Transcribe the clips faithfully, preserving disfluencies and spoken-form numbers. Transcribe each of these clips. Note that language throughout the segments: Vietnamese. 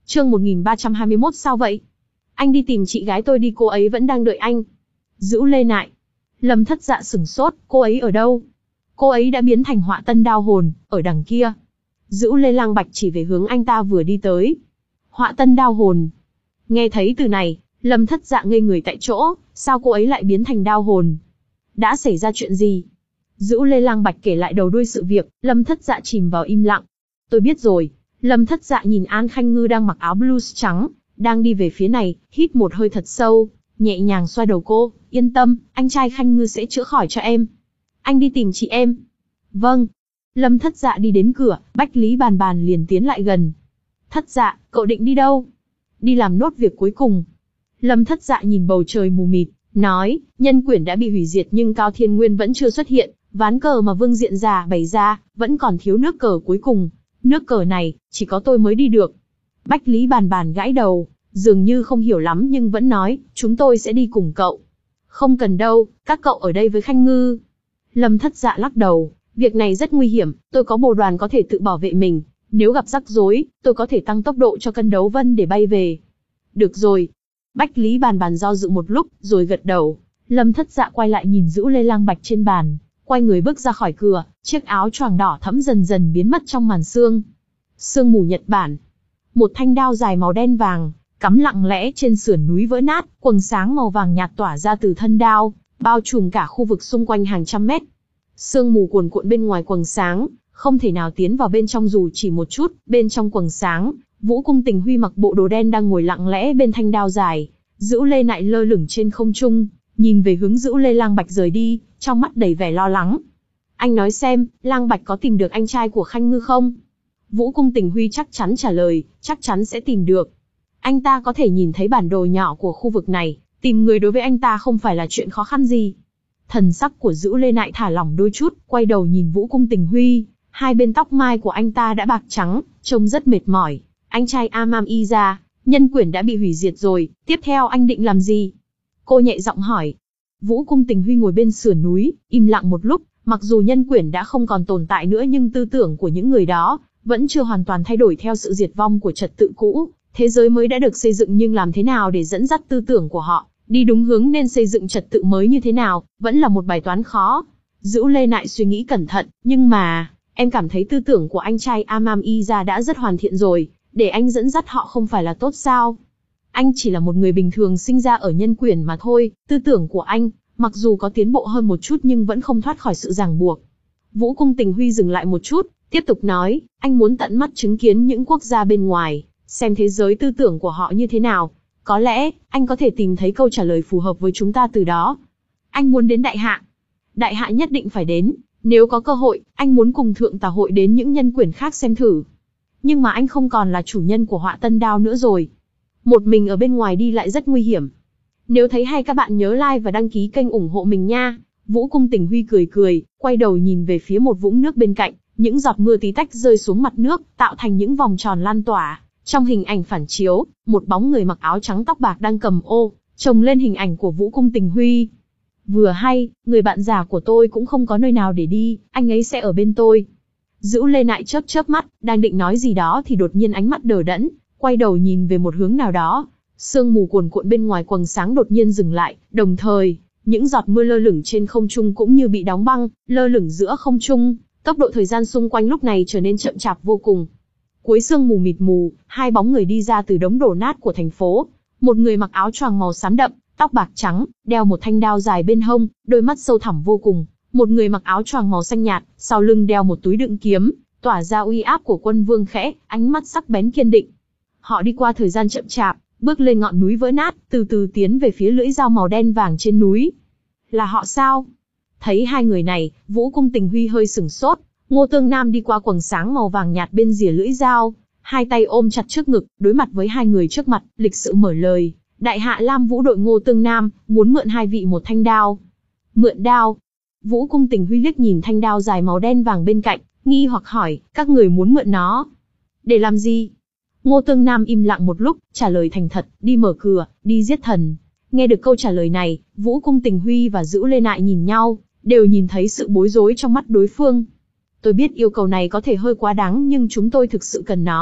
Chương một nghìn ba trăm hai mươi mốt sao vậy? Anh đi tìm chị gái tôi đi, cô ấy vẫn đang đợi anh. Dữ Lê Nại. Lâm Thất Dạ sửng sốt, cô ấy ở đâu? Cô ấy đã biến thành Họa Tân Đao Hồn, ở đằng kia. Dữ Lê Lang Bạch chỉ về hướng anh ta vừa đi tới. Họa Tân Đao Hồn. Nghe thấy từ này, Lâm Thất Dạ ngây người tại chỗ, sao cô ấy lại biến thành đao hồn? Đã xảy ra chuyện gì? Dữ Lê Lang Bạch kể lại đầu đuôi sự việc, Lâm Thất Dạ chìm vào im lặng. Tôi biết rồi. Lâm Thất Dạ nhìn An Khanh Ngư đang mặc áo blues trắng, đang đi về phía này, hít một hơi thật sâu, nhẹ nhàng xoa đầu cô, yên tâm, anh trai Khanh Ngư sẽ chữa khỏi cho em. Anh đi tìm chị em. Vâng. Lâm Thất Dạ đi đến cửa, Bách Lý Bàn Bàn liền tiến lại gần. Thất Dạ, cậu định đi đâu? Đi làm nốt việc cuối cùng. Lâm Thất Dạ nhìn bầu trời mù mịt, nói, nhân quyển đã bị hủy diệt nhưng Cao Thiên Nguyên vẫn chưa xuất hiện, ván cờ mà Vương Diện Già bày ra, vẫn còn thiếu nước cờ cuối cùng. Nước cờ này, chỉ có tôi mới đi được. Bách Lý Bàn Bàn gãi đầu, dường như không hiểu lắm nhưng vẫn nói, chúng tôi sẽ đi cùng cậu. Không cần đâu, các cậu ở đây với Khanh Ngư. Lâm Thất Dạ lắc đầu, việc này rất nguy hiểm, tôi có bồ đoàn có thể tự bảo vệ mình. Nếu gặp rắc rối, tôi có thể tăng tốc độ cho cân đấu vân để bay về. Được rồi. Bách Lý Bàn Bàn do dự một lúc, rồi gật đầu. Lâm Thất Dạ quay lại nhìn Dữ Lê Lang Bạch trên bàn, quay người bước ra khỏi cửa, chiếc áo choàng đỏ thẫm dần dần biến mất trong màn sương. Sương mù Nhật Bản. Một thanh đao dài màu đen vàng, cắm lặng lẽ trên sườn núi vỡ nát, quầng sáng màu vàng nhạt tỏa ra từ thân đao, bao trùm cả khu vực xung quanh hàng trăm mét. Sương mù cuồn cuộn bên ngoài quầng sáng, không thể nào tiến vào bên trong dù chỉ một chút. Bên trong quầng sáng, Vũ Cung Tình Huy mặc bộ đồ đen đang ngồi lặng lẽ bên thanh đao dài. Dữ Lê Nại lơ lửng trên không trung, nhìn về hướng Dữ Lê Lang Bạch rời đi, trong mắt đầy vẻ lo lắng. Anh nói xem, Lang Bạch có tìm được anh trai của Khanh Ngư không? Vũ Cung Tình Huy chắc chắn trả lời, chắc chắn sẽ tìm được. Anh ta có thể nhìn thấy bản đồ nhỏ của khu vực này, tìm người đối với anh ta không phải là chuyện khó khăn gì. Thần sắc của Dữ Lê Nại thả lỏng đôi chút, quay đầu nhìn Vũ Cung Tình Huy. Hai bên tóc mai của anh ta đã bạc trắng, trông rất mệt mỏi. Anh trai Amam Y ra, nhân quyển đã bị hủy diệt rồi, tiếp theo anh định làm gì? Cô nhẹ giọng hỏi. Vũ Cung Tình Huy ngồi bên sườn núi, im lặng một lúc, mặc dù nhân quyển đã không còn tồn tại nữa nhưng tư tưởng của những người đó vẫn chưa hoàn toàn thay đổi theo sự diệt vong của trật tự cũ. Thế giới mới đã được xây dựng nhưng làm thế nào để dẫn dắt tư tưởng của họ đi đúng hướng nên xây dựng trật tự mới như thế nào, vẫn là một bài toán khó. Dữ Lê Nại suy nghĩ cẩn thận, nhưng mà, em cảm thấy tư tưởng của anh trai Amam Y ra đã rất hoàn thiện rồi, để anh dẫn dắt họ không phải là tốt sao? Anh chỉ là một người bình thường sinh ra ở nhân quyển mà thôi, tư tưởng của anh, mặc dù có tiến bộ hơn một chút nhưng vẫn không thoát khỏi sự ràng buộc. Vũ Cung Tình Huy dừng lại một chút, tiếp tục nói, anh muốn tận mắt chứng kiến những quốc gia bên ngoài, xem thế giới tư tưởng của họ như thế nào. Có lẽ, anh có thể tìm thấy câu trả lời phù hợp với chúng ta từ đó. Anh muốn đến Đại Hạ. Đại Hạ nhất định phải đến. Nếu có cơ hội, anh muốn cùng Thượng Tà Hội đến những nhân quyển khác xem thử. Nhưng mà anh không còn là chủ nhân của Họa Tân Đao nữa rồi. Một mình ở bên ngoài đi lại rất nguy hiểm. Nếu thấy hay các bạn nhớ like và đăng ký kênh ủng hộ mình nha. Vũ Cung Tình Huy cười cười, quay đầu nhìn về phía một vũng nước bên cạnh. Những giọt mưa tí tách rơi xuống mặt nước, tạo thành những vòng tròn lan tỏa. Trong hình ảnh phản chiếu, một bóng người mặc áo trắng tóc bạc đang cầm ô, chồng lên hình ảnh của Vũ Cung Tình Huy. Vừa hay, người bạn già của tôi cũng không có nơi nào để đi, anh ấy sẽ ở bên tôi. Dữ Lê Nại chớp chớp mắt, đang định nói gì đó thì đột nhiên ánh mắt đờ đẫn, quay đầu nhìn về một hướng nào đó. Sương mù cuồn cuộn bên ngoài quầng sáng đột nhiên dừng lại, đồng thời, những giọt mưa lơ lửng trên không trung cũng như bị đóng băng, lơ lửng giữa không trung. Tốc độ thời gian xung quanh lúc này trở nên chậm chạp vô cùng. Cuối sương mù mịt mù, hai bóng người đi ra từ đống đổ nát của thành phố. Một người mặc áo choàng màu xám đậm, tóc bạc trắng, đeo một thanh đao dài bên hông, đôi mắt sâu thẳm vô cùng. Một người mặc áo choàng màu xanh nhạt, sau lưng đeo một túi đựng kiếm, tỏa ra uy áp của quân vương khẽ, ánh mắt sắc bén kiên định. Họ đi qua thời gian chậm chạp, bước lên ngọn núi vỡ nát, từ từ tiến về phía lưỡi dao màu đen vàng trên núi. Là họ sao? Thấy hai người này, Vũ Cung Tình Huy hơi sửng sốt. Ngô Tương Nam đi qua quầng sáng màu vàng nhạt bên rìa lưỡi dao, hai tay ôm chặt trước ngực, đối mặt với hai người trước mặt, lịch sự mở lời. Đại Hạ Lam Vũ đội Ngô Tương Nam, muốn mượn hai vị một thanh đao. Mượn đao? Vũ Cung Tình Huy liếc nhìn thanh đao dài màu đen vàng bên cạnh, nghi hoặc hỏi, các người muốn mượn nó? Để làm gì? Ngô Tương Nam im lặng một lúc, trả lời thành thật, đi mở cửa, đi giết thần. Nghe được câu trả lời này, Vũ Cung Tình Huy và Dữ Lê Nại nhìn nhau, đều nhìn thấy sự bối rối trong mắt đối phương. Tôi biết yêu cầu này có thể hơi quá đáng nhưng chúng tôi thực sự cần nó,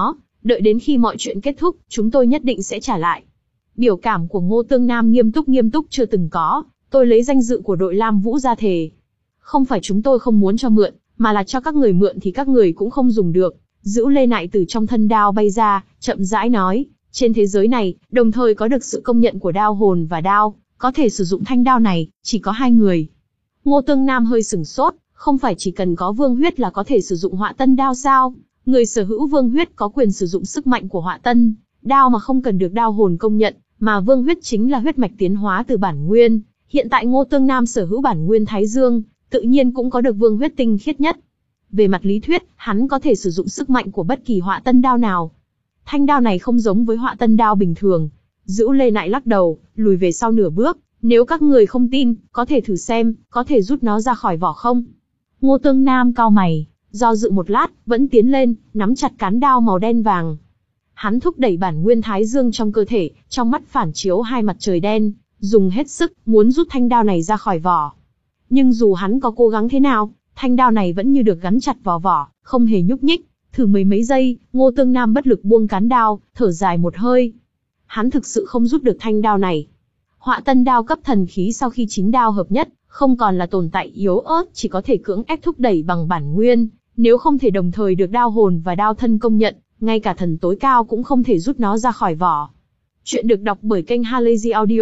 Đợi đến khi mọi chuyện kết thúc, chúng tôi nhất định sẽ trả lại. Biểu cảm của Ngô Tương Nam nghiêm túc nghiêm túc chưa từng có, tôi lấy danh dự của đội Lam Vũ ra thề. Không phải chúng tôi không muốn cho mượn, mà là cho các người mượn thì các người cũng không dùng được. Dữ Lê Nại từ trong thân đao bay ra, chậm rãi nói, trên thế giới này, đồng thời có được sự công nhận của đao hồn và đao, có thể sử dụng thanh đao này, chỉ có hai người. Ngô Tương Nam hơi sửng sốt, không phải chỉ cần có vương huyết là có thể sử dụng họa tân đao sao? Người sở hữu vương huyết có quyền sử dụng sức mạnh của họa tân đao mà không cần được đao hồn công nhận, mà vương huyết chính là huyết mạch tiến hóa từ bản nguyên. Hiện tại Ngô Tương Nam sở hữu bản nguyên Thái Dương, tự nhiên cũng có được vương huyết tinh khiết nhất. Về mặt lý thuyết, hắn có thể sử dụng sức mạnh của bất kỳ họa tân đao nào. Thanh đao này không giống với họa tân đao bình thường. Dữ Lê Nại lắc đầu, lùi về sau nửa bước. Nếu các người không tin, có thể thử xem, có thể rút nó ra khỏi vỏ không? Ngô Tương Nam cau mày, do dự một lát, vẫn tiến lên, nắm chặt cán đao màu đen vàng. Hắn thúc đẩy bản nguyên Thái Dương trong cơ thể, trong mắt phản chiếu hai mặt trời đen, dùng hết sức, muốn rút thanh đao này ra khỏi vỏ. Nhưng dù hắn có cố gắng thế nào, thanh đao này vẫn như được gắn chặt vào vỏ, không hề nhúc nhích. Thử mấy mấy giây, Ngô Tương Nam bất lực buông cán đao, thở dài một hơi. Hắn thực sự không rút được thanh đao này. Họa tân đao cấp thần khí sau khi chín đao hợp nhất, không còn là tồn tại yếu ớt, chỉ có thể cưỡng ép thúc đẩy bằng bản nguyên. Nếu không thể đồng thời được đao hồn và đao thân công nhận, ngay cả thần tối cao cũng không thể rút nó ra khỏi vỏ. Chuyện được đọc bởi kênh Halazy Audio.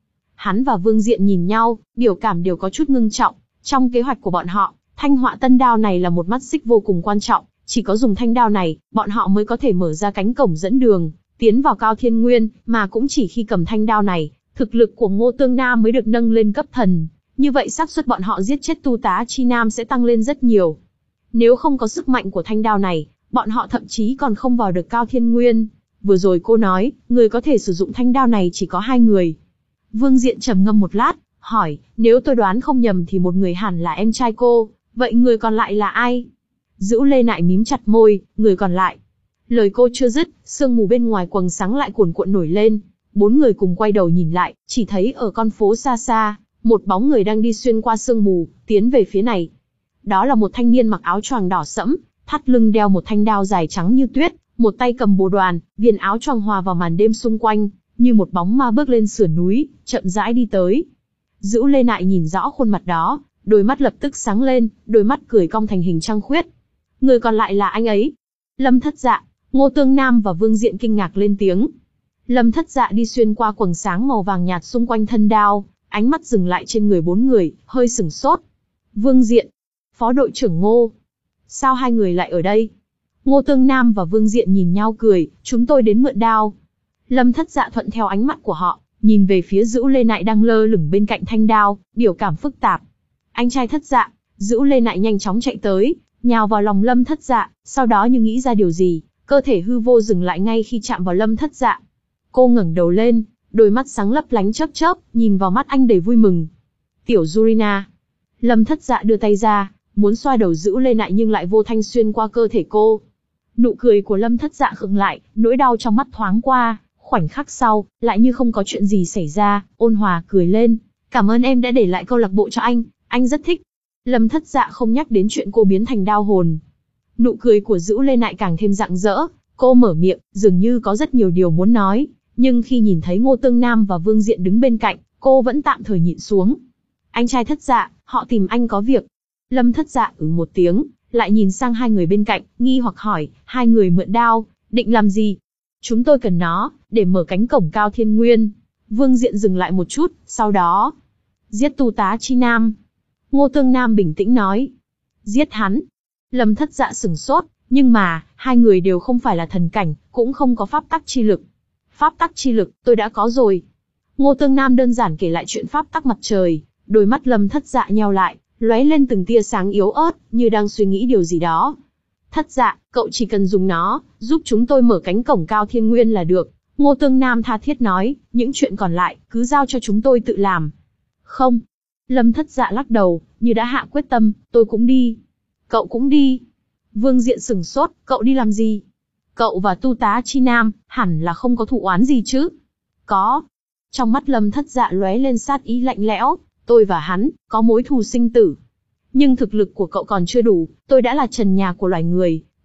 Hắn và Vương Diện nhìn nhau, biểu cảm đều có chút ngưng trọng. Trong kế hoạch của bọn họ, thanh họa tân đao này là một mắt xích vô cùng quan trọng. Chỉ có dùng thanh đao này, bọn họ mới có thể mở ra cánh cổng dẫn đường, tiến vào Cao Thiên Nguyên, mà cũng chỉ khi cầm thanh đao này, thực lực của Ngô Tương Nam mới được nâng lên cấp thần. Như vậy xác suất bọn họ giết chết Tu Tá Chi Nam sẽ tăng lên rất nhiều. Nếu không có sức mạnh của thanh đao này, bọn họ thậm chí còn không vào được Cao Thiên Nguyên. Vừa rồi cô nói, người có thể sử dụng thanh đao này chỉ có hai người. Vương Diện trầm ngâm một lát, hỏi, nếu tôi đoán không nhầm thì một người hẳn là em trai cô, vậy người còn lại là ai? Dữ Lê Nại mím chặt môi, người còn lại. Lời cô chưa dứt, sương mù bên ngoài quầng sáng lại cuồn cuộn nổi lên. Bốn người cùng quay đầu nhìn lại, chỉ thấy ở con phố xa xa, một bóng người đang đi xuyên qua sương mù, tiến về phía này. Đó là một thanh niên mặc áo choàng đỏ sẫm, thắt lưng đeo một thanh đao dài trắng như tuyết, một tay cầm bồ đoàn, viền áo choàng hòa vào màn đêm xung quanh, như một bóng ma bước lên sườn núi, chậm rãi đi tới. Dữ Lê Nại nhìn rõ khuôn mặt đó, đôi mắt lập tức sáng lên, đôi mắt cười cong thành hình trăng khuyết. Người còn lại là anh ấy. Lâm Thất Dạ, Ngô Tương Nam và Vương Diện kinh ngạc lên tiếng. Lâm Thất Dạ đi xuyên qua quầng sáng màu vàng nhạt xung quanh thân đao, ánh mắt dừng lại trên người bốn người, hơi sửng sốt. Vương Diện, Phó đội trưởng Ngô. Sao hai người lại ở đây? Ngô Tương Nam và Vương Diện nhìn nhau cười, chúng tôi đến mượn đao. Lâm Thất Dạ thuận theo ánh mắt của họ, nhìn về phía Dữ Lê Nại đang lơ lửng bên cạnh thanh đao, biểu cảm phức tạp. Anh trai Thất Dạ. Dữ Lê Nại nhanh chóng chạy tới, nhào vào lòng Lâm Thất Dạ, sau đó như nghĩ ra điều gì, cơ thể hư vô dừng lại ngay khi chạm vào Lâm Thất Dạ. Cô ngẩng đầu lên, đôi mắt sáng lấp lánh chớp chớp, nhìn vào mắt anh đầy vui mừng. Tiểu Yurina. Lâm Thất Dạ đưa tay ra, muốn xoa đầu Dữ Lê Nại nhưng lại vô thanh xuyên qua cơ thể cô. Nụ cười của Lâm Thất Dạ khựng lại, nỗi đau trong mắt thoáng qua, khoảnh khắc sau, lại như không có chuyện gì xảy ra, ôn hòa cười lên. Cảm ơn em đã để lại câu lạc bộ cho anh, anh rất thích. Lâm Thất Dạ không nhắc đến chuyện cô biến thành đao hồn. Nụ cười của Dữ Lê Nại càng thêm rạng rỡ, cô mở miệng, dường như có rất nhiều điều muốn nói, nhưng khi nhìn thấy Ngô Tương Nam và Vương Diện đứng bên cạnh, cô vẫn tạm thời nhịn xuống. Anh trai Thất Dạ, họ tìm anh có việc. Lâm Thất Dạ ừ một tiếng, lại nhìn sang hai người bên cạnh, nghi hoặc hỏi, hai người mượn đao, định làm gì? Chúng tôi cần nó, để mở cánh cổng Cao Thiên Nguyên. Vương Diện dừng lại một chút, sau đó, giết Tu Tá Chi Nam. Ngô Tương Nam bình tĩnh nói, giết hắn. Lâm Thất Dạ sửng sốt, nhưng mà, hai người đều không phải là thần cảnh, cũng không có pháp tắc chi lực. Pháp tắc chi lực, tôi đã có rồi. Ngô Tương Nam đơn giản kể lại chuyện pháp tắc mặt trời, đôi mắt Lâm Thất Dạ nheo lại, lóe lên từng tia sáng yếu ớt, như đang suy nghĩ điều gì đó. Thất Dạ, cậu chỉ cần dùng nó, giúp chúng tôi mở cánh cổng Cao Thiên Nguyên là được. Ngô Tương Nam tha thiết nói, những chuyện còn lại, cứ giao cho chúng tôi tự làm. Không. Lâm Thất Dạ lắc đầu, như đã hạ quyết tâm, tôi cũng đi. Cậu cũng đi. Vương Diện sửng sốt, cậu đi làm gì? Cậu và Tu Tá Chi Nam, hẳn là không có thù oán gì chứ? Có. Trong mắt Lâm Thất Dạ lóe lên sát ý lạnh lẽo, tôi và hắn, có mối thù sinh tử. Nhưng thực lực của cậu còn chưa đủ, tôi đã là trần nhà của loài người,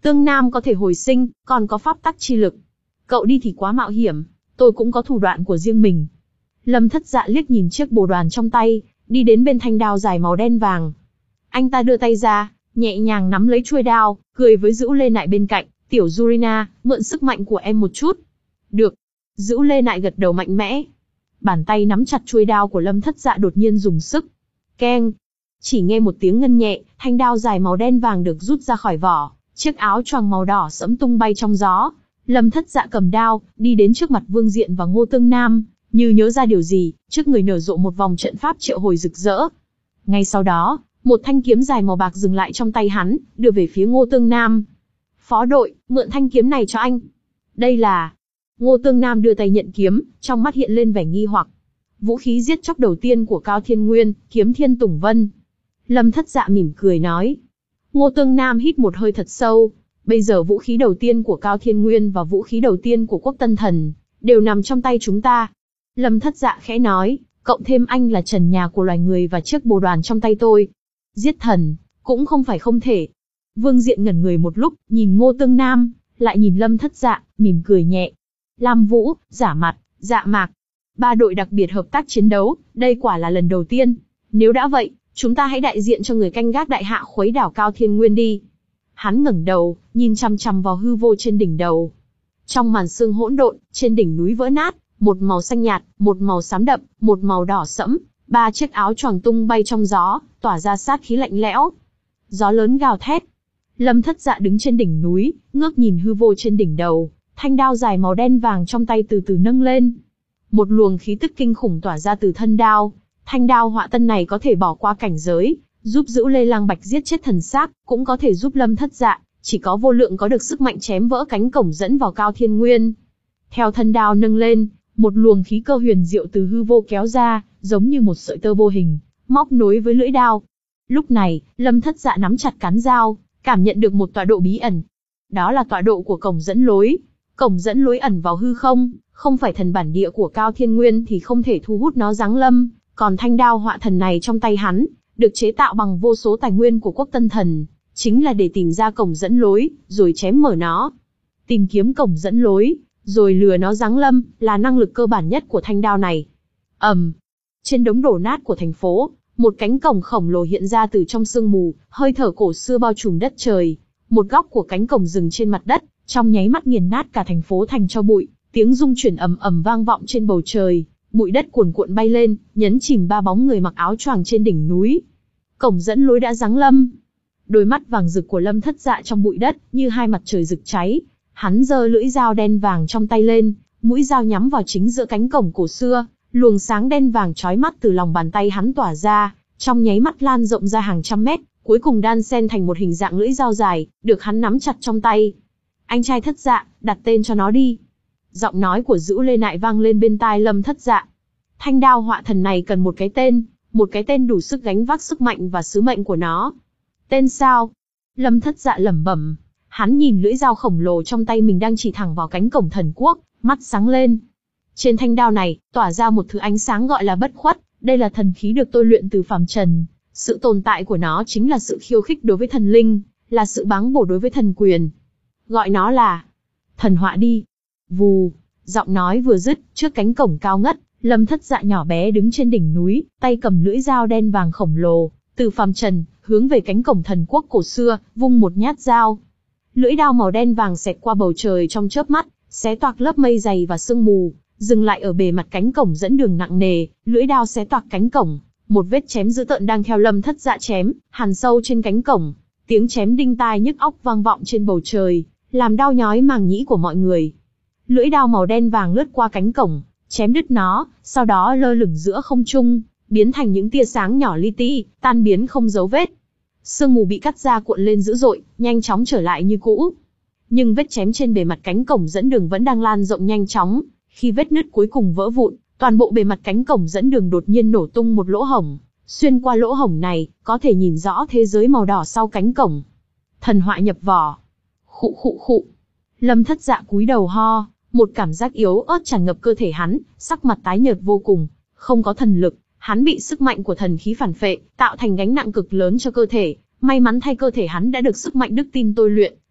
Tương Nam có thể hồi sinh, còn có pháp tắc chi lực. Cậu đi thì quá mạo hiểm, tôi cũng có thủ đoạn của riêng mình. Lâm Thất Dạ liếc nhìn chiếc bồ đoàn trong tay, đi đến bên thanh đao dài màu đen vàng. Anh ta đưa tay ra, nhẹ nhàng nắm lấy chuôi đao, cười với Dữu Lê Nại bên cạnh, "Tiểu Yurina, mượn sức mạnh của em một chút." "Được." Dữu Lê Nại gật đầu mạnh mẽ. Bàn tay nắm chặt chuôi đao của Lâm Thất Dạ đột nhiên dùng sức. Keng! Chỉ nghe một tiếng ngân nhẹ, thanh đao dài màu đen vàng được rút ra khỏi vỏ, chiếc áo choàng màu đỏ sẫm tung bay trong gió. Lâm Thất Dạ cầm đao, đi đến trước mặt Vương Diện và Ngô Tương Nam, như nhớ ra điều gì, trước người nở rộ một vòng trận pháp triệu hồi rực rỡ. Ngay sau đó, một thanh kiếm dài màu bạc dừng lại trong tay hắn, đưa về phía Ngô Tương Nam. "Phó đội, mượn thanh kiếm này cho anh." "Đây là..." Ngô Tương Nam đưa tay nhận kiếm, trong mắt hiện lên vẻ nghi hoặc. "Vũ khí giết chóc đầu tiên của Cao Thiên Nguyên, kiếm Thiên Tùng Vân." Lâm Thất Dạ mỉm cười nói. Ngô Tương Nam hít một hơi thật sâu. Bây giờ vũ khí đầu tiên của Cao Thiên Nguyên và vũ khí đầu tiên của Quốc Tân Thần đều nằm trong tay chúng ta. Lâm Thất Dạ khẽ nói, cộng thêm anh là trần nhà của loài người và chiếc bồ đoàn trong tay tôi. Giết thần, cũng không phải không thể. Vương Diện ngẩn người một lúc, nhìn Ngô Tương Nam, lại nhìn Lâm Thất Dạ, mỉm cười nhẹ. Lam Vũ, Giả Mặt, Dạ Mạc. Ba đội đặc biệt hợp tác chiến đấu, đây quả là lần đầu tiên. Nếu đã vậy, chúng ta hãy đại diện cho người canh gác đại hạ khuấy đảo Cao Thiên Nguyên đi. Hắn ngẩng đầu, nhìn chằm chằm vào hư vô trên đỉnh đầu. Trong màn sương hỗn độn, trên đỉnh núi vỡ nát, một màu xanh nhạt, một màu xám đậm, một màu đỏ sẫm, ba chiếc áo choàng tung bay trong gió, tỏa ra sát khí lạnh lẽo. Gió lớn gào thét. Lâm Thất Dạ đứng trên đỉnh núi, ngước nhìn hư vô trên đỉnh đầu, thanh đao dài màu đen vàng trong tay từ từ nâng lên. Một luồng khí tức kinh khủng tỏa ra từ thân đao. Thanh đao họa tân này có thể bỏ qua cảnh giới, giúp Dữu Lê Lang Bạch giết chết thần xác, cũng có thể giúp Lâm Thất Dạ, chỉ có vô lượng có được sức mạnh chém vỡ cánh cổng dẫn vào Cao Thiên Nguyên. Theo thân đao nâng lên, một luồng khí cơ huyền diệu từ hư vô kéo ra, giống như một sợi tơ vô hình, móc nối với lưỡi đao. Lúc này, Lâm Thất Dạ nắm chặt cán dao, cảm nhận được một tọa độ bí ẩn. Đó là tọa độ của cổng dẫn lối. Cổng dẫn lối ẩn vào hư không, không phải thần bản địa của Cao Thiên Nguyên thì không thể thu hút nó giáng lâm. Còn thanh đao họa thần này trong tay hắn, được chế tạo bằng vô số tài nguyên của Quốc Tân Thần, chính là để tìm ra cổng dẫn lối, rồi chém mở nó. Tìm kiếm cổng dẫn lối, rồi lừa nó giáng lâm, là năng lực cơ bản nhất của thanh đao này. ầm, um, trên đống đổ nát của thành phố, một cánh cổng khổng lồ hiện ra từ trong sương mù, hơi thở cổ xưa bao trùm đất trời. Một góc của cánh cổng dừng trên mặt đất, trong nháy mắt nghiền nát cả thành phố thành tro bụi, tiếng rung chuyển ầm ầm vang vọng trên bầu trời. Bụi đất cuồn cuộn bay lên, nhấn chìm ba bóng người mặc áo choàng trên đỉnh núi. Cổng dẫn lối đã giáng lâm. Đôi mắt vàng rực của Lâm Thất Dạ trong bụi đất, như hai mặt trời rực cháy. Hắn giơ lưỡi dao đen vàng trong tay lên, mũi dao nhắm vào chính giữa cánh cổng cổ xưa. Luồng sáng đen vàng chói mắt từ lòng bàn tay hắn tỏa ra, trong nháy mắt lan rộng ra hàng trăm mét, cuối cùng đan xen thành một hình dạng lưỡi dao dài, được hắn nắm chặt trong tay. Anh trai Thất Dạ, đặt tên cho nó đi. Giọng nói của Dữu Lê Nại vang lên bên tai Lâm Thất Dạ. Thanh đao họa thần này cần một cái tên, một cái tên đủ sức gánh vác sức mạnh và sứ mệnh của nó. Tên sao? Lâm Thất Dạ lẩm bẩm. Hắn nhìn lưỡi dao khổng lồ trong tay mình đang chỉ thẳng vào cánh cổng thần quốc, mắt sáng lên. Trên thanh đao này, tỏa ra một thứ ánh sáng gọi là bất khuất, đây là thần khí được tôi luyện từ phàm trần. Sự tồn tại của nó chính là sự khiêu khích đối với thần linh, là sự báng bổ đối với thần quyền. Gọi nó là thần họa đi. Vù, giọng nói vừa dứt, trước cánh cổng cao ngất, Lâm Thất Dạ nhỏ bé đứng trên đỉnh núi, tay cầm lưỡi dao đen vàng khổng lồ, từ phàm trần, hướng về cánh cổng thần quốc cổ xưa, vung một nhát dao. Lưỡi đao màu đen vàng xẹt qua bầu trời trong chớp mắt, xé toạc lớp mây dày và sương mù, dừng lại ở bề mặt cánh cổng dẫn đường nặng nề, lưỡi đao xé toạc cánh cổng, một vết chém dữ tợn đang theo Lâm Thất Dạ chém, hằn sâu trên cánh cổng, tiếng chém đinh tai nhức óc vang vọng trên bầu trời, làm đau nhói màng nhĩ của mọi người. Lưỡi đao màu đen vàng lướt qua cánh cổng, chém đứt nó, sau đó lơ lửng giữa không trung, biến thành những tia sáng nhỏ li ti, tan biến không dấu vết. Sương mù bị cắt ra cuộn lên dữ dội, nhanh chóng trở lại như cũ. Nhưng vết chém trên bề mặt cánh cổng dẫn đường vẫn đang lan rộng nhanh chóng, khi vết nứt cuối cùng vỡ vụn, toàn bộ bề mặt cánh cổng dẫn đường đột nhiên nổ tung một lỗ hổng. Xuyên qua lỗ hổng này, có thể nhìn rõ thế giới màu đỏ sau cánh cổng. Thần họa nhập vỏ. Khụ khụ khụ. Lâm Thất Dạ cúi đầu ho, một cảm giác yếu ớt tràn ngập cơ thể hắn, sắc mặt tái nhợt vô cùng, không có thần lực, hắn bị sức mạnh của thần khí phản phệ, tạo thành gánh nặng cực lớn cho cơ thể. May mắn thay cơ thể hắn đã được sức mạnh đức tin tôi luyện,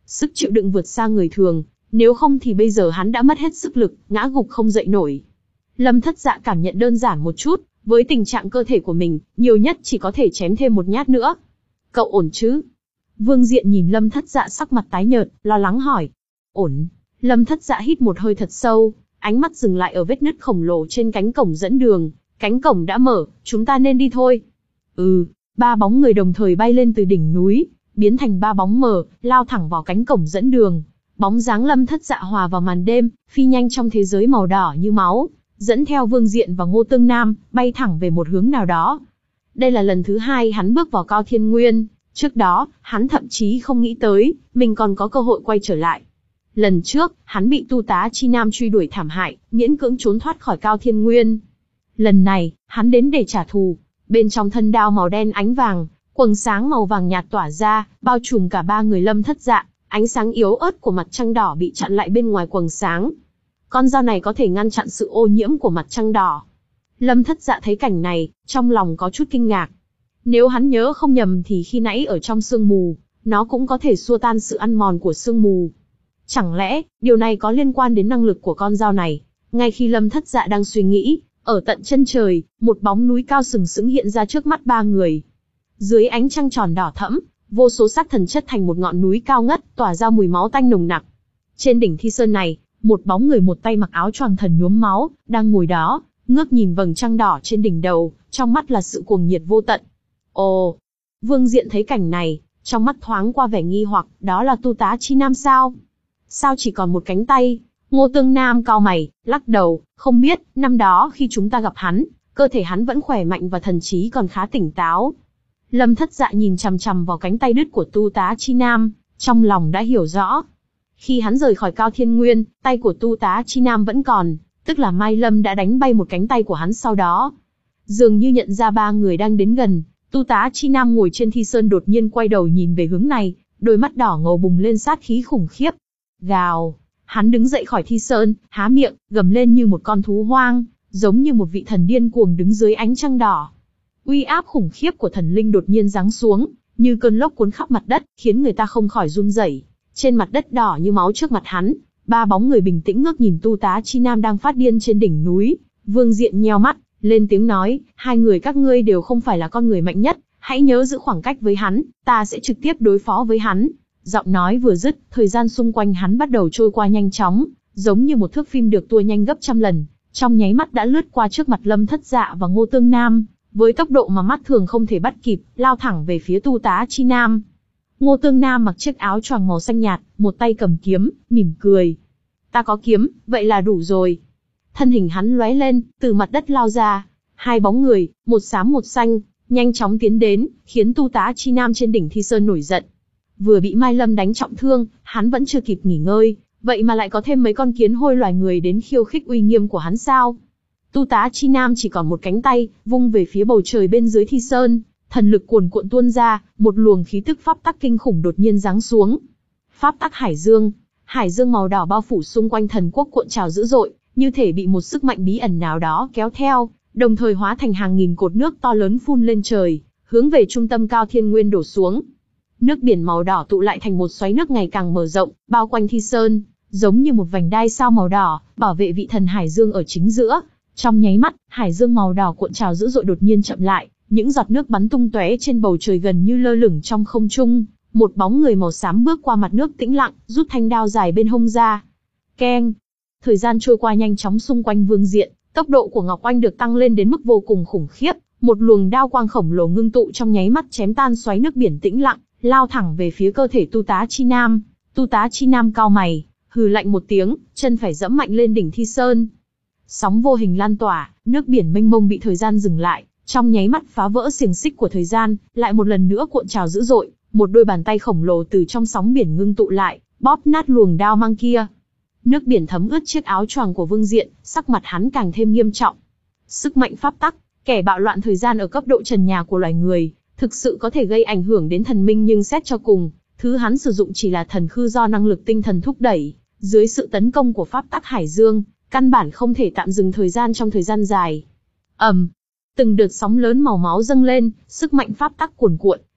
Sức chịu đựng vượt xa người thường, nếu không thì bây giờ hắn đã mất hết sức lực, ngã gục không dậy nổi. Lâm Thất Dạ cảm nhận đơn giản một chút, với tình trạng cơ thể của mình, nhiều nhất chỉ có thể chém thêm một nhát nữa. Cậu ổn chứ? Vương Diện nhìn Lâm Thất Dạ sắc mặt tái nhợt, lo lắng hỏi. Ổn. Lâm Thất Dạ hít một hơi thật sâu, ánh mắt dừng lại ở vết nứt khổng lồ trên cánh cổng dẫn đường. Cánh cổng đã mở, chúng ta nên đi thôi. Ừ, ba bóng người đồng thời bay lên từ đỉnh núi, biến thành ba bóng mờ, lao thẳng vào cánh cổng dẫn đường. Bóng dáng Lâm Thất Dạ hòa vào màn đêm, phi nhanh trong thế giới màu đỏ như máu, dẫn theo Vương Diện và Ngô Tương Nam, bay thẳng về một hướng nào đó. Đây là lần thứ hai hắn bước vào Cao Thiên Nguyên, trước đó, hắn thậm chí không nghĩ tới, mình còn có cơ hội quay trở lại. Lần trước, hắn bị Tu Tá Chi Nam truy đuổi thảm hại, miễn cưỡng trốn thoát khỏi Cao Thiên Nguyên. Lần này, hắn đến để trả thù. Bên trong thân đao màu đen ánh vàng, quầng sáng màu vàng nhạt tỏa ra, bao trùm cả ba người Lâm Thất Dạ, ánh sáng yếu ớt của mặt trăng đỏ bị chặn lại bên ngoài quầng sáng. Con dao này có thể ngăn chặn sự ô nhiễm của mặt trăng đỏ. Lâm Thất Dạ thấy cảnh này, trong lòng có chút kinh ngạc. Nếu hắn nhớ không nhầm thì khi nãy ở trong sương mù, nó cũng có thể xua tan sự ăn mòn của sương mù. Chẳng lẽ, điều này có liên quan đến năng lực của con dao này? Ngay khi Lâm Thất Dạ đang suy nghĩ, ở tận chân trời, một bóng núi cao sừng sững hiện ra trước mắt ba người. Dưới ánh trăng tròn đỏ thẫm, vô số sắc thần chất thành một ngọn núi cao ngất, tỏa ra mùi máu tanh nồng nặc. Trên đỉnh Thi Sơn này, một bóng người một tay mặc áo choàng thần nhuốm máu, đang ngồi đó, ngước nhìn vầng trăng đỏ trên đỉnh đầu, trong mắt là sự cuồng nhiệt vô tận. Ồ! Vương Diện thấy cảnh này, trong mắt thoáng qua vẻ nghi hoặc, đó là Tu Tá Chi Nam sao? Sao chỉ còn một cánh tay? Ngô Tương Nam cau mày, lắc đầu, không biết, năm đó khi chúng ta gặp hắn, cơ thể hắn vẫn khỏe mạnh và thần trí còn khá tỉnh táo. Lâm Thất Dạ nhìn chằm chằm vào cánh tay đứt của Tu Tá Chi Nam, trong lòng đã hiểu rõ. Khi hắn rời khỏi Cao Thiên Nguyên, tay của Tu Tá Chi Nam vẫn còn, tức là Mai Lâm đã đánh bay một cánh tay của hắn sau đó. Dường như nhận ra ba người đang đến gần, Tu Tá Chi Nam ngồi trên Thi Sơn đột nhiên quay đầu nhìn về hướng này, đôi mắt đỏ ngầu bùng lên sát khí khủng khiếp. Gào! Hắn đứng dậy khỏi Thi Sơn, há miệng, gầm lên như một con thú hoang, giống như một vị thần điên cuồng đứng dưới ánh trăng đỏ. Uy áp khủng khiếp của thần linh đột nhiên giáng xuống, như cơn lốc cuốn khắp mặt đất, khiến người ta không khỏi run rẩy. Trên mặt đất đỏ như máu trước mặt hắn, ba bóng người bình tĩnh ngước nhìn Tu Tá Chi Nam đang phát điên trên đỉnh núi. Vương Diện nheo mắt, lên tiếng nói, hai người các ngươi đều không phải là con người mạnh nhất, hãy nhớ giữ khoảng cách với hắn, ta sẽ trực tiếp đối phó với hắn. Giọng nói vừa dứt, thời gian xung quanh hắn bắt đầu trôi qua nhanh chóng, giống như một thước phim được tua nhanh gấp trăm lần, trong nháy mắt đã lướt qua trước mặt Lâm Thất Dạ và Ngô Tương Nam, với tốc độ mà mắt thường không thể bắt kịp, lao thẳng về phía Tu Tá Chi Nam. Ngô Tương Nam mặc chiếc áo choàng màu xanh nhạt, một tay cầm kiếm, mỉm cười. Ta có kiếm, vậy là đủ rồi. Thân hình hắn lóe lên, từ mặt đất lao ra, hai bóng người, một xám một xanh, nhanh chóng tiến đến, khiến Tu Tá Chi Nam trên đỉnh Thi Sơn nổi giận. Vừa bị Mai Lâm đánh trọng thương, hắn vẫn chưa kịp nghỉ ngơi, vậy mà lại có thêm mấy con kiến hôi loài người đến khiêu khích uy nghiêm của hắn sao? Tu Tá Chi Nam chỉ còn một cánh tay, vung về phía bầu trời bên dưới Thi Sơn, thần lực cuồn cuộn tuôn ra, một luồng khí tức pháp tắc kinh khủng đột nhiên giáng xuống. Pháp tắc Hải Dương, hải dương màu đỏ bao phủ xung quanh thần quốc cuộn trào dữ dội, như thể bị một sức mạnh bí ẩn nào đó kéo theo, đồng thời hóa thành hàng nghìn cột nước to lớn phun lên trời, hướng về trung tâm Cao Thiên Nguyên đổ xuống. Nước biển màu đỏ tụ lại thành một xoáy nước ngày càng mở rộng, bao quanh Thi Sơn, giống như một vành đai sao màu đỏ, bảo vệ vị thần Hải Dương ở chính giữa. Trong nháy mắt, hải dương màu đỏ cuộn trào dữ dội đột nhiên chậm lại, những giọt nước bắn tung tóe trên bầu trời gần như lơ lửng trong không trung. Một bóng người màu xám bước qua mặt nước tĩnh lặng, rút thanh đao dài bên hông ra. Keng! Thời gian trôi qua nhanh chóng xung quanh Vương Diện, tốc độ của Ngọc Oanh được tăng lên đến mức vô cùng khủng khiếp. Một luồng đao quang khổng lồ ngưng tụ trong nháy mắt chém tan xoáy nước biển tĩnh lặng, lao thẳng về phía cơ thể Tu Tá Chi Nam. Tu Tá Chi Nam cau mày, hừ lạnh một tiếng, chân phải dẫm mạnh lên đỉnh Thi Sơn. Sóng vô hình lan tỏa, nước biển mênh mông bị thời gian dừng lại, trong nháy mắt phá vỡ xiềng xích của thời gian, lại một lần nữa cuộn trào dữ dội, một đôi bàn tay khổng lồ từ trong sóng biển ngưng tụ lại, bóp nát luồng đao mang kia. Nước biển thấm ướt chiếc áo choàng của Vương Diện, sắc mặt hắn càng thêm nghiêm trọng. Sức mạnh pháp tắc, kẻ bạo loạn thời gian ở cấp độ trần nhà của loài người, thực sự có thể gây ảnh hưởng đến thần minh, nhưng xét cho cùng, thứ hắn sử dụng chỉ là thần khư do năng lực tinh thần thúc đẩy, dưới sự tấn công của pháp tắc Hải Dương, căn bản không thể tạm dừng thời gian trong thời gian dài. Ầm, um, từng đợt sóng lớn màu máu dâng lên, sức mạnh pháp tắc cuồn cuộn,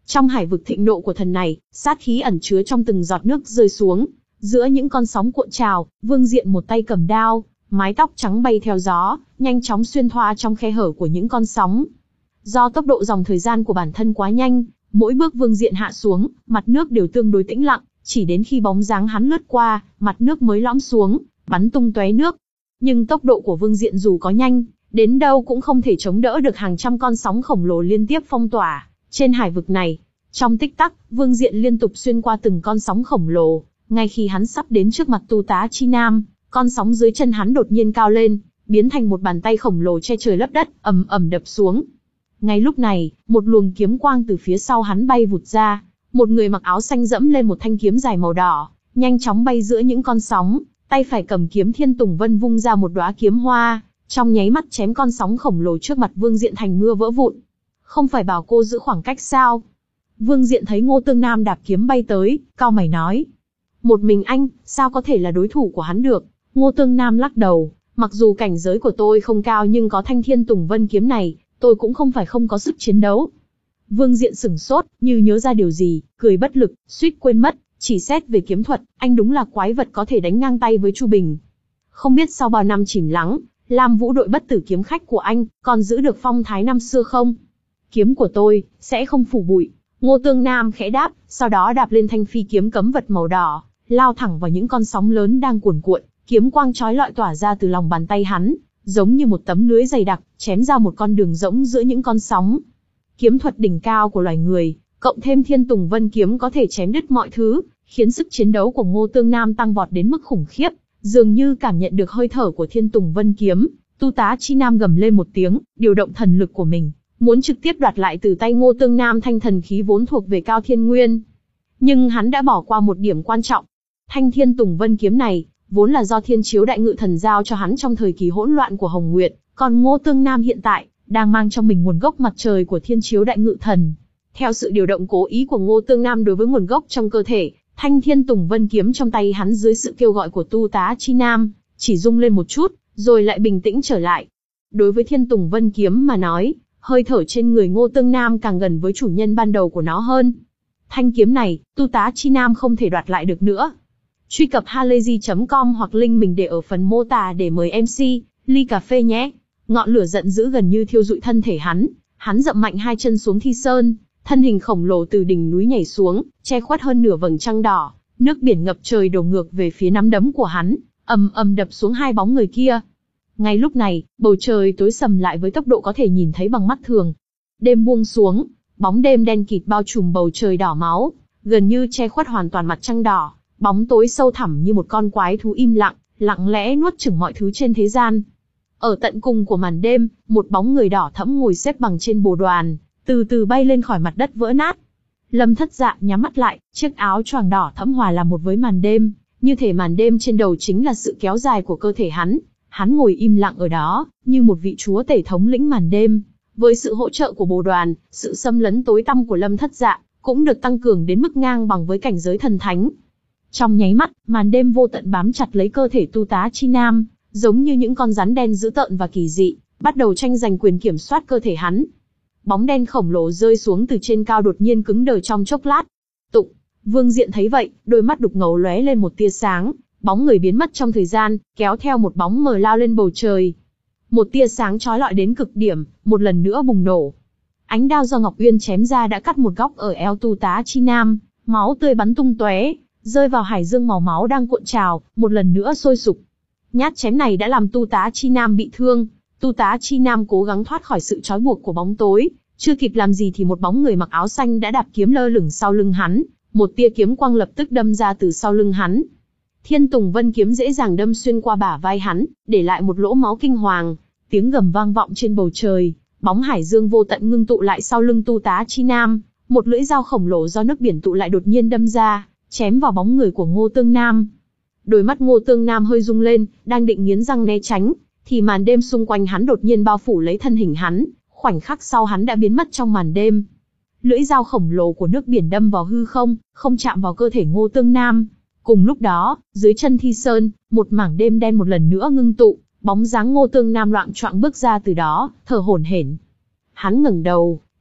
Trong hải vực thịnh nộ của thần này, sát khí ẩn chứa trong từng giọt nước rơi xuống. Giữa những con sóng cuộn trào, Vương Diện một tay cầm đao, mái tóc trắng bay theo gió, nhanh chóng xuyên thoa trong khe hở của những con sóng. Do tốc độ dòng thời gian của bản thân quá nhanh, mỗi bước Vương Diện hạ xuống, mặt nước đều tương đối tĩnh lặng, chỉ đến khi bóng dáng hắn lướt qua, mặt nước mới lõm xuống, bắn tung tóe nước. Nhưng tốc độ của Vương Diện dù có nhanh, đến đâu cũng không thể chống đỡ được hàng trăm con sóng khổng lồ liên tiếp phong tỏa trên hải vực này. Trong tích tắc, Vương Diện liên tục xuyên qua từng con sóng khổng lồ. Ngay khi hắn sắp đến trước mặt Tu Tá Chi Nam, con sóng dưới chân hắn đột nhiên cao lên, biến thành một bàn tay khổng lồ che trời lấp đất, ầm ầm đập xuống. Ngay lúc này, một luồng kiếm quang từ phía sau hắn bay vụt ra, một người mặc áo xanh dẫm lên một thanh kiếm dài màu đỏ, nhanh chóng bay giữa những con sóng, tay phải cầm kiếm Thiên Tùng Vân vung ra một đóa kiếm hoa, trong nháy mắt chém con sóng khổng lồ trước mặt Vương Diện thành mưa vỡ vụn. Không phải bảo cô giữ khoảng cách sao? Vương Diện thấy Ngô Tương Nam đạp kiếm bay tới, cau mày nói. Một mình anh, sao có thể là đối thủ của hắn được? Ngô Tương Nam lắc đầu, mặc dù cảnh giới của tôi không cao nhưng có thanh Thiên Tùng Vân kiếm này, tôi cũng không phải không có sức chiến đấu. Vương Diện sửng sốt, như nhớ ra điều gì, cười bất lực, suýt quên mất, chỉ xét về kiếm thuật, anh đúng là quái vật có thể đánh ngang tay với Chu Bình. Không biết sau bao năm chìm lắng, Lam Vũ đội bất tử kiếm khách của anh, còn giữ được phong thái năm xưa không? Kiếm của tôi, sẽ không phủ bụi. Ngô Tương Nam khẽ đáp, sau đó đạp lên thanh phi kiếm cấm vật màu đỏ, lao thẳng vào những con sóng lớn đang cuồn cuộn, kiếm quang chói lọi tỏa ra từ lòng bàn tay hắn, giống như một tấm lưới dày đặc, chém ra một con đường rỗng giữa những con sóng. Kiếm thuật đỉnh cao của loài người, cộng thêm Thiên Tùng Vân kiếm có thể chém đứt mọi thứ, khiến sức chiến đấu của Ngô Tương Nam tăng vọt đến mức khủng khiếp, dường như cảm nhận được hơi thở của Thiên Tùng Vân kiếm, Tu Tá Chi Nam gầm lên một tiếng, điều động thần lực của mình, muốn trực tiếp đoạt lại từ tay Ngô Tương Nam thanh thần khí vốn thuộc về Cao Thiên Nguyên. Nhưng hắn đã bỏ qua một điểm quan trọng. Thanh Thiên Tùng Vân kiếm này, vốn là do Thiên Chiếu Đại Ngự Thần giao cho hắn trong thời kỳ hỗn loạn của Hồng Nguyệt, còn Ngô Tương Nam hiện tại, đang mang trong mình nguồn gốc mặt trời của Thiên Chiếu Đại Ngự Thần. Theo sự điều động cố ý của Ngô Tương Nam đối với nguồn gốc trong cơ thể, thanh Thiên Tùng Vân kiếm trong tay hắn dưới sự kêu gọi của Tu Tá Chi Nam, chỉ rung lên một chút, rồi lại bình tĩnh trở lại. Đối với Thiên Tùng Vân kiếm mà nói, hơi thở trên người Ngô Tương Nam càng gần với chủ nhân ban đầu của nó hơn. Thanh kiếm này, Tu Tá Chi Nam không thể đoạt lại được nữa. Truy cập halayzi chấm com hoặc link mình để ở phần mô tả để mời em xê, ly cà phê nhé. Ngọn lửa giận dữ gần như thiêu rụi thân thể hắn, hắn dậm mạnh hai chân xuống thi sơn, thân hình khổng lồ từ đỉnh núi nhảy xuống, che khuất hơn nửa vầng trăng đỏ, nước biển ngập trời đổ ngược về phía nắm đấm của hắn, ầm ầm đập xuống hai bóng người kia. Ngay lúc này, bầu trời tối sầm lại với tốc độ có thể nhìn thấy bằng mắt thường. Đêm buông xuống, bóng đêm đen kịt bao trùm bầu trời đỏ máu, gần như che khuất hoàn toàn mặt trăng đỏ, bóng tối sâu thẳm như một con quái thú im lặng, lặng lẽ nuốt chửng mọi thứ trên thế gian. Ở tận cùng của màn đêm, một bóng người đỏ thẫm ngồi xếp bằng trên bồ đoàn, từ từ bay lên khỏi mặt đất vỡ nát. Lâm Thất Dạ nhắm mắt lại, chiếc áo choàng đỏ thẫm hòa làm một với màn đêm, như thể màn đêm trên đầu chính là sự kéo dài của cơ thể hắn. Hắn ngồi im lặng ở đó, như một vị chúa tể thống lĩnh màn đêm. Với sự hỗ trợ của bồ đoàn, sự xâm lấn tối tăm của Lâm Thất Dạ cũng được tăng cường đến mức ngang bằng với cảnh giới thần thánh. Trong nháy mắt, màn đêm vô tận bám chặt lấy cơ thể Tu Tá Chi Nam, giống như những con rắn đen dữ tợn và kỳ dị, bắt đầu tranh giành quyền kiểm soát cơ thể hắn. Bóng đen khổng lồ rơi xuống từ trên cao đột nhiên cứng đờ trong chốc lát. Tụng, Vương Diện thấy vậy, đôi mắt đục ngầu lóe lên một tia sáng, bóng người biến mất trong thời gian, kéo theo một bóng mờ lao lên bầu trời. Một tia sáng chói lọi đến cực điểm, một lần nữa bùng nổ. Ánh đao do Ngọc Uyên chém ra đã cắt một góc ở eo Tu Tá Chi Nam, máu tươi bắn tung tóe, rơi vào hải dương màu máu đang cuộn trào, một lần nữa sôi sục. Nhát chém này đã làm Tu Tá Chi Nam bị thương. Tu Tá Chi Nam cố gắng thoát khỏi sự trói buộc của bóng tối, chưa kịp làm gì thì một bóng người mặc áo xanh đã đạp kiếm lơ lửng sau lưng hắn, một tia kiếm quang lập tức đâm ra từ sau lưng hắn. Thiên Tùng Vân kiếm dễ dàng đâm xuyên qua bả vai hắn, để lại một lỗ máu kinh hoàng. Tiếng gầm vang vọng trên bầu trời, bóng hải dương vô tận ngưng tụ lại sau lưng Tu Tá Chi Nam, một lưỡi dao khổng lồ do nước biển tụ lại đột nhiên đâm ra, chém vào bóng người của Ngô Tương Nam. Đôi mắt Ngô Tương Nam hơi rung lên, đang định nghiến răng né tránh, thì màn đêm xung quanh hắn đột nhiên bao phủ lấy thân hình hắn, khoảnh khắc sau hắn đã biến mất trong màn đêm. Lưỡi dao khổng lồ của nước biển đâm vào hư không, không chạm vào cơ thể Ngô Tương Nam. Cùng lúc đó, dưới chân Thi Sơn, một mảng đêm đen một lần nữa ngưng tụ, bóng dáng Ngô Tương Nam loạng choạng bước ra từ đó, thở hổn hển. Hắn ngẩng đầu,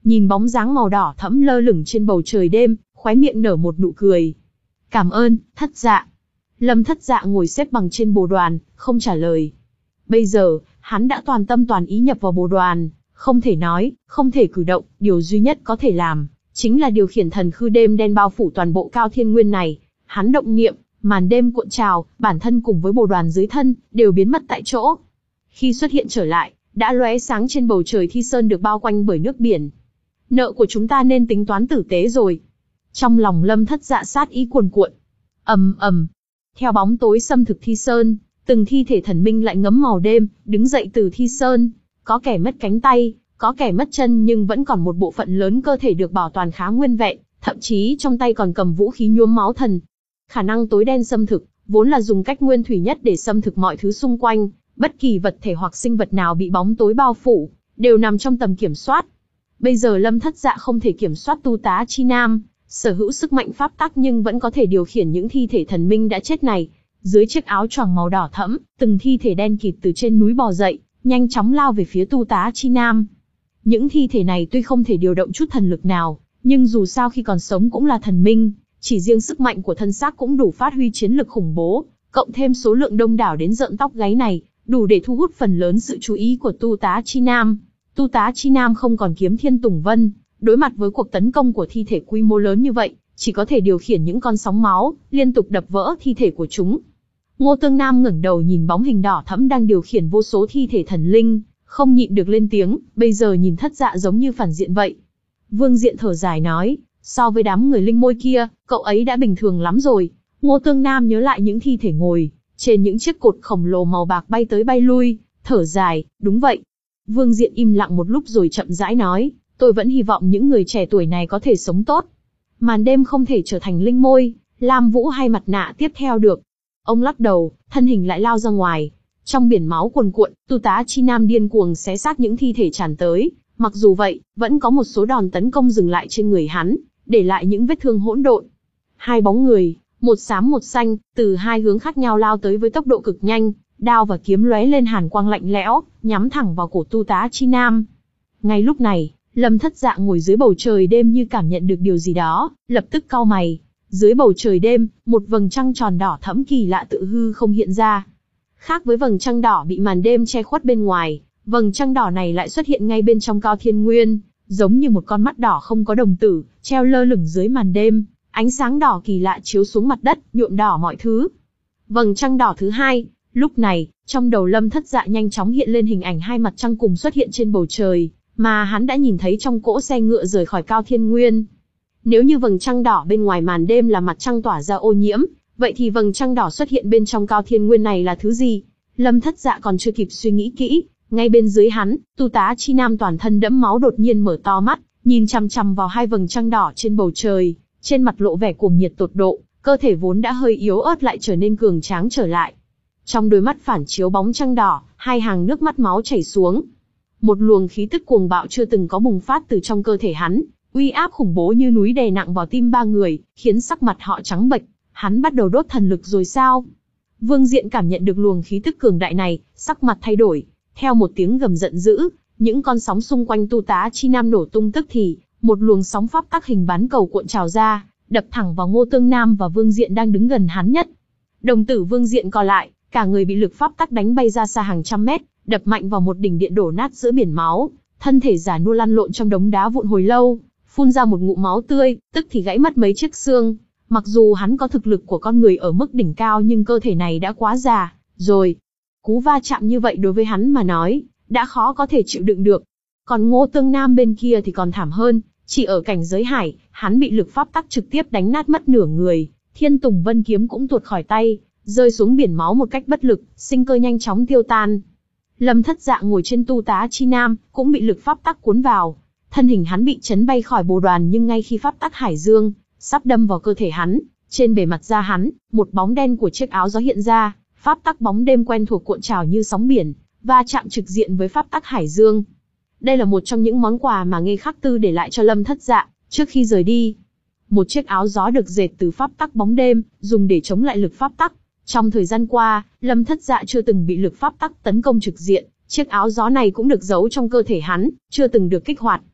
nhìn bóng dáng màu đỏ thẫm lơ lửng trên bầu trời đêm, khóe miệng nở một nụ cười. Cảm ơn, Thất Dạ. Lâm Thất Dạ ngồi xếp bằng trên bồ đoàn, không trả lời. Bây giờ, hắn đã toàn tâm toàn ý nhập vào bồ đoàn, không thể nói, không thể cử động, điều duy nhất có thể làm, chính là điều khiển thần khư đêm đen bao phủ toàn bộ cao thiên nguyên này. Hắn động niệm, màn đêm cuộn trào, bản thân cùng với bồ đoàn dưới thân, đều biến mất tại chỗ. Khi xuất hiện trở lại, đã lóe sáng trên bầu trời Thi Sơn được bao quanh bởi nước biển. Nợ của chúng ta nên tính toán tử tế rồi. Trong lòng Lâm Thất Dạ sát ý cuồn cuộn. Ầm ầm. Theo bóng tối xâm thực Thi Sơn, từng thi thể thần minh lại ngấm màu đêm, đứng dậy từ Thi Sơn. Có kẻ mất cánh tay, có kẻ mất chân nhưng vẫn còn một bộ phận lớn cơ thể được bảo toàn khá nguyên vẹn, thậm chí trong tay còn cầm vũ khí nhuốm máu thần. Khả năng tối đen xâm thực, vốn là dùng cách nguyên thủy nhất để xâm thực mọi thứ xung quanh, bất kỳ vật thể hoặc sinh vật nào bị bóng tối bao phủ, đều nằm trong tầm kiểm soát. Bây giờ Lâm Thất Dạ không thể kiểm soát tu tá chi nam, sở hữu sức mạnh pháp tắc nhưng vẫn có thể điều khiển những thi thể thần minh đã chết này. Dưới chiếc áo choàng màu đỏ thẫm, từng thi thể đen kịt từ trên núi bò dậy, nhanh chóng lao về phía tu tá chi nam. Những thi thể này tuy không thể điều động chút thần lực nào, nhưng dù sao khi còn sống cũng là thần minh, chỉ riêng sức mạnh của thân xác cũng đủ phát huy chiến lực khủng bố, cộng thêm số lượng đông đảo đến rợn tóc gáy này, đủ để thu hút phần lớn sự chú ý của tu tá chi nam. Tu tá chi nam không còn kiếm Thiên Tùng Vân, đối mặt với cuộc tấn công của thi thể quy mô lớn như vậy, chỉ có thể điều khiển những con sóng máu, liên tục đập vỡ thi thể của chúng. Ngô Tương Nam ngẩng đầu nhìn bóng hình đỏ thẫm đang điều khiển vô số thi thể thần linh, không nhịn được lên tiếng, bây giờ nhìn Thất Dạ giống như phản diện vậy. Vương Diện thở dài nói, so với đám người linh môi kia, cậu ấy đã bình thường lắm rồi. Ngô Tương Nam nhớ lại những thi thể ngồi trên những chiếc cột khổng lồ màu bạc bay tới bay lui, thở dài, đúng vậy. Vương Diện im lặng một lúc rồi chậm rãi nói, tôi vẫn hy vọng những người trẻ tuổi này có thể sống tốt. Màn đêm không thể trở thành linh môi, Lam Vũ hay mặt nạ tiếp theo được. Ông lắc đầu, thân hình lại lao ra ngoài. Trong biển máu cuồn cuộn, tu tá chi nam điên cuồng xé xác những thi thể tràn tới. Mặc dù vậy, vẫn có một số đòn tấn công dừng lại trên người hắn, để lại những vết thương hỗn độn. Hai bóng người, một xám một xanh, từ hai hướng khác nhau lao tới với tốc độ cực nhanh, đao và kiếm lóe lên hàn quang lạnh lẽo, nhắm thẳng vào cổ tu tá chi nam. Ngay lúc này, Lâm Thất Dạ ngồi dưới bầu trời đêm như cảm nhận được điều gì đó, lập tức cau mày. Dưới bầu trời đêm, một vầng trăng tròn đỏ thẫm kỳ lạ tự hư không hiện ra. Khác với vầng trăng đỏ bị màn đêm che khuất bên ngoài, vầng trăng đỏ này lại xuất hiện ngay bên trong cao thiên nguyên, giống như một con mắt đỏ không có đồng tử, treo lơ lửng dưới màn đêm. Ánh sáng đỏ kỳ lạ chiếu xuống mặt đất, nhuộm đỏ mọi thứ. Vầng trăng đỏ thứ hai, lúc này, trong đầu Lâm Thất Dạ nhanh chóng hiện lên hình ảnh hai mặt trăng cùng xuất hiện trên bầu trời, mà hắn đã nhìn thấy trong cỗ xe ngựa rời khỏi cao thiên nguyên. Nếu như vầng trăng đỏ bên ngoài màn đêm là mặt trăng tỏa ra ô nhiễm, vậy thì vầng trăng đỏ xuất hiện bên trong cao thiên nguyên này là thứ gì? Lâm Thất Dạ còn chưa kịp suy nghĩ kỹ, ngay bên dưới hắn, tu tá chi nam toàn thân đẫm máu đột nhiên mở to mắt, nhìn chằm chằm vào hai vầng trăng đỏ trên bầu trời, trên mặt lộ vẻ cuồng nhiệt tột độ, cơ thể vốn đã hơi yếu ớt lại trở nên cường tráng trở lại. Trong đôi mắt phản chiếu bóng trăng đỏ, hai hàng nước mắt máu chảy xuống. Một luồng khí tức cuồng bạo chưa từng có bùng phát từ trong cơ thể hắn, uy áp khủng bố như núi đè nặng vào tim ba người, khiến sắc mặt họ trắng bệch. Hắn bắt đầu đốt thần lực rồi sao? Vương Diện cảm nhận được luồng khí tức cường đại này, sắc mặt thay đổi. Theo một tiếng gầm giận dữ, những con sóng xung quanh tu tá chi nam nổ tung, tức thì một luồng sóng pháp tắc hình bán cầu cuộn trào ra, đập thẳng vào Ngô Tương Nam và Vương Diện đang đứng gần hắn nhất. Đồng tử Vương Diện co lại, cả người bị lực pháp tắc đánh bay ra xa hàng trăm mét, đập mạnh vào một đỉnh điện đổ nát giữa biển máu, thân thể già nua lăn lộn trong đống đá vụn hồi lâu, phun ra một ngụm máu tươi, tức thì gãy mất mấy chiếc xương. Mặc dù hắn có thực lực của con người ở mức đỉnh cao nhưng cơ thể này đã quá già rồi. Cú va chạm như vậy đối với hắn mà nói, đã khó có thể chịu đựng được. Còn Ngô Tương Nam bên kia thì còn thảm hơn, chỉ ở cảnh giới hải, hắn bị lực pháp tắc trực tiếp đánh nát mất nửa người, Thiên Tùng Vân kiếm cũng tuột khỏi tay, rơi xuống biển máu một cách bất lực, sinh cơ nhanh chóng tiêu tan. Lâm Thất Dạ ngồi trên tu tá chi nam, cũng bị lực pháp tắc cuốn vào. Thân hình hắn bị chấn bay khỏi bồ đoàn nhưng ngay khi pháp tắc hải dương sắp đâm vào cơ thể hắn, trên bề mặt da hắn, một bóng đen của chiếc áo gió hiện ra, pháp tắc bóng đêm quen thuộc cuộn trào như sóng biển, va chạm trực diện với pháp tắc hải dương. Đây là một trong những món quà mà Nghê Khắc Tư để lại cho Lâm Thất Dạ trước khi rời đi. Một chiếc áo gió được dệt từ pháp tắc bóng đêm, dùng để chống lại lực pháp tắc. Trong thời gian qua, Lâm Thất Dạ chưa từng bị lực pháp tắc tấn công trực diện, chiếc áo gió này cũng được giấu trong cơ thể hắn, chưa từng được kích hoạt.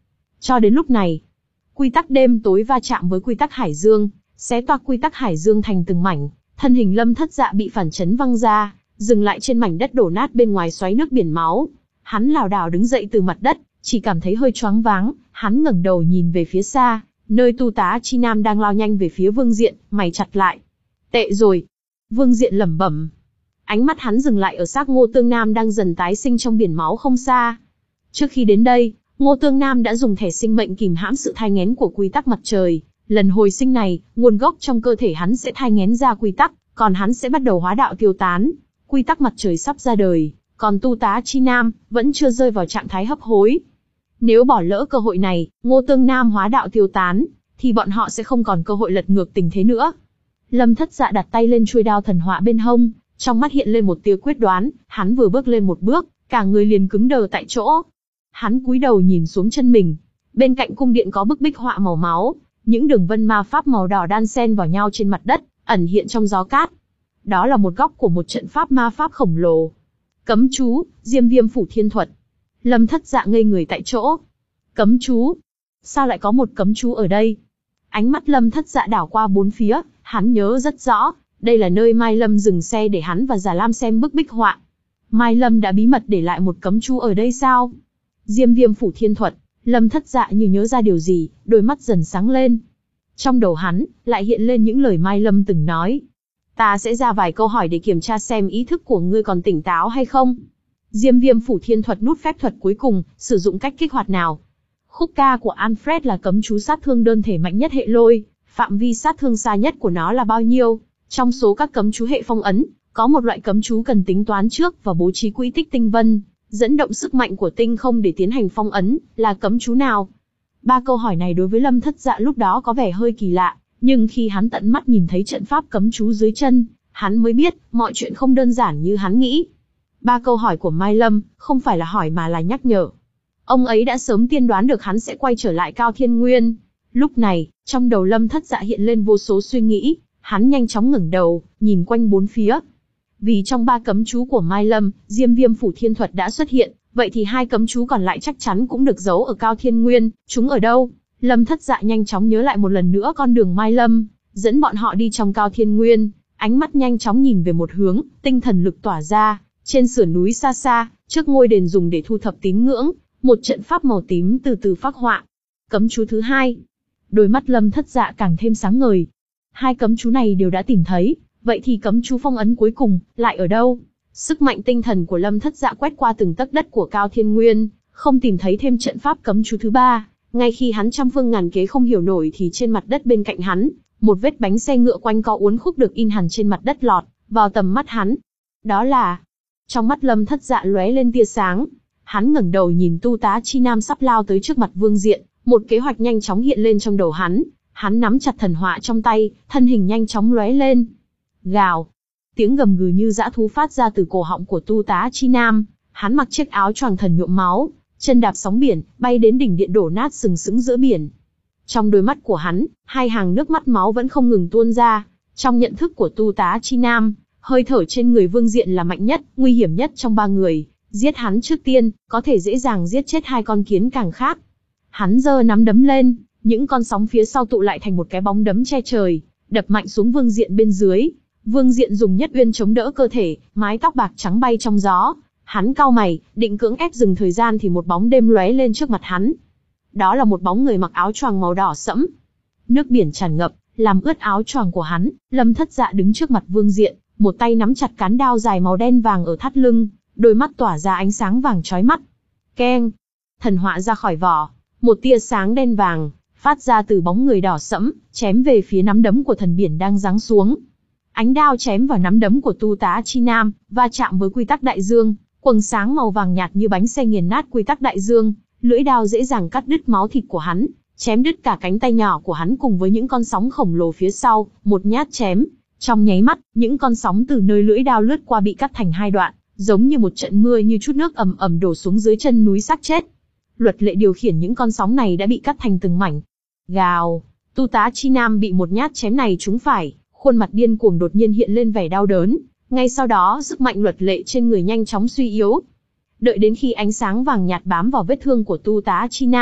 Cho đến lúc này, quy tắc đêm tối va chạm với quy tắc hải dương, xé toạc quy tắc hải dương thành từng mảnh, thân hình Lâm Thất Dạ bị phản chấn văng ra, dừng lại trên mảnh đất đổ nát bên ngoài xoáy nước biển máu. Hắn lảo đảo đứng dậy từ mặt đất, chỉ cảm thấy hơi choáng váng, hắn ngẩng đầu nhìn về phía xa, nơi Tu Tá Chi Nam đang lao nhanh về phía Vương Diện, mày chặt lại. Tệ rồi. Vương Diện lẩm bẩm. Ánh mắt hắn dừng lại ở xác Ngô Tương Nam đang dần tái sinh trong biển máu không xa. Trước khi đến đây, Ngô Tương Nam đã dùng thẻ sinh mệnh kìm hãm sự thai nghén của quy tắc mặt trời. Lần hồi sinh này, nguồn gốc trong cơ thể hắn sẽ thai nghén ra quy tắc, còn hắn sẽ bắt đầu hóa đạo tiêu tán. Quy tắc mặt trời sắp ra đời, còn Tu Tá Chi Nam vẫn chưa rơi vào trạng thái hấp hối. Nếu bỏ lỡ cơ hội này, Ngô Tương Nam hóa đạo tiêu tán, thì bọn họ sẽ không còn cơ hội lật ngược tình thế nữa. Lâm Thất Dạ đặt tay lên chuôi đao thần họa bên hông, trong mắt hiện lên một tia quyết đoán, hắn vừa bước lên một bước, cả người liền cứng đờ tại chỗ. Hắn cúi đầu nhìn xuống chân mình, bên cạnh cung điện có bức bích họa màu máu, những đường vân ma pháp màu đỏ đan xen vào nhau trên mặt đất, ẩn hiện trong gió cát. Đó là một góc của một trận pháp ma pháp khổng lồ. Cấm chú, Diêm Viêm Phủ Thiên Thuật. Lâm Thất Dạ ngây người tại chỗ. Cấm chú? Sao lại có một cấm chú ở đây? Ánh mắt Lâm Thất Dạ đảo qua bốn phía, hắn nhớ rất rõ, đây là nơi Mai Lâm dừng xe để hắn và Già Lam xem bức bích họa. Mai Lâm đã bí mật để lại một cấm chú ở đây sao? Diêm Viêm Phủ Thiên Thuật. Lâm Thất Dạ như nhớ ra điều gì, đôi mắt dần sáng lên. Trong đầu hắn, lại hiện lên những lời Mai Lâm từng nói. Ta sẽ ra vài câu hỏi để kiểm tra xem ý thức của ngươi còn tỉnh táo hay không. Diêm Viêm Phủ Thiên Thuật nút phép thuật cuối cùng, sử dụng cách kích hoạt nào? Khúc ca của Alfred là cấm chú sát thương đơn thể mạnh nhất hệ lôi, phạm vi sát thương xa nhất của nó là bao nhiêu? Trong số các cấm chú hệ phong ấn, có một loại cấm chú cần tính toán trước và bố trí quỹ tích tinh vân, dẫn động sức mạnh của tinh không để tiến hành phong ấn, là cấm chú nào? Ba câu hỏi này đối với Lâm Thất Dạ lúc đó có vẻ hơi kỳ lạ, nhưng khi hắn tận mắt nhìn thấy trận pháp cấm chú dưới chân, hắn mới biết, mọi chuyện không đơn giản như hắn nghĩ. Ba câu hỏi của Mai Lâm, không phải là hỏi mà là nhắc nhở. Ông ấy đã sớm tiên đoán được hắn sẽ quay trở lại Cao Thiên Nguyên. Lúc này, trong đầu Lâm Thất Dạ hiện lên vô số suy nghĩ, hắn nhanh chóng ngẩng đầu, nhìn quanh bốn phía. Vì trong ba cấm chú của Mai Lâm, Diêm Viêm Phủ Thiên Thuật đã xuất hiện, vậy thì hai cấm chú còn lại chắc chắn cũng được giấu ở Cao Thiên Nguyên, chúng ở đâu? Lâm Thất Dạ nhanh chóng nhớ lại một lần nữa con đường Mai Lâm, dẫn bọn họ đi trong Cao Thiên Nguyên, ánh mắt nhanh chóng nhìn về một hướng, tinh thần lực tỏa ra, trên sườn núi xa xa, trước ngôi đền dùng để thu thập tín ngưỡng, một trận pháp màu tím từ từ phác họa. Cấm chú thứ hai. Đôi mắt Lâm Thất Dạ càng thêm sáng ngời. Hai cấm chú này đều đã tìm thấy, vậy thì cấm chú phong ấn cuối cùng, lại ở đâu? Sức mạnh tinh thần của Lâm Thất Dạ quét qua từng tấc đất của Cao Thiên Nguyên, không tìm thấy thêm trận pháp cấm chú thứ ba. Ngay khi hắn trăm phương ngàn kế không hiểu nổi thì trên mặt đất bên cạnh hắn, một vết bánh xe ngựa quanh co uốn khúc được in hẳn trên mặt đất lọt vào tầm mắt hắn. Đó là... Trong mắt Lâm Thất Dạ lóe lên tia sáng. Hắn ngẩng đầu nhìn Tu Tá Chi Nam sắp lao tới trước mặt Vương Diện, một kế hoạch nhanh chóng hiện lên trong đầu hắn. Hắn nắm chặt thần họa trong tay, thân hình nhanh chóng lóe lên. Gào. Tiếng gầm gừ như dã thú phát ra từ cổ họng của Tu Tá Chi Nam. Hắn mặc chiếc áo choàng thần nhuộm máu, chân đạp sóng biển, bay đến đỉnh điện đổ nát sừng sững giữa biển. Trong đôi mắt của hắn, hai hàng nước mắt máu vẫn không ngừng tuôn ra. Trong nhận thức của Tu Tá Chi Nam, hơi thở trên người Vương Diện là mạnh nhất, nguy hiểm nhất trong ba người. Giết hắn trước tiên, có thể dễ dàng giết chết hai con kiến càng khác. Hắn giơ nắm đấm lên, những con sóng phía sau tụ lại thành một cái bóng đấm che trời, đập mạnh xuống Vương Diện bên dưới. Vương Diện dùng nhất uyên chống đỡ cơ thể, mái tóc bạc trắng bay trong gió. Hắn cau mày, định cưỡng ép dừng thời gian thì một bóng đêm lóe lên trước mặt hắn. Đó là một bóng người mặc áo choàng màu đỏ sẫm. Nước biển tràn ngập, làm ướt áo choàng của hắn. Lâm Thất Dạ đứng trước mặt Vương Diện, một tay nắm chặt cán đao dài màu đen vàng ở thắt lưng, đôi mắt tỏa ra ánh sáng vàng chói mắt. Keng! Thần họa ra khỏi vỏ, một tia sáng đen vàng phát ra từ bóng người đỏ sẫm, chém về phía nắm đấm của thần biển đang giáng xuống. Ánh đao chém vào nắm đấm của Tu Tá Chi Nam, va chạm với quy tắc đại dương, quầng sáng màu vàng nhạt như bánh xe nghiền nát quy tắc đại dương, lưỡi đao dễ dàng cắt đứt máu thịt của hắn, chém đứt cả cánh tay nhỏ của hắn cùng với những con sóng khổng lồ phía sau, một nhát chém, trong nháy mắt, những con sóng từ nơi lưỡi đao lướt qua bị cắt thành hai đoạn, giống như một trận mưa như chút nước ầm ầm đổ xuống dưới chân núi xác chết. Luật lệ điều khiển những con sóng này đã bị cắt thành từng mảnh. Gào, Tu Tá Chi Nam bị một nhát chém này trúng phải, khuôn mặt điên cuồng đột nhiên hiện lên vẻ đau đớn, ngay sau đó sức mạnh luật lệ trên người nhanh chóng suy yếu. Đợi đến khi ánh sáng vàng nhạt bám vào vết thương của Tu Tá Chi Nam,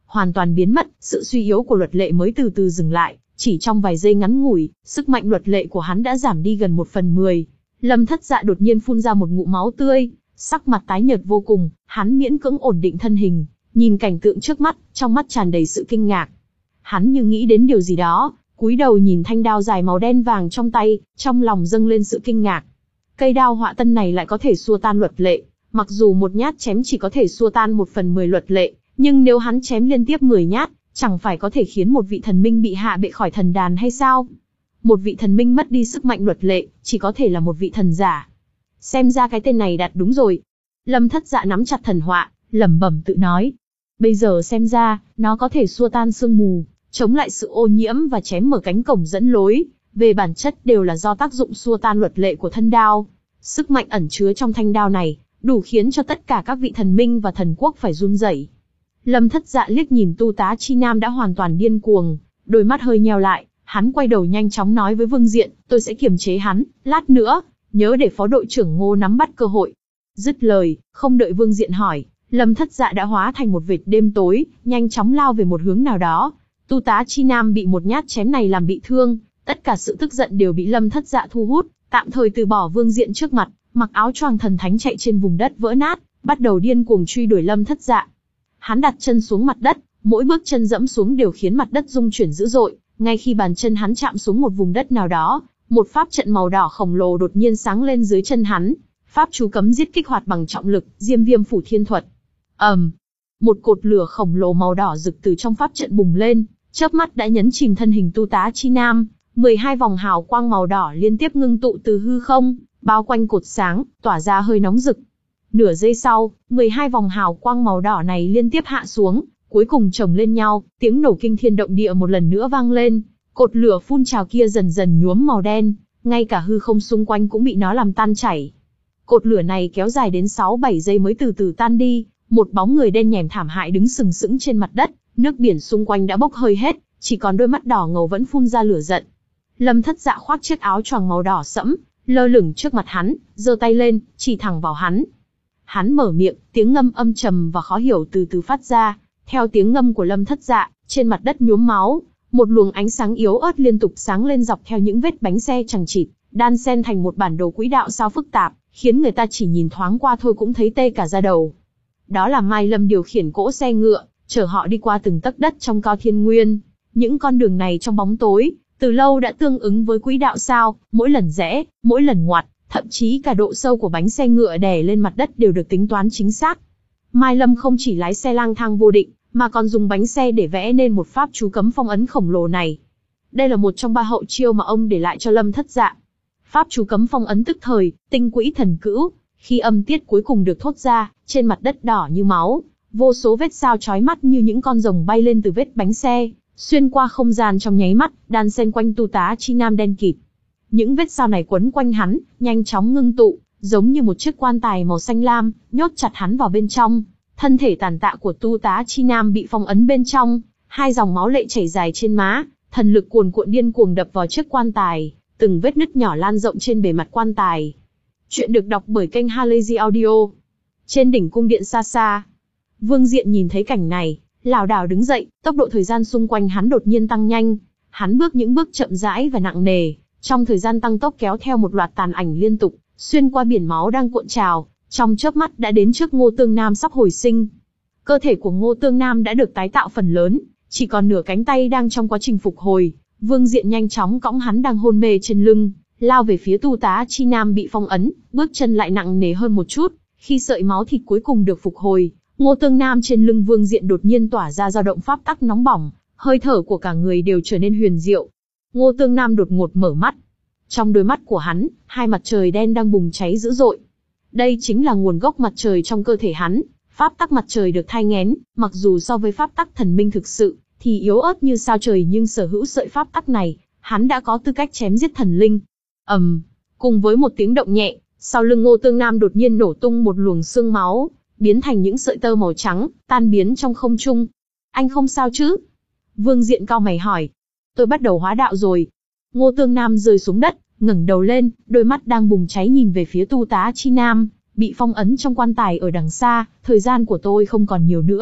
hoàn toàn biến mất, sự suy yếu của luật lệ mới từ từ dừng lại, chỉ trong vài giây ngắn ngủi, sức mạnh luật lệ của hắn đã giảm đi gần một phần mười. Lâm Thất Dạ đột nhiên phun ra một ngụm máu tươi, sắc mặt tái nhợt vô cùng, hắn miễn cưỡng ổn định thân hình, nhìn cảnh tượng trước mắt, trong mắt tràn đầy sự kinh ngạc. Hắn như nghĩ đến điều gì đó, cúi đầu nhìn thanh đao dài màu đen vàng trong tay, trong lòng dâng lên sự kinh ngạc. Cây đao họa tân này lại có thể xua tan luật lệ, mặc dù một nhát chém chỉ có thể xua tan một phần mười luật lệ, nhưng nếu hắn chém liên tiếp mười nhát, chẳng phải có thể khiến một vị thần minh bị hạ bệ khỏi thần đàn hay sao? Một vị thần minh mất đi sức mạnh luật lệ, chỉ có thể là một vị thần giả. Xem ra cái tên này đặt đúng rồi. Lâm Thất Dạ nắm chặt thần họa, lẩm bẩm tự nói. Bây giờ xem ra, nó có thể xua tan sương mù, chống lại sự ô nhiễm và chém mở cánh cổng dẫn lối. Về bản chất đều là do tác dụng xua tan luật lệ của thân đao. Sức mạnh ẩn chứa trong thanh đao này, đủ khiến cho tất cả các vị thần minh và thần quốc phải run rẩy. Lâm Thất Dạ liếc nhìn Tu Tá Chi Nam đã hoàn toàn điên cuồng, đôi mắt hơi nheo lại, hắn quay đầu nhanh chóng nói với Vương Diện, tôi sẽ kiềm chế hắn, lát nữa, nhớ để phó đội trưởng Ngô nắm bắt cơ hội. Dứt lời, không đợi Vương Diện hỏi, Lâm Thất Dạ đã hóa thành một vệt đêm tối, nhanh chóng lao về một hướng nào đó. Tu Tá Chi Nam bị một nhát chém này làm bị thương, tất cả sự tức giận đều bị Lâm Thất Dạ thu hút, tạm thời từ bỏ Vương Diện trước mặt, mặc áo choàng thần thánh chạy trên vùng đất vỡ nát, bắt đầu điên cuồng truy đuổi Lâm Thất Dạ. Hắn đặt chân xuống mặt đất, mỗi bước chân dẫm xuống đều khiến mặt đất rung chuyển dữ dội, ngay khi bàn chân hắn chạm xuống một vùng đất nào đó, một pháp trận màu đỏ khổng lồ đột nhiên sáng lên dưới chân hắn, pháp chú cấm giết kích hoạt bằng trọng lực, Diêm Viêm Phủ Thiên Thuật. ầm, um, một cột lửa khổng lồ màu đỏ rực từ trong pháp trận bùng lên, chớp mắt đã nhấn chìm thân hình Tu Tá Chi Nam, mười hai vòng hào quang màu đỏ liên tiếp ngưng tụ từ hư không, bao quanh cột sáng, tỏa ra hơi nóng rực. Nửa giây sau, mười hai vòng hào quang màu đỏ này liên tiếp hạ xuống, cuối cùng chồng lên nhau, tiếng nổ kinh thiên động địa một lần nữa vang lên, cột lửa phun trào kia dần dần nhuốm màu đen, ngay cả hư không xung quanh cũng bị nó làm tan chảy. Cột lửa này kéo dài đến sáu bảy giây mới từ từ tan đi, một bóng người đen nhèm thảm hại đứng sừng sững trên mặt đất, nước biển xung quanh đã bốc hơi hết, chỉ còn đôi mắt đỏ ngầu vẫn phun ra lửa giận. Lâm Thất Dạ khoác chiếc áo choàng màu đỏ sẫm, lơ lửng trước mặt hắn, giơ tay lên, chỉ thẳng vào hắn. Hắn mở miệng, tiếng ngâm âm trầm và khó hiểu từ từ phát ra. Theo tiếng ngâm của Lâm Thất Dạ, trên mặt đất nhuốm máu, một luồng ánh sáng yếu ớt liên tục sáng lên dọc theo những vết bánh xe chằng chịt, đan xen thành một bản đồ quỹ đạo sao phức tạp, khiến người ta chỉ nhìn thoáng qua thôi cũng thấy tê cả da đầu. Đó là Mai Lâm điều khiển cỗ xe ngựa, chở họ đi qua từng tấc đất trong Cao Thiên Nguyên. Những con đường này trong bóng tối, từ lâu đã tương ứng với quỹ đạo sao, mỗi lần rẽ, mỗi lần ngoặt, thậm chí cả độ sâu của bánh xe ngựa đè lên mặt đất đều được tính toán chính xác. Mai Lâm không chỉ lái xe lang thang vô định, mà còn dùng bánh xe để vẽ nên một pháp chú cấm phong ấn khổng lồ này. Đây là một trong ba hậu chiêu mà ông để lại cho Lâm Thất Dạ. Pháp chú cấm phong ấn tức thời, tinh quỹ thần cữu, khi âm tiết cuối cùng được thốt ra, trên mặt đất đỏ như máu, vô số vết sao chói mắt như những con rồng bay lên từ vết bánh xe, xuyên qua không gian trong nháy mắt, đan xen quanh Tu Tá Chi Nam đen kịt. Những vết sao này quấn quanh hắn, nhanh chóng ngưng tụ, giống như một chiếc quan tài màu xanh lam, nhốt chặt hắn vào bên trong. Thân thể tàn tạ của Tu Tá Chi Nam bị phong ấn bên trong, hai dòng máu lệ chảy dài trên má, thần lực cuồn cuộn điên cuồng đập vào chiếc quan tài, từng vết nứt nhỏ lan rộng trên bề mặt quan tài. Chuyện được đọc bởi kênh Halazy Audio. Trên đỉnh cung điện xa xa, Vương Diện nhìn thấy cảnh này, lảo đảo đứng dậy, tốc độ thời gian xung quanh hắn đột nhiên tăng nhanh, hắn bước những bước chậm rãi và nặng nề, trong thời gian tăng tốc kéo theo một loạt tàn ảnh liên tục, xuyên qua biển máu đang cuộn trào, trong chớp mắt đã đến trước Ngô Tương Nam sắp hồi sinh. Cơ thể của Ngô Tương Nam đã được tái tạo phần lớn, chỉ còn nửa cánh tay đang trong quá trình phục hồi. Vương Diện nhanh chóng cõng hắn đang hôn mê trên lưng, lao về phía Tu Tá Chi Nam bị phong ấn, bước chân lại nặng nề hơn một chút. Khi sợi máu thịt cuối cùng được phục hồi, Ngô Tương Nam trên lưng Vương Diện đột nhiên tỏa ra dao động pháp tắc nóng bỏng, hơi thở của cả người đều trở nên huyền diệu. Ngô Tương Nam đột ngột mở mắt. Trong đôi mắt của hắn, hai mặt trời đen đang bùng cháy dữ dội. Đây chính là nguồn gốc mặt trời trong cơ thể hắn, pháp tắc mặt trời được thai nghén, mặc dù so với pháp tắc thần minh thực sự, thì yếu ớt như sao trời nhưng sở hữu sợi pháp tắc này, hắn đã có tư cách chém giết thần linh. ầm, um, cùng với một tiếng động nhẹ, sau lưng Ngô Tương Nam đột nhiên nổ tung một luồng xương máu, biến thành những sợi tơ màu trắng, tan biến trong không trung. Anh không sao chứ? Vương Diện cau mày hỏi. Tôi bắt đầu hóa đạo rồi. Ngô Tương Nam rơi xuống đất, ngẩng đầu lên, đôi mắt đang bùng cháy nhìn về phía Tu Tá Chi Nam, bị phong ấn trong quan tài ở đằng xa. Thời gian của tôi không còn nhiều nữa.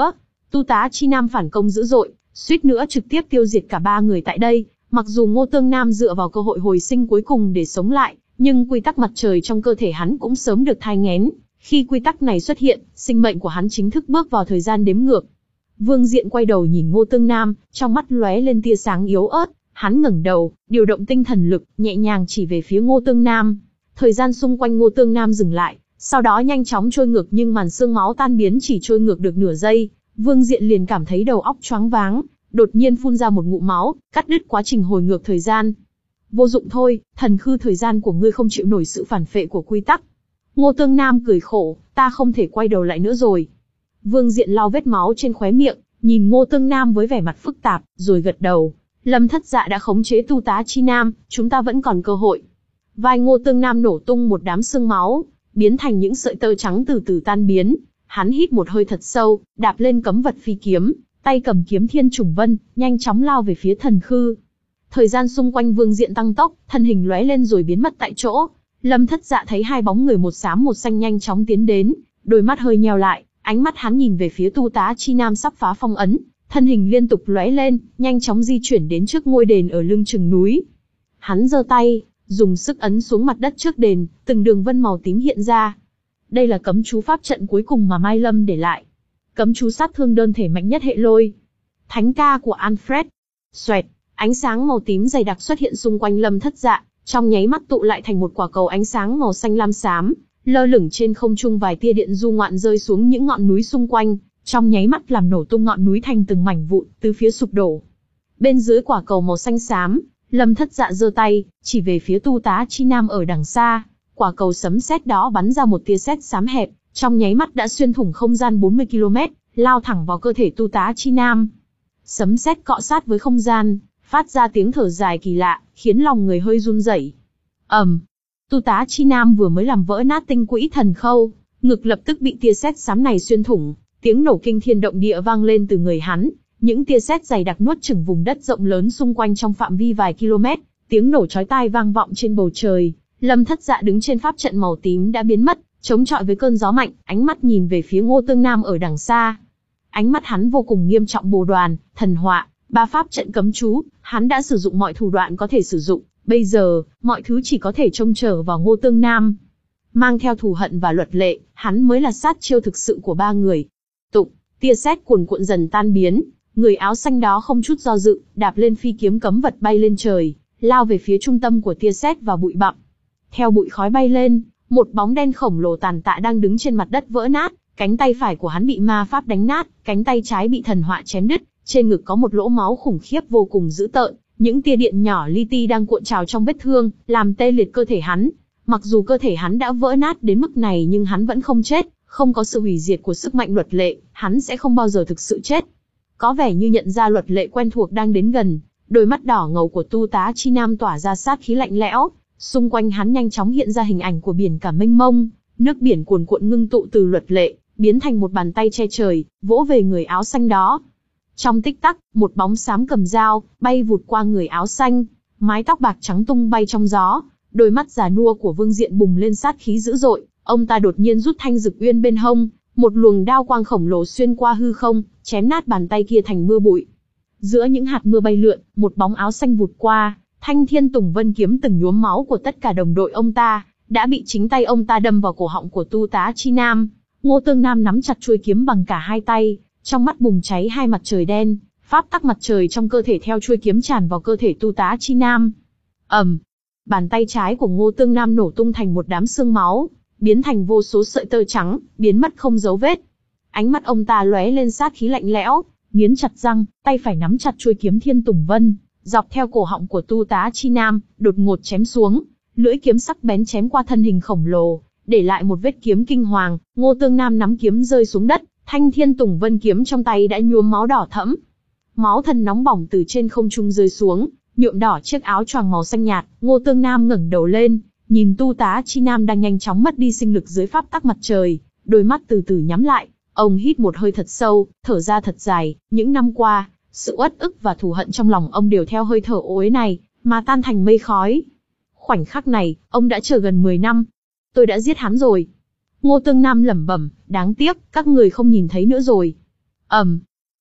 Tu Tá Chi Nam phản công dữ dội, suýt nữa trực tiếp tiêu diệt cả ba người tại đây. Mặc dù Ngô Tương Nam dựa vào cơ hội hồi sinh cuối cùng để sống lại, nhưng quy tắc mặt trời trong cơ thể hắn cũng sớm được thai nghén. Khi quy tắc này xuất hiện, sinh mệnh của hắn chính thức bước vào thời gian đếm ngược. Vương Diện quay đầu nhìn Ngô Tương Nam, trong mắt lóe lên tia sáng yếu ớt. Hắn ngẩng đầu, điều động tinh thần lực, nhẹ nhàng chỉ về phía Ngô Tương Nam. Thời gian xung quanh Ngô Tương Nam dừng lại, sau đó nhanh chóng trôi ngược, nhưng màn xương máu tan biến chỉ trôi ngược được nửa giây. Vương Diện liền cảm thấy đầu óc choáng váng, đột nhiên phun ra một ngụm máu, cắt đứt quá trình hồi ngược thời gian. Vô dụng thôi, thần khư thời gian của ngươi không chịu nổi sự phản phệ của quy tắc. Ngô Tương Nam cười khổ, ta không thể quay đầu lại nữa rồi. Vương Diện lau vết máu trên khóe miệng, nhìn Ngô Tương Nam với vẻ mặt phức tạp, rồi gật đầu. Lâm Thất Dạ đã khống chế Tu Tá Chi Nam, chúng ta vẫn còn cơ hội. Vai Ngô Tương Nam nổ tung một đám xương máu, biến thành những sợi tơ trắng từ từ tan biến. Hắn hít một hơi thật sâu, đạp lên cấm vật phi kiếm, tay cầm kiếm Thiên Trùng Vân, nhanh chóng lao về phía thần khư. Thời gian xung quanh Vương Diện tăng tốc, thân hình lóe lên rồi biến mất tại chỗ. Lâm Thất Dạ thấy hai bóng người một xám một xanh nhanh chóng tiến đến, đôi mắt hơi nheo lại, ánh mắt hắn nhìn về phía Tu Tá Chi Nam sắp phá phong ấn, thân hình liên tục lóe lên, nhanh chóng di chuyển đến trước ngôi đền ở lưng chừng núi. Hắn giơ tay, dùng sức ấn xuống mặt đất trước đền, từng đường vân màu tím hiện ra. Đây là cấm chú pháp trận cuối cùng mà Mai Lâm để lại. Cấm chú sát thương đơn thể mạnh nhất hệ lôi. Thánh ca của Alfred. Xoẹt, ánh sáng màu tím dày đặc xuất hiện xung quanh Lâm Thất Dạ, trong nháy mắt tụ lại thành một quả cầu ánh sáng màu xanh lam xám, lơ lửng trên không trung, vài tia điện du ngoạn rơi xuống những ngọn núi xung quanh, trong nháy mắt làm nổ tung ngọn núi thành từng mảnh vụn, từ phía sụp đổ. Bên dưới quả cầu màu xanh xám, Lâm Thất Dạ giơ tay, chỉ về phía Tu Tá Chi Nam ở đằng xa. Quả cầu sấm sét đó bắn ra một tia sét xám hẹp, trong nháy mắt đã xuyên thủng không gian bốn mươi ki lô mét, lao thẳng vào cơ thể Tu Tá Chi Nam. Sấm sét cọ sát với không gian, phát ra tiếng thở dài kỳ lạ, khiến lòng người hơi run rẩy. ầm, um, Tu Tá Chi Nam vừa mới làm vỡ nát tinh quỹ thần khâu, ngực lập tức bị tia sét xám này xuyên thủng, tiếng nổ kinh thiên động địa vang lên từ người hắn. Những tia sét dày đặc nuốt chửng vùng đất rộng lớn xung quanh trong phạm vi vài km, tiếng nổ chói tai vang vọng trên bầu trời. Lâm Thất Dạ đứng trên pháp trận màu tím đã biến mất, chống chọi với cơn gió mạnh, ánh mắt nhìn về phía Ngô Tương Nam ở đằng xa. Ánh mắt hắn vô cùng nghiêm trọng. Bồ đoàn, thần họa, ba pháp trận cấm chú, hắn đã sử dụng mọi thủ đoạn có thể sử dụng, bây giờ, mọi thứ chỉ có thể trông chờ vào Ngô Tương Nam. Mang theo thù hận và luật lệ, hắn mới là sát chiêu thực sự của ba người. Tụng, tia sét cuồn cuộn dần tan biến, người áo xanh đó không chút do dự, đạp lên phi kiếm cấm vật bay lên trời, lao về phía trung tâm của tia sét và bụi bặm. Theo bụi khói bay lên, một bóng đen khổng lồ tàn tạ đang đứng trên mặt đất vỡ nát, cánh tay phải của hắn bị ma pháp đánh nát, cánh tay trái bị thần họa chém đứt, trên ngực có một lỗ máu khủng khiếp vô cùng dữ tợn, những tia điện nhỏ li ti đang cuộn trào trong vết thương, làm tê liệt cơ thể hắn. Mặc dù cơ thể hắn đã vỡ nát đến mức này nhưng hắn vẫn không chết, không có sự hủy diệt của sức mạnh luật lệ, hắn sẽ không bao giờ thực sự chết. Có vẻ như nhận ra luật lệ quen thuộc đang đến gần, đôi mắt đỏ ngầu của Tu Tá Chi Nam tỏa ra sát khí lạnh lẽo, xung quanh hắn nhanh chóng hiện ra hình ảnh của biển cả mênh mông, nước biển cuồn cuộn ngưng tụ từ luật lệ, biến thành một bàn tay che trời, vỗ về người áo xanh đó. Trong tích tắc, một bóng xám cầm dao, bay vụt qua người áo xanh, mái tóc bạc trắng tung bay trong gió, đôi mắt già nua của Vương Diện bùng lên sát khí dữ dội, ông ta đột nhiên rút thanh dực uyên bên hông, một luồng đao quang khổng lồ xuyên qua hư không, chém nát bàn tay kia thành mưa bụi. Giữa những hạt mưa bay lượn, một bóng áo xanh vụt qua, thanh Thiên Tùng Vân kiếm từng nhuốm máu của tất cả đồng đội ông ta, đã bị chính tay ông ta đâm vào cổ họng của Tu Tá Chi Nam. Ngô Tương Nam nắm chặt chuôi kiếm bằng cả hai tay, trong mắt bùng cháy hai mặt trời đen, pháp tắc mặt trời trong cơ thể theo chuôi kiếm tràn vào cơ thể Tu Tá Chi Nam. ầm, um, bàn tay trái của Ngô Tương Nam nổ tung thành một đám xương máu, biến thành vô số sợi tơ trắng, biến mất không dấu vết. Ánh mắt ông ta lóe lên sát khí lạnh lẽo, nghiến chặt răng, tay phải nắm chặt chuôi kiếm Thiên Tùng Vân, dọc theo cổ họng của Tu Tá Chi Nam, đột ngột chém xuống, lưỡi kiếm sắc bén chém qua thân hình khổng lồ, để lại một vết kiếm kinh hoàng. Ngô Tương Nam nắm kiếm rơi xuống đất, thanh Thiên Tùng Vân kiếm trong tay đã nhuốm máu đỏ thẫm. Máu thần nóng bỏng từ trên không trung rơi xuống, nhuộm đỏ chiếc áo choàng màu xanh nhạt. Ngô Tương Nam ngẩng đầu lên, nhìn Tu Tá Chi Nam đang nhanh chóng mất đi sinh lực dưới pháp tắc mặt trời, đôi mắt từ từ nhắm lại. Ông hít một hơi thật sâu, thở ra thật dài. Những năm qua, sự uất ức và thù hận trong lòng ông đều theo hơi thở ô uế này mà tan thành mây khói. Khoảnh khắc này, ông đã chờ gần mười năm. Tôi đã giết hắn rồi. Ngô Tương Nam lẩm bẩm, đáng tiếc, các người không nhìn thấy nữa rồi. ầm, um,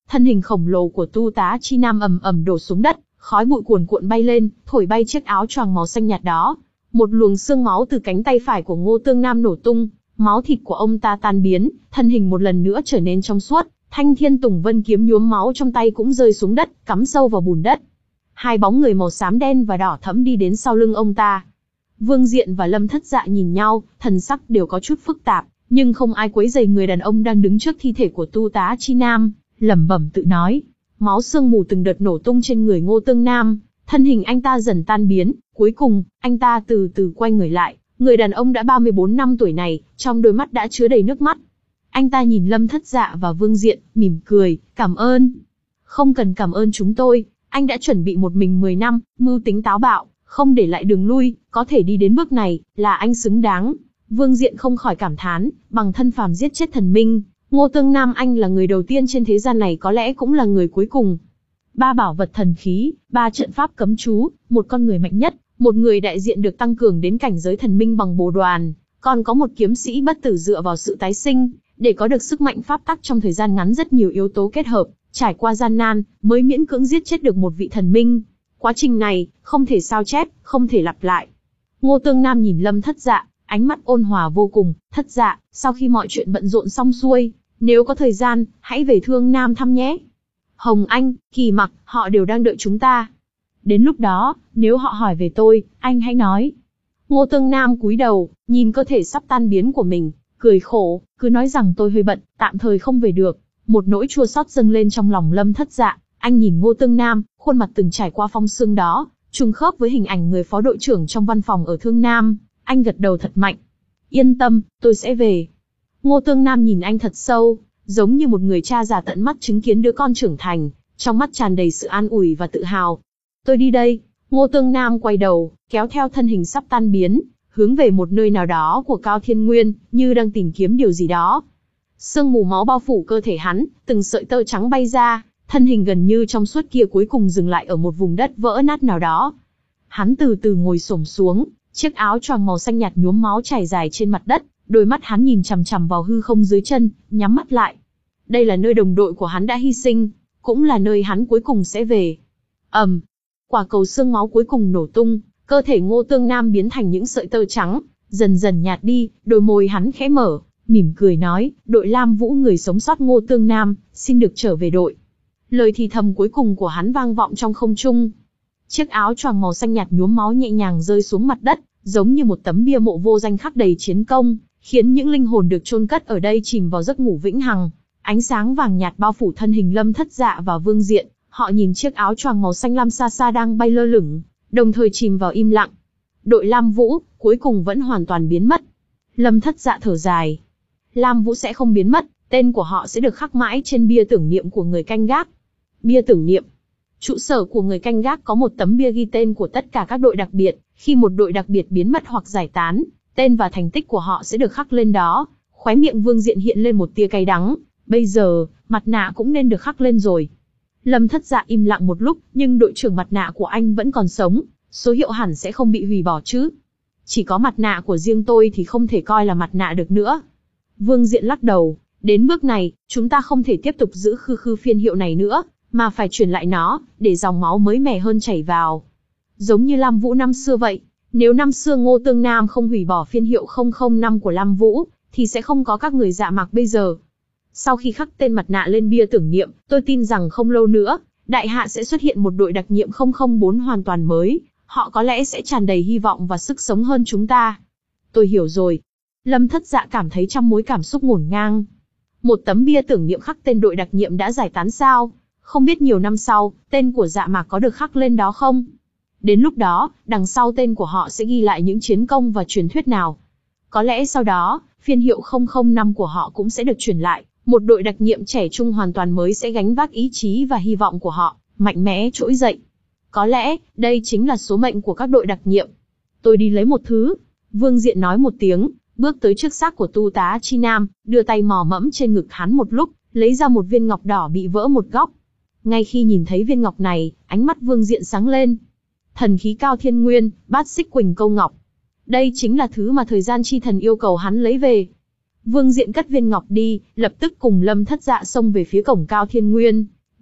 thân hình khổng lồ của Tu Tá Chi Nam ầm ầm đổ xuống đất, khói bụi cuồn cuộn bay lên, thổi bay chiếc áo choàng màu xanh nhạt đó. Một luồng xương máu từ cánh tay phải của Ngô Tương Nam nổ tung, máu thịt của ông ta tan biến, thân hình một lần nữa trở nên trong suốt, Thanh Thiên Tùng Vân kiếm nhuốm máu trong tay cũng rơi xuống đất, cắm sâu vào bùn đất. Hai bóng người màu xám đen và đỏ thẫm đi đến sau lưng ông ta. Vương Diện và Lâm Thất Dạ nhìn nhau, thần sắc đều có chút phức tạp, nhưng không ai quấy rầy người đàn ông đang đứng trước thi thể của Tu Tá Chi Nam, lẩm bẩm tự nói. Máu sương mù từng đợt nổ tung trên người Ngô Tương Nam, thân hình anh ta dần tan biến, cuối cùng, anh ta từ từ quay người lại, người đàn ông đã ba mươi bốn năm tuổi này, trong đôi mắt đã chứa đầy nước mắt. Anh ta nhìn Lâm Thất Dạ và Vương Diện, mỉm cười, cảm ơn. Không cần cảm ơn chúng tôi, anh đã chuẩn bị một mình mười năm, mưu tính táo bạo, không để lại đường lui, có thể đi đến bước này, là anh xứng đáng. Vương Diện không khỏi cảm thán, bằng thân phàm giết chết thần minh, Ngô Tương Nam anh là người đầu tiên trên thế gian này, có lẽ cũng là người cuối cùng. Ba bảo vật thần khí, ba trận pháp cấm chú, một con người mạnh nhất, một người đại diện được tăng cường đến cảnh giới thần minh bằng bồ đoàn, còn có một kiếm sĩ bất tử dựa vào sự tái sinh, để có được sức mạnh pháp tắc trong thời gian ngắn. Rất nhiều yếu tố kết hợp, trải qua gian nan, mới miễn cưỡng giết chết được một vị thần minh. Quá trình này, không thể sao chép, không thể lặp lại. Ngô Tương Nam nhìn Lâm Thất Dạ, ánh mắt ôn hòa vô cùng. Thất Dạ, sau khi mọi chuyện bận rộn xong xuôi, nếu có thời gian, hãy về Thương Nam thăm nhé. Hồng Anh, Kỳ Mặc, họ đều đang đợi chúng ta. Đến lúc đó, nếu họ hỏi về tôi, anh hãy nói. Ngô Tương Nam cúi đầu, nhìn cơ thể sắp tan biến của mình, cười khổ, cứ nói rằng tôi hơi bận, tạm thời không về được. Một nỗi chua xót dâng lên trong lòng Lâm Thất Dạ, anh nhìn Ngô Tương Nam, khuôn mặt từng trải qua phong sương đó, trùng khớp với hình ảnh người phó đội trưởng trong văn phòng ở Thương Nam, anh gật đầu thật mạnh. Yên tâm, tôi sẽ về. Ngô Tương Nam nhìn anh thật sâu, giống như một người cha già tận mắt chứng kiến đứa con trưởng thành, trong mắt tràn đầy sự an ủi và tự hào. Tôi đi đây. Ngô Tương Nam quay đầu, kéo theo thân hình sắp tan biến, hướng về một nơi nào đó của Cao Thiên Nguyên, như đang tìm kiếm điều gì đó. Sương mù máu bao phủ cơ thể hắn, từng sợi tơ trắng bay ra, thân hình gần như trong suốt kia cuối cùng dừng lại ở một vùng đất vỡ nát nào đó. Hắn từ từ ngồi xổm xuống, chiếc áo choàng màu xanh nhạt nhuốm máu chảy dài trên mặt đất, đôi mắt hắn nhìn chằm chằm vào hư không dưới chân, nhắm mắt lại. Đây là nơi đồng đội của hắn đã hy sinh, cũng là nơi hắn cuối cùng sẽ về. ầm, um, quả cầu xương máu cuối cùng nổ tung, cơ thể Ngô Tương Nam biến thành những sợi tơ trắng, dần dần nhạt đi, đôi môi hắn khẽ mở, mỉm cười nói, đội Lam Vũ người sống sót Ngô Tương Nam, xin được trở về đội. Lời thì thầm cuối cùng của hắn vang vọng trong không trung. Chiếc áo choàng màu xanh nhạt nhuốm máu nhẹ nhàng rơi xuống mặt đất, giống như một tấm bia mộ vô danh khắc đầy chiến công, khiến những linh hồn được chôn cất ở đây chìm vào giấc ngủ vĩnh hằng. Ánh sáng vàng nhạt bao phủ thân hình Lâm Thất Dạ và Vương Diện, họ nhìn chiếc áo choàng màu xanh lam xa xa đang bay lơ lửng, đồng thời chìm vào im lặng. Đội Lam Vũ, cuối cùng vẫn hoàn toàn biến mất. Lâm Thất Dạ thở dài. Lam Vũ sẽ không biến mất, tên của họ sẽ được khắc mãi trên bia tưởng niệm của người canh gác. Bia tưởng niệm. Trụ sở của người canh gác có một tấm bia ghi tên của tất cả các đội đặc biệt, khi một đội đặc biệt biến mất hoặc giải tán, tên và thành tích của họ sẽ được khắc lên đó. Khóe miệng Vương Diện hiện lên một tia cay đắng, bây giờ, mặt nạ cũng nên được khắc lên rồi. Lâm Thất Dạ im lặng một lúc, nhưng đội trưởng mặt nạ của anh vẫn còn sống, số hiệu hẳn sẽ không bị hủy bỏ chứ. Chỉ có mặt nạ của riêng tôi thì không thể coi là mặt nạ được nữa. Vương Diện lắc đầu, đến bước này, chúng ta không thể tiếp tục giữ khư khư phiên hiệu này nữa, mà phải chuyển lại nó, để dòng máu mới mẻ hơn chảy vào. Giống như Lam Vũ năm xưa vậy, nếu năm xưa Ngô Tương Nam không hủy bỏ phiên hiệu không không năm của Lam Vũ, thì sẽ không có các người Dạ Mạc bây giờ. Sau khi khắc tên mặt nạ lên bia tưởng niệm, tôi tin rằng không lâu nữa, Đại Hạ sẽ xuất hiện một đội đặc nhiệm không không bốn hoàn toàn mới, họ có lẽ sẽ tràn đầy hy vọng và sức sống hơn chúng ta. Tôi hiểu rồi. Lâm Thất Dạ cảm thấy trăm mối cảm xúc ngổn ngang. Một tấm bia tưởng niệm khắc tên đội đặc nhiệm đã giải tán sao? Không biết nhiều năm sau, tên của Dạ Mạc có được khắc lên đó không? Đến lúc đó, đằng sau tên của họ sẽ ghi lại những chiến công và truyền thuyết nào? Có lẽ sau đó, phiên hiệu không không năm của họ cũng sẽ được truyền lại, một đội đặc nhiệm trẻ trung hoàn toàn mới sẽ gánh vác ý chí và hy vọng của họ, mạnh mẽ trỗi dậy. Có lẽ, đây chính là số mệnh của các đội đặc nhiệm. Tôi đi lấy một thứ. Vương Diện nói một tiếng, bước tới trước xác của Tu Tá Chi Nam, đưa tay mò mẫm trên ngực hắn một lúc, lấy ra một viên ngọc đỏ bị vỡ một góc. Ngay khi nhìn thấy viên ngọc này, ánh mắt Vương Diện sáng lên. Thần khí Cao Thiên Nguyên, Bát Xích Quỳnh Câu Ngọc. Đây chính là thứ mà thời gian chi thần yêu cầu hắn lấy về. Vương Diện cất viên ngọc đi, lập tức cùng Lâm Thất Dạ xông về phía cổng Cao Thiên Nguyên.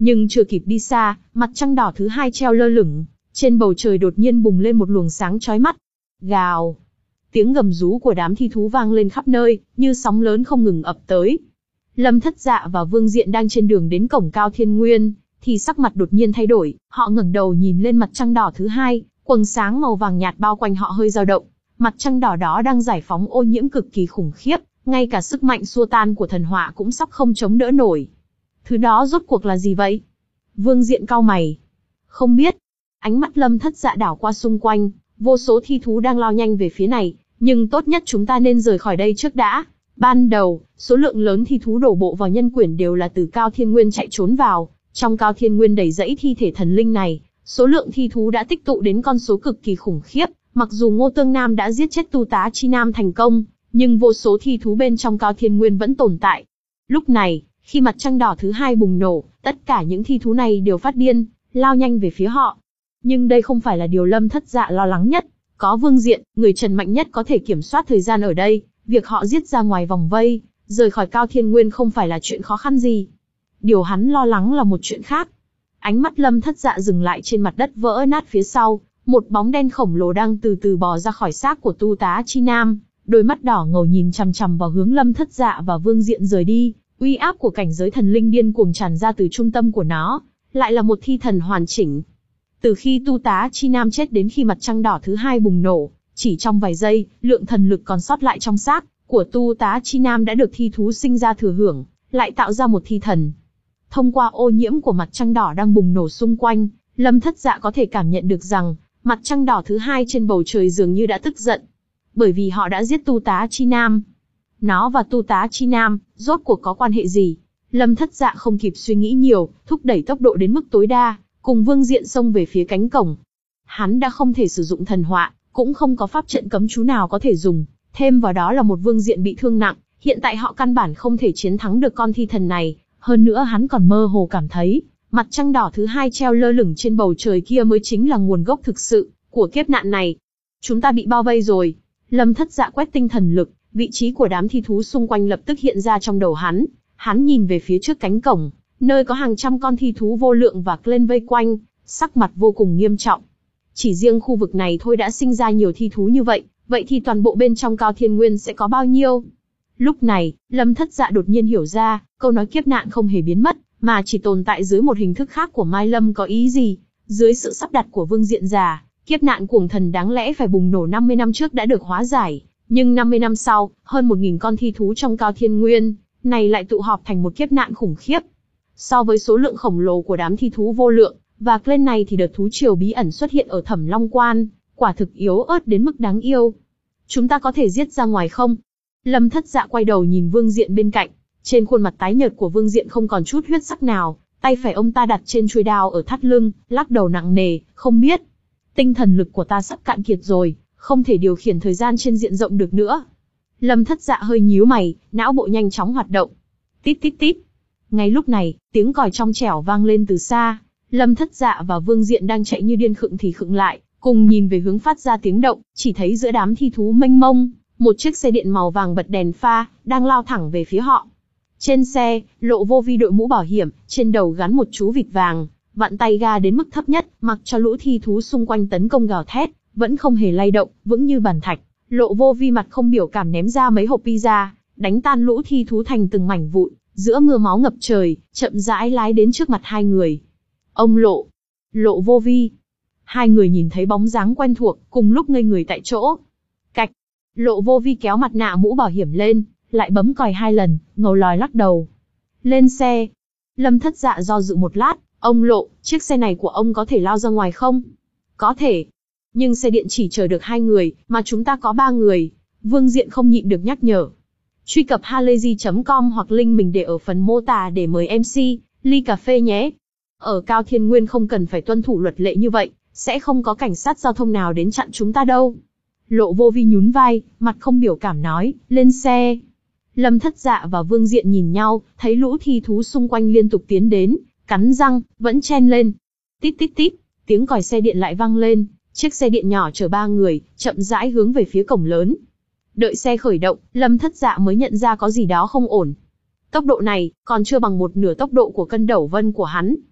Nhưng chưa kịp đi xa, mặt trăng đỏ thứ hai treo lơ lửng, trên bầu trời đột nhiên bùng lên một luồng sáng chói mắt. Gào! Tiếng gầm rú của đám thi thú vang lên khắp nơi, như sóng lớn không ngừng ập tới. Lâm Thất Dạ và Vương Diện đang trên đường đến cổng Cao Thiên Nguyên, thì sắc mặt đột nhiên thay đổi, họ ngẩng đầu nhìn lên mặt trăng đỏ thứ hai, quầng sáng màu vàng nhạt bao quanh họ hơi dao động. Mặt trăng đỏ đó đang giải phóng ô nhiễm cực kỳ khủng khiếp, ngay cả sức mạnh xua tan của thần hỏa cũng sắp không chống đỡ nổi. Thứ đó rốt cuộc là gì vậy? Vương Diện cau mày. Không biết. Ánh mắt Lâm Thất Dạ đảo qua xung quanh, vô số thi thú đang lao nhanh về phía này, nhưng tốt nhất chúng ta nên rời khỏi đây trước đã. Ban đầu, số lượng lớn thi thú đổ bộ vào nhân quyển đều là từ Cao Thiên Nguyên chạy trốn vào. Trong Cao Thiên Nguyên đầy rẫy thi thể thần linh này, số lượng thi thú đã tích tụ đến con số cực kỳ khủng khiếp. Mặc dù Ngô Tương Nam đã giết chết Tu Tá Chi Nam thành công, nhưng vô số thi thú bên trong Cao Thiên Nguyên vẫn tồn tại. Lúc này, khi mặt trăng đỏ thứ hai bùng nổ, tất cả những thi thú này đều phát điên, lao nhanh về phía họ. Nhưng đây không phải là điều Lâm Thất Dạ lo lắng nhất. Có Vương Diện, người Trần mạnh nhất có thể kiểm soát thời gian ở đây, việc họ giết ra ngoài vòng vây, rời khỏi Cao Thiên Nguyên không phải là chuyện khó khăn gì. Điều hắn lo lắng là một chuyện khác. Ánh mắt Lâm Thất Dạ dừng lại trên mặt đất vỡ nát phía sau, một bóng đen khổng lồ đang từ từ bò ra khỏi xác của Tu Tá Chi Nam, đôi mắt đỏ ngầu nhìn chằm chằm vào hướng Lâm Thất Dạ và Vương Diện rời đi, uy áp của cảnh giới thần linh điên cuồng tràn ra từ trung tâm của nó, lại là một thi thần hoàn chỉnh. Từ khi Tu Tá Chi Nam chết đến khi mặt trăng đỏ thứ hai bùng nổ, chỉ trong vài giây, lượng thần lực còn sót lại trong xác của Tu Tá Chi Nam đã được thi thú sinh ra thừa hưởng, lại tạo ra một thi thần. Thông qua ô nhiễm của mặt trăng đỏ đang bùng nổ xung quanh, Lâm Thất Dạ có thể cảm nhận được rằng, mặt trăng đỏ thứ hai trên bầu trời dường như đã tức giận. Bởi vì họ đã giết Tu Tá Chi Nam. Nó và Tu Tá Chi Nam, rốt cuộc có quan hệ gì? Lâm Thất Dạ không kịp suy nghĩ nhiều, thúc đẩy tốc độ đến mức tối đa, cùng Vương Diện xông về phía cánh cổng. Hắn đã không thể sử dụng thần họa, cũng không có pháp trận cấm chú nào có thể dùng, thêm vào đó là một Vương Diện bị thương nặng, hiện tại họ căn bản không thể chiến thắng được con thi thần này, hơn nữa hắn còn mơ hồ cảm thấy, mặt trăng đỏ thứ hai treo lơ lửng trên bầu trời kia mới chính là nguồn gốc thực sự của kiếp nạn này. Chúng ta bị bao vây rồi. Lâm Thất Dạ quét tinh thần lực, vị trí của đám thi thú xung quanh lập tức hiện ra trong đầu hắn. Hắn nhìn về phía trước cánh cổng, nơi có hàng trăm con thi thú vô lượng và lên vây quanh, sắc mặt vô cùng nghiêm trọng. Chỉ riêng khu vực này thôi đã sinh ra nhiều thi thú như vậy, vậy thì toàn bộ bên trong Cao Thiên Nguyên sẽ có bao nhiêu? Lúc này, Lâm Thất Dạ đột nhiên hiểu ra, câu nói kiếp nạn không hề biến mất, mà chỉ tồn tại dưới một hình thức khác của Mai Lâm có ý gì? Dưới sự sắp đặt của Vương Diện già, kiếp nạn cuồng thần đáng lẽ phải bùng nổ năm mươi năm trước đã được hóa giải, nhưng năm mươi năm sau, hơn một nghìn con thi thú trong Cao Thiên Nguyên này lại tụ họp thành một kiếp nạn khủng khiếp. So với số lượng khổng lồ của đám thi thú vô lượng và lên này thì đợt thú triều bí ẩn xuất hiện ở Thẩm Long Quan, quả thực yếu ớt đến mức đáng yêu. Chúng ta có thể giết ra ngoài không? Lâm Thất Dạ quay đầu nhìn Vương Diện bên cạnh, trên khuôn mặt tái nhợt của Vương Diện không còn chút huyết sắc nào, tay phải ông ta đặt trên chuôi đao ở thắt lưng, lắc đầu nặng nề, không biết. Tinh thần lực của ta sắp cạn kiệt rồi, không thể điều khiển thời gian trên diện rộng được nữa. Lâm Thất Dạ hơi nhíu mày, não bộ nhanh chóng hoạt động. Tít tít tít. Ngay lúc này, tiếng còi trong trẻo vang lên từ xa. Lâm Thất Dạ và Vương Diện đang chạy như điên khựng thì khựng lại, cùng nhìn về hướng phát ra tiếng động, chỉ thấy giữa đám thi thú mênh mông, một chiếc xe điện màu vàng bật đèn pha, đang lao thẳng về phía họ. Trên xe, Lộ Vô Vi đội mũ bảo hiểm, trên đầu gắn một chú vịt vàng, vặn tay ga đến mức thấp nhất, mặc cho lũ thi thú xung quanh tấn công gào thét, vẫn không hề lay động, vững như bàn thạch. Lộ Vô Vi mặt không biểu cảm ném ra mấy hộp pizza, đánh tan lũ thi thú thành từng mảnh vụn, giữa mưa máu ngập trời, chậm rãi lái đến trước mặt hai người. Ông Lộ, Lộ Vô Vi. Hai người nhìn thấy bóng dáng quen thuộc, cùng lúc ngây người tại chỗ. Cạch. Lộ Vô Vi kéo mặt nạ mũ bảo hiểm lên, lại bấm còi hai lần, ngầu lòi lắc đầu. Lên xe. Lâm Thất Dạ do dự một lát, ông Lộ, chiếc xe này của ông có thể lao ra ngoài không? Có thể. Nhưng xe điện chỉ chở được hai người, mà chúng ta có ba người. Vương Diện không nhịn được nhắc nhở. Truy cập halayzi chấm com hoặc link mình để ở phần mô tả để mời em xê, ly cà phê nhé. Ở Cao Thiên Nguyên không cần phải tuân thủ luật lệ như vậy, sẽ không có cảnh sát giao thông nào đến chặn chúng ta đâu. Lộ Vô Vi nhún vai, mặt không biểu cảm nói, lên xe. Lâm Thất Dạ và Vương Diện nhìn nhau, thấy lũ thi thú xung quanh liên tục tiến đến, cắn răng, vẫn chen lên. Tít tít tít, tiếng còi xe điện lại vang lên, chiếc xe điện nhỏ chở ba người, chậm rãi hướng về phía cổng lớn. Đợi xe khởi động, Lâm Thất Dạ mới nhận ra có gì đó không ổn. Tốc độ này, còn chưa bằng một nửa tốc độ của cân đẩu vân của hắn.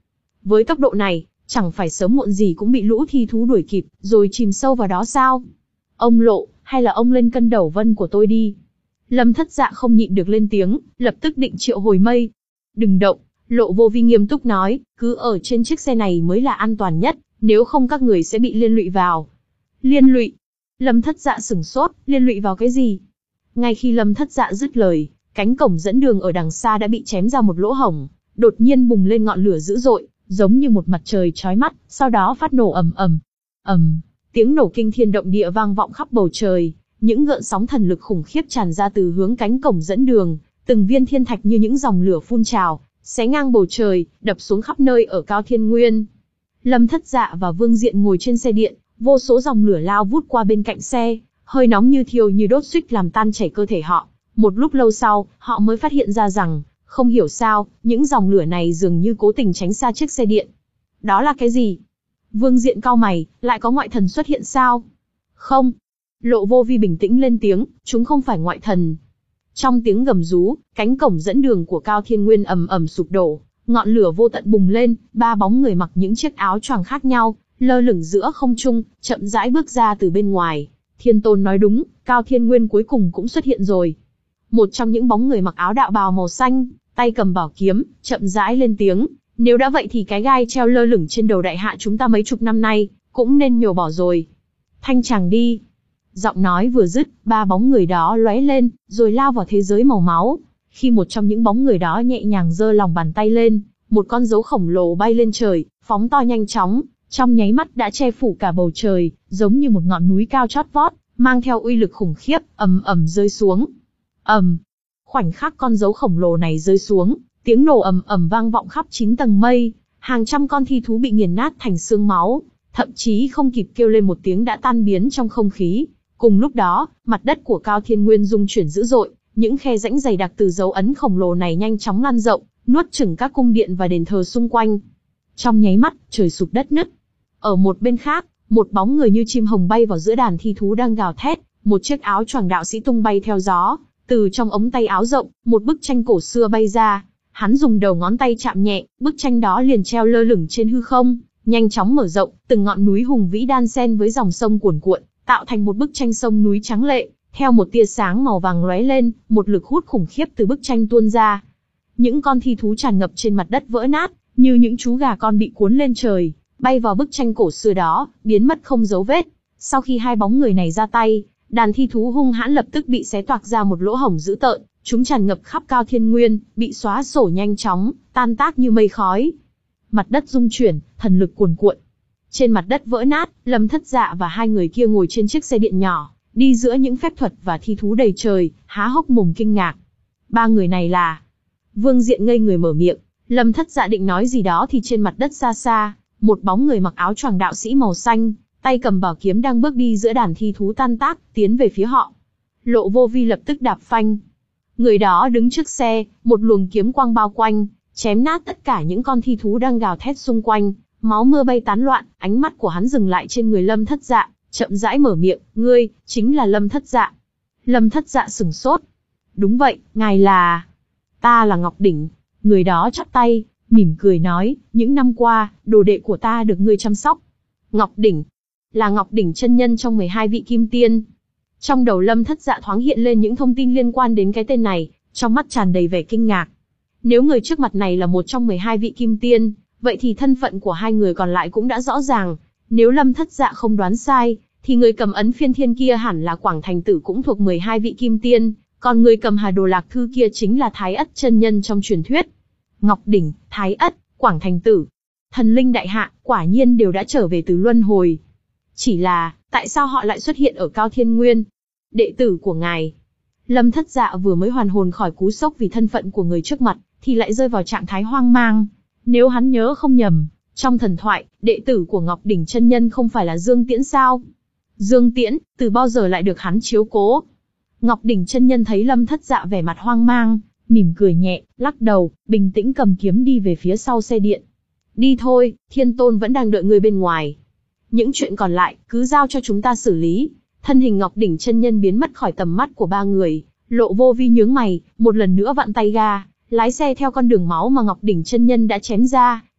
Với tốc độ này, chẳng phải sớm muộn gì cũng bị lũ thi thú đuổi kịp, rồi chìm sâu vào đó sao? Ông Lộ, hay là ông lên cân đầu vân của tôi đi. Lâm Thất Dạ không nhịn được lên tiếng, lập tức định triệu hồi mây. Đừng động, Lộ Vô Vi nghiêm túc nói, cứ ở trên chiếc xe này mới là an toàn nhất, nếu không các người sẽ bị liên lụy vào. Liên lụy? Lâm Thất Dạ sửng sốt, liên lụy vào cái gì? Ngay khi Lâm Thất Dạ dứt lời, cánh cổng dẫn đường ở đằng xa đã bị chém ra một lỗ hổng, đột nhiên bùng lên ngọn lửa dữ dội, giống như một mặt trời chói mắt, sau đó phát nổ ầm ầm. Ầm, tiếng nổ kinh thiên động địa vang vọng khắp bầu trời, những gợn sóng thần lực khủng khiếp tràn ra từ hướng cánh cổng dẫn đường, từng viên thiên thạch như những dòng lửa phun trào, xé ngang bầu trời, đập xuống khắp nơi ở Cao Thiên Nguyên. Lâm Thất Dạ và Vương Diện ngồi trên xe điện, vô số dòng lửa lao vút qua bên cạnh xe, hơi nóng như thiêu như đốt xuýt làm tan chảy cơ thể họ. Một lúc lâu sau, họ mới phát hiện ra rằng, không hiểu sao, những dòng lửa này dường như cố tình tránh xa chiếc xe điện. Đó là cái gì? Vương Diện cau mày, lại có ngoại thần xuất hiện sao? Không. Lộ Vô Vi bình tĩnh lên tiếng, chúng không phải ngoại thần. Trong tiếng gầm rú, cánh cổng dẫn đường của Cao Thiên Nguyên ầm ầm sụp đổ, ngọn lửa vô tận bùng lên, ba bóng người mặc những chiếc áo choàng khác nhau, lơ lửng giữa không trung, chậm rãi bước ra từ bên ngoài. Thiên Tôn nói đúng, Cao Thiên Nguyên cuối cùng cũng xuất hiện rồi. Một trong những bóng người mặc áo đạo bào màu xanh, tay cầm bảo kiếm, chậm rãi lên tiếng, nếu đã vậy thì cái gai treo lơ lửng trên đầu đại hạ chúng ta mấy chục năm nay, cũng nên nhổ bỏ rồi. Thanh chàng đi. Giọng nói vừa dứt, ba bóng người đó lóe lên, rồi lao vào thế giới màu máu. Khi một trong những bóng người đó nhẹ nhàng giơ lòng bàn tay lên, một con dấu khổng lồ bay lên trời, phóng to nhanh chóng, trong nháy mắt đã che phủ cả bầu trời, giống như một ngọn núi cao chót vót, mang theo uy lực khủng khiếp, ầm ầm rơi xuống. Ầm. Khoảnh khắc con dấu khổng lồ này rơi xuống, tiếng nổ ầm ầm vang vọng khắp chín tầng mây, hàng trăm con thi thú bị nghiền nát thành xương máu, thậm chí không kịp kêu lên một tiếng đã tan biến trong không khí. Cùng lúc đó, mặt đất của Cao Thiên Nguyên rung chuyển dữ dội, những khe rãnh dày đặc từ dấu ấn khổng lồ này nhanh chóng lan rộng, nuốt chửng các cung điện và đền thờ xung quanh. Trong nháy mắt, trời sụp đất nứt. Ở một bên khác, một bóng người như chim hồng bay vào giữa đàn thi thú đang gào thét, một chiếc áo choàng đạo sĩ tung bay theo gió, từ trong ống tay áo rộng, một bức tranh cổ xưa bay ra. Hắn dùng đầu ngón tay chạm nhẹ, bức tranh đó liền treo lơ lửng trên hư không, nhanh chóng mở rộng, từng ngọn núi hùng vĩ đan xen với dòng sông cuồn cuộn, tạo thành một bức tranh sông núi trắng lệ. Theo một tia sáng màu vàng lóe lên, một lực hút khủng khiếp từ bức tranh tuôn ra. Những con thi thú tràn ngập trên mặt đất vỡ nát, như những chú gà con bị cuốn lên trời, bay vào bức tranh cổ xưa đó, biến mất không dấu vết. Sau khi hai bóng người này ra tay, đàn thi thú hung hãn lập tức bị xé toạc ra một lỗ hổng dữ tợn, chúng tràn ngập khắp Cao Thiên Nguyên, bị xóa sổ nhanh chóng, tan tác như mây khói. Mặt đất rung chuyển, thần lực cuồn cuộn. Trên mặt đất vỡ nát, Lâm Thất Dạ và hai người kia ngồi trên chiếc xe điện nhỏ, đi giữa những phép thuật và thi thú đầy trời, há hốc mồm kinh ngạc. Ba người này là... Vương Diện ngây người mở miệng, Lâm Thất Dạ định nói gì đó thì trên mặt đất xa xa, một bóng người mặc áo choàng đạo sĩ màu xanh, tay cầm bảo kiếm đang bước đi giữa đàn thi thú tan tác, tiến về phía họ. Lộ Vô Vi lập tức đạp phanh. Người đó đứng trước xe, một luồng kiếm quang bao quanh, chém nát tất cả những con thi thú đang gào thét xung quanh, máu mưa bay tán loạn, ánh mắt của hắn dừng lại trên người Lâm Thất Dạ, chậm rãi mở miệng, ngươi, chính là Lâm Thất Dạ. Lâm Thất Dạ sửng sốt. Đúng vậy, ngài là... Ta là Ngọc Đỉnh. Người đó chắp tay, mỉm cười nói, những năm qua, đồ đệ của ta được ngươi chăm sóc. Ngọc Đỉnh. Là Ngọc Đỉnh chân nhân trong mười hai vị kim tiên. Trong đầu Lâm Thất Dạ thoáng hiện lên những thông tin liên quan đến cái tên này, trong mắt tràn đầy vẻ kinh ngạc. Nếu người trước mặt này là một trong mười hai vị kim tiên, vậy thì thân phận của hai người còn lại cũng đã rõ ràng. Nếu Lâm Thất Dạ không đoán sai, thì người cầm ấn phiên thiên kia hẳn là Quảng Thành Tử cũng thuộc mười hai vị kim tiên, còn người cầm Hà Đồ Lạc Thư kia chính là Thái Ất chân nhân trong truyền thuyết. Ngọc Đỉnh, Thái Ất, Quảng Thành Tử, thần linh đại hạ, quả nhiên đều đã trở về từ luân hồi. Chỉ là, tại sao họ lại xuất hiện ở Cao Thiên Nguyên? Đệ tử của ngài. Lâm Thất Dạ vừa mới hoàn hồn khỏi cú sốc vì thân phận của người trước mặt, thì lại rơi vào trạng thái hoang mang. Nếu hắn nhớ không nhầm, trong thần thoại, đệ tử của Ngọc Đỉnh chân nhân không phải là Dương Tiễn sao? Dương Tiễn, từ bao giờ lại được hắn chiếu cố? Ngọc Đỉnh chân nhân thấy Lâm Thất Dạ vẻ mặt hoang mang, mỉm cười nhẹ, lắc đầu, bình tĩnh cầm kiếm đi về phía sau xe điện. Đi thôi, Thiên Tôn vẫn đang đợi người bên ngoài. Những chuyện còn lại, cứ giao cho chúng ta xử lý. Thân hình Ngọc Đỉnh chân nhân biến mất khỏi tầm mắt của ba người, Lộ Vô Vi nhướng mày, một lần nữa vặn tay ga, lái xe theo con đường máu mà Ngọc Đỉnh chân nhân đã chém ra,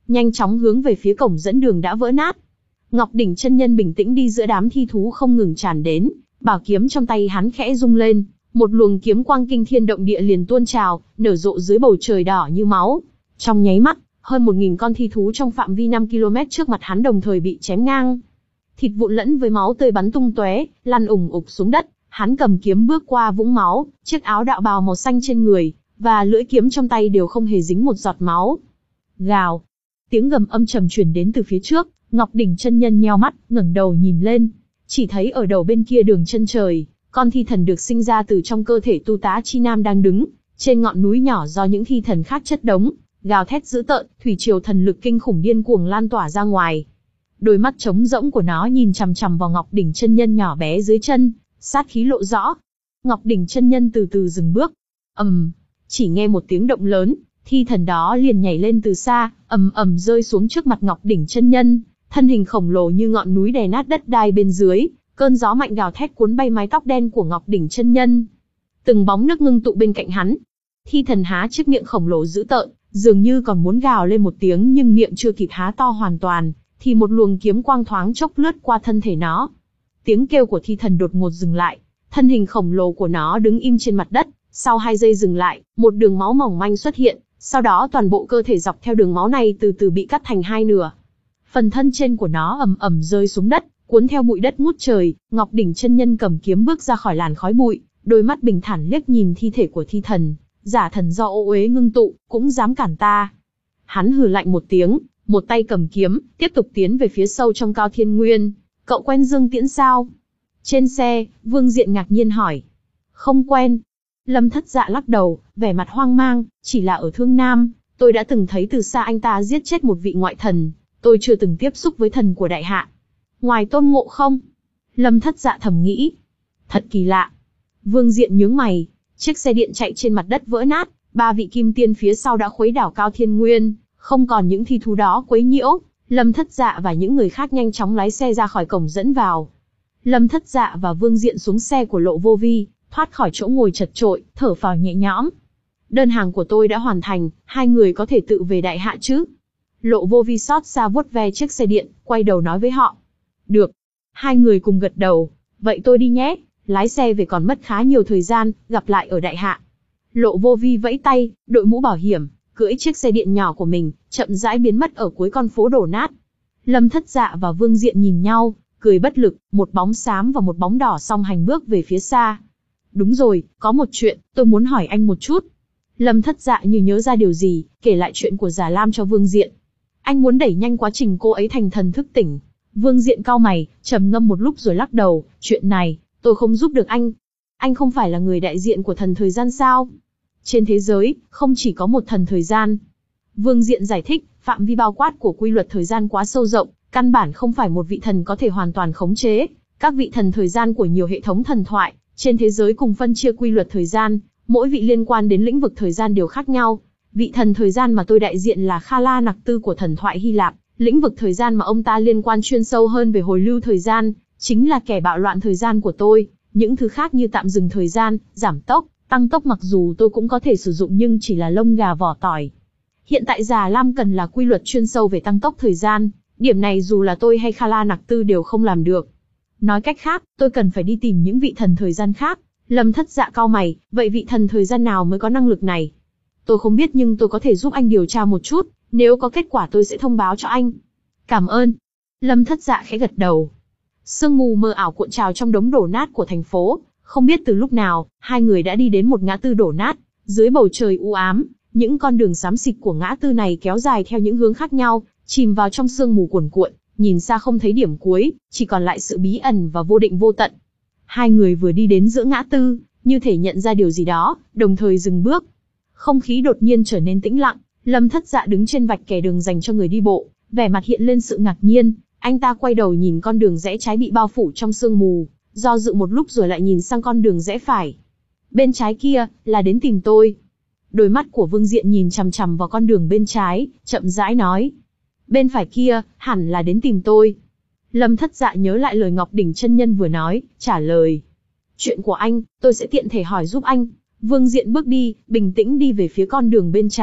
nhanh chóng hướng về phía cổng dẫn đường đã vỡ nát. Ngọc Đỉnh chân nhân bình tĩnh đi giữa đám thi thú không ngừng tràn đến, bảo kiếm trong tay hắn khẽ rung lên, một luồng kiếm quang kinh thiên động địa liền tuôn trào, nở rộ dưới bầu trời đỏ như máu. Trong nháy mắt, hơn một nghìn con thi thú trong phạm vi năm ki lô mét trước mặt hắn đồng thời bị chém ngang. Thịt vụn lẫn với máu tươi bắn tung tóe, lăn ủng ục xuống đất. Hắn cầm kiếm bước qua vũng máu, chiếc áo đạo bào màu xanh trên người và lưỡi kiếm trong tay đều không hề dính một giọt máu. Gào, tiếng gầm âm trầm truyền đến từ phía trước. Ngọc Đỉnh chân nhân nheo mắt, ngẩng đầu nhìn lên, chỉ thấy ở đầu bên kia đường chân trời, con thi thần được sinh ra từ trong cơ thể Tu Tá Chi Nam đang đứng trên ngọn núi nhỏ do những thi thần khác chất đống, gào thét dữ tợn, thủy triều thần lực kinh khủng điên cuồng lan tỏa ra ngoài. Đôi mắt trống rỗng của nó nhìn chằm chằm vào Ngọc Đỉnh chân nhân nhỏ bé dưới chân, sát khí lộ rõ. Ngọc Đỉnh chân nhân từ từ dừng bước. ầm, um, chỉ nghe một tiếng động lớn, thi thần đó liền nhảy lên từ xa, ầm ầm rơi xuống trước mặt Ngọc Đỉnh chân nhân, thân hình khổng lồ như ngọn núi đè nát đất đai bên dưới, cơn gió mạnh gào thét cuốn bay mái tóc đen của Ngọc Đỉnh chân nhân. Từng bóng nước ngưng tụ bên cạnh hắn. Thi thần há chiếc miệng khổng lồ dữ tợn, dường như còn muốn gào lên một tiếng nhưng miệng chưa kịp há to hoàn toàn, thì một luồng kiếm quang thoáng chốc lướt qua thân thể nó. Tiếng kêu của thi thần đột ngột dừng lại, thân hình khổng lồ của nó đứng im trên mặt đất, sau hai giây dừng lại, một đường máu mỏng manh xuất hiện, sau đó toàn bộ cơ thể dọc theo đường máu này từ từ bị cắt thành hai nửa. Phần thân trên của nó ầm ầm rơi xuống đất, cuốn theo bụi đất ngút trời. Ngọc Đỉnh chân nhân cầm kiếm bước ra khỏi làn khói bụi, đôi mắt bình thản liếc nhìn thi thể của thi thần, giả thần do ô uế ngưng tụ, cũng dám cản ta. Hắn hừ lạnh một tiếng, một tay cầm kiếm, tiếp tục tiến về phía sâu trong Cao Thiên Nguyên. Cậu quen Dương Tiễn sao? Trên xe, Vương Diện ngạc nhiên hỏi. Không quen. Lâm Thất Dạ lắc đầu, vẻ mặt hoang mang, chỉ là ở Thương Nam, tôi đã từng thấy từ xa anh ta giết chết một vị ngoại thần, tôi chưa từng tiếp xúc với thần của đại hạ. Ngoài Tôn Ngộ không? Lâm Thất Dạ thầm nghĩ. Thật kỳ lạ. Vương Diện nhướng mày, chiếc xe điện chạy trên mặt đất vỡ nát, ba vị kim tiên phía sau đã khuấy đảo Cao Thiên Nguyên, không còn những thi thú đó quấy nhiễu. Lâm Thất Dạ và những người khác nhanh chóng lái xe ra khỏi cổng dẫn vào. Lâm Thất Dạ và Vương Diện xuống xe của Lộ Vô Vi, thoát khỏi chỗ ngồi chật chội, thở phào nhẹ nhõm. Đơn hàng của tôi đã hoàn thành, hai người có thể tự về đại hạ chứ? Lộ Vô Vi xót xa vuốt ve chiếc xe điện, quay đầu nói với họ. Được. Hai người cùng gật đầu. Vậy tôi đi nhé, lái xe về còn mất khá nhiều thời gian, gặp lại ở đại hạ. Lộ Vô Vi vẫy tay, đội mũ bảo hiểm, cưỡi chiếc xe điện nhỏ của mình, chậm rãi biến mất ở cuối con phố đổ nát. Lâm Thất Dạ và Vương Diện nhìn nhau, cười bất lực, một bóng xám và một bóng đỏ song hành bước về phía xa. Đúng rồi, có một chuyện, tôi muốn hỏi anh một chút. Lâm Thất Dạ như nhớ ra điều gì, kể lại chuyện của Già Lam cho Vương Diện. Anh muốn đẩy nhanh quá trình cô ấy thành thần thức tỉnh. Vương Diện cau mày, trầm ngâm một lúc rồi lắc đầu, chuyện này, tôi không giúp được anh. Anh không phải là người đại diện của thần thời gian sao? Trên thế giới, không chỉ có một thần thời gian. Vương Diện giải thích, phạm vi bao quát của quy luật thời gian quá sâu rộng, căn bản không phải một vị thần có thể hoàn toàn khống chế. Các vị thần thời gian của nhiều hệ thống thần thoại, trên thế giới cùng phân chia quy luật thời gian, mỗi vị liên quan đến lĩnh vực thời gian đều khác nhau. Vị thần thời gian mà tôi đại diện là Kha La Nặc Tư của thần thoại Hy Lạp, lĩnh vực thời gian mà ông ta liên quan chuyên sâu hơn về hồi lưu thời gian, chính là kẻ bạo loạn thời gian của tôi. Những thứ khác như tạm dừng thời gian, giảm tốc, tăng tốc mặc dù tôi cũng có thể sử dụng nhưng chỉ là lông gà vỏ tỏi. Hiện tại Già Lam cần là quy luật chuyên sâu về tăng tốc thời gian, điểm này dù là tôi hay Kha La Nặc Tư đều không làm được. Nói cách khác, tôi cần phải đi tìm những vị thần thời gian khác. Lâm Thất Dạ cau mày, vậy vị thần thời gian nào mới có năng lực này? Tôi không biết nhưng tôi có thể giúp anh điều tra một chút, nếu có kết quả tôi sẽ thông báo cho anh. Cảm ơn. Lâm Thất Dạ khẽ gật đầu. Sương mù mờ ảo cuộn trào trong đống đổ nát của thành phố, không biết từ lúc nào, hai người đã đi đến một ngã tư đổ nát, dưới bầu trời u ám, những con đường xám xịt của ngã tư này kéo dài theo những hướng khác nhau, chìm vào trong sương mù cuồn cuộn, nhìn xa không thấy điểm cuối, chỉ còn lại sự bí ẩn và vô định vô tận. Hai người vừa đi đến giữa ngã tư, như thể nhận ra điều gì đó, đồng thời dừng bước. Không khí đột nhiên trở nên tĩnh lặng, Lâm Thất Dạ đứng trên vạch kẻ đường dành cho người đi bộ, vẻ mặt hiện lên sự ngạc nhiên, anh ta quay đầu nhìn con đường rẽ trái bị bao phủ trong sương mù, do dự một lúc rồi lại nhìn sang con đường rẽ phải. Bên trái kia, là đến tìm tôi. Đôi mắt của Vương Diện nhìn chằm chằm vào con đường bên trái, chậm rãi nói. Bên phải kia, hẳn là đến tìm tôi. Lâm Thất Dạ nhớ lại lời Ngọc Đỉnh chân nhân vừa nói, trả lời. Chuyện của anh, tôi sẽ tiện thể hỏi giúp anh. Vương Diện bước đi, bình tĩnh đi về phía con đường bên trái,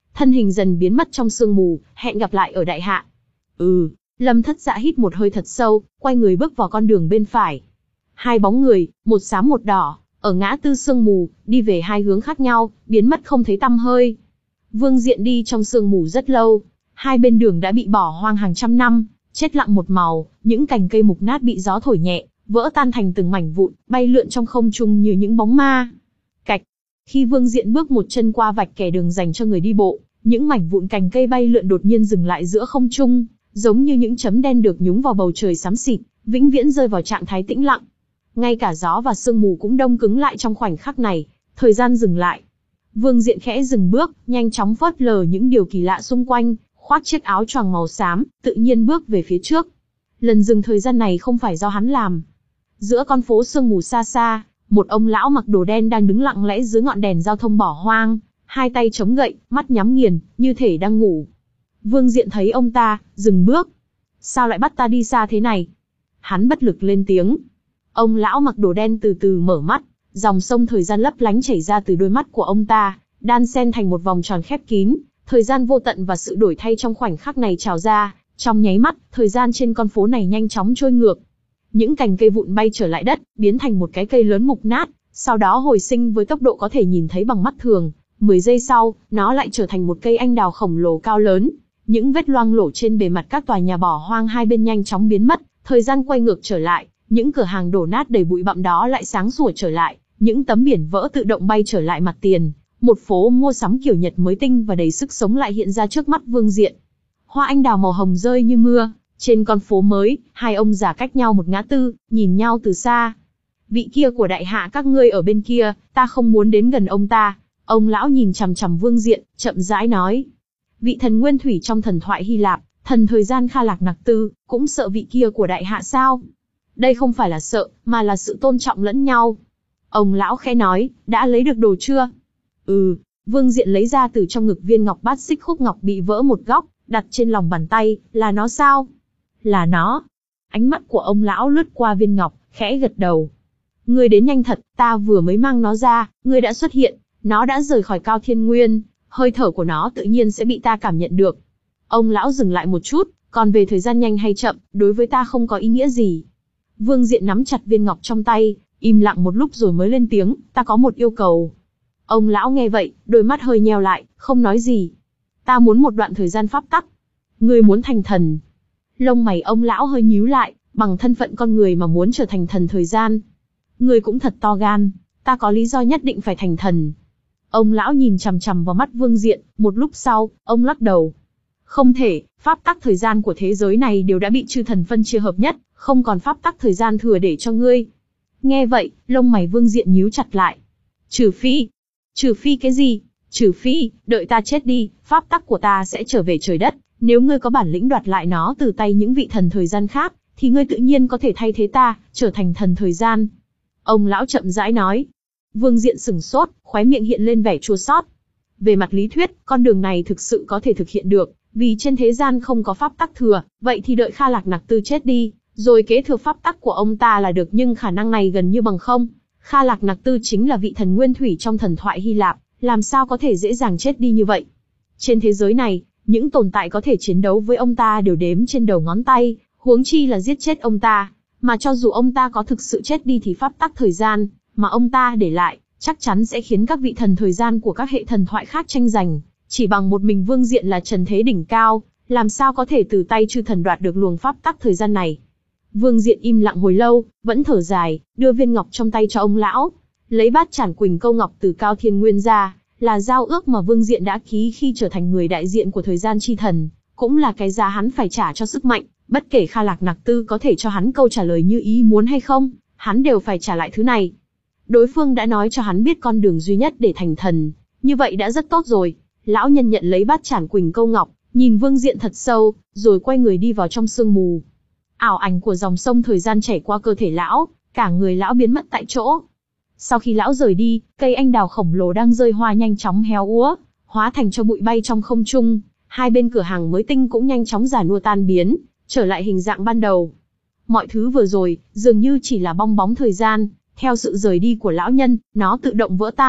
thân hình dần biến mất trong sương mù, hẹn gặp lại ở đại hạ. Ừ, Lâm Thất Dạ hít một hơi thật sâu, quay người bước vào con đường bên phải. Hai bóng người, một xám một đỏ, ở ngã tư sương mù, đi về hai hướng khác nhau, biến mất không thấy tăm hơi. Vương Diện đi trong sương mù rất lâu, hai bên đường đã bị bỏ hoang hàng trăm năm, chết lặng một màu, những cành cây mục nát bị gió thổi nhẹ, vỡ tan thành từng mảnh vụn, bay lượn trong không trung như những bóng ma. Cạch. Khi Vương Diện bước một chân qua vạch kẻ đường dành cho người đi bộ, những mảnh vụn cành cây bay lượn đột nhiên dừng lại giữa không trung, giống như những chấm đen được nhúng vào bầu trời xám xịt, vĩnh viễn rơi vào trạng thái tĩnh lặng. Ngay cả gió và sương mù cũng đông cứng lại trong khoảnh khắc này, thời gian dừng lại. Vương Diện khẽ dừng bước, nhanh chóng phớt lờ những điều kỳ lạ xung quanh, khoác chiếc áo choàng màu xám, tự nhiên bước về phía trước. Lần dừng thời gian này không phải do hắn làm. Giữa con phố sương mù xa xa, một ông lão mặc đồ đen đang đứng lặng lẽ dưới ngọn đèn giao thông bỏ hoang, hai tay chống gậy, mắt nhắm nghiền, như thể đang ngủ. Vương Diện thấy ông ta, dừng bước. Sao lại bắt ta đi xa thế này? Hắn bất lực lên tiếng. Ông lão mặc đồ đen từ từ mở mắt, dòng sông thời gian lấp lánh chảy ra từ đôi mắt của ông ta, đan xen thành một vòng tròn khép kín, thời gian vô tận và sự đổi thay trong khoảnh khắc này trào ra, trong nháy mắt, thời gian trên con phố này nhanh chóng trôi ngược. Những cành cây vụn bay trở lại đất, biến thành một cái cây lớn mục nát, sau đó hồi sinh với tốc độ có thể nhìn thấy bằng mắt thường. Mười giây sau, nó lại trở thành một cây anh đào khổng lồ cao lớn. Những vết loang lổ trên bề mặt các tòa nhà bỏ hoang hai bên nhanh chóng biến mất, thời gian quay ngược trở lại, những cửa hàng đổ nát đầy bụi bặm đó lại sáng sủa trở lại, những tấm biển vỡ tự động bay trở lại mặt tiền. Một phố mua sắm kiểu Nhật mới tinh và đầy sức sống lại hiện ra trước mắt Vương Diện. Hoa anh đào màu hồng rơi như mưa, trên con phố mới, hai ông già cách nhau một ngã tư, nhìn nhau từ xa. Vị kia của đại hạ các ngươi ở bên kia, ta không muốn đến gần ông ta. Ông lão nhìn chằm chằm Vương Diện, chậm rãi nói. Vị thần nguyên thủy trong thần thoại Hy Lạp, thần thời gian Kha Lạc Nặc Tư, cũng sợ vị kia của đại hạ sao? Đây không phải là sợ, mà là sự tôn trọng lẫn nhau. Ông lão khẽ nói, đã lấy được đồ chưa? Ừ, Vương Diện lấy ra từ trong ngực viên ngọc bát xích khúc ngọc bị vỡ một góc, đặt trên lòng bàn tay, là nó sao? Là nó. Ánh mắt của ông lão lướt qua viên ngọc, khẽ gật đầu. Ngươi đến nhanh thật, ta vừa mới mang nó ra, ngươi đã xuất hiện, nó đã rời khỏi Cao Thiên Nguyên, hơi thở của nó tự nhiên sẽ bị ta cảm nhận được. Ông lão dừng lại một chút, còn về thời gian nhanh hay chậm, đối với ta không có ý nghĩa gì. Vương Diện nắm chặt viên ngọc trong tay, im lặng một lúc rồi mới lên tiếng, ta có một yêu cầu. Ông lão nghe vậy, đôi mắt hơi nheo lại, không nói gì. Ta muốn một đoạn thời gian pháp tắc. Ngươi muốn thành thần. Lông mày ông lão hơi nhíu lại, bằng thân phận con người mà muốn trở thành thần thời gian. Ngươi cũng thật to gan, ta có lý do nhất định phải thành thần. Ông lão nhìn chằm chằm vào mắt Vương Diện, một lúc sau, ông lắc đầu. Không thể, pháp tắc thời gian của thế giới này đều đã bị chư thần phân chia hợp nhất, không còn pháp tắc thời gian thừa để cho ngươi. Nghe vậy, lông mày Vương Diện nhíu chặt lại. Trừ phi, trừ phi cái gì? Trừ phi, đợi ta chết đi, pháp tắc của ta sẽ trở về trời đất, nếu ngươi có bản lĩnh đoạt lại nó từ tay những vị thần thời gian khác, thì ngươi tự nhiên có thể thay thế ta, trở thành thần thời gian. Ông lão chậm rãi nói. Vương Diện sửng sốt, khóe miệng hiện lên vẻ chua xót. Về mặt lý thuyết, con đường này thực sự có thể thực hiện được, vì trên thế gian không có pháp tắc thừa, vậy thì đợi Kha Lạc Nặc Tư chết đi, rồi kế thừa pháp tắc của ông ta là được, nhưng khả năng này gần như bằng không. Kha Lạc Nặc Tư chính là vị thần nguyên thủy trong thần thoại Hy Lạp, làm sao có thể dễ dàng chết đi như vậy? Trên thế giới này, những tồn tại có thể chiến đấu với ông ta đều đếm trên đầu ngón tay, huống chi là giết chết ông ta. Mà cho dù ông ta có thực sự chết đi thì pháp tắc thời gian mà ông ta để lại, chắc chắn sẽ khiến các vị thần thời gian của các hệ thần thoại khác tranh giành. Chỉ bằng một mình Vương Diện là trần thế đỉnh cao, làm sao có thể từ tay chư thần đoạt được luồng pháp tắc thời gian này? Vương Diện im lặng hồi lâu, vẫn thở dài, đưa viên ngọc trong tay cho ông lão, lấy bát chản quỳnh câu ngọc từ Cao Thiên Nguyên ra, là giao ước mà Vương Diện đã ký khi trở thành người đại diện của thời gian chi thần, cũng là cái giá hắn phải trả cho sức mạnh. Bất kể Kha Lạc Nặc Tư có thể cho hắn câu trả lời như ý muốn hay không, hắn đều phải trả lại thứ này. Đối phương đã nói cho hắn biết con đường duy nhất để thành thần, như vậy đã rất tốt rồi. Lão nhân nhận lấy bát chản quỳnh câu ngọc, nhìn Vương Diện thật sâu, rồi quay người đi vào trong sương mù. Ảo ảnh của dòng sông thời gian chảy qua cơ thể lão, cả người lão biến mất tại chỗ. Sau khi lão rời đi, cây anh đào khổng lồ đang rơi hoa nhanh chóng héo úa, hóa thành cho bụi bay trong không trung. Hai bên cửa hàng mới tinh cũng nhanh chóng già nua tan biến, trở lại hình dạng ban đầu. Mọi thứ vừa rồi, dường như chỉ là bong bóng thời gian, theo sự rời đi của lão nhân, nó tự động vỡ tan.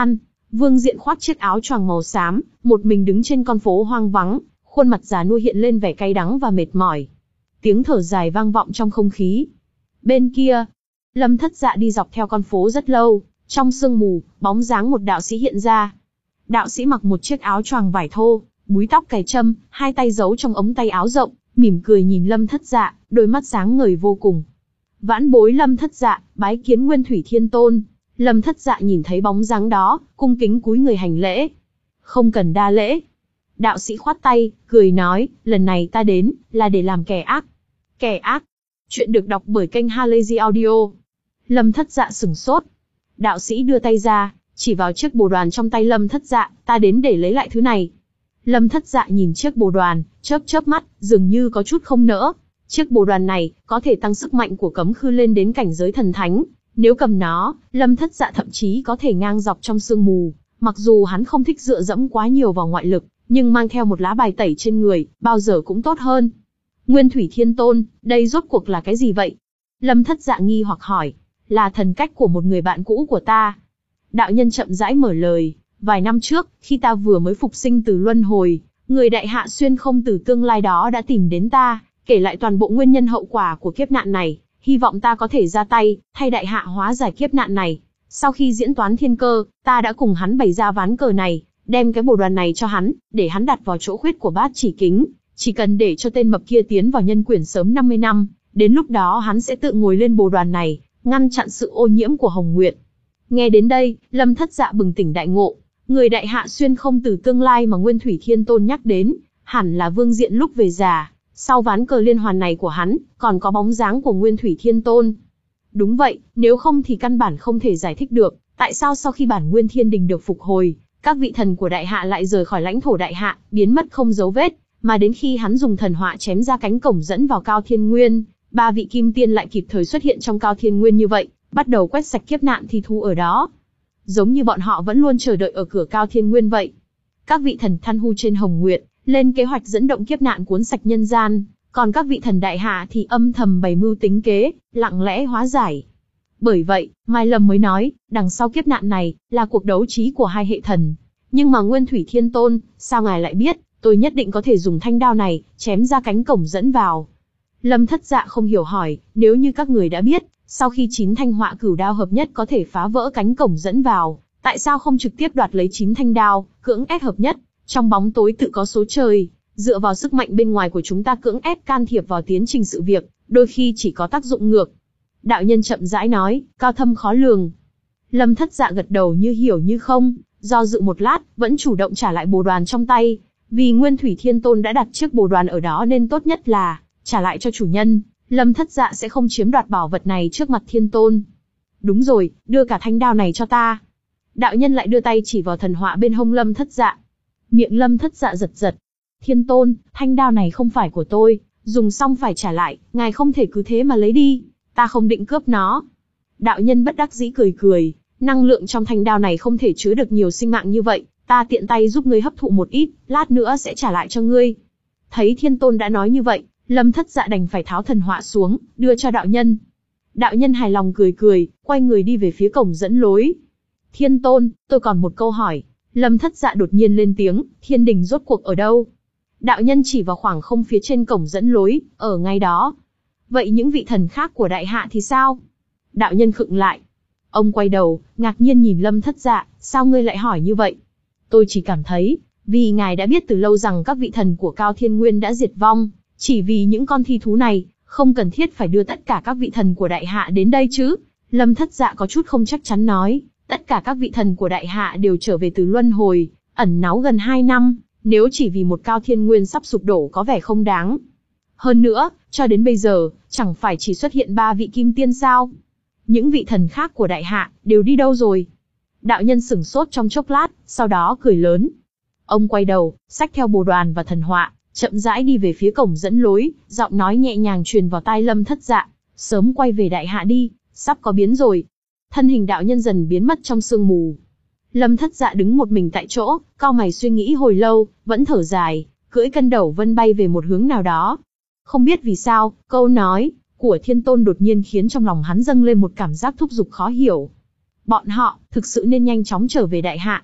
Vương Diện khoác chiếc áo choàng màu xám, một mình đứng trên con phố hoang vắng, khuôn mặt già nua hiện lên vẻ cay đắng và mệt mỏi. Tiếng thở dài vang vọng trong không khí. Bên kia, Lâm Thất Dạ đi dọc theo con phố rất lâu, trong sương mù, bóng dáng một đạo sĩ hiện ra. Đạo sĩ mặc một chiếc áo choàng vải thô, búi tóc cài trâm, hai tay giấu trong ống tay áo rộng, mỉm cười nhìn Lâm Thất Dạ, đôi mắt sáng ngời vô cùng. Vãn bối Lâm Thất Dạ, bái kiến Nguyên Thủy Thiên Tôn. Lâm Thất Dạ nhìn thấy bóng dáng đó, cung kính cúi người hành lễ. Không cần đa lễ. Đạo sĩ khoát tay, cười nói, lần này ta đến, là để làm kẻ ác. Kẻ ác. Chuyện được đọc bởi kênh Halazy Audio. Lâm Thất Dạ sửng sốt. Đạo sĩ đưa tay ra, chỉ vào chiếc bồ đoàn trong tay Lâm Thất Dạ, ta đến để lấy lại thứ này. Lâm Thất Dạ nhìn chiếc bồ đoàn, chớp chớp mắt, dường như có chút không nỡ. Chiếc bồ đoàn này, có thể tăng sức mạnh của cấm khư lên đến cảnh giới thần thánh. Nếu cầm nó, Lâm Thất Dạ thậm chí có thể ngang dọc trong sương mù. Mặc dù hắn không thích dựa dẫm quá nhiều vào ngoại lực, nhưng mang theo một lá bài tẩy trên người, bao giờ cũng tốt hơn. Nguyên Thủy Thiên Tôn, đây rốt cuộc là cái gì vậy? Lâm Thất Dạ nghi hoặc hỏi. Là thần cách của một người bạn cũ của ta. Đạo nhân chậm rãi mở lời. Vài năm trước, khi ta vừa mới phục sinh từ luân hồi, người đại hạ xuyên không từ tương lai đó đã tìm đến ta, kể lại toàn bộ nguyên nhân hậu quả của kiếp nạn này, hy vọng ta có thể ra tay, thay đại hạ hóa giải kiếp nạn này. Sau khi diễn toán thiên cơ, ta đã cùng hắn bày ra ván cờ này, đem cái bồ đoàn này cho hắn, để hắn đặt vào chỗ khuyết của bát chỉ kính, chỉ cần để cho tên mập kia tiến vào nhân quyển sớm năm mươi năm, đến lúc đó hắn sẽ tự ngồi lên bồ đoàn này, ngăn chặn sự ô nhiễm của Hồng Nguyệt. Nghe đến đây, Lâm Thất Dạ bừng tỉnh đại ngộ, người đại hạ xuyên không từ tương lai mà Nguyên Thủy Thiên Tôn nhắc đến, hẳn là Vương Diện lúc về già. Sau ván cờ liên hoàn này của hắn, còn có bóng dáng của Nguyên Thủy Thiên Tôn. Đúng vậy, nếu không thì căn bản không thể giải thích được, tại sao sau khi bản Nguyên Thiên Đình được phục hồi, các vị thần của đại hạ lại rời khỏi lãnh thổ đại hạ, biến mất không dấu vết, mà đến khi hắn dùng thần họa chém ra cánh cổng dẫn vào Cao Thiên Nguyên, ba vị kim tiên lại kịp thời xuất hiện trong Cao Thiên Nguyên như vậy, bắt đầu quét sạch kiếp nạn thi thú ở đó. Giống như bọn họ vẫn luôn chờ đợi ở cửa Cao Thiên Nguyên vậy. Các vị thần Than Hu trên Hồng Nguyệt lên kế hoạch dẫn động kiếp nạn cuốn sạch nhân gian, còn các vị thần đại hạ thì âm thầm bày mưu tính kế, lặng lẽ hóa giải. Bởi vậy, Mai Lâm mới nói, đằng sau kiếp nạn này, là cuộc đấu trí của hai hệ thần. Nhưng mà Nguyên Thủy Thiên Tôn, sao ngài lại biết, tôi nhất định có thể dùng thanh đao này, chém ra cánh cổng dẫn vào. Lâm Thất Dạ không hiểu hỏi, nếu như các người đã biết, sau khi chín thanh họa cửu đao hợp nhất có thể phá vỡ cánh cổng dẫn vào, tại sao không trực tiếp đoạt lấy chín thanh đao, cưỡng ép hợp nhất? Trong bóng tối tự có số trời, dựa vào sức mạnh bên ngoài của chúng ta cưỡng ép can thiệp vào tiến trình sự việc, đôi khi chỉ có tác dụng ngược. Đạo nhân chậm rãi nói, cao thâm khó lường. Lâm Thất Dạ gật đầu như hiểu như không, do dự một lát, vẫn chủ động trả lại bồ đoàn trong tay. Vì Nguyên Thủy Thiên Tôn đã đặt chiếc bồ đoàn ở đó nên tốt nhất là trả lại cho chủ nhân. Lâm Thất Dạ sẽ không chiếm đoạt bảo vật này trước mặt Thiên Tôn. Đúng rồi, đưa cả thanh đao này cho ta. Đạo nhân lại đưa tay chỉ vào thần họa bên hông Lâm Thất Dạ. Miệng Lâm Thất Dạ giật giật. Thiên Tôn, thanh đao này không phải của tôi, dùng xong phải trả lại, ngài không thể cứ thế mà lấy đi, ta không định cướp nó. Đạo nhân bất đắc dĩ cười cười, năng lượng trong thanh đao này không thể chứa được nhiều sinh mạng như vậy, ta tiện tay giúp ngươi hấp thụ một ít, lát nữa sẽ trả lại cho ngươi. Thấy Thiên Tôn đã nói như vậy, Lâm Thất Dạ đành phải tháo thần họa xuống, đưa cho đạo nhân. Đạo nhân hài lòng cười cười, quay người đi về phía cổng dẫn lối. Thiên Tôn, tôi còn một câu hỏi. Lâm Thất Dạ đột nhiên lên tiếng, thiên đình rốt cuộc ở đâu? Đạo nhân chỉ vào khoảng không phía trên cổng dẫn lối, ở ngay đó. Vậy những vị thần khác của đại hạ thì sao? Đạo nhân khựng lại. Ông quay đầu, ngạc nhiên nhìn Lâm Thất Dạ, sao ngươi lại hỏi như vậy? Tôi chỉ cảm thấy, vì ngài đã biết từ lâu rằng các vị thần của Cao Thiên Nguyên đã diệt vong, chỉ vì những con thi thú này, không cần thiết phải đưa tất cả các vị thần của đại hạ đến đây chứ. Lâm Thất Dạ có chút không chắc chắn nói, tất cả các vị thần của đại hạ đều trở về từ luân hồi, ẩn náu gần hai năm, nếu chỉ vì một Cao Thiên Nguyên sắp sụp đổ có vẻ không đáng. Hơn nữa, cho đến bây giờ, chẳng phải chỉ xuất hiện ba vị kim tiên sao? Những vị thần khác của đại hạ, đều đi đâu rồi? Đạo nhân sửng sốt trong chốc lát, sau đó cười lớn. Ông quay đầu, xách theo bồ đoàn và thần họa, chậm rãi đi về phía cổng dẫn lối, giọng nói nhẹ nhàng truyền vào tai Lâm Thất Dạ, sớm quay về đại hạ đi, sắp có biến rồi. Thân hình đạo nhân dần biến mất trong sương mù. Lâm Thất Dạ đứng một mình tại chỗ, cau mày suy nghĩ hồi lâu, vẫn thở dài, cưỡi cân đầu vân bay về một hướng nào đó. Không biết vì sao, câu nói của Thiên Tôn đột nhiên khiến trong lòng hắn dâng lên một cảm giác thúc giục khó hiểu. Bọn họ, thực sự nên nhanh chóng trở về đại hạ.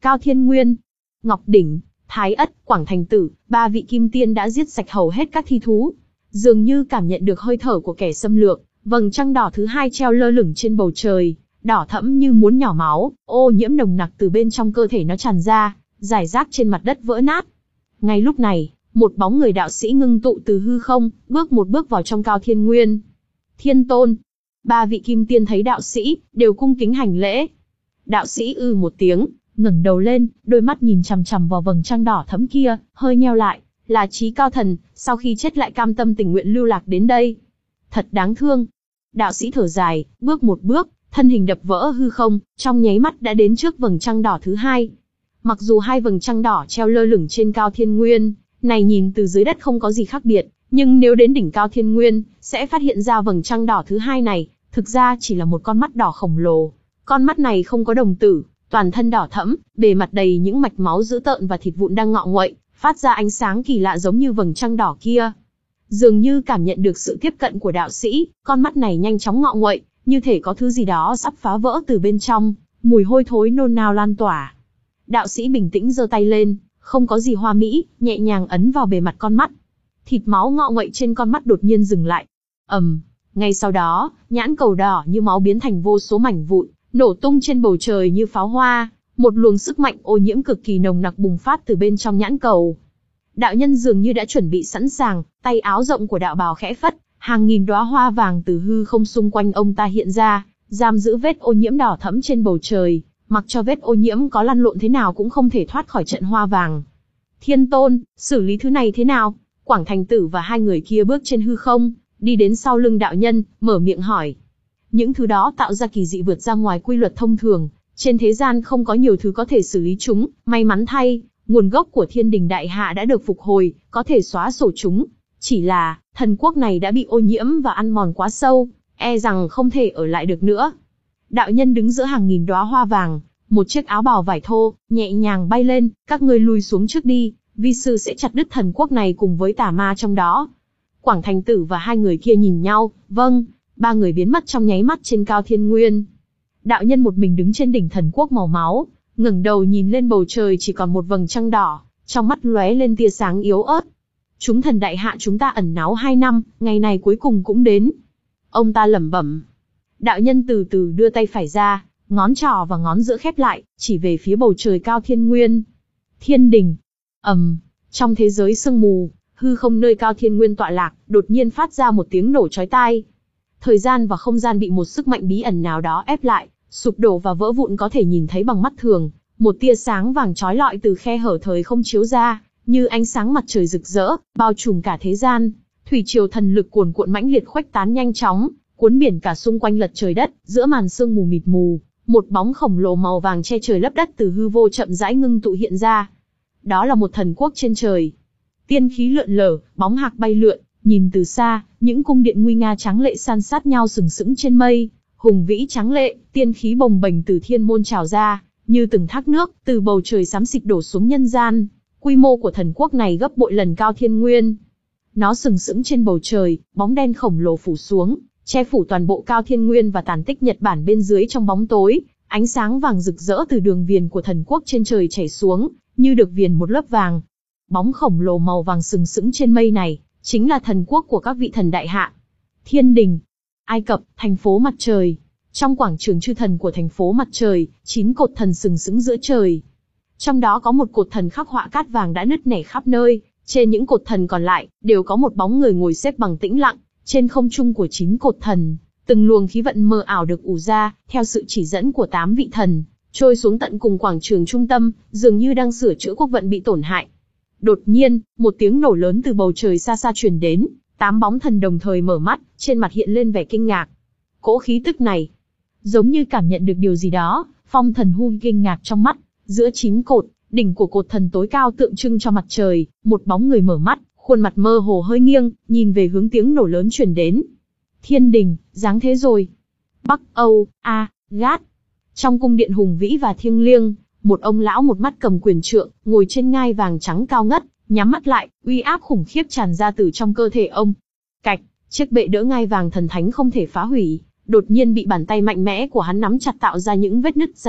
Cao Thiên Nguyên, Ngọc Đỉnh, Thái Ất, Quảng Thành Tử, ba vị kim tiên đã giết sạch hầu hết các thi thú. Dường như cảm nhận được hơi thở của kẻ xâm lược, vầng trăng đỏ thứ hai treo lơ lửng trên bầu trời, đỏ thẫm như muốn nhỏ máu, ô nhiễm nồng nặc từ bên trong cơ thể nó tràn ra, rải rác trên mặt đất vỡ nát. Ngay lúc này, một bóng người đạo sĩ ngưng tụ từ hư không, bước một bước vào trong Cao Thiên Nguyên. Thiên Tôn. Ba vị kim tiên thấy đạo sĩ, đều cung kính hành lễ. Đạo sĩ ư một tiếng, ngẩng đầu lên, đôi mắt nhìn chằm chằm vào vầng trăng đỏ thẫm kia, hơi nheo lại, là Chí Cao Thần, sau khi chết lại cam tâm tình nguyện lưu lạc đến đây. Thật đáng thương. Đạo sĩ thở dài, bước một bước, thân hình đập vỡ hư không, trong nháy mắt đã đến trước vầng trăng đỏ thứ hai. Mặc dù hai vầng trăng đỏ treo lơ lửng trên Cao Thiên Nguyên, này nhìn từ dưới đất không có gì khác biệt, nhưng nếu đến đỉnh Cao Thiên Nguyên, sẽ phát hiện ra vầng trăng đỏ thứ hai này, thực ra chỉ là một con mắt đỏ khổng lồ. Con mắt này không có đồng tử, toàn thân đỏ thẫm, bề mặt đầy những mạch máu dữ tợn và thịt vụn đang ngọ nguậy, phát ra ánh sáng kỳ lạ giống như vầng trăng đỏ kia. Dường như cảm nhận được sự tiếp cận của đạo sĩ, con mắt này nhanh chóng ngọ nguậy, như thể có thứ gì đó sắp phá vỡ từ bên trong, mùi hôi thối nôn nao lan tỏa. Đạo sĩ bình tĩnh giơ tay lên, không có gì hoa mỹ, nhẹ nhàng ấn vào bề mặt con mắt. Thịt máu ngọ nguậy trên con mắt đột nhiên dừng lại. ầm, um, ngay sau đó, nhãn cầu đỏ như máu biến thành vô số mảnh vụn, nổ tung trên bầu trời như pháo hoa. Một luồng sức mạnh ô nhiễm cực kỳ nồng nặc bùng phát từ bên trong nhãn cầu. Đạo nhân dường như đã chuẩn bị sẵn sàng, tay áo rộng của đạo bào khẽ phất, hàng nghìn đóa hoa vàng từ hư không xung quanh ông ta hiện ra, giam giữ vết ô nhiễm đỏ thẫm trên bầu trời, mặc cho vết ô nhiễm có lăn lộn thế nào cũng không thể thoát khỏi trận hoa vàng. Thiên Tôn, xử lý thứ này thế nào? Quảng Thành Tử và hai người kia bước trên hư không, đi đến sau lưng đạo nhân, mở miệng hỏi. Những thứ đó tạo ra kỳ dị vượt ra ngoài quy luật thông thường, trên thế gian không có nhiều thứ có thể xử lý chúng, may mắn thay, nguồn gốc của Thiên Đình Đại Hạ đã được phục hồi, có thể xóa sổ chúng. Chỉ là, thần quốc này đã bị ô nhiễm và ăn mòn quá sâu, e rằng không thể ở lại được nữa. Đạo nhân đứng giữa hàng nghìn đóa hoa vàng, một chiếc áo bào vải thô, nhẹ nhàng bay lên, các ngươi lùi xuống trước đi, vi sư sẽ chặt đứt thần quốc này cùng với tà ma trong đó. Quảng Thành Tử và hai người kia nhìn nhau, vâng, ba người biến mất trong nháy mắt trên Cao Thiên Nguyên. Đạo nhân một mình đứng trên đỉnh thần quốc màu máu, ngẩng đầu nhìn lên bầu trời chỉ còn một vầng trăng đỏ, trong mắt lóe lên tia sáng yếu ớt. Chúng thần Đại Hạ chúng ta ẩn náu hai năm, ngày này cuối cùng cũng đến. Ông ta lẩm bẩm. Đạo nhân từ từ đưa tay phải ra, ngón trỏ và ngón giữa khép lại, chỉ về phía bầu trời Cao Thiên Nguyên. Thiên Đình. ầm, um, trong thế giới sương mù, hư không nơi Cao Thiên Nguyên tọa lạc, đột nhiên phát ra một tiếng nổ chói tai. Thời gian và không gian bị một sức mạnh bí ẩn nào đó ép lại, sụp đổ và vỡ vụn có thể nhìn thấy bằng mắt thường. Một tia sáng vàng chói lọi từ khe hở thời không chiếu ra, như ánh sáng mặt trời rực rỡ, bao trùm cả thế gian. Thủy triều thần lực cuồn cuộn mãnh liệt khuếch tán nhanh chóng, cuốn biển cả xung quanh lật trời đất. Giữa màn sương mù mịt mù, một bóng khổng lồ màu vàng che trời lấp đất từ hư vô chậm rãi ngưng tụ hiện ra. Đó là một thần quốc trên trời. Tiên khí lượn lờ, bóng hạc bay lượn, nhìn từ xa, những cung điện nguy nga tráng lệ san sát nhau sừng sững trên mây, hùng vĩ tráng lệ, tiên khí bồng bềnh từ thiên môn trào ra, như từng thác nước từ bầu trời xám xịt đổ xuống nhân gian. Quy mô của thần quốc này gấp bội lần Cao Thiên Nguyên. Nó sừng sững trên bầu trời, bóng đen khổng lồ phủ xuống, che phủ toàn bộ Cao Thiên Nguyên và tàn tích Nhật Bản bên dưới trong bóng tối. Ánh sáng vàng rực rỡ từ đường viền của thần quốc trên trời chảy xuống, như được viền một lớp vàng. Bóng khổng lồ màu vàng sừng sững trên mây này, chính là thần quốc của các vị thần Đại Hạ. Thiên Đình, Ai Cập, thành phố mặt trời. Trong quảng trường chư thần của thành phố mặt trời, chín cột thần sừng sững giữa trời. Trong đó có một cột thần khắc họa cát vàng đã nứt nẻ khắp nơi, trên những cột thần còn lại, đều có một bóng người ngồi xếp bằng tĩnh lặng. Trên không trung của chín cột thần, từng luồng khí vận mờ ảo được ủ ra, theo sự chỉ dẫn của tám vị thần, trôi xuống tận cùng quảng trường trung tâm, dường như đang sửa chữa quốc vận bị tổn hại. Đột nhiên, một tiếng nổ lớn từ bầu trời xa xa truyền đến, tám bóng thần đồng thời mở mắt, trên mặt hiện lên vẻ kinh ngạc. Cỗ khí tức này, giống như cảm nhận được điều gì đó, Phong Thần Hu kinh ngạc trong mắt. Giữa chín cột, đỉnh của cột thần tối cao tượng trưng cho mặt trời, một bóng người mở mắt, khuôn mặt mơ hồ hơi nghiêng, nhìn về hướng tiếng nổ lớn truyền đến. Thiên Đình, dáng thế rồi. Bắc Âu, A, Gát. Trong cung điện hùng vĩ và thiêng liêng, một ông lão một mắt cầm quyền trượng, ngồi trên ngai vàng trắng cao ngất, nhắm mắt lại, uy áp khủng khiếp tràn ra từ trong cơ thể ông. Cạch, chiếc bệ đỡ ngai vàng thần thánh không thể phá hủy, đột nhiên bị bàn tay mạnh mẽ của hắn nắm chặt tạo ra những vết nứt dày đặc,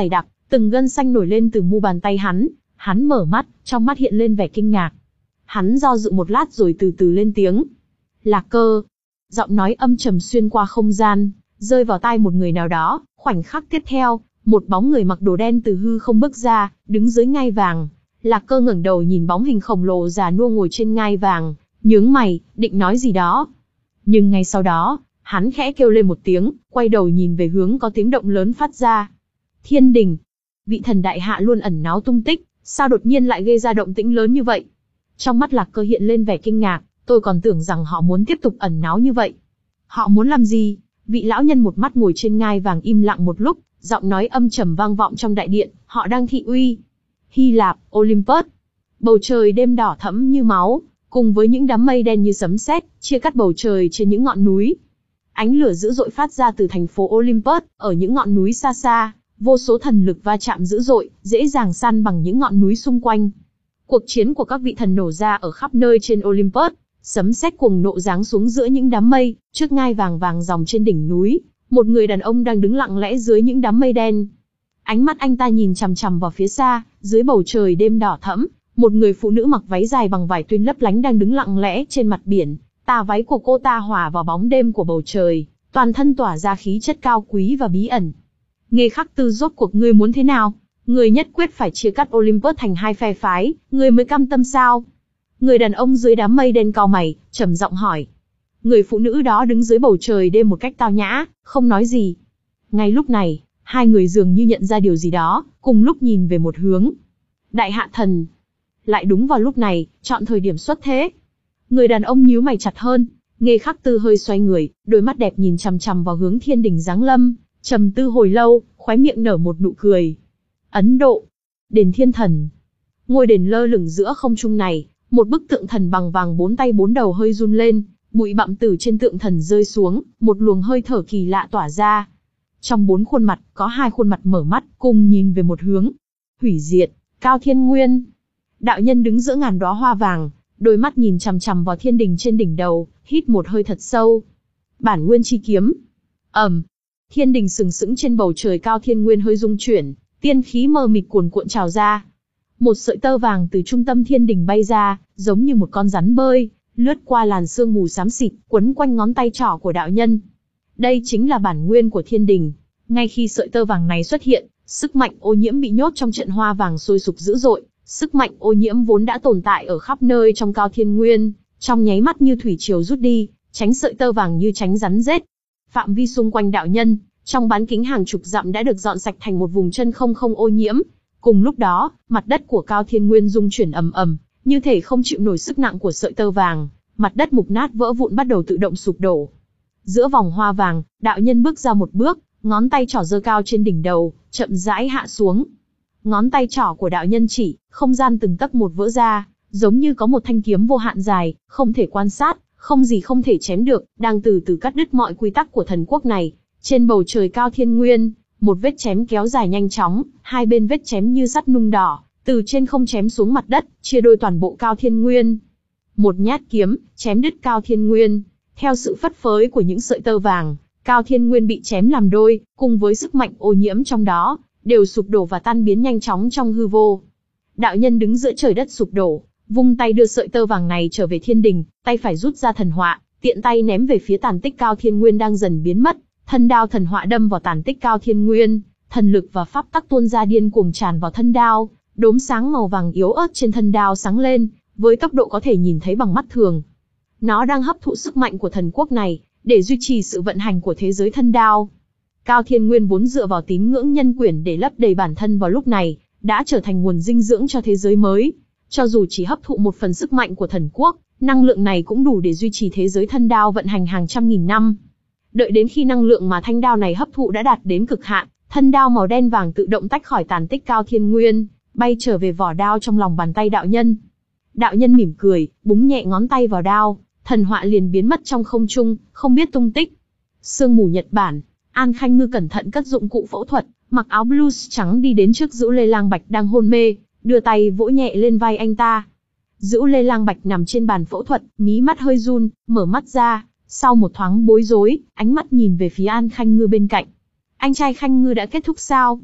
Từng gân xanh nổi lên từ mu bàn tay hắn, hắn mở mắt, trong mắt hiện lên vẻ kinh ngạc. Hắn do dự một lát rồi từ từ lên tiếng. Lạc Cơ. Giọng nói âm trầm xuyên qua không gian, rơi vào tai một người nào đó. Khoảnh khắc tiếp theo, một bóng người mặc đồ đen từ hư không bước ra, đứng dưới ngai vàng. Lạc Cơ ngẩng đầu nhìn bóng hình khổng lồ già nua ngồi trên ngai vàng, nhướng mày, định nói gì đó. Nhưng ngay sau đó, hắn khẽ kêu lên một tiếng, quay đầu nhìn về hướng có tiếng động lớn phát ra. Thiên Đình. Vị thần đại hạ luôn ẩn náu tung tích, sao đột nhiên lại gây ra động tĩnh lớn như vậy? Trong mắt Lạc Cơ hiện lên vẻ kinh ngạc, tôi còn tưởng rằng họ muốn tiếp tục ẩn náu như vậy. Họ muốn làm gì? Vị lão nhân một mắt ngồi trên ngai vàng im lặng một lúc, giọng nói âm trầm vang vọng trong đại điện, họ đang thị uy. Hy Lạp, Olympus. Bầu trời đêm đỏ thẫm như máu, cùng với những đám mây đen như sấm sét, chia cắt bầu trời trên những ngọn núi. Ánh lửa dữ dội phát ra từ thành phố Olympus, ở những ngọn núi xa xa, vô số thần lực va chạm dữ dội, dễ dàng san bằng những ngọn núi xung quanh. Cuộc chiến của các vị thần nổ ra ở khắp nơi trên Olympus, sấm sét cuồng nộ giáng xuống giữa những đám mây, trước ngai vàng vàng ròng trên đỉnh núi, một người đàn ông đang đứng lặng lẽ dưới những đám mây đen. Ánh mắt anh ta nhìn chằm chằm vào phía xa, dưới bầu trời đêm đỏ thẫm, một người phụ nữ mặc váy dài bằng vải tuyên lấp lánh đang đứng lặng lẽ trên mặt biển. Tà váy của cô ta hòa vào bóng đêm của bầu trời, toàn thân tỏa ra khí chất cao quý và bí ẩn. Nghê Khắc Tư, rốt cuộc ngươi muốn thế nào? Ngươi nhất quyết phải chia cắt Olympus thành hai phe phái, ngươi mới cam tâm sao? Người đàn ông dưới đám mây đen cau mày, trầm giọng hỏi. Người phụ nữ đó đứng dưới bầu trời đêm một cách tao nhã, không nói gì. Ngay lúc này, hai người dường như nhận ra điều gì đó, cùng lúc nhìn về một hướng. Đại hạ thần. Lại đúng vào lúc này, chọn thời điểm xuất thế. Người đàn ông nhíu mày chặt hơn, Nghê Khắc Tư hơi xoay người, đôi mắt đẹp nhìn chằm chằm vào hướng thiên đình giáng lâm, trầm tư hồi lâu, khóe miệng nở một nụ cười. Ấn Độ, đền thiên thần. Ngôi đền lơ lửng giữa không trung này, một bức tượng thần bằng vàng bốn tay bốn đầu hơi run lên, bụi bặm từ trên tượng thần rơi xuống, một luồng hơi thở kỳ lạ tỏa ra. Trong bốn khuôn mặt, có hai khuôn mặt mở mắt, cùng nhìn về một hướng. Hủy diệt, Cao Thiên Nguyên. Đạo nhân đứng giữa ngàn đóa hoa vàng, đôi mắt nhìn chằm chằm vào thiên đình trên đỉnh đầu, hít một hơi thật sâu. Bản nguyên chi kiếm. Ầm. Thiên đình sừng sững trên bầu trời Cao Thiên Nguyên hơi rung chuyển, tiên khí mờ mịt cuồn cuộn trào ra. Một sợi tơ vàng từ trung tâm thiên đình bay ra, giống như một con rắn bơi, lướt qua làn sương mù xám xịt, quấn quanh ngón tay trỏ của đạo nhân. Đây chính là bản nguyên của thiên đình. Ngay khi sợi tơ vàng này xuất hiện, sức mạnh ô nhiễm bị nhốt trong trận hoa vàng sôi sục dữ dội. Sức mạnh ô nhiễm vốn đã tồn tại ở khắp nơi trong Cao Thiên Nguyên, trong nháy mắt như thủy triều rút đi, tránh sợi tơ vàng như tránh rắn rết. Phạm vi xung quanh đạo nhân, trong bán kính hàng chục dặm đã được dọn sạch thành một vùng chân không không ô nhiễm. Cùng lúc đó, mặt đất của Cao Thiên Nguyên rung chuyển ầm ầm, như thể không chịu nổi sức nặng của sợi tơ vàng, mặt đất mục nát vỡ vụn bắt đầu tự động sụp đổ. Giữa vòng hoa vàng, đạo nhân bước ra một bước, ngón tay trỏ giơ cao trên đỉnh đầu, chậm rãi hạ xuống. Ngón tay trỏ của đạo nhân chỉ, không gian từng tấc một vỡ ra, giống như có một thanh kiếm vô hạn dài, không thể quan sát, không gì không thể chém được, đang từ từ cắt đứt mọi quy tắc của thần quốc này. Trên bầu trời Cao Thiên Nguyên, một vết chém kéo dài nhanh chóng, hai bên vết chém như sắt nung đỏ, từ trên không chém xuống mặt đất, chia đôi toàn bộ Cao Thiên Nguyên. Một nhát kiếm, chém đứt Cao Thiên Nguyên. Theo sự phất phới của những sợi tơ vàng, Cao Thiên Nguyên bị chém làm đôi, cùng với sức mạnh ô nhiễm trong đó, đều sụp đổ và tan biến nhanh chóng trong hư vô. Đạo nhân đứng giữa trời đất sụp đổ, vung tay đưa sợi tơ vàng này trở về thiên đình, tay phải rút ra thần họa, tiện tay ném về phía tàn tích Cao Thiên Nguyên đang dần biến mất. Thân đao thần họa đâm vào tàn tích Cao Thiên Nguyên, thần lực và pháp tắc tuôn ra điên cuồng tràn vào thân đao, đốm sáng màu vàng yếu ớt trên thân đao sáng lên, với tốc độ có thể nhìn thấy bằng mắt thường. Nó đang hấp thụ sức mạnh của thần quốc này, để duy trì sự vận hành của thế giới thân đao. Cao Thiên Nguyên vốn dựa vào tín ngưỡng nhân quyển để lấp đầy bản thân vào lúc này, đã trở thành nguồn dinh dưỡng cho thế giới mới. Cho dù chỉ hấp thụ một phần sức mạnh của thần quốc, năng lượng này cũng đủ để duy trì thế giới thân đao vận hành hàng trăm nghìn năm. Đợi đến khi năng lượng mà thanh đao này hấp thụ đã đạt đến cực hạn, thân đao màu đen vàng tự động tách khỏi tàn tích Cao Thiên Nguyên, bay trở về vỏ đao trong lòng bàn tay đạo nhân. Đạo nhân mỉm cười, búng nhẹ ngón tay vào đao, thần họa liền biến mất trong không trung, không biết tung tích. Sương mù Nhật Bản, An Khanh Ngư cẩn thận cất dụng cụ phẫu thuật, mặc áo blues trắng đi đến trước Dữu Lê Lang Bạch đang hôn mê, đưa tay vỗ nhẹ lên vai anh ta. Dữu Lê Lang Bạch nằm trên bàn phẫu thuật, mí mắt hơi run, mở mắt ra, sau một thoáng bối rối, ánh mắt nhìn về phía An Khanh Ngư bên cạnh. Anh trai Khanh Ngư đã kết thúc sao?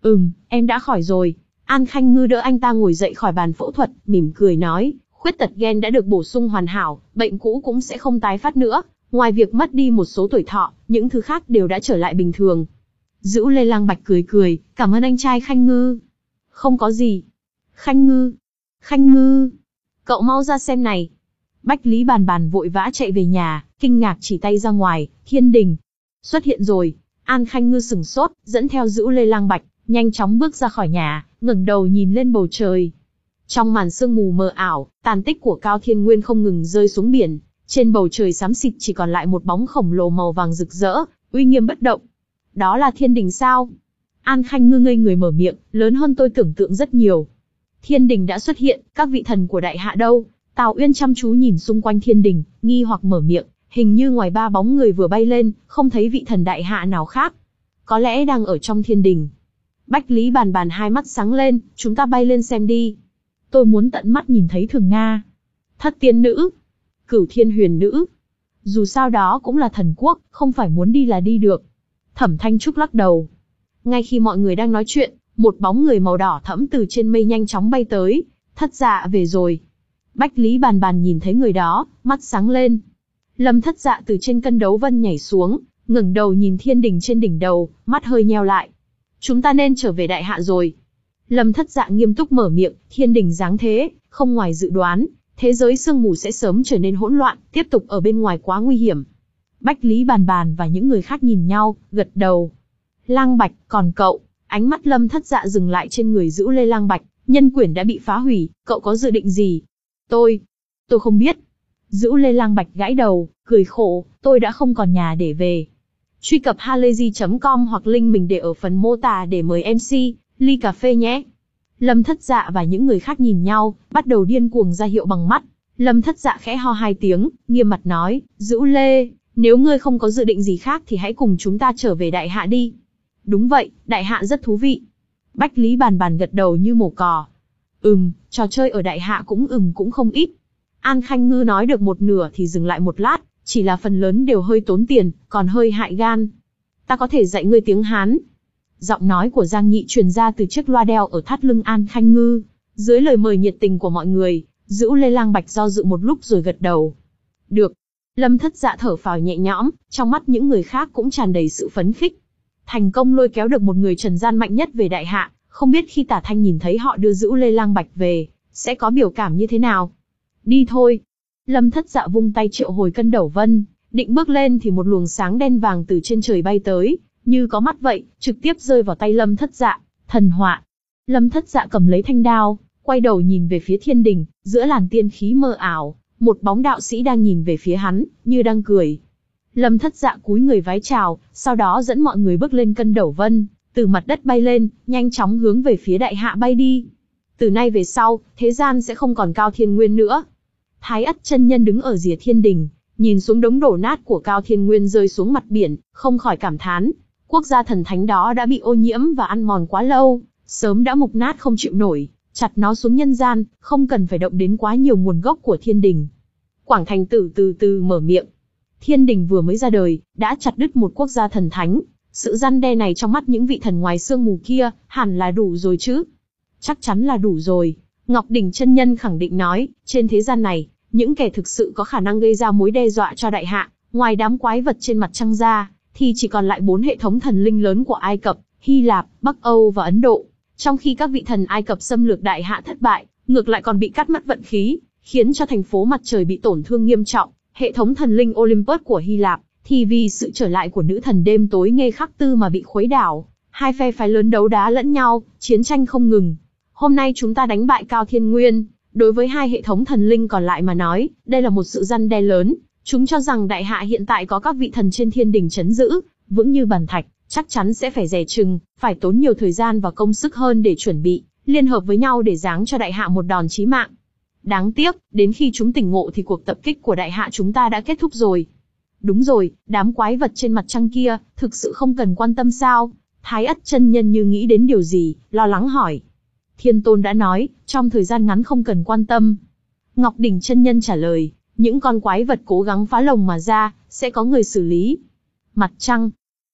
Ừm, em đã khỏi rồi. An Khanh Ngư đỡ anh ta ngồi dậy khỏi bàn phẫu thuật, mỉm cười nói, khuyết tật gen đã được bổ sung hoàn hảo, bệnh cũ cũng sẽ không tái phát nữa. Ngoài việc mất đi một số tuổi thọ, những thứ khác đều đã trở lại bình thường. Dữu Lê Lang Bạch cười cười, cảm ơn anh trai Khanh Ngư. Không có gì. Khanh Ngư. Khanh Ngư. Cậu mau ra xem này. Bách Lý Bàn Bàn vội vã chạy về nhà, kinh ngạc chỉ tay ra ngoài, Thiên Đình. Xuất hiện rồi. An Khanh Ngư sửng sốt, dẫn theo Dữu Lê Lang Bạch, nhanh chóng bước ra khỏi nhà, ngẩng đầu nhìn lên bầu trời. Trong màn sương mù mờ ảo, tàn tích của Cao Thiên Nguyên không ngừng rơi xuống biển. Trên bầu trời xám xịt chỉ còn lại một bóng khổng lồ màu vàng rực rỡ, uy nghiêm bất động. Đó là Thiên Đình sao? An Khanh Ngư ngây người mở miệng, lớn hơn tôi tưởng tượng rất nhiều. Thiên Đình đã xuất hiện, các vị thần của đại hạ đâu? Tào Uyên chăm chú nhìn xung quanh Thiên Đình, nghi hoặc mở miệng, hình như ngoài ba bóng người vừa bay lên, không thấy vị thần đại hạ nào khác. Có lẽ đang ở trong Thiên Đình. Bách Lý Bàn Bàn hai mắt sáng lên, chúng ta bay lên xem đi. Tôi muốn tận mắt nhìn thấy Thường Nga, Thất Tiên Nữ, Cửu Thiên Huyền Nữ. Dù sao đó cũng là thần quốc, không phải muốn đi là đi được. Thẩm Thanh Trúc lắc đầu. Ngay khi mọi người đang nói chuyện, một bóng người màu đỏ thẫm từ trên mây nhanh chóng bay tới. Thất Dạ về rồi. Bách Lý Bàn Bàn nhìn thấy người đó, mắt sáng lên. Lâm Thất Dạ từ trên cân đấu vân nhảy xuống, ngẩng đầu nhìn Thiên Đình trên đỉnh đầu, mắt hơi nheo lại. Chúng ta nên trở về đại hạ rồi. Lâm Thất Dạ nghiêm túc mở miệng, Thiên Đình giáng thế, không ngoài dự đoán, thế giới sương mù sẽ sớm trở nên hỗn loạn, tiếp tục ở bên ngoài quá nguy hiểm. Bách Lý Bàn Bàn và những người khác nhìn nhau, gật đầu. Lang Bạch, còn cậu? Ánh mắt Lâm Thất Dạ dừng lại trên người Dữu Lê Lang Bạch, nhân quyển đã bị phá hủy, cậu có dự định gì? Tôi, tôi không biết. Dữu Lê Lang Bạch gãi đầu, cười khổ, tôi đã không còn nhà để về. Truy cập halayzi chấm com hoặc link mình để ở phần mô tả để mời em xê, ly cà phê nhé. Lâm Thất Dạ và những người khác nhìn nhau, bắt đầu điên cuồng ra hiệu bằng mắt. Lâm Thất Dạ khẽ ho hai tiếng, nghiêm mặt nói, Dữu Lê, nếu ngươi không có dự định gì khác thì hãy cùng chúng ta trở về đại hạ đi. Đúng vậy, đại hạ rất thú vị. Bách Lý Bàn Bàn gật đầu như mổ cò. Ừm, trò chơi ở đại hạ cũng ừm cũng không ít. An Khanh Ngư nói được một nửa thì dừng lại một lát, chỉ là phần lớn đều hơi tốn tiền, còn hơi hại gan. Ta có thể dạy ngươi tiếng Hán. Giọng nói của Giang Nhị truyền ra từ chiếc loa đeo ở thắt lưng An Khanh Ngư. Dưới lời mời nhiệt tình của mọi người, Dữu Lê Lang Bạch do dự một lúc rồi gật đầu. Được. Lâm Thất Dạ thở phào nhẹ nhõm, trong mắt những người khác cũng tràn đầy sự phấn khích. Thành công lôi kéo được một người trần gian mạnh nhất về đại hạ, không biết khi Tả Thanh nhìn thấy họ đưa Dữu Lê Lang Bạch về, sẽ có biểu cảm như thế nào. Đi thôi. Lâm Thất Dạ vung tay triệu hồi cân đẩu vân, định bước lên thì một luồng sáng đen vàng từ trên trời bay tới, như có mắt vậy, trực tiếp rơi vào tay Lâm Thất Dạ. Thần họa. Lâm Thất Dạ cầm lấy thanh đao, quay đầu nhìn về phía Thiên Đình, giữa làn tiên khí mơ ảo, một bóng đạo sĩ đang nhìn về phía hắn, như đang cười. Lâm Thất Dạ cúi người vái chào, sau đó dẫn mọi người bước lên cân đẩu vân, từ mặt đất bay lên, nhanh chóng hướng về phía đại hạ bay đi. Từ nay về sau, thế gian sẽ không còn Cao Thiên Nguyên nữa. Thái Ất chân nhân đứng ở rìa Thiên Đình, nhìn xuống đống đổ nát của Cao Thiên Nguyên rơi xuống mặt biển, không khỏi cảm thán. Quốc gia thần thánh đó đã bị ô nhiễm và ăn mòn quá lâu, sớm đã mục nát không chịu nổi, chặt nó xuống nhân gian, không cần phải động đến quá nhiều nguồn gốc của Thiên Đình. Quảng Thành Tử từ từ mở miệng. Thiên Đình vừa mới ra đời, đã chặt đứt một quốc gia thần thánh. Sự răn đe này trong mắt những vị thần ngoài sương mù kia, hẳn là đủ rồi chứ. Chắc chắn là đủ rồi. Ngọc Đỉnh chân nhân khẳng định nói, trên thế gian này, những kẻ thực sự có khả năng gây ra mối đe dọa cho đại hạ, ngoài đám quái vật trên mặt trăng ra, thì chỉ còn lại bốn hệ thống thần linh lớn của Ai Cập, Hy Lạp, Bắc Âu và Ấn Độ. Trong khi các vị thần Ai Cập xâm lược đại hạ thất bại, ngược lại còn bị cắt mất vận khí, khiến cho thành phố mặt trời bị tổn thương nghiêm trọng. Hệ thống thần linh Olympus của Hy Lạp, thì vì sự trở lại của nữ thần đêm tối Nghê Khắc Tư mà bị khuấy đảo. Hai phe phái lớn đấu đá lẫn nhau, chiến tranh không ngừng. Hôm nay chúng ta đánh bại Cao Thiên Nguyên, đối với hai hệ thống thần linh còn lại mà nói, đây là một sự răn đe lớn. Chúng cho rằng đại hạ hiện tại có các vị thần trên Thiên Đình trấn giữ, vững như bàn thạch, chắc chắn sẽ phải dè chừng, phải tốn nhiều thời gian và công sức hơn để chuẩn bị, liên hợp với nhau để giáng cho đại hạ một đòn chí mạng. Đáng tiếc, đến khi chúng tỉnh ngộ thì cuộc tập kích của đại hạ chúng ta đã kết thúc rồi. Đúng rồi, đám quái vật trên mặt trăng kia, thực sự không cần quan tâm sao? Thái Ất chân nhân như nghĩ đến điều gì, lo lắng hỏi. Thiên Tôn đã nói, trong thời gian ngắn không cần quan tâm. Ngọc Đỉnh chân nhân trả lời, những con quái vật cố gắng phá lồng mà ra, sẽ có người xử lý. Mặt trăng.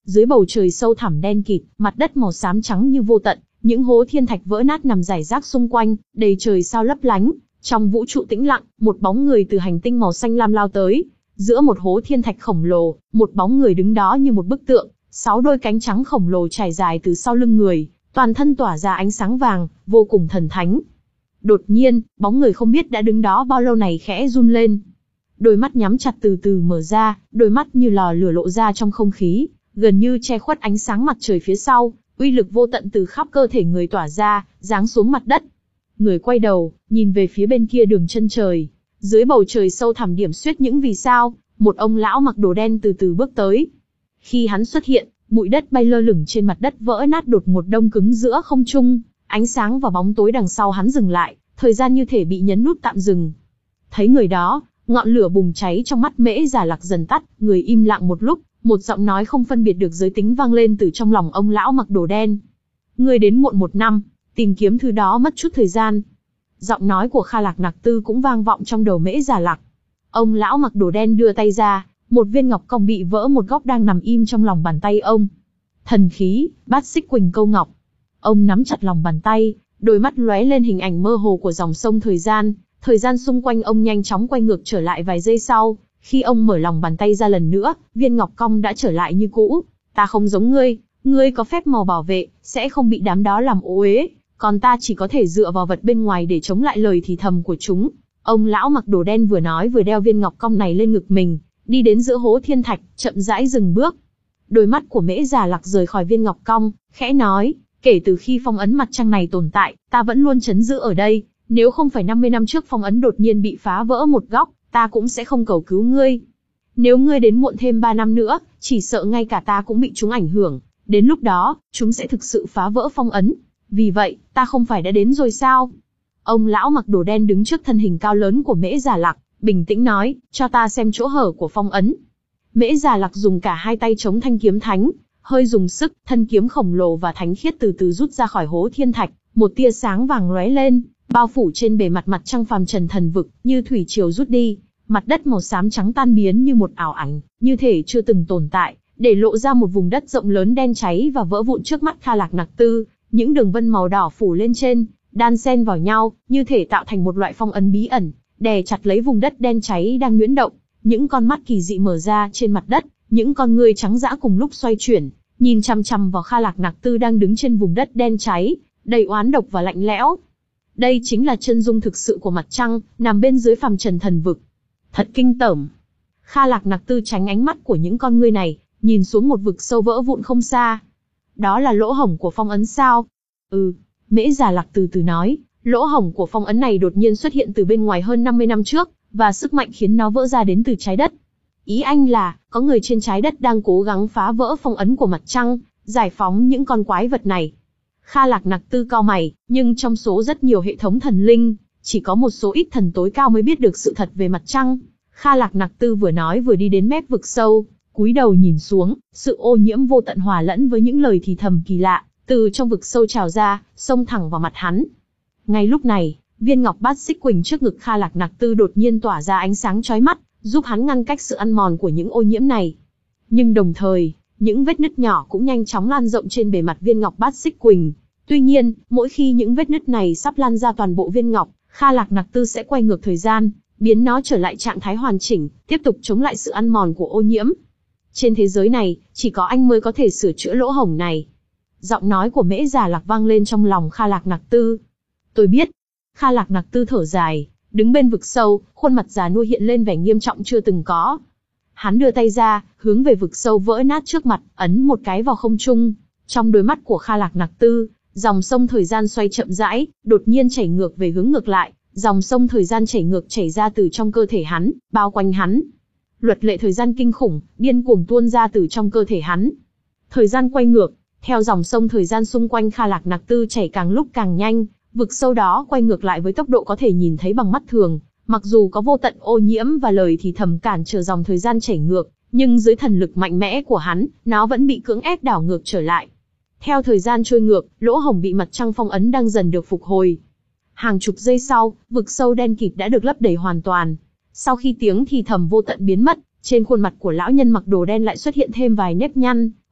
Dưới bầu trời sâu thẳm đen kịt, mặt đất màu xám trắng như vô tận, những hố thiên thạch vỡ nát nằm rải rác xung quanh, đầy trời sao lấp lánh. Trong vũ trụ tĩnh lặng, một bóng người từ hành tinh màu xanh lam lao tới. Giữa một hố thiên thạch khổng lồ, một bóng người đứng đó như một bức tượng, sáu đôi cánh trắng khổng lồ trải dài từ sau lưng người, toàn thân tỏa ra ánh sáng vàng, vô cùng thần thánh. Đột nhiên, bóng người không biết đã đứng đó bao lâu này khẽ run lên. Đôi mắt nhắm chặt từ từ mở ra, đôi mắt như lò lửa lộ ra trong không khí, gần như che khuất ánh sáng mặt trời phía sau, uy lực vô tận từ khắp cơ thể người tỏa ra, giáng xuống mặt đất. Người quay đầu, nhìn về phía bên kia đường chân trời. Dưới bầu trời sâu thẳm điểm xuyết những vì sao, một ông lão mặc đồ đen từ từ bước tới. Khi hắn xuất hiện, bụi đất bay lơ lửng trên mặt đất vỡ nát đột ngột đông cứng giữa không trung, ánh sáng và bóng tối đằng sau hắn dừng lại, thời gian như thể bị nhấn nút tạm dừng. Thấy người đó, ngọn lửa bùng cháy trong mắt Mễ Già Lạc dần tắt, người im lặng một lúc, một giọng nói không phân biệt được giới tính vang lên từ trong lòng ông lão mặc đồ đen. Ngươi đến muộn một năm, tìm kiếm thứ đó mất chút thời gian. Giọng nói của Kha Lạc Nặc Tư cũng vang vọng trong đầu Mễ Già Lạc. Ông lão mặc đồ đen đưa tay ra, một viên ngọc cong bị vỡ một góc đang nằm im trong lòng bàn tay ông. Thần khí, Bát Xích Quỳnh Câu Ngọc. Ông nắm chặt lòng bàn tay, đôi mắt lóe lên hình ảnh mơ hồ của dòng sông thời gian, thời gian xung quanh ông nhanh chóng quay ngược trở lại vài giây sau, khi ông mở lòng bàn tay ra lần nữa, viên ngọc cong đã trở lại như cũ. Ta không giống ngươi, ngươi có phép màu bảo vệ, sẽ không bị đám đó làm ô uế, còn ta chỉ có thể dựa vào vật bên ngoài để chống lại lời thì thầm của chúng. Ông lão mặc đồ đen vừa nói vừa đeo viên ngọc cong này lên ngực mình, đi đến giữa hố thiên thạch, chậm rãi dừng bước. Đôi mắt của Mễ Già Lạc rời khỏi viên ngọc cong, khẽ nói, kể từ khi phong ấn mặt trăng này tồn tại, ta vẫn luôn trấn giữ ở đây, nếu không phải năm mươi năm trước phong ấn đột nhiên bị phá vỡ một góc, ta cũng sẽ không cầu cứu ngươi. Nếu ngươi đến muộn thêm ba năm nữa, chỉ sợ ngay cả ta cũng bị chúng ảnh hưởng, đến lúc đó, chúng sẽ thực sự phá vỡ phong ấn. Vì vậy, ta không phải đã đến rồi sao? Ông lão mặc đồ đen đứng trước thân hình cao lớn của Mễ Già Lạc, bình tĩnh nói, cho ta xem chỗ hở của phong ấn. Mễ Già Lạc dùng cả hai tay chống thanh kiếm thánh, hơi dùng sức, thân kiếm khổng lồ và thánh khiết từ từ rút ra khỏi hố thiên thạch, một tia sáng vàng lóe lên, bao phủ trên bề mặt mặt trăng phàm trần thần vực, như thủy triều rút đi, mặt đất màu xám trắng tan biến như một ảo ảnh, như thể chưa từng tồn tại, để lộ ra một vùng đất rộng lớn đen cháy và vỡ vụn trước mắt Kha Lạc Nặc Tư, những đường vân màu đỏ phủ lên trên, đan xen vào nhau, như thể tạo thành một loại phong ấn bí ẩn, đè chặt lấy vùng đất đen cháy đang nhuyễn động. Những con mắt kỳ dị mở ra trên mặt đất, những con ngươi trắng dã cùng lúc xoay chuyển, nhìn chằm chằm vào Kha Lạc Nặc Tư đang đứng trên vùng đất đen cháy, đầy oán độc và lạnh lẽo. Đây chính là chân dung thực sự của mặt trăng, nằm bên dưới phàm trần thần vực. Thật kinh tởm. Kha Lạc Nặc Tư tránh ánh mắt của những con ngươi này, nhìn xuống một vực sâu vỡ vụn không xa. Đó là lỗ hổng của phong ấn sao? Ừ, Mễ Già Lạc từ từ nói, lỗ hổng của phong ấn này đột nhiên xuất hiện từ bên ngoài hơn năm mươi năm trước, và sức mạnh khiến nó vỡ ra đến từ trái đất. Ý anh là, có người trên trái đất đang cố gắng phá vỡ phong ấn của mặt trăng, giải phóng những con quái vật này. Kha Lạc Nặc Tư cau mày, nhưng trong số rất nhiều hệ thống thần linh, chỉ có một số ít thần tối cao mới biết được sự thật về mặt trăng. Kha Lạc Nặc Tư vừa nói vừa đi đến mép vực sâu, cúi đầu nhìn xuống, sự ô nhiễm vô tận hòa lẫn với những lời thì thầm kỳ lạ, từ trong vực sâu trào ra, xông thẳng vào mặt hắn. Ngay lúc này, viên ngọc Bát Xích Quỳnh trước ngực Kha Lạc Nặc Tư đột nhiên tỏa ra ánh sáng chói mắt, giúp hắn ngăn cách sự ăn mòn của những ô nhiễm này. Nhưng đồng thời, những vết nứt nhỏ cũng nhanh chóng lan rộng trên bề mặt viên ngọc Bát Xích Quỳnh. Tuy nhiên, mỗi khi những vết nứt này sắp lan ra toàn bộ viên ngọc, Kha Lạc Nặc Tư sẽ quay ngược thời gian, biến nó trở lại trạng thái hoàn chỉnh, tiếp tục chống lại sự ăn mòn của ô nhiễm. Trên thế giới này, chỉ có anh mới có thể sửa chữa lỗ hổng này. Giọng nói của Mễ Già Lạc vang lên trong lòng Kha Lạc Nặc Tư. Tôi biết. Kha Lạc Nặc Tư thở dài, đứng bên vực sâu, khuôn mặt già nua hiện lên vẻ nghiêm trọng chưa từng có. Hắn đưa tay ra, hướng về vực sâu vỡ nát trước mặt, ấn một cái vào không trung. Trong đôi mắt của Kha Lạc Nặc Tư, dòng sông thời gian xoay chậm rãi, đột nhiên chảy ngược về hướng ngược lại, dòng sông thời gian chảy ngược chảy ra từ trong cơ thể hắn, bao quanh hắn. Luật lệ thời gian kinh khủng, điên cuồng tuôn ra từ trong cơ thể hắn. Thời gian quay ngược, theo dòng sông thời gian xung quanh Kha Lạc Nặc Tư chảy càng lúc càng nhanh, vực sâu đó quay ngược lại với tốc độ có thể nhìn thấy bằng mắt thường. Mặc dù có vô tận ô nhiễm và lời thì thầm cản trở dòng thời gian chảy ngược, nhưng dưới thần lực mạnh mẽ của hắn, nó vẫn bị cưỡng ép đảo ngược trở lại. Theo thời gian trôi ngược, lỗ hổng bị mặt trăng phong ấn đang dần được phục hồi. Hàng chục giây sau, vực sâu đen kịt đã được lấp đầy hoàn toàn. Sau khi tiếng thì thầm vô tận biến mất, trên khuôn mặt của lão nhân mặc đồ đen lại xuất hiện thêm vài nếp nhăn,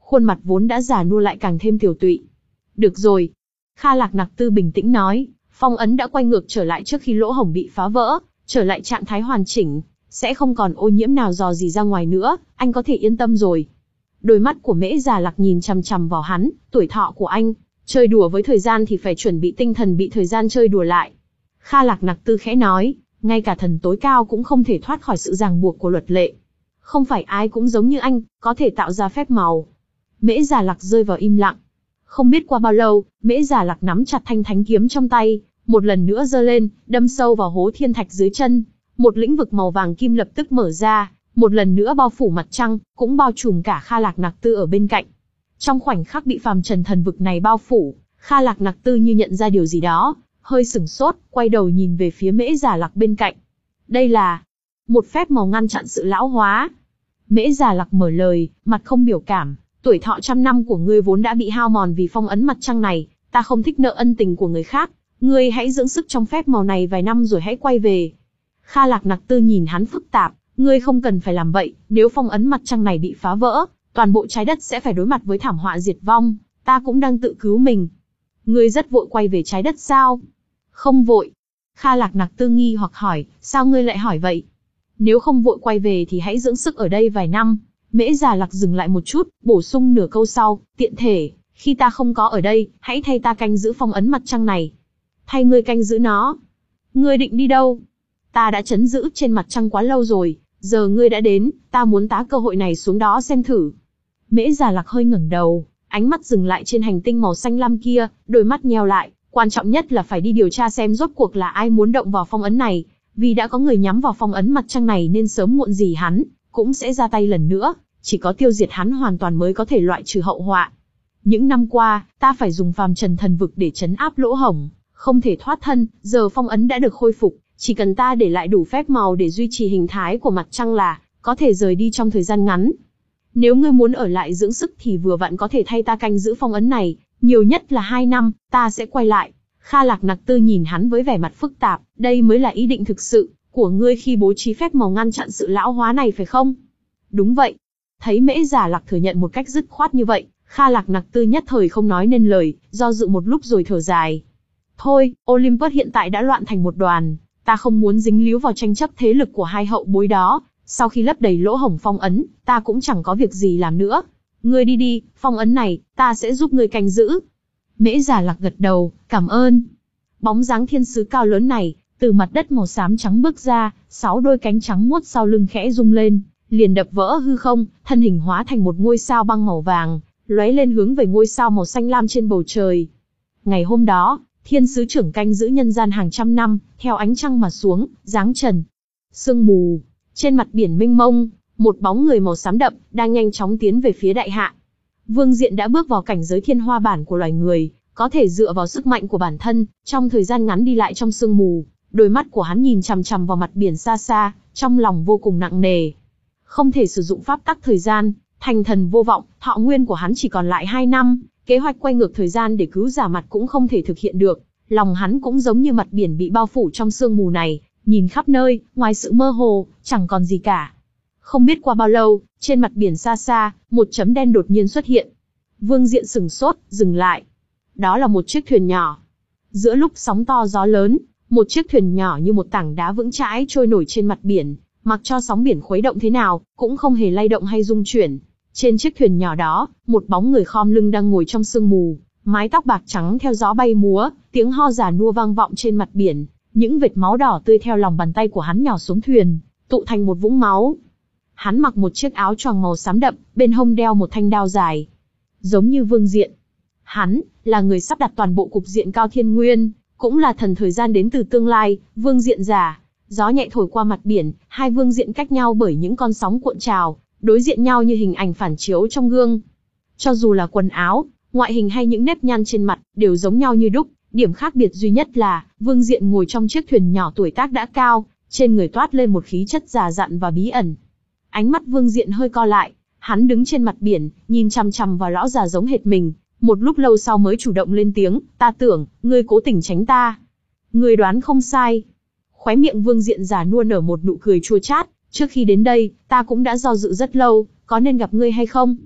khuôn mặt vốn đã già nua lại càng thêm tiều tụy. Được rồi. Kha Lạc Nặc Tư bình tĩnh nói, phong ấn đã quay ngược trở lại trước khi lỗ hổng bị phá vỡ, trở lại trạng thái hoàn chỉnh, sẽ không còn ô nhiễm nào dò dỉ ra ngoài nữa, anh có thể yên tâm rồi. Đôi mắt của Mễ Già Lạc nhìn chằm chằm vào hắn, tuổi thọ của anh, chơi đùa với thời gian thì phải chuẩn bị tinh thần bị thời gian chơi đùa lại. Kha Lạc Nặc Tư khẽ nói, ngay cả thần tối cao cũng không thể thoát khỏi sự ràng buộc của luật lệ. Không phải ai cũng giống như anh, có thể tạo ra phép màu. Mễ Già Lạc rơi vào im lặng. Không biết qua bao lâu, Mễ Già Lạc nắm chặt thanh thánh kiếm trong tay, một lần nữa giơ lên, đâm sâu vào hố thiên thạch dưới chân. Một lĩnh vực màu vàng kim lập tức mở ra, một lần nữa bao phủ mặt trăng, cũng bao trùm cả Kha Lạc Nặc Tư ở bên cạnh. Trong khoảnh khắc bị phàm trần thần vực này bao phủ, Kha Lạc Nặc Tư như nhận ra điều gì đó, hơi sửng sốt, quay đầu nhìn về phía Mễ Già Lạc bên cạnh. Đây là một phép màu ngăn chặn sự lão hóa. Mễ Già Lạc mở lời, mặt không biểu cảm. Tuổi thọ trăm năm của ngươi vốn đã bị hao mòn vì phong ấn mặt trăng này, ta không thích nợ ân tình của người khác. Ngươi hãy dưỡng sức trong phép màu này vài năm rồi hãy quay về. Kha Lạc Nặc Tư nhìn hắn phức tạp, ngươi không cần phải làm vậy, nếu phong ấn mặt trăng này bị phá vỡ, toàn bộ trái đất sẽ phải đối mặt với thảm họa diệt vong, ta cũng đang tự cứu mình. Ngươi rất vội quay về trái đất sao? Không vội. Kha Lạc Nặc Tư nghi hoặc hỏi, sao ngươi lại hỏi vậy? Nếu không vội quay về thì hãy dưỡng sức ở đây vài năm. Mễ Già Lạc dừng lại một chút, bổ sung nửa câu sau, tiện thể, khi ta không có ở đây, hãy thay ta canh giữ phong ấn mặt trăng này. Thay ngươi canh giữ nó. Ngươi định đi đâu? Ta đã trấn giữ trên mặt trăng quá lâu rồi, giờ ngươi đã đến, ta muốn tá cơ hội này xuống đó xem thử. Mễ Già Lạc hơi ngẩng đầu, ánh mắt dừng lại trên hành tinh màu xanh lam kia, đôi mắt nheo lại, quan trọng nhất là phải đi điều tra xem rốt cuộc là ai muốn động vào phong ấn này, vì đã có người nhắm vào phong ấn mặt trăng này nên sớm muộn gì hắn cũng sẽ ra tay lần nữa, chỉ có tiêu diệt hắn hoàn toàn mới có thể loại trừ hậu họa. Những năm qua, ta phải dùng phàm trần thần vực để trấn áp lỗ hổng, không thể thoát thân, giờ phong ấn đã được khôi phục, chỉ cần ta để lại đủ phép màu để duy trì hình thái của mặt trăng là có thể rời đi trong thời gian ngắn. Nếu ngươi muốn ở lại dưỡng sức thì vừa vặn có thể thay ta canh giữ phong ấn này, nhiều nhất là hai năm, ta sẽ quay lại. Kha Lạc Nặc Tư nhìn hắn với vẻ mặt phức tạp, đây mới là ý định thực sự của ngươi khi bố trí phép màu ngăn chặn sự lão hóa này phải không? Đúng vậy. Thấy Mễ Già Lạc thừa nhận một cách dứt khoát như vậy, Kha Lạc Nặc Tư nhất thời không nói nên lời, do dự một lúc rồi thở dài. Thôi, Olympus hiện tại đã loạn thành một đoàn, ta không muốn dính líu vào tranh chấp thế lực của hai hậu bối đó, sau khi lấp đầy lỗ hổng phong ấn, ta cũng chẳng có việc gì làm nữa. Ngươi đi đi, phong ấn này, ta sẽ giúp ngươi canh giữ. Mễ Già Lạc gật đầu, cảm ơn. Bóng dáng thiên sứ cao lớn này, từ mặt đất màu xám trắng bước ra, sáu đôi cánh trắng muốt sau lưng khẽ rung lên, liền đập vỡ hư không, thân hình hóa thành một ngôi sao băng màu vàng, lóe lên hướng về ngôi sao màu xanh lam trên bầu trời. Ngày hôm đó, thiên sứ trưởng canh giữ nhân gian hàng trăm năm, theo ánh trăng mà xuống, giáng trần. Sương mù, trên mặt biển mênh mông, một bóng người màu xám đậm, đang nhanh chóng tiến về phía đại hạ. Vương Diện đã bước vào cảnh giới thiên hoa bản của loài người, có thể dựa vào sức mạnh của bản thân, trong thời gian ngắn đi lại trong sương mù, đôi mắt của hắn nhìn chằm chằm vào mặt biển xa xa, trong lòng vô cùng nặng nề. Không thể sử dụng pháp tắc thời gian, thành thần vô vọng, thọ nguyên của hắn chỉ còn lại hai năm, kế hoạch quay ngược thời gian để cứu Giả Mặt cũng không thể thực hiện được. Lòng hắn cũng giống như mặt biển bị bao phủ trong sương mù này, nhìn khắp nơi, ngoài sự mơ hồ, chẳng còn gì cả. Không biết qua bao lâu, trên mặt biển xa xa, một chấm đen đột nhiên xuất hiện. Vương Diện sửng sốt, dừng lại. Đó là một chiếc thuyền nhỏ. Giữa lúc sóng to gió lớn, một chiếc thuyền nhỏ như một tảng đá vững chãi trôi nổi trên mặt biển, mặc cho sóng biển khuấy động thế nào, cũng không hề lay động hay rung chuyển. Trên chiếc thuyền nhỏ đó, một bóng người khom lưng đang ngồi trong sương mù, mái tóc bạc trắng theo gió bay múa, tiếng ho già nua vang vọng trên mặt biển, những vệt máu đỏ tươi theo lòng bàn tay của hắn nhỏ xuống thuyền, tụ thành một vũng máu. Hắn mặc một chiếc áo choàng màu xám đậm, bên hông đeo một thanh đao dài. Giống như Vương Diện, hắn là người sắp đặt toàn bộ cục diện Cao Thiên Nguyên, cũng là thần thời gian đến từ tương lai. Vương Diện già, gió nhẹ thổi qua mặt biển, hai Vương Diện cách nhau bởi những con sóng cuộn trào, đối diện nhau như hình ảnh phản chiếu trong gương. Cho dù là quần áo, ngoại hình hay những nếp nhăn trên mặt, đều giống nhau như đúc. Điểm khác biệt duy nhất là, Vương Diện ngồi trong chiếc thuyền nhỏ tuổi tác đã cao, trên người toát lên một khí chất già dặn và bí ẩn. Ánh mắt Vương Diện hơi co lại, hắn đứng trên mặt biển, nhìn chằm chằm vào lão già giống hệt mình, một lúc lâu sau mới chủ động lên tiếng, ta tưởng, ngươi cố tình tránh ta. Ngươi đoán không sai. Khóe miệng Vương Diện già nua nở một nụ cười chua chát, trước khi đến đây, ta cũng đã do dự rất lâu, có nên gặp ngươi hay không?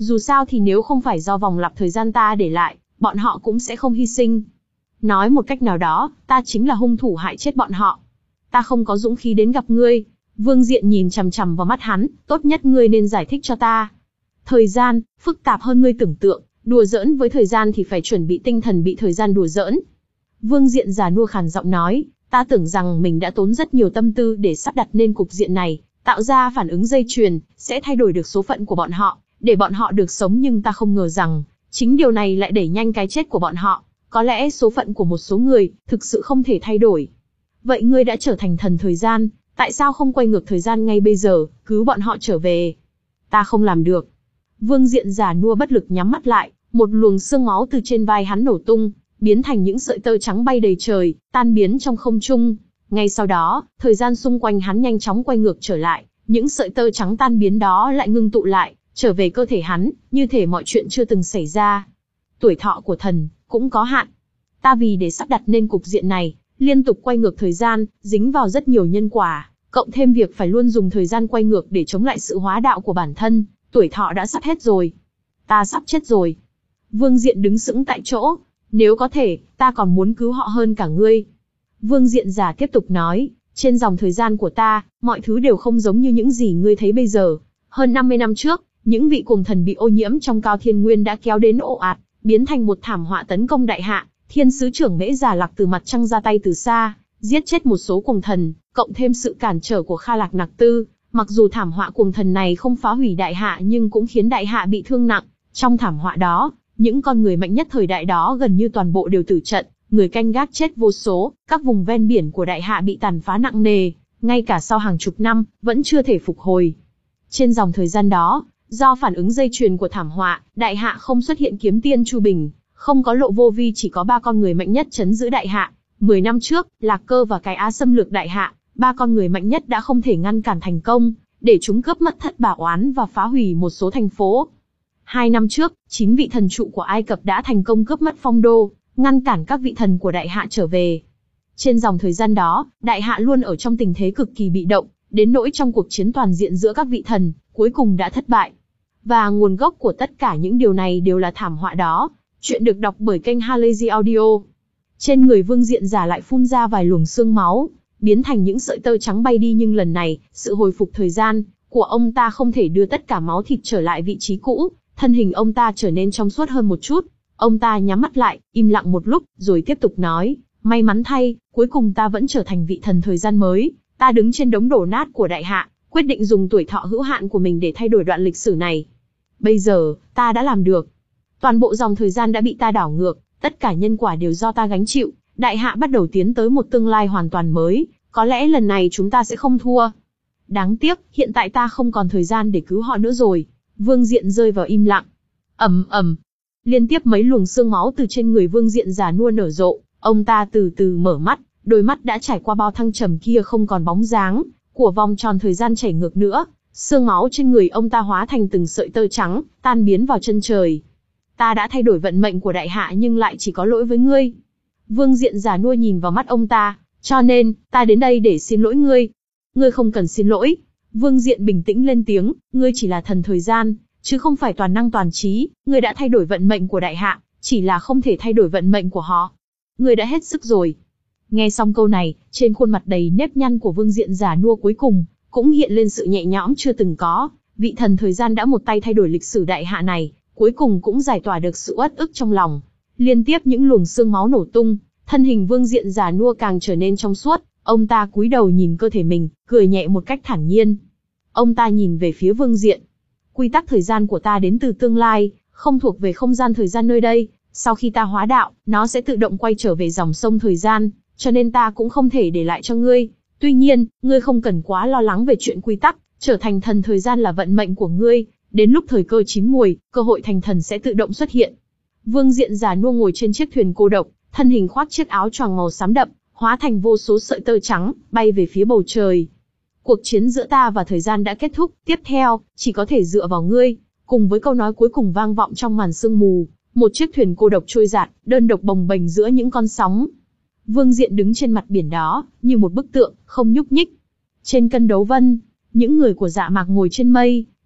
Dù sao thì nếu không phải do vòng lặp thời gian ta để lại, bọn họ cũng sẽ không hy sinh. Nói một cách nào đó, ta chính là hung thủ hại chết bọn họ. Ta không có dũng khí đến gặp ngươi. Vương Diện nhìn chằm chằm vào mắt hắn, tốt nhất ngươi nên giải thích cho ta. Thời gian, phức tạp hơn ngươi tưởng tượng, đùa giỡn với thời gian thì phải chuẩn bị tinh thần bị thời gian đùa giỡn. Vương Diện già nua khàn giọng nói, ta tưởng rằng mình đã tốn rất nhiều tâm tư để sắp đặt nên cục diện này, tạo ra phản ứng dây chuyền, sẽ thay đổi được số phận của bọn họ, để bọn họ được sống, nhưng ta không ngờ rằng, chính điều này lại đẩy nhanh cái chết của bọn họ. Có lẽ số phận của một số người, thực sự không thể thay đổi. Vậy ngươi đã trở thành thần thời gian, tại sao không quay ngược thời gian ngay bây giờ, cứu bọn họ trở về? Ta không làm được. Vương Diện già nua bất lực nhắm mắt lại, một luồng xương máu từ trên vai hắn nổ tung, biến thành những sợi tơ trắng bay đầy trời, tan biến trong không trung. Ngay sau đó, thời gian xung quanh hắn nhanh chóng quay ngược trở lại, những sợi tơ trắng tan biến đó lại ngưng tụ lại, trở về cơ thể hắn, như thể mọi chuyện chưa từng xảy ra. Tuổi thọ của thần cũng có hạn. Ta vì để sắp đặt nên cục diện này, liên tục quay ngược thời gian, dính vào rất nhiều nhân quả, cộng thêm việc phải luôn dùng thời gian quay ngược để chống lại sự hóa đạo của bản thân, tuổi thọ đã sắp hết rồi. Ta sắp chết rồi. Vương Diện đứng sững tại chỗ. Nếu có thể, ta còn muốn cứu họ hơn cả ngươi. Vương Diện già tiếp tục nói, trên dòng thời gian của ta, mọi thứ đều không giống như những gì ngươi thấy bây giờ. Hơn năm mươi năm trước, những vị cuồng thần bị ô nhiễm trong Cao Thiên Nguyên đã kéo đến ồ ạt, biến thành một thảm họa tấn công đại hạ. Thiên sứ trưởng Mễ Già Lạc từ mặt trăng ra tay từ xa, giết chết một số cuồng thần, cộng thêm sự cản trở của Kha Lạc Nặc Tư. Mặc dù thảm họa cuồng thần này không phá hủy đại hạ nhưng cũng khiến đại hạ bị thương nặng. Trong thảm họa đó, những con người mạnh nhất thời đại đó gần như toàn bộ đều tử trận, người canh gác chết vô số, các vùng ven biển của đại hạ bị tàn phá nặng nề, ngay cả sau hàng chục năm, vẫn chưa thể phục hồi. Trên dòng thời gian đó, do phản ứng dây chuyền của thảm họa, đại hạ không xuất hiện kiếm tiên Chu Bình, không có Lộ Vô Vi, chỉ có ba con người mạnh nhất trấn giữ đại hạ. Mười năm trước, Lạc Cơ và Cái Á xâm lược đại hạ, ba con người mạnh nhất đã không thể ngăn cản thành công, để chúng cướp mất Thất Bảo Oán và phá hủy một số thành phố. Hai năm trước, chín vị thần trụ của Ai Cập đã thành công cướp mất Phong Đô, ngăn cản các vị thần của đại hạ trở về. Trên dòng thời gian đó, đại hạ luôn ở trong tình thế cực kỳ bị động, đến nỗi trong cuộc chiến toàn diện giữa các vị thần, cuối cùng đã thất bại. Và nguồn gốc của tất cả những điều này đều là thảm họa đó. Chuyện được đọc bởi kênh Halazy Audio. Trên người Vương Diện già lại phun ra vài luồng xương máu, biến thành những sợi tơ trắng bay đi, nhưng lần này, sự hồi phục thời gian của ông ta không thể đưa tất cả máu thịt trở lại vị trí cũ, thân hình ông ta trở nên trong suốt hơn một chút. Ông ta nhắm mắt lại, im lặng một lúc, rồi tiếp tục nói, may mắn thay, cuối cùng ta vẫn trở thành vị thần thời gian mới, ta đứng trên đống đổ nát của đại hạ, quyết định dùng tuổi thọ hữu hạn của mình để thay đổi đoạn lịch sử này. Bây giờ, ta đã làm được. Toàn bộ dòng thời gian đã bị ta đảo ngược, tất cả nhân quả đều do ta gánh chịu, đại hạ bắt đầu tiến tới một tương lai hoàn toàn mới, có lẽ lần này chúng ta sẽ không thua. Đáng tiếc, hiện tại ta không còn thời gian để cứu họ nữa rồi. Vương Diện rơi vào im lặng. Ầm ầm. Liên tiếp mấy luồng xương máu từ trên người Vương Diện già nua nở rộ, ông ta từ từ mở mắt, đôi mắt đã trải qua bao thăng trầm kia không còn bóng dáng của vòng tròn thời gian chảy ngược nữa, xương máu trên người ông ta hóa thành từng sợi tơ trắng, tan biến vào chân trời. Ta đã thay đổi vận mệnh của đại hạ nhưng lại chỉ có lỗi với ngươi. Vương Diện già nua nhìn vào mắt ông ta, cho nên, ta đến đây để xin lỗi ngươi. Ngươi không cần xin lỗi. Vương Diện bình tĩnh lên tiếng, ngươi chỉ là thần thời gian, chứ không phải toàn năng toàn trí, ngươi đã thay đổi vận mệnh của đại hạ, chỉ là không thể thay đổi vận mệnh của họ. Ngươi đã hết sức rồi. Nghe xong câu này, trên khuôn mặt đầy nếp nhăn của Vương Diện già nua cuối cùng, cũng hiện lên sự nhẹ nhõm chưa từng có, vị thần thời gian đã một tay thay đổi lịch sử đại hạ này, cuối cùng cũng giải tỏa được sự uất ức trong lòng. Liên tiếp những luồng xương máu nổ tung, thân hình Vương Diện già nua càng trở nên trong suốt, ông ta cúi đầu nhìn cơ thể mình, cười nhẹ một cách thản nhiên. Ông ta nhìn về phía Vương Diện. Quy tắc thời gian của ta đến từ tương lai, không thuộc về không gian thời gian nơi đây, sau khi ta hóa đạo, nó sẽ tự động quay trở về dòng sông thời gian, cho nên ta cũng không thể để lại cho ngươi. Tuy nhiên, ngươi không cần quá lo lắng về chuyện quy tắc, trở thành thần thời gian là vận mệnh của ngươi, đến lúc thời cơ chín muồi, cơ hội thành thần sẽ tự động xuất hiện. Vương Diện già nua ngồi trên chiếc thuyền cô độc, thân hình khoác chiếc áo choàng màu xám đậm, hóa thành vô số sợi tơ trắng, bay về phía bầu trời. Cuộc chiến giữa ta và thời gian đã kết thúc, tiếp theo, chỉ có thể dựa vào ngươi. Cùng với câu nói cuối cùng vang vọng trong màn sương mù, một chiếc thuyền cô độc trôi dạt, đơn độc bồng bềnh giữa những con sóng. Vương Diện đứng trên mặt biển đó, như một bức tượng, không nhúc nhích. Trên cân đấu vân, những người của Dạ Mạc ngồi trên mây,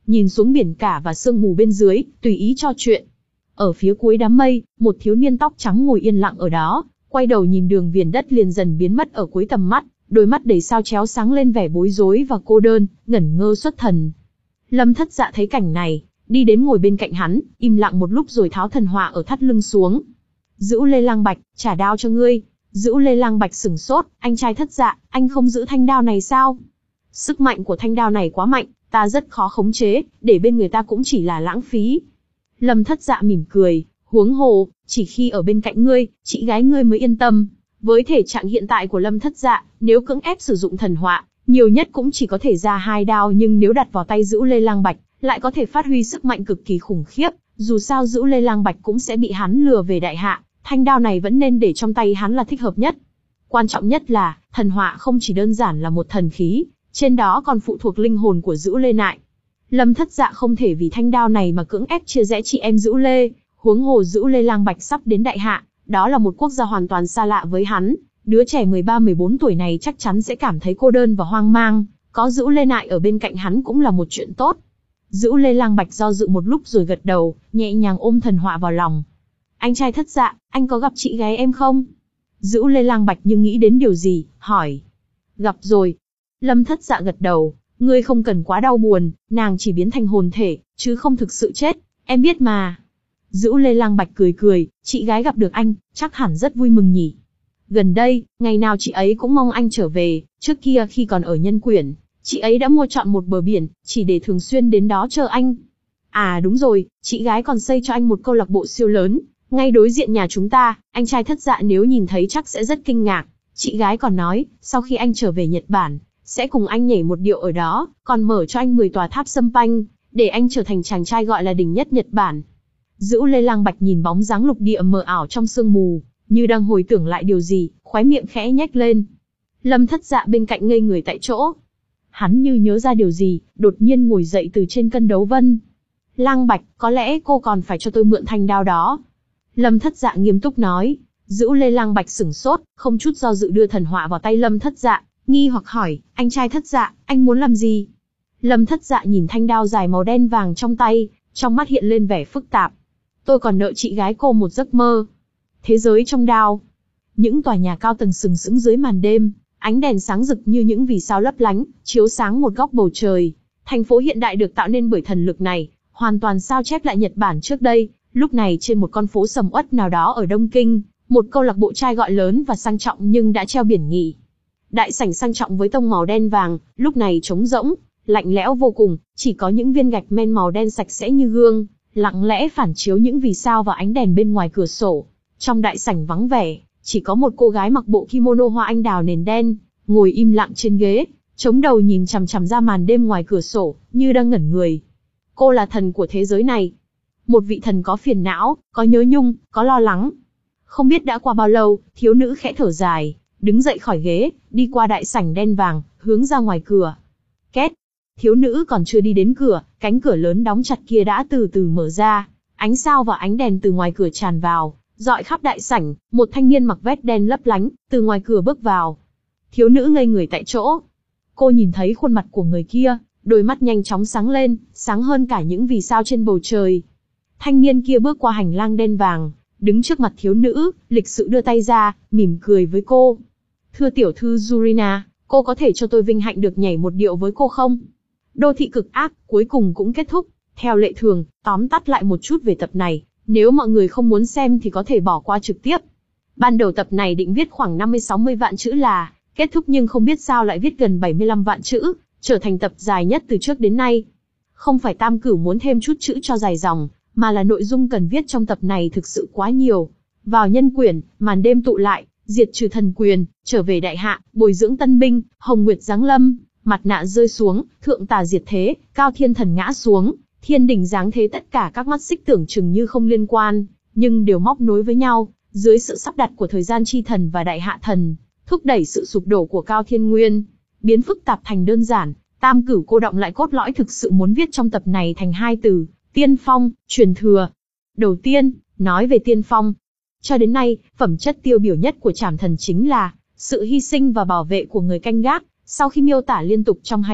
nhìn xuống biển cả và sương mù bên dưới, tùy ý cho chuyện. Ở phía cuối đám mây, một thiếu niên tóc trắng ngồi yên lặng ở đó, quay đầu nhìn đường viền đất liền dần biến mất ở cuối tầm mắt, đôi mắt đầy sao chéo sáng lên vẻ bối rối và cô đơn, ngẩn ngơ xuất thần. Lâm Thất Dạ thấy cảnh này, đi đến ngồi bên cạnh hắn, im lặng một lúc rồi tháo thần họa ở thắt lưng xuống. Dữu Lê Lang Bạch, trả đao cho ngươi. Dữu Lê Lang Bạch sửng sốt, anh trai Thất Dạ, anh không giữ thanh đao này sao? Sức mạnh của thanh đao này quá mạnh, ta rất khó khống chế, để bên người ta cũng chỉ là lãng phí. Lâm Thất Dạ mỉm cười, huống hồ, chỉ khi ở bên cạnh ngươi, chị gái ngươi mới yên tâm. Với thể trạng hiện tại của Lâm Thất Dạ, nếu cưỡng ép sử dụng thần họa, nhiều nhất cũng chỉ có thể ra hai đao, nhưng nếu đặt vào tay Dữu Lê Lang Bạch, lại có thể phát huy sức mạnh cực kỳ khủng khiếp. Dù sao Dữu Lê Lang Bạch cũng sẽ bị hắn lừa về đại hạ, thanh đao này vẫn nên để trong tay hắn là thích hợp nhất. Quan trọng nhất là, thần họa không chỉ đơn giản là một thần khí, trên đó còn phụ thuộc linh hồn của Dữu Lê Nại. Lâm Thất Dạ không thể vì thanh đao này mà cưỡng ép chia rẽ chị em Dữu Lê, huống hồ Dữu Lê Lang Bạch sắp đến đại hạ, đó là một quốc gia hoàn toàn xa lạ với hắn, đứa trẻ mười ba mười bốn tuổi này chắc chắn sẽ cảm thấy cô đơn và hoang mang, có Dữu Lê Nại ở bên cạnh hắn cũng là một chuyện tốt. Dữu Lê Lang Bạch do dự một lúc rồi gật đầu, nhẹ nhàng ôm thần họa vào lòng. Anh trai Thất Dạ, anh có gặp chị gái em không? Dữu Lê Lang Bạch như nghĩ đến điều gì, hỏi. Gặp rồi. Lâm Thất Dạ gật đầu, ngươi không cần quá đau buồn, nàng chỉ biến thành hồn thể, chứ không thực sự chết, em biết mà. Dữu Lê Lang Bạch cười cười, chị gái gặp được anh, chắc hẳn rất vui mừng nhỉ. Gần đây, ngày nào chị ấy cũng mong anh trở về, trước kia khi còn ở Nhân Quyển, chị ấy đã mua trọn một bờ biển, chỉ để thường xuyên đến đó chờ anh. À đúng rồi, chị gái còn xây cho anh một câu lạc bộ siêu lớn, ngay đối diện nhà chúng ta, anh trai Thất Dạ nếu nhìn thấy chắc sẽ rất kinh ngạc. Chị gái còn nói, sau khi anh trở về Nhật Bản, sẽ cùng anh nhảy một điệu ở đó, còn mở cho anh mười tòa tháp sâm panh, để anh trở thành chàng trai gọi là đỉnh nhất Nhật Bản. Dữu Lê Lang Bạch nhìn bóng dáng lục địa mờ ảo trong sương mù, như đang hồi tưởng lại điều gì, khóe miệng khẽ nhếch lên. Lâm Thất Dạ bên cạnh ngây người tại chỗ. Hắn như nhớ ra điều gì, đột nhiên ngồi dậy từ trên cân đấu vân. Lang Bạch, có lẽ cô còn phải cho tôi mượn thanh đao đó. Lâm Thất Dạ nghiêm túc nói. Dữu Lê Lang Bạch sửng sốt, không chút do dự đưa thần họa vào tay Lâm Thất Dạ, nghi hoặc hỏi, anh trai Thất Dạ, anh muốn làm gì? Lâm Thất Dạ nhìn thanh đao dài màu đen vàng trong tay, trong mắt hiện lên vẻ phức tạp. Tôi còn nợ chị gái cô một giấc mơ. Thế giới trong đao. Những tòa nhà cao tầng sừng sững dưới màn đêm, ánh đèn sáng rực như những vì sao lấp lánh, chiếu sáng một góc bầu trời. Thành phố hiện đại được tạo nên bởi thần lực này, hoàn toàn sao chép lại Nhật Bản trước đây. Lúc này trên một con phố sầm uất nào đó ở Đông Kinh, một câu lạc bộ trai gọi lớn và sang trọng nhưng đã treo biển nghỉ. Đại sảnh sang trọng với tông màu đen vàng, lúc này trống rỗng, lạnh lẽo vô cùng, chỉ có những viên gạch men màu đen sạch sẽ như gương, lặng lẽ phản chiếu những vì sao và ánh đèn bên ngoài cửa sổ. Trong đại sảnh vắng vẻ, chỉ có một cô gái mặc bộ kimono hoa anh đào nền đen, ngồi im lặng trên ghế, chống đầu nhìn chằm chằm ra màn đêm ngoài cửa sổ, như đang ngẩn người. Cô là thần của thế giới này. Một vị thần có phiền não, có nhớ nhung, có lo lắng. Không biết đã qua bao lâu, thiếu nữ khẽ thở dài, đứng dậy khỏi ghế, đi qua đại sảnh đen vàng, hướng ra ngoài cửa. Két. Thiếu nữ còn chưa đi đến cửa, cánh cửa lớn đóng chặt kia đã từ từ mở ra, ánh sao và ánh đèn từ ngoài cửa tràn vào, rọi khắp đại sảnh. Một thanh niên mặc vest đen lấp lánh, từ ngoài cửa bước vào. Thiếu nữ ngây người tại chỗ. Cô nhìn thấy khuôn mặt của người kia, đôi mắt nhanh chóng sáng lên, sáng hơn cả những vì sao trên bầu trời. Thanh niên kia bước qua hành lang đen vàng, đứng trước mặt thiếu nữ, lịch sự đưa tay ra, mỉm cười với cô. Thưa tiểu thư Yurina, cô có thể cho tôi vinh hạnh được nhảy một điệu với cô không? Đô thị cực ác, cuối cùng cũng kết thúc. Theo lệ thường, tóm tắt lại một chút về tập này, nếu mọi người không muốn xem thì có thể bỏ qua trực tiếp. Ban đầu tập này định viết khoảng năm mươi sáu mươi vạn chữ là kết thúc, nhưng không biết sao lại viết gần bảy mươi lăm vạn chữ, trở thành tập dài nhất từ trước đến nay. Không phải Tam Cửu muốn thêm chút chữ cho dài dòng, mà là nội dung cần viết trong tập này thực sự quá nhiều. Vào Nhân Quyển, màn đêm tụ lại, diệt trừ thần quyền, trở về đại hạ, bồi dưỡng tân binh, Hồng Nguyệt giáng lâm, mặt nạ rơi xuống, thượng tà diệt thế, Cao Thiên Thần ngã xuống, thiên đình giáng thế, tất cả các mắt xích tưởng chừng như không liên quan, nhưng đều móc nối với nhau, dưới sự sắp đặt của thời gian chi thần và đại hạ thần, thúc đẩy sự sụp đổ của Cao Thiên Nguyên, biến phức tạp thành đơn giản. Tam Cửu cô đọng lại cốt lõi thực sự muốn viết trong tập này thành hai từ: tiên phong, truyền thừa. Đầu tiên, nói về tiên phong. Cho đến nay, phẩm chất tiêu biểu nhất của Trảm Thần chính là sự hy sinh và bảo vệ của người canh gác. Sau khi miêu tả liên tục trong hai tập,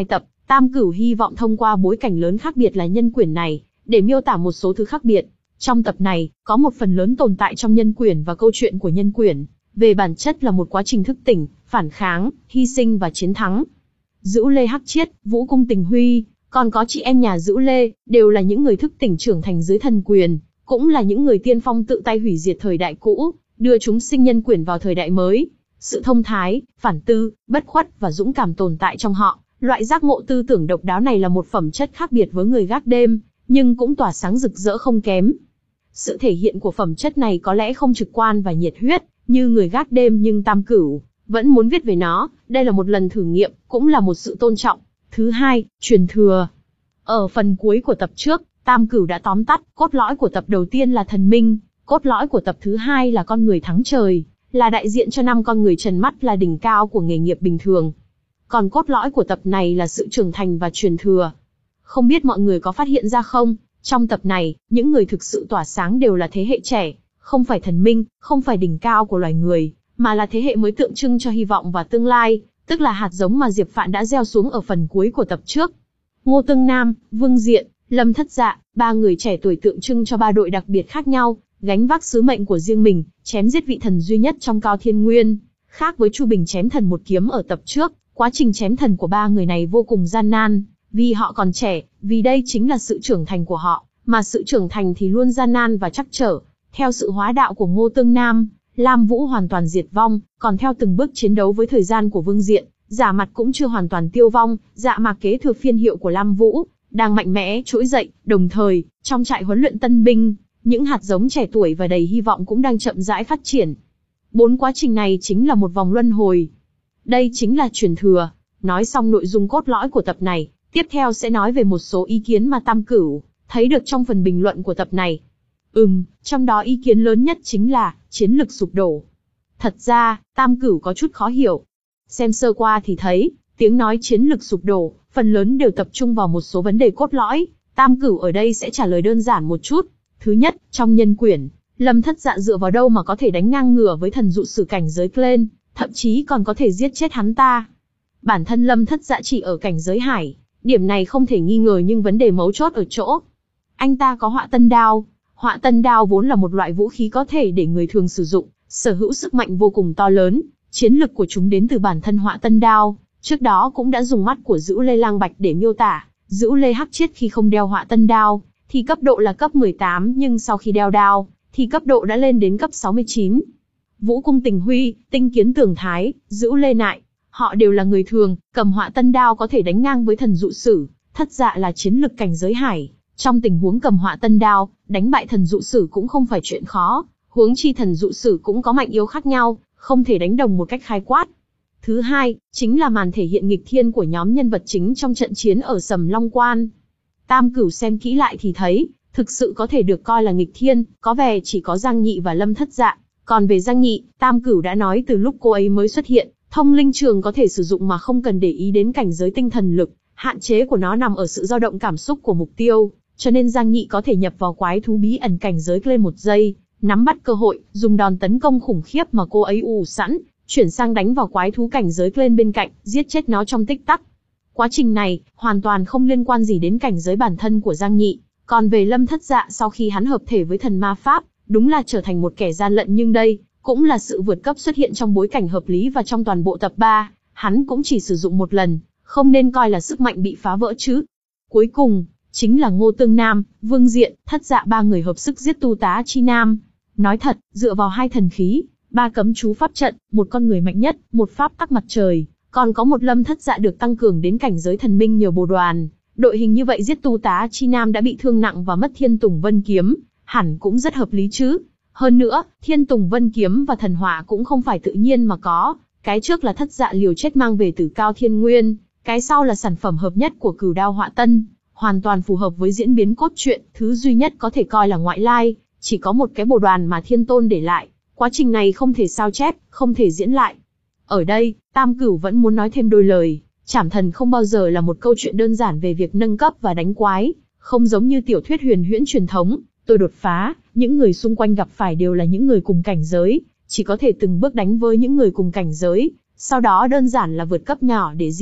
Tam Cửu hy vọng thông qua bối cảnh lớn khác biệt là nhân quyển này, để miêu tả một số thứ khác biệt. Trong tập này, có một phần lớn tồn tại trong nhân quyển và câu chuyện của nhân quyển, về bản chất là một quá trình thức tỉnh, phản kháng, hy sinh và chiến thắng. Dữu Lê Hắc Chiết, Vũ Cung Tình Huy, còn có chị em nhà Dữu Lê, đều là những người thức tỉnh trưởng thành dưới thần quyền, cũng là những người tiên phong tự tay hủy diệt thời đại cũ, đưa chúng sinh nhân quyển vào thời đại mới. Sự thông thái, phản tư, bất khuất và dũng cảm tồn tại trong họ. Loại giác ngộ tư tưởng độc đáo này là một phẩm chất khác biệt với người gác đêm, nhưng cũng tỏa sáng rực rỡ không kém. Sự thể hiện của phẩm chất này có lẽ không trực quan và nhiệt huyết như người gác đêm, nhưng Tam Cửu vẫn muốn viết về nó. Đây là một lần thử nghiệm, cũng là một sự tôn trọng. Thứ hai, truyền thừa. Ở phần cuối của tập trước, Tam Cửu đã tóm tắt, cốt lõi của tập đầu tiên là thần minh, cốt lõi của tập thứ hai là con người thắng trời, là đại diện cho năm con người trần mắt, là đỉnh cao của nghề nghiệp bình thường. Còn cốt lõi của tập này là sự trưởng thành và truyền thừa. Không biết mọi người có phát hiện ra không, trong tập này, những người thực sự tỏa sáng đều là thế hệ trẻ, không phải thần minh, không phải đỉnh cao của loài người, mà là thế hệ mới tượng trưng cho hy vọng và tương lai, tức là hạt giống mà Diệp Phạn đã gieo xuống ở phần cuối của tập trước. Ngô Tương Nam, Vương Diện, Lâm Thất Dạ, ba người trẻ tuổi tượng trưng cho ba đội đặc biệt khác nhau, gánh vác sứ mệnh của riêng mình, chém giết vị thần duy nhất trong Cao Thiên Nguyên. Khác với Chu Bình chém thần một kiếm ở tập trước, quá trình chém thần của ba người này vô cùng gian nan, vì họ còn trẻ, vì đây chính là sự trưởng thành của họ, mà sự trưởng thành thì luôn gian nan và trắc trở. Theo sự hóa đạo của Ngô Tương Nam, Lam Vũ hoàn toàn diệt vong, còn theo từng bước chiến đấu với thời gian của Vương Diện, Giả Mặt cũng chưa hoàn toàn tiêu vong. Dạ Mạc kế thừa phiên hiệu của Lam Vũ, đang mạnh mẽ trỗi dậy, đồng thời, trong trại huấn luyện tân binh, những hạt giống trẻ tuổi và đầy hy vọng cũng đang chậm rãi phát triển. Bốn quá trình này chính là một vòng luân hồi. Đây chính là truyền thừa. Nói xong nội dung cốt lõi của tập này, tiếp theo sẽ nói về một số ý kiến mà Tam Cửu thấy được trong phần bình luận của tập này. Ừm, trong đó ý kiến lớn nhất chính là chiến lực sụp đổ. Thật ra, Tam Cửu có chút khó hiểu. Xem sơ qua thì thấy, tiếng nói chiến lực sụp đổ, phần lớn đều tập trung vào một số vấn đề cốt lõi. Tam Cửu ở đây sẽ trả lời đơn giản một chút. Thứ nhất, trong nhân quyển, Lâm Thất Dạ dựa vào đâu mà có thể đánh ngang ngửa với thần dụ sử cảnh giới Glen, thậm chí còn có thể giết chết hắn ta. Bản thân Lâm Thất Dạ chỉ ở cảnh giới hải, điểm này không thể nghi ngờ, nhưng vấn đề mấu chốt ở chỗ anh ta có Họa Tân Đao. Họa Tân Đao vốn là một loại vũ khí có thể để người thường sử dụng, sở hữu sức mạnh vô cùng to lớn. Chiến lực của chúng đến từ bản thân Họa Tân Đao. Trước đó cũng đã dùng mắt của Dữu Lê Lang Bạch để miêu tả. Dữu Lê Hắc Chiết khi không đeo Họa Tân Đao thì cấp độ là cấp mười tám, nhưng sau khi đeo đao thì cấp độ đã lên đến cấp sáu mươi chín. Vũ Cung Tình Huy, Tinh Kiến Tưởng Thái, Dữu Lê Nại, họ đều là người thường, cầm Họa Tân Đao có thể đánh ngang với thần dụ sử. Thất Dạ là chiến lực cảnh giới hải, trong tình huống cầm Họa Tân Đao, đánh bại thần dụ sử cũng không phải chuyện khó, huống chi thần dụ sử cũng có mạnh yếu khác nhau, không thể đánh đồng một cách khai quát. Thứ hai, chính là màn thể hiện nghịch thiên của nhóm nhân vật chính trong trận chiến ở Sầm Long Quan. Tam Cửu xem kỹ lại thì thấy, thực sự có thể được coi là nghịch thiên, có vẻ chỉ có Giang Nhị và Lâm Thất Dạ. Còn về Giang Nhị, Tam Cửu đã nói từ lúc cô ấy mới xuất hiện, thông linh trường có thể sử dụng mà không cần để ý đến cảnh giới tinh thần lực, hạn chế của nó nằm ở sự dao động cảm xúc của mục tiêu, cho nên Giang Nhị có thể nhập vào quái thú bí ẩn cảnh giới lên một giây, nắm bắt cơ hội, dùng đòn tấn công khủng khiếp mà cô ấy ủ sẵn, chuyển sang đánh vào quái thú cảnh giới lên bên cạnh, giết chết nó trong tích tắc. Quá trình này, hoàn toàn không liên quan gì đến cảnh giới bản thân của Giang Nhị. Còn về Lâm Thất Dạ, sau khi hắn hợp thể với thần ma pháp, đúng là trở thành một kẻ gian lận, nhưng đây cũng là sự vượt cấp xuất hiện trong bối cảnh hợp lý, và trong toàn bộ tập ba, hắn cũng chỉ sử dụng một lần, không nên coi là sức mạnh bị phá vỡ chứ. Cuối cùng, chính là Ngô Tương Nam, Vương Diện, Thất Dạ ba người hợp sức giết Tu Tá Chi Nam. Nói thật, dựa vào hai thần khí, ba cấm chú pháp trận, một con người mạnh nhất, một pháp tắc mặt trời, còn có một Lâm Thất Dạ được tăng cường đến cảnh giới thần minh nhờ bồ đoàn. Đội hình như vậy giết Tu Tá Chi Nam đã bị thương nặng và mất Thiên Tùng Vân Kiếm, hẳn cũng rất hợp lý chứ. Hơn nữa, Thiên Tùng Vân Kiếm và thần hỏa cũng không phải tự nhiên mà có. Cái trước là Thất Dạ liều chết mang về từ Cao Thiên Nguyên, cái sau là sản phẩm hợp nhất của Cửu Đao Họa Tân, hoàn toàn phù hợp với diễn biến cốt truyện. Thứ duy nhất có thể coi là ngoại lai, chỉ có một cái bồ đoàn mà Thiên Tôn để lại. Quá trình này không thể sao chép, không thể diễn lại. Ở đây, Tam Cửu vẫn muốn nói thêm đôi lời. Trảm Thần không bao giờ là một câu chuyện đơn giản về việc nâng cấp và đánh quái, không giống như tiểu thuyết huyền huyễn truyền thống. Tôi đột phá, những người xung quanh gặp phải đều là những người cùng cảnh giới, chỉ có thể từng bước đánh với những người cùng cảnh giới, sau đó đơn giản là vượt cấp nhỏ để giết.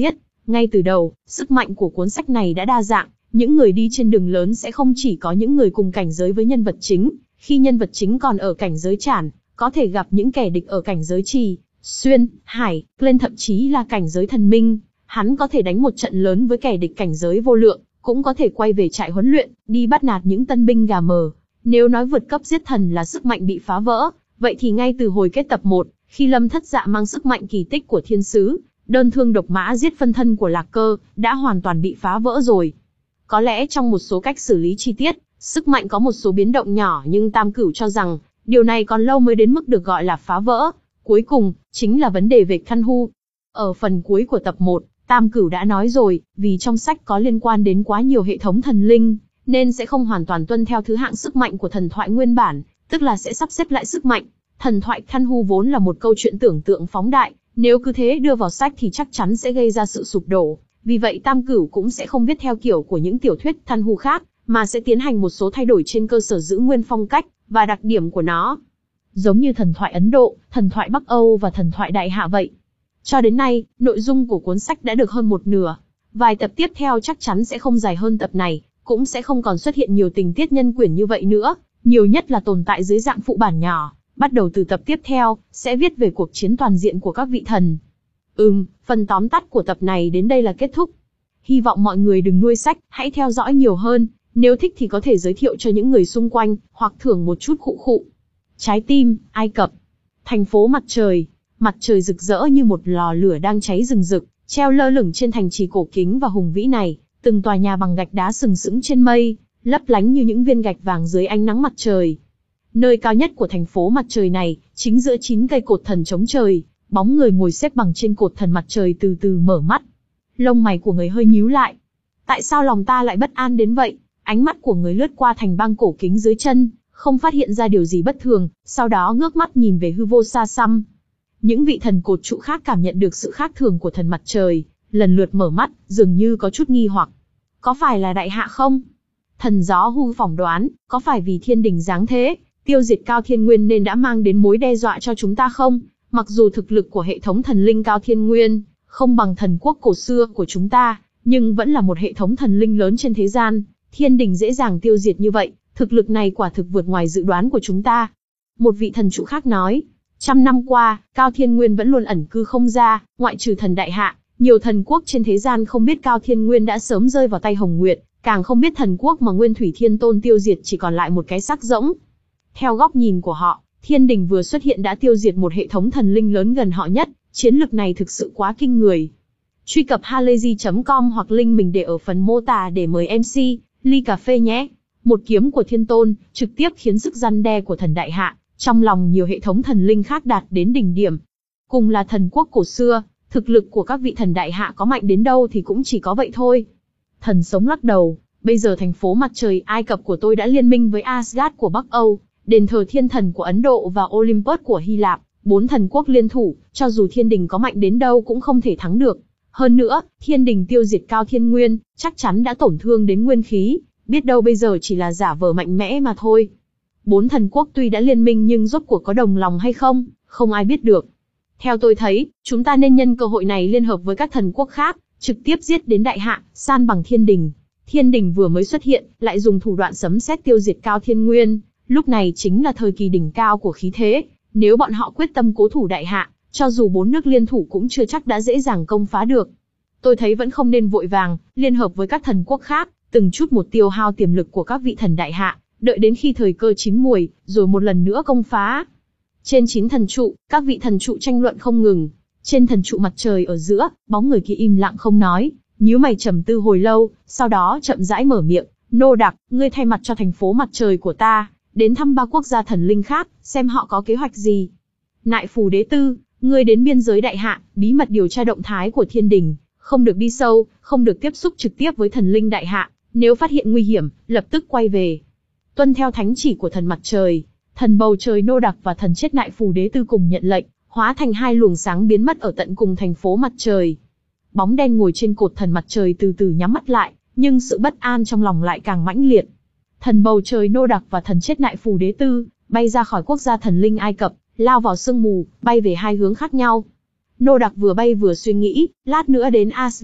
Ngay từ đầu, sức mạnh của cuốn sách này đã đa dạng, những người đi trên đường lớn sẽ không chỉ có những người cùng cảnh giới với nhân vật chính, khi nhân vật chính còn ở cảnh giới trản, có thể gặp những kẻ địch ở cảnh giới trì, xuyên, hải, lên thậm chí là cảnh giới thần minh. Hắn có thể đánh một trận lớn với kẻ địch cảnh giới vô lượng, cũng có thể quay về trại huấn luyện, đi bắt nạt những tân binh gà mờ. Nếu nói vượt cấp giết thần là sức mạnh bị phá vỡ, vậy thì ngay từ hồi kết tập một, khi Lâm Thất Dạ mang sức mạnh kỳ tích của thiên sứ, đơn thương độc mã giết phân thân của Lạc Cơ, đã hoàn toàn bị phá vỡ rồi. Có lẽ trong một số cách xử lý chi tiết, sức mạnh có một số biến động nhỏ, nhưng Tam Cửu cho rằng, điều này còn lâu mới đến mức được gọi là phá vỡ. Cuối cùng, chính là vấn đề về Khăn Hu. Ở phần cuối của tập một, Tam Cửu đã nói rồi, vì trong sách có liên quan đến quá nhiều hệ thống thần linh, nên sẽ không hoàn toàn tuân theo thứ hạng sức mạnh của thần thoại nguyên bản, tức là sẽ sắp xếp lại sức mạnh. Thần thoại Khăn Hu vốn là một câu chuyện tưởng tượng phóng đại, nếu cứ thế đưa vào sách thì chắc chắn sẽ gây ra sự sụp đổ. Vì vậy Tam Cửu cũng sẽ không viết theo kiểu của những tiểu thuyết Khăn Hu khác, mà sẽ tiến hành một số thay đổi trên cơ sở giữ nguyên phong cách và đặc điểm của nó. Giống như thần thoại Ấn Độ, thần thoại Bắc Âu và thần thoại Đại Hạ vậy. Cho đến nay, nội dung của cuốn sách đã được hơn một nửa. Vài tập tiếp theo chắc chắn sẽ không dài hơn tập này, cũng sẽ không còn xuất hiện nhiều tình tiết nhân quyển như vậy nữa, nhiều nhất là tồn tại dưới dạng phụ bản nhỏ. Bắt đầu từ tập tiếp theo, sẽ viết về cuộc chiến toàn diện của các vị thần. Ừm, phần tóm tắt của tập này đến đây là kết thúc. Hy vọng mọi người đừng nuôi sách, hãy theo dõi nhiều hơn, nếu thích thì có thể giới thiệu cho những người xung quanh, hoặc thưởng một chút khụ khụ. Trái tim, Ai Cập. Thành phố mặt trời. Mặt trời rực rỡ như một lò lửa đang cháy rừng rực, treo lơ lửng trên thành trì cổ kính và hùng vĩ này, từng tòa nhà bằng gạch đá sừng sững trên mây, lấp lánh như những viên gạch vàng dưới ánh nắng mặt trời. Nơi cao nhất của thành phố mặt trời này, chính giữa chín cây cột thần chống trời, bóng người ngồi xếp bằng trên cột thần mặt trời từ từ mở mắt. Lông mày của người hơi nhíu lại. Tại sao lòng ta lại bất an đến vậy? Ánh mắt của người lướt qua thành băng cổ kính dưới chân, không phát hiện ra điều gì bất thường, sau đó ngước mắt nhìn về hư vô xa xăm. Những vị thần cột trụ khác cảm nhận được sự khác thường của thần mặt trời, lần lượt mở mắt, dường như có chút nghi hoặc. Có phải là Đại Hạ không? Thần gió Hu phỏng đoán, có phải vì thiên đình giáng thế, tiêu diệt Cao Thiên Nguyên nên đã mang đến mối đe dọa cho chúng ta không? Mặc dù thực lực của hệ thống thần linh Cao Thiên Nguyên không bằng thần quốc cổ xưa của chúng ta, nhưng vẫn là một hệ thống thần linh lớn trên thế gian. Thiên đình dễ dàng tiêu diệt như vậy, thực lực này quả thực vượt ngoài dự đoán của chúng ta. Một vị thần trụ khác nói, trăm năm qua, Cao Thiên Nguyên vẫn luôn ẩn cư không ra, ngoại trừ thần Đại Hạ, nhiều thần quốc trên thế gian không biết Cao Thiên Nguyên đã sớm rơi vào tay Hồng Nguyệt, càng không biết thần quốc mà Nguyên Thủy Thiên Tôn tiêu diệt chỉ còn lại một cái xác rỗng. Theo góc nhìn của họ, Thiên đình vừa xuất hiện đã tiêu diệt một hệ thống thần linh lớn gần họ nhất, chiến lực này thực sự quá kinh người. Truy cập halayzi chấm com hoặc link mình để ở phần mô tả để mời em xê, ly cà phê nhé. Một kiếm của Thiên Tôn, trực tiếp khiến sức răn đe của thần Đại Hạ, trong lòng nhiều hệ thống thần linh khác đạt đến đỉnh điểm. Cùng là thần quốc cổ xưa, thực lực của các vị thần Đại Hạ có mạnh đến đâu thì cũng chỉ có vậy thôi. Thần sống lắc đầu, bây giờ thành phố mặt trời Ai Cập của tôi đã liên minh với Asgard của Bắc Âu, đền thờ thiên thần của Ấn Độ và Olympus của Hy Lạp, bốn thần quốc liên thủ, cho dù thiên đình có mạnh đến đâu cũng không thể thắng được. Hơn nữa, thiên đình tiêu diệt Cao Thiên Nguyên, chắc chắn đã tổn thương đến nguyên khí, biết đâu bây giờ chỉ là giả vờ mạnh mẽ mà thôi. Bốn thần quốc tuy đã liên minh nhưng rốt cuộc có đồng lòng hay không, không ai biết được. Theo tôi thấy, chúng ta nên nhân cơ hội này liên hợp với các thần quốc khác, trực tiếp giết đến Đại Hạ, san bằng thiên đình. Thiên đình vừa mới xuất hiện, lại dùng thủ đoạn sấm sét tiêu diệt Cao Thiên Nguyên, lúc này chính là thời kỳ đỉnh cao của khí thế. Nếu bọn họ quyết tâm cố thủ Đại Hạ, cho dù bốn nước liên thủ cũng chưa chắc đã dễ dàng công phá được. Tôi thấy vẫn không nên vội vàng, liên hợp với các thần quốc khác, từng chút một tiêu hao tiềm lực của các vị thần Đại Hạ, đợi đến khi thời cơ chín muồi, rồi một lần nữa công phá. Trên chín thần trụ, các vị thần trụ tranh luận không ngừng. Trên thần trụ mặt trời ở giữa, bóng người kia im lặng không nói, nhíu mày trầm tư hồi lâu, sau đó chậm rãi mở miệng, "Nô Đặc, ngươi thay mặt cho thành phố mặt trời của ta, đến thăm ba quốc gia thần linh khác, xem họ có kế hoạch gì. Nại Phù Đế Tư, ngươi đến biên giới Đại Hạ, bí mật điều tra động thái của thiên đình, không được đi sâu, không được tiếp xúc trực tiếp với thần linh Đại Hạ, nếu phát hiện nguy hiểm, lập tức quay về." Tuân theo thánh chỉ của thần mặt trời, thần bầu trời Nô Đặc và thần chết Nại Phù Đế Tư cùng nhận lệnh, hóa thành hai luồng sáng biến mất ở tận cùng thành phố mặt trời. Bóng đen ngồi trên cột thần mặt trời từ từ nhắm mắt lại, nhưng sự bất an trong lòng lại càng mãnh liệt. Thần bầu trời Nô Đặc và thần chết Nại Phù Đế Tư bay ra khỏi quốc gia thần linh Ai Cập, lao vào sương mù, bay về hai hướng khác nhau. Nô Đặc vừa bay vừa suy nghĩ, lát nữa đến Asgard,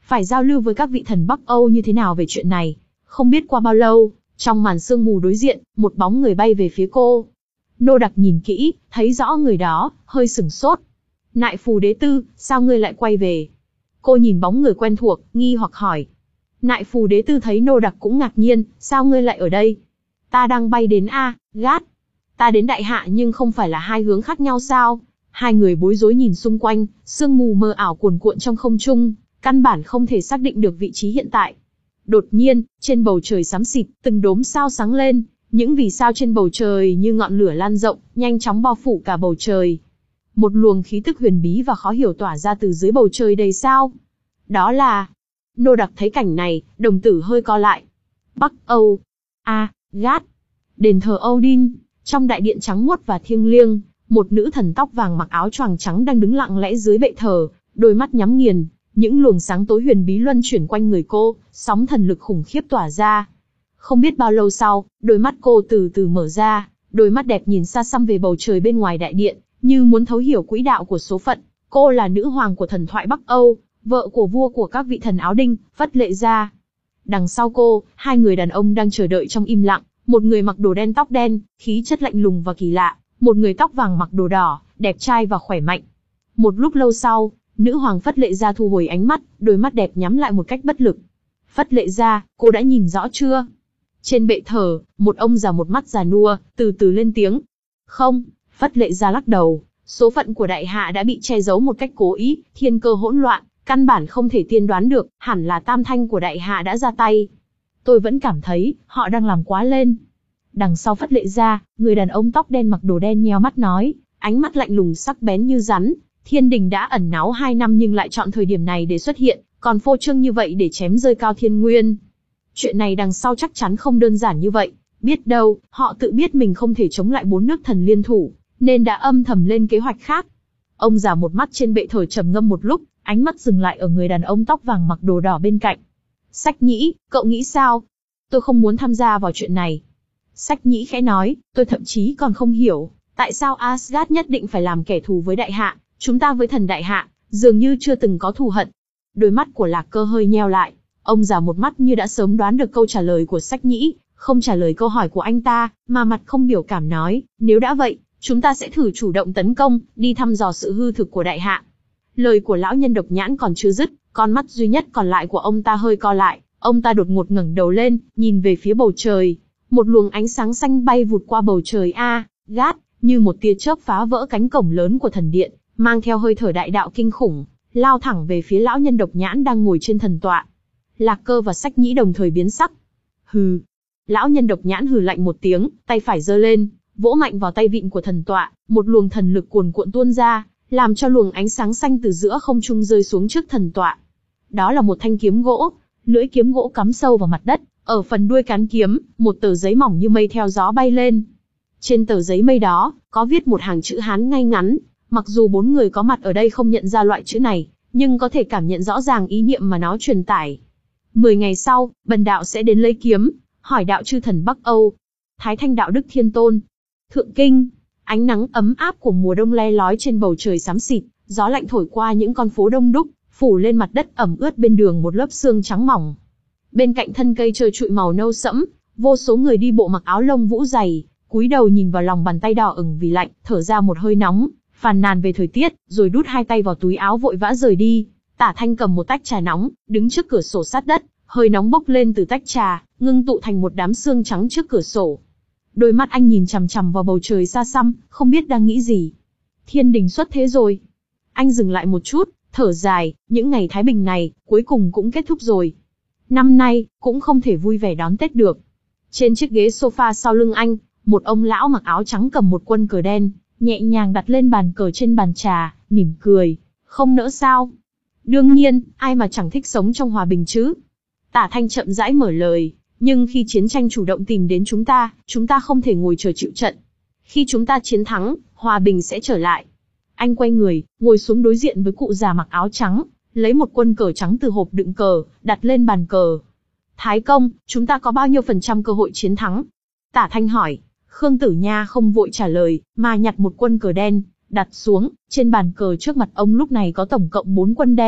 phải giao lưu với các vị thần Bắc Âu như thế nào về chuyện này. Không biết qua bao lâu, trong màn sương mù đối diện, một bóng người bay về phía cô. Nô Đặc nhìn kỹ, thấy rõ người đó, hơi sửng sốt. Nại Phù Đế Tư, sao ngươi lại quay về? Cô nhìn bóng người quen thuộc, nghi hoặc hỏi. Nại Phù Đế Tư thấy Nô Đặc cũng ngạc nhiên, sao ngươi lại ở đây? Ta đang bay đến A, Gát. Ta đến Đại Hạ nhưng không phải là hai hướng khác nhau sao? Hai người bối rối nhìn xung quanh, sương mù mờ ảo cuồn cuộn trong không trung, căn bản không thể xác định được vị trí hiện tại. Đột nhiên, trên bầu trời xám xịt, từng đốm sao sáng lên, những vì sao trên bầu trời như ngọn lửa lan rộng, nhanh chóng bao phủ cả bầu trời. Một luồng khí tức huyền bí và khó hiểu tỏa ra từ dưới bầu trời đầy sao. Đó là... Nô Đặc thấy cảnh này, đồng tử hơi co lại. Bắc Âu. A, Gát. Đền thờ Odin. Trong đại điện trắng muốt và thiêng liêng, một nữ thần tóc vàng mặc áo choàng trắng đang đứng lặng lẽ dưới bệ thờ, đôi mắt nhắm nghiền. Những luồng sáng tối huyền bí luân chuyển quanh người cô, sóng thần lực khủng khiếp tỏa ra. Không biết bao lâu sau, đôi mắt cô từ từ mở ra, đôi mắt đẹp nhìn xa xăm về bầu trời bên ngoài đại điện, như muốn thấu hiểu quỹ đạo của số phận. Cô là nữ hoàng của thần thoại Bắc Âu, vợ của vua của các vị thần áo đinh, Phất Lệ Gia. Đằng sau cô, hai người đàn ông đang chờ đợi trong im lặng, một người mặc đồ đen tóc đen, khí chất lạnh lùng và kỳ lạ, một người tóc vàng mặc đồ đỏ, đẹp trai và khỏe mạnh. Một lúc lâu sau, nữ hoàng Phất Lệ Gia thu hồi ánh mắt, đôi mắt đẹp nhắm lại một cách bất lực. Phất Lệ Gia, cô đã nhìn rõ chưa? Trên bệ thờ, một ông già một mắt già nua, từ từ lên tiếng. Không, Phất Lệ Gia lắc đầu, số phận của Đại Hạ đã bị che giấu một cách cố ý, thiên cơ hỗn loạn, căn bản không thể tiên đoán được, hẳn là Tam Thanh của Đại Hạ đã ra tay. Tôi vẫn cảm thấy, họ đang làm quá lên. Đằng sau Phất Lệ Gia, người đàn ông tóc đen mặc đồ đen nheo mắt nói, ánh mắt lạnh lùng sắc bén như rắn. Thiên đình đã ẩn náu hai năm nhưng lại chọn thời điểm này để xuất hiện, còn phô trương như vậy để chém rơi Cao Thiên Nguyên. Chuyện này đằng sau chắc chắn không đơn giản như vậy, biết đâu, họ tự biết mình không thể chống lại bốn nước thần liên thủ, nên đã âm thầm lên kế hoạch khác. Ông già một mắt trên bệ thờ trầm ngâm một lúc, ánh mắt dừng lại ở người đàn ông tóc vàng mặc đồ đỏ bên cạnh. Sách Nhĩ, cậu nghĩ sao? Tôi không muốn tham gia vào chuyện này. Sách Nhĩ khẽ nói, tôi thậm chí còn không hiểu, tại sao Asgard nhất định phải làm kẻ thù với Đại Hạ. Chúng ta với thần Đại Hạ, dường như chưa từng có thù hận. Đôi mắt của Lạc Cơ hơi nheo lại, ông già một mắt như đã sớm đoán được câu trả lời của Sách Nhĩ, không trả lời câu hỏi của anh ta, mà mặt không biểu cảm nói, nếu đã vậy, chúng ta sẽ thử chủ động tấn công, đi thăm dò sự hư thực của Đại Hạ. Lời của lão nhân độc nhãn còn chưa dứt, con mắt duy nhất còn lại của ông ta hơi co lại, ông ta đột ngột ngẩng đầu lên, nhìn về phía bầu trời. Một luồng ánh sáng xanh bay vụt qua bầu trời A, Gát, như một tia chớp phá vỡ cánh cổng lớn của thần điện, mang theo hơi thở đại đạo kinh khủng, lao thẳng về phía lão nhân độc nhãn đang ngồi trên thần tọa. Lạc Cơ và Sách Nhĩ đồng thời biến sắc. Hừ. Lão nhân độc nhãn hừ lạnh một tiếng, tay phải giơ lên, vỗ mạnh vào tay vịn của thần tọa, một luồng thần lực cuồn cuộn tuôn ra, làm cho luồng ánh sáng xanh từ giữa không trung rơi xuống trước thần tọa. Đó là một thanh kiếm gỗ, lưỡi kiếm gỗ cắm sâu vào mặt đất, ở phần đuôi cán kiếm, một tờ giấy mỏng như mây theo gió bay lên. Trên tờ giấy mây đó, có viết một hàng chữ Hán ngay ngắn. Mặc dù bốn người có mặt ở đây không nhận ra loại chữ này, nhưng có thể cảm nhận rõ ràng ý niệm mà nó truyền tải. Mười ngày sau, bần đạo sẽ đến lấy kiếm, hỏi đạo chư thần Bắc Âu. Thái Thanh Đạo Đức Thiên Tôn. Thượng Kinh. Ánh nắng ấm áp của mùa đông le lói trên bầu trời xám xịt, gió lạnh thổi qua những con phố đông đúc, phủ lên mặt đất ẩm ướt bên đường một lớp sương trắng mỏng. Bên cạnh thân cây trơ trụi màu nâu sẫm, vô số người đi bộ mặc áo lông vũ dày, cúi đầu nhìn vào lòng bàn tay đỏ ửng vì lạnh, thở ra một hơi nóng, phàn nàn về thời tiết, rồi đút hai tay vào túi áo vội vã rời đi. Tả Thanh cầm một tách trà nóng, đứng trước cửa sổ sát đất, hơi nóng bốc lên từ tách trà, ngưng tụ thành một đám sương trắng trước cửa sổ. Đôi mắt anh nhìn chằm chằm vào bầu trời xa xăm, không biết đang nghĩ gì. Thiên đình xuất thế rồi. Anh dừng lại một chút, thở dài, những ngày thái bình này, cuối cùng cũng kết thúc rồi. Năm nay, cũng không thể vui vẻ đón Tết được. Trên chiếc ghế sofa sau lưng anh, một ông lão mặc áo trắng cầm một quân cờ đen, nhẹ nhàng đặt lên bàn cờ trên bàn trà, mỉm cười, không nỡ sao. Đương nhiên, ai mà chẳng thích sống trong hòa bình chứ. Tả Thanh chậm rãi mở lời, nhưng khi chiến tranh chủ động tìm đến chúng ta, chúng ta không thể ngồi chờ chịu trận. Khi chúng ta chiến thắng, hòa bình sẽ trở lại. Anh quay người, ngồi xuống đối diện với cụ già mặc áo trắng, lấy một quân cờ trắng từ hộp đựng cờ, đặt lên bàn cờ. Thái công, chúng ta có bao nhiêu phần trăm cơ hội chiến thắng? Tả Thanh hỏi. Khương Tử Nha không vội trả lời, mà nhặt một quân cờ đen, đặt xuống. Trên bàn cờ trước mặt ông lúc này có tổng cộng bốn quân đen,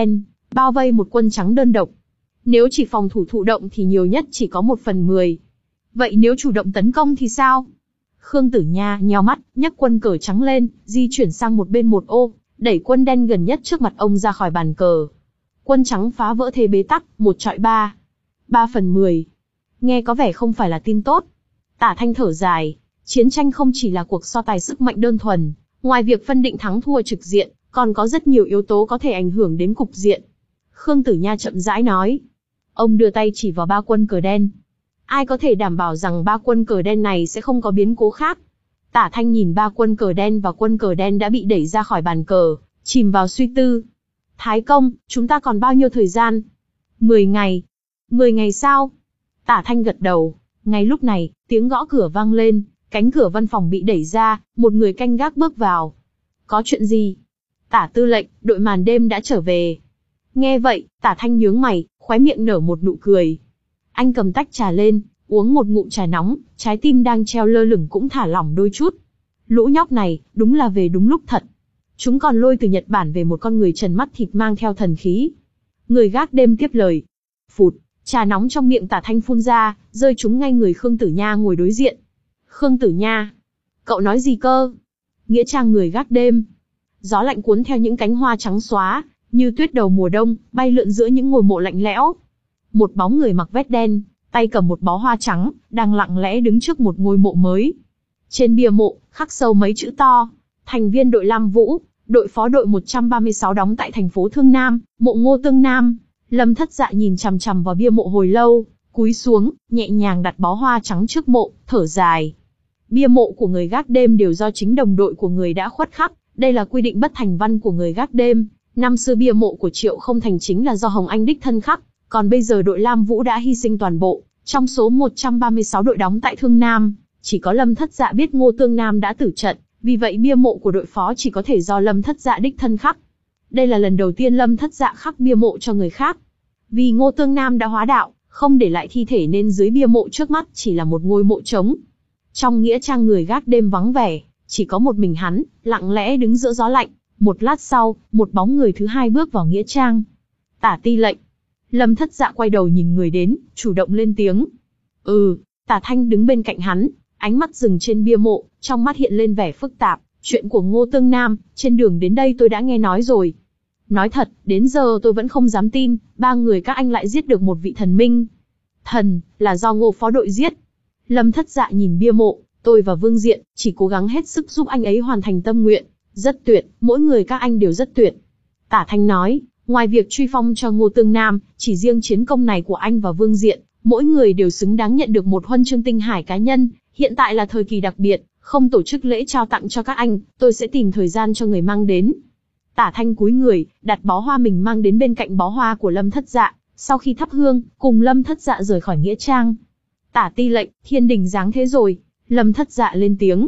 bao vây một quân trắng đơn độc. Nếu chỉ phòng thủ thụ động thì nhiều nhất chỉ có một phần mười. Vậy nếu chủ động tấn công thì sao? Khương Tử Nha nheo mắt, nhấc quân cờ trắng lên, di chuyển sang một bên một ô, đẩy quân đen gần nhất trước mặt ông ra khỏi bàn cờ. Quân trắng phá vỡ thế bế tắc, một chọi ba. Ba phần mười. Nghe có vẻ không phải là tin tốt. Tả Thanh thở dài, chiến tranh không chỉ là cuộc so tài sức mạnh đơn thuần, ngoài việc phân định thắng thua trực diện, còn có rất nhiều yếu tố có thể ảnh hưởng đến cục diện. Khương Tử Nha chậm rãi nói. Ông đưa tay chỉ vào ba quân cờ đen. Ai có thể đảm bảo rằng ba quân cờ đen này sẽ không có biến cố khác? Tả Thanh nhìn ba quân cờ đen và quân cờ đen đã bị đẩy ra khỏi bàn cờ, chìm vào suy tư. Thái công, chúng ta còn bao nhiêu thời gian? Mười ngày. Mười ngày sao? Tả Thanh gật đầu. Ngay lúc này, tiếng gõ cửa vang lên, cánh cửa văn phòng bị đẩy ra, một người canh gác bước vào. Có chuyện gì? Tả tư lệnh, đội màn đêm đã trở về. Nghe vậy, Tả Thanh nhướng mày, khóe miệng nở một nụ cười. Anh cầm tách trà lên, uống một ngụm trà nóng, trái tim đang treo lơ lửng cũng thả lỏng đôi chút. Lũ nhóc này, đúng là về đúng lúc thật. Chúng còn lôi từ Nhật Bản về một con người trần mắt thịt mang theo thần khí. Người gác đêm tiếp lời. Phụt, trà nóng trong miệng Tả Thanh phun ra, rơi trúng ngay người Khương Tử Nha ngồi đối diện. Khương Tử Nha, cậu nói gì cơ? Nghĩa trang người gác đêm. Gió lạnh cuốn theo những cánh hoa trắng xóa, như tuyết đầu mùa đông, bay lượn giữa những ngôi mộ lạnh lẽo. Một bóng người mặc vest đen, tay cầm một bó hoa trắng, đang lặng lẽ đứng trước một ngôi mộ mới. Trên bia mộ, khắc sâu mấy chữ to. Thành viên đội Lam Vũ, đội phó đội một trăm ba mươi sáu đóng tại thành phố Thương Nam, mộ Ngô Tương Nam. Lâm Thất Dạ nhìn chằm chằm vào bia mộ hồi lâu, cúi xuống, nhẹ nhàng đặt bó hoa trắng trước mộ, thở dài. Bia mộ của người gác đêm đều do chính đồng đội của người đã khuất khắc, đây là quy định bất thành văn của người gác đêm. Năm xưa bia mộ của Triệu Không Thành chính là do Hồng Anh đích thân khắc, còn bây giờ đội Lam Vũ đã hy sinh toàn bộ. Trong số một trăm ba mươi sáu đội đóng tại Thương Nam, chỉ có Lâm Thất Dạ biết Ngô Tương Nam đã tử trận, vì vậy bia mộ của đội phó chỉ có thể do Lâm Thất Dạ đích thân khắc. Đây là lần đầu tiên Lâm Thất Dạ khắc bia mộ cho người khác. Vì Ngô Tương Nam đã hóa đạo, không để lại thi thể nên dưới bia mộ trước mắt chỉ là một ngôi mộ trống. Trong nghĩa trang người gác đêm vắng vẻ, chỉ có một mình hắn, lặng lẽ đứng giữa gió lạnh. Một lát sau, một bóng người thứ hai bước vào nghĩa trang. Tả Ti lệnh. Lâm Thất Dạ quay đầu nhìn người đến, chủ động lên tiếng. Ừ, Tả Thanh đứng bên cạnh hắn, ánh mắt dừng trên bia mộ, trong mắt hiện lên vẻ phức tạp. Chuyện của Ngô Tương Nam, trên đường đến đây tôi đã nghe nói rồi. Nói thật, đến giờ tôi vẫn không dám tin, ba người các anh lại giết được một vị thần minh. Thần, là do Ngô phó đội giết. Lâm Thất Dạ nhìn bia mộ, tôi và Vương Diện, chỉ cố gắng hết sức giúp anh ấy hoàn thành tâm nguyện. Rất tuyệt, mỗi người các anh đều rất tuyệt. Tả Thanh nói, ngoài việc truy phong cho Ngô Tương Nam, chỉ riêng chiến công này của anh và Vương Diện, mỗi người đều xứng đáng nhận được một huân chương tinh hải cá nhân. Hiện tại là thời kỳ đặc biệt, không tổ chức lễ trao tặng cho các anh, tôi sẽ tìm thời gian cho người mang đến. Tả Thanh cúi người, đặt bó hoa mình mang đến bên cạnh bó hoa của Lâm Thất Dạ, sau khi thắp hương, cùng Lâm Thất Dạ rời khỏi nghĩa trang. Tả Ti lệnh, thiên đình giáng thế rồi. Lâm Thất Dạ lên tiếng.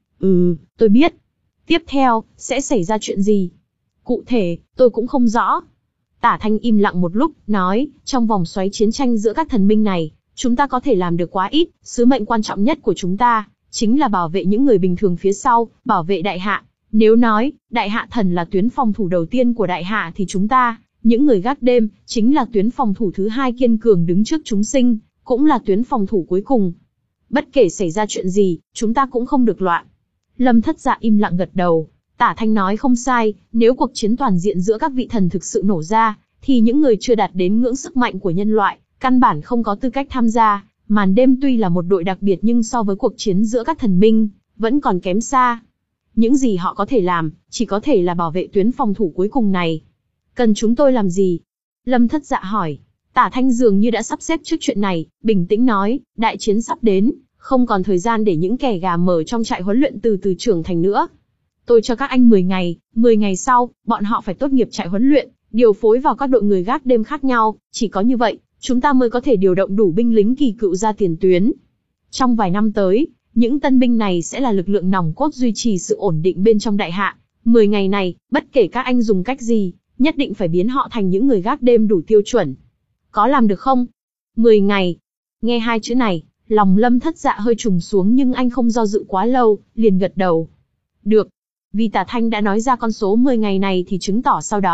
Ừ, tôi biết. Tiếp theo, sẽ xảy ra chuyện gì? Cụ thể, tôi cũng không rõ. Tả Thanh im lặng một lúc, nói, trong vòng xoáy chiến tranh giữa các thần minh này, chúng ta có thể làm được quá ít, sứ mệnh quan trọng nhất của chúng ta, chính là bảo vệ những người bình thường phía sau, bảo vệ đại hạ. Nếu nói, đại hạ thần là tuyến phòng thủ đầu tiên của đại hạ thì chúng ta, những người gác đêm, chính là tuyến phòng thủ thứ hai kiên cường đứng trước chúng sinh, cũng là tuyến phòng thủ cuối cùng. Bất kể xảy ra chuyện gì, chúng ta cũng không được loạn. Lâm Thất Dạ im lặng gật đầu. Tả Thanh nói không sai, nếu cuộc chiến toàn diện giữa các vị thần thực sự nổ ra, thì những người chưa đạt đến ngưỡng sức mạnh của nhân loại, căn bản không có tư cách tham gia. Màn đêm tuy là một đội đặc biệt nhưng so với cuộc chiến giữa các thần minh, vẫn còn kém xa. Những gì họ có thể làm, chỉ có thể là bảo vệ tuyến phòng thủ cuối cùng này. Cần chúng tôi làm gì? Lâm Thất Dạ hỏi. Tả Thanh dường như đã sắp xếp trước chuyện này, bình tĩnh nói, đại chiến sắp đến, không còn thời gian để những kẻ gà mờ trong trại huấn luyện từ từ trưởng thành nữa. Tôi cho các anh mười ngày, mười ngày sau, bọn họ phải tốt nghiệp trại huấn luyện, điều phối vào các đội người gác đêm khác nhau, chỉ có như vậy, chúng ta mới có thể điều động đủ binh lính kỳ cựu ra tiền tuyến. Trong vài năm tới, những tân binh này sẽ là lực lượng nòng cốt duy trì sự ổn định bên trong đại hạ. mười ngày này, bất kể các anh dùng cách gì, nhất định phải biến họ thành những người gác đêm đủ tiêu chuẩn. Có làm được không? mười ngày. Nghe hai chữ này, lòng Lâm Thất Dạ hơi trùng xuống nhưng anh không do dự quá lâu, liền gật đầu. Được. Vì Tả Thanh đã nói ra con số mười ngày này thì chứng tỏ sau đó,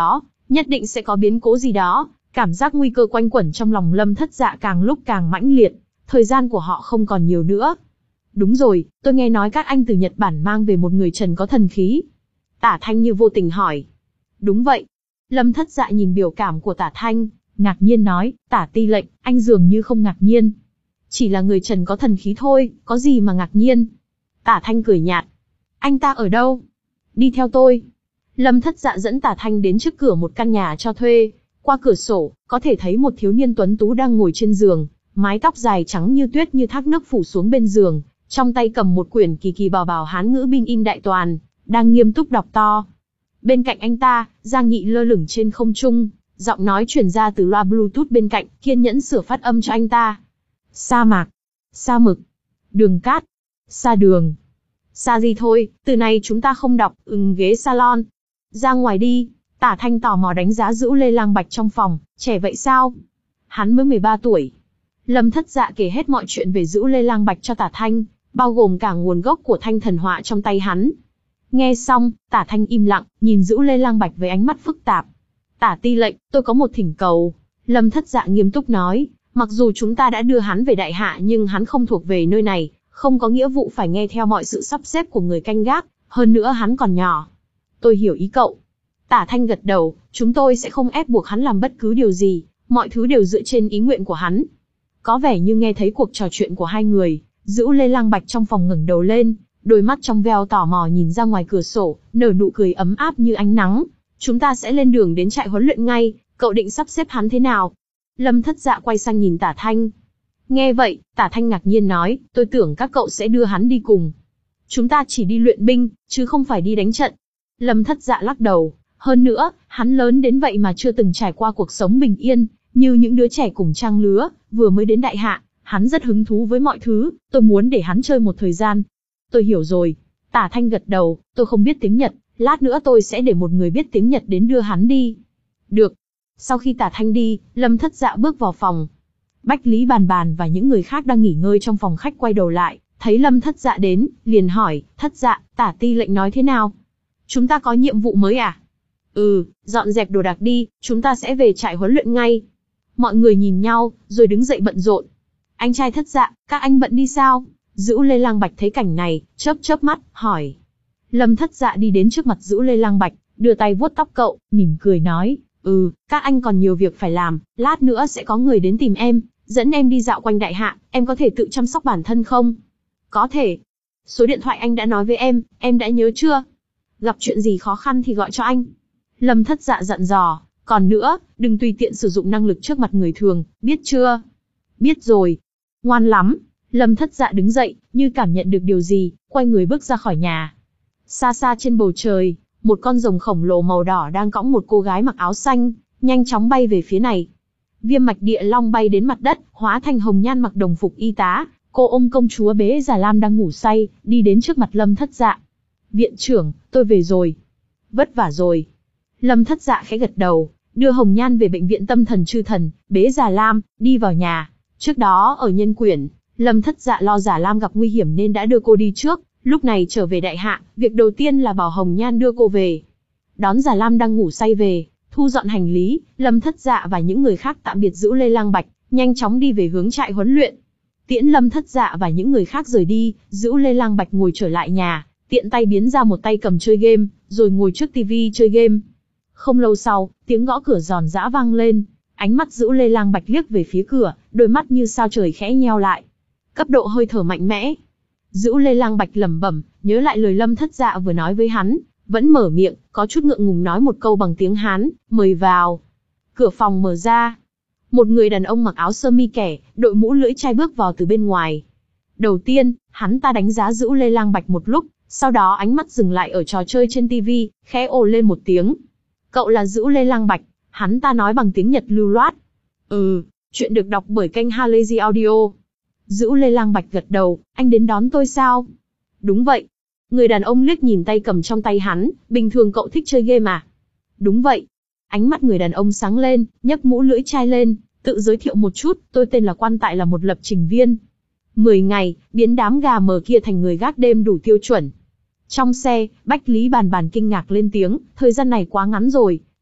Nhất định sẽ có biến cố gì đó, cảm giác nguy cơ quanh quẩn trong lòng Lâm Thất Dạ càng lúc càng mãnh liệt, thời gian của họ không còn nhiều nữa. Đúng rồi, tôi nghe nói các anh từ Nhật Bản mang về một người trần có thần khí. Tả Thanh như vô tình hỏi. Đúng vậy. Lâm Thất Dạ nhìn biểu cảm của Tả Thanh, ngạc nhiên nói, Tả Ti lệnh, anh dường như không ngạc nhiên. Chỉ là người trần có thần khí thôi, có gì mà ngạc nhiên. Tả Thanh cười nhạt. Anh ta ở đâu? Đi theo tôi. Lâm Thất Dạ dẫn Tả Thanh đến trước cửa một căn nhà cho thuê. Qua cửa sổ, có thể thấy một thiếu niên tuấn tú đang ngồi trên giường, mái tóc dài trắng như tuyết như thác nước phủ xuống bên giường, trong tay cầm một quyển kỳ kỳ bào bào Hán ngữ binh in đại toàn, đang nghiêm túc đọc to. Bên cạnh anh ta, Giang Nghị lơ lửng trên không trung, giọng nói truyền ra từ loa Bluetooth bên cạnh, kiên nhẫn sửa phát âm cho anh ta. Sa mạc, sa mực, đường cát, sa đường. Sa gì thôi, từ này chúng ta không đọc, ừm ghế salon. Ra ngoài đi. Tả Thanh tò mò đánh giá Dữu Lê Lang Bạch trong phòng, trẻ vậy sao? Hắn mới mười ba tuổi. Lâm Thất Dạ kể hết mọi chuyện về Dữu Lê Lang Bạch cho Tả Thanh, bao gồm cả nguồn gốc của thanh thần họa trong tay hắn. Nghe xong, Tả Thanh im lặng, nhìn Dữu Lê Lang Bạch với ánh mắt phức tạp. Tả Ti lệnh, tôi có một thỉnh cầu. Lâm Thất Dạ nghiêm túc nói, mặc dù chúng ta đã đưa hắn về đại hạ nhưng hắn không thuộc về nơi này, không có nghĩa vụ phải nghe theo mọi sự sắp xếp của người canh gác, hơn nữa hắn còn nhỏ. Tôi hiểu ý cậu. Tả Thanh gật đầu, chúng tôi sẽ không ép buộc hắn làm bất cứ điều gì, mọi thứ đều dựa trên ý nguyện của hắn. Có vẻ như nghe thấy cuộc trò chuyện của hai người, Dữu Lê Lang Bạch trong phòng ngẩng đầu lên, đôi mắt trong veo tò mò nhìn ra ngoài cửa sổ, nở nụ cười ấm áp như ánh nắng. Chúng ta sẽ lên đường đến trại huấn luyện ngay, cậu định sắp xếp hắn thế nào? Lâm Thất Dạ quay sang nhìn Tả Thanh. Nghe vậy, Tả Thanh ngạc nhiên nói, tôi tưởng các cậu sẽ đưa hắn đi cùng. Chúng ta chỉ đi luyện binh, chứ không phải đi đánh trận. Lâm Thất Dạ lắc đầu. Hơn nữa, hắn lớn đến vậy mà chưa từng trải qua cuộc sống bình yên, như những đứa trẻ cùng trang lứa, vừa mới đến đại hạ, hắn rất hứng thú với mọi thứ, tôi muốn để hắn chơi một thời gian. Tôi hiểu rồi. Tả Thanh gật đầu, tôi không biết tiếng Nhật, lát nữa tôi sẽ để một người biết tiếng Nhật đến đưa hắn đi. Được. Sau khi Tả Thanh đi, Lâm Thất Dạ bước vào phòng. Bách Lý Bàn Bàn và những người khác đang nghỉ ngơi trong phòng khách quay đầu lại, thấy Lâm Thất Dạ đến, liền hỏi, Thất Dạ, Tả Ti lệnh nói thế nào? Chúng ta có nhiệm vụ mới à? Ừ, dọn dẹp đồ đạc đi, chúng ta sẽ về trại huấn luyện ngay. Mọi người nhìn nhau, rồi đứng dậy bận rộn. Anh trai Thất Dạ, các anh bận đi sao? Dữu Lê Lang Bạch thấy cảnh này, chớp chớp mắt, hỏi. Lâm Thất Dạ đi đến trước mặt Dữu Lê Lang Bạch, đưa tay vuốt tóc cậu, mỉm cười nói, ừ, các anh còn nhiều việc phải làm, lát nữa sẽ có người đến tìm em, dẫn em đi dạo quanh đại hạ, em có thể tự chăm sóc bản thân không? Có thể. Số điện thoại anh đã nói với em, em đã nhớ chưa? Gặp chuyện gì khó khăn thì gọi cho anh. Lâm Thất Dạ dặn dò, còn nữa, đừng tùy tiện sử dụng năng lực trước mặt người thường, biết chưa? Biết rồi. Ngoan lắm. Lâm Thất Dạ đứng dậy, như cảm nhận được điều gì, quay người bước ra khỏi nhà. Xa xa trên bầu trời, một con rồng khổng lồ màu đỏ đang cõng một cô gái mặc áo xanh, nhanh chóng bay về phía này. Viêm mạch địa long bay đến mặt đất, hóa thành Hồng Nhan mặc đồng phục y tá, cô ôm công chúa Bế Già Lam đang ngủ say, đi đến trước mặt Lâm Thất Dạ. Viện trưởng, tôi về rồi. Vất vả rồi. Lâm Thất Dạ khẽ gật đầu, đưa Hồng Nhan về bệnh viện tâm thần Chư Thần, Bế Già Lam, đi vào nhà. Trước đó ở Nhân Quyển, Lâm Thất Dạ lo Già Lam gặp nguy hiểm nên đã đưa cô đi trước, lúc này trở về đại hạ, việc đầu tiên là bảo Hồng Nhan đưa cô về. Đón Già Lam đang ngủ say về, thu dọn hành lý, Lâm Thất Dạ và những người khác tạm biệt Dữu Lê Lang Bạch, nhanh chóng đi về hướng trại huấn luyện. Tiễn Lâm Thất Dạ và những người khác rời đi, Dữu Lê Lang Bạch ngồi trở lại nhà, tiện tay biến ra một tay cầm chơi game, rồi ngồi trước tivi chơi game. Không lâu sau, tiếng gõ cửa giòn giã vang lên, ánh mắt Dữu Lê Lang Bạch liếc về phía cửa, đôi mắt như sao trời khẽ nheo lại. Cấp độ hơi thở mạnh mẽ. Dữu Lê Lang Bạch lẩm bẩm, nhớ lại lời Lâm Thất Dạ vừa nói với hắn, vẫn mở miệng, có chút ngượng ngùng nói một câu bằng tiếng Hán, mời vào. Cửa phòng mở ra. Một người đàn ông mặc áo sơ mi kẻ, đội mũ lưỡi chai bước vào từ bên ngoài. Đầu tiên, hắn ta đánh giá Dữu Lê Lang Bạch một lúc, sau đó ánh mắt dừng lại ở trò chơi trên tivi, khẽ ồ lên một tiếng. Cậu là Dữu Lê Lang Bạch, hắn ta nói bằng tiếng Nhật lưu loát. Ừ, chuyện được đọc bởi kênh Halazy Audio. Dữu Lê Lang Bạch gật đầu, anh đến đón tôi sao? Đúng vậy. Người đàn ông liếc nhìn tay cầm trong tay hắn, bình thường cậu thích chơi game à? Đúng vậy. Ánh mắt người đàn ông sáng lên, nhấc mũ lưỡi chai lên, tự giới thiệu một chút, tôi tên là Quan Tại, là một lập trình viên. Mười ngày, biến đám gà mờ kia thành người gác đêm đủ tiêu chuẩn. Trong xe, Bách Lý Bàn Bàn kinh ngạc lên tiếng, thời gian này quá ngắn rồi,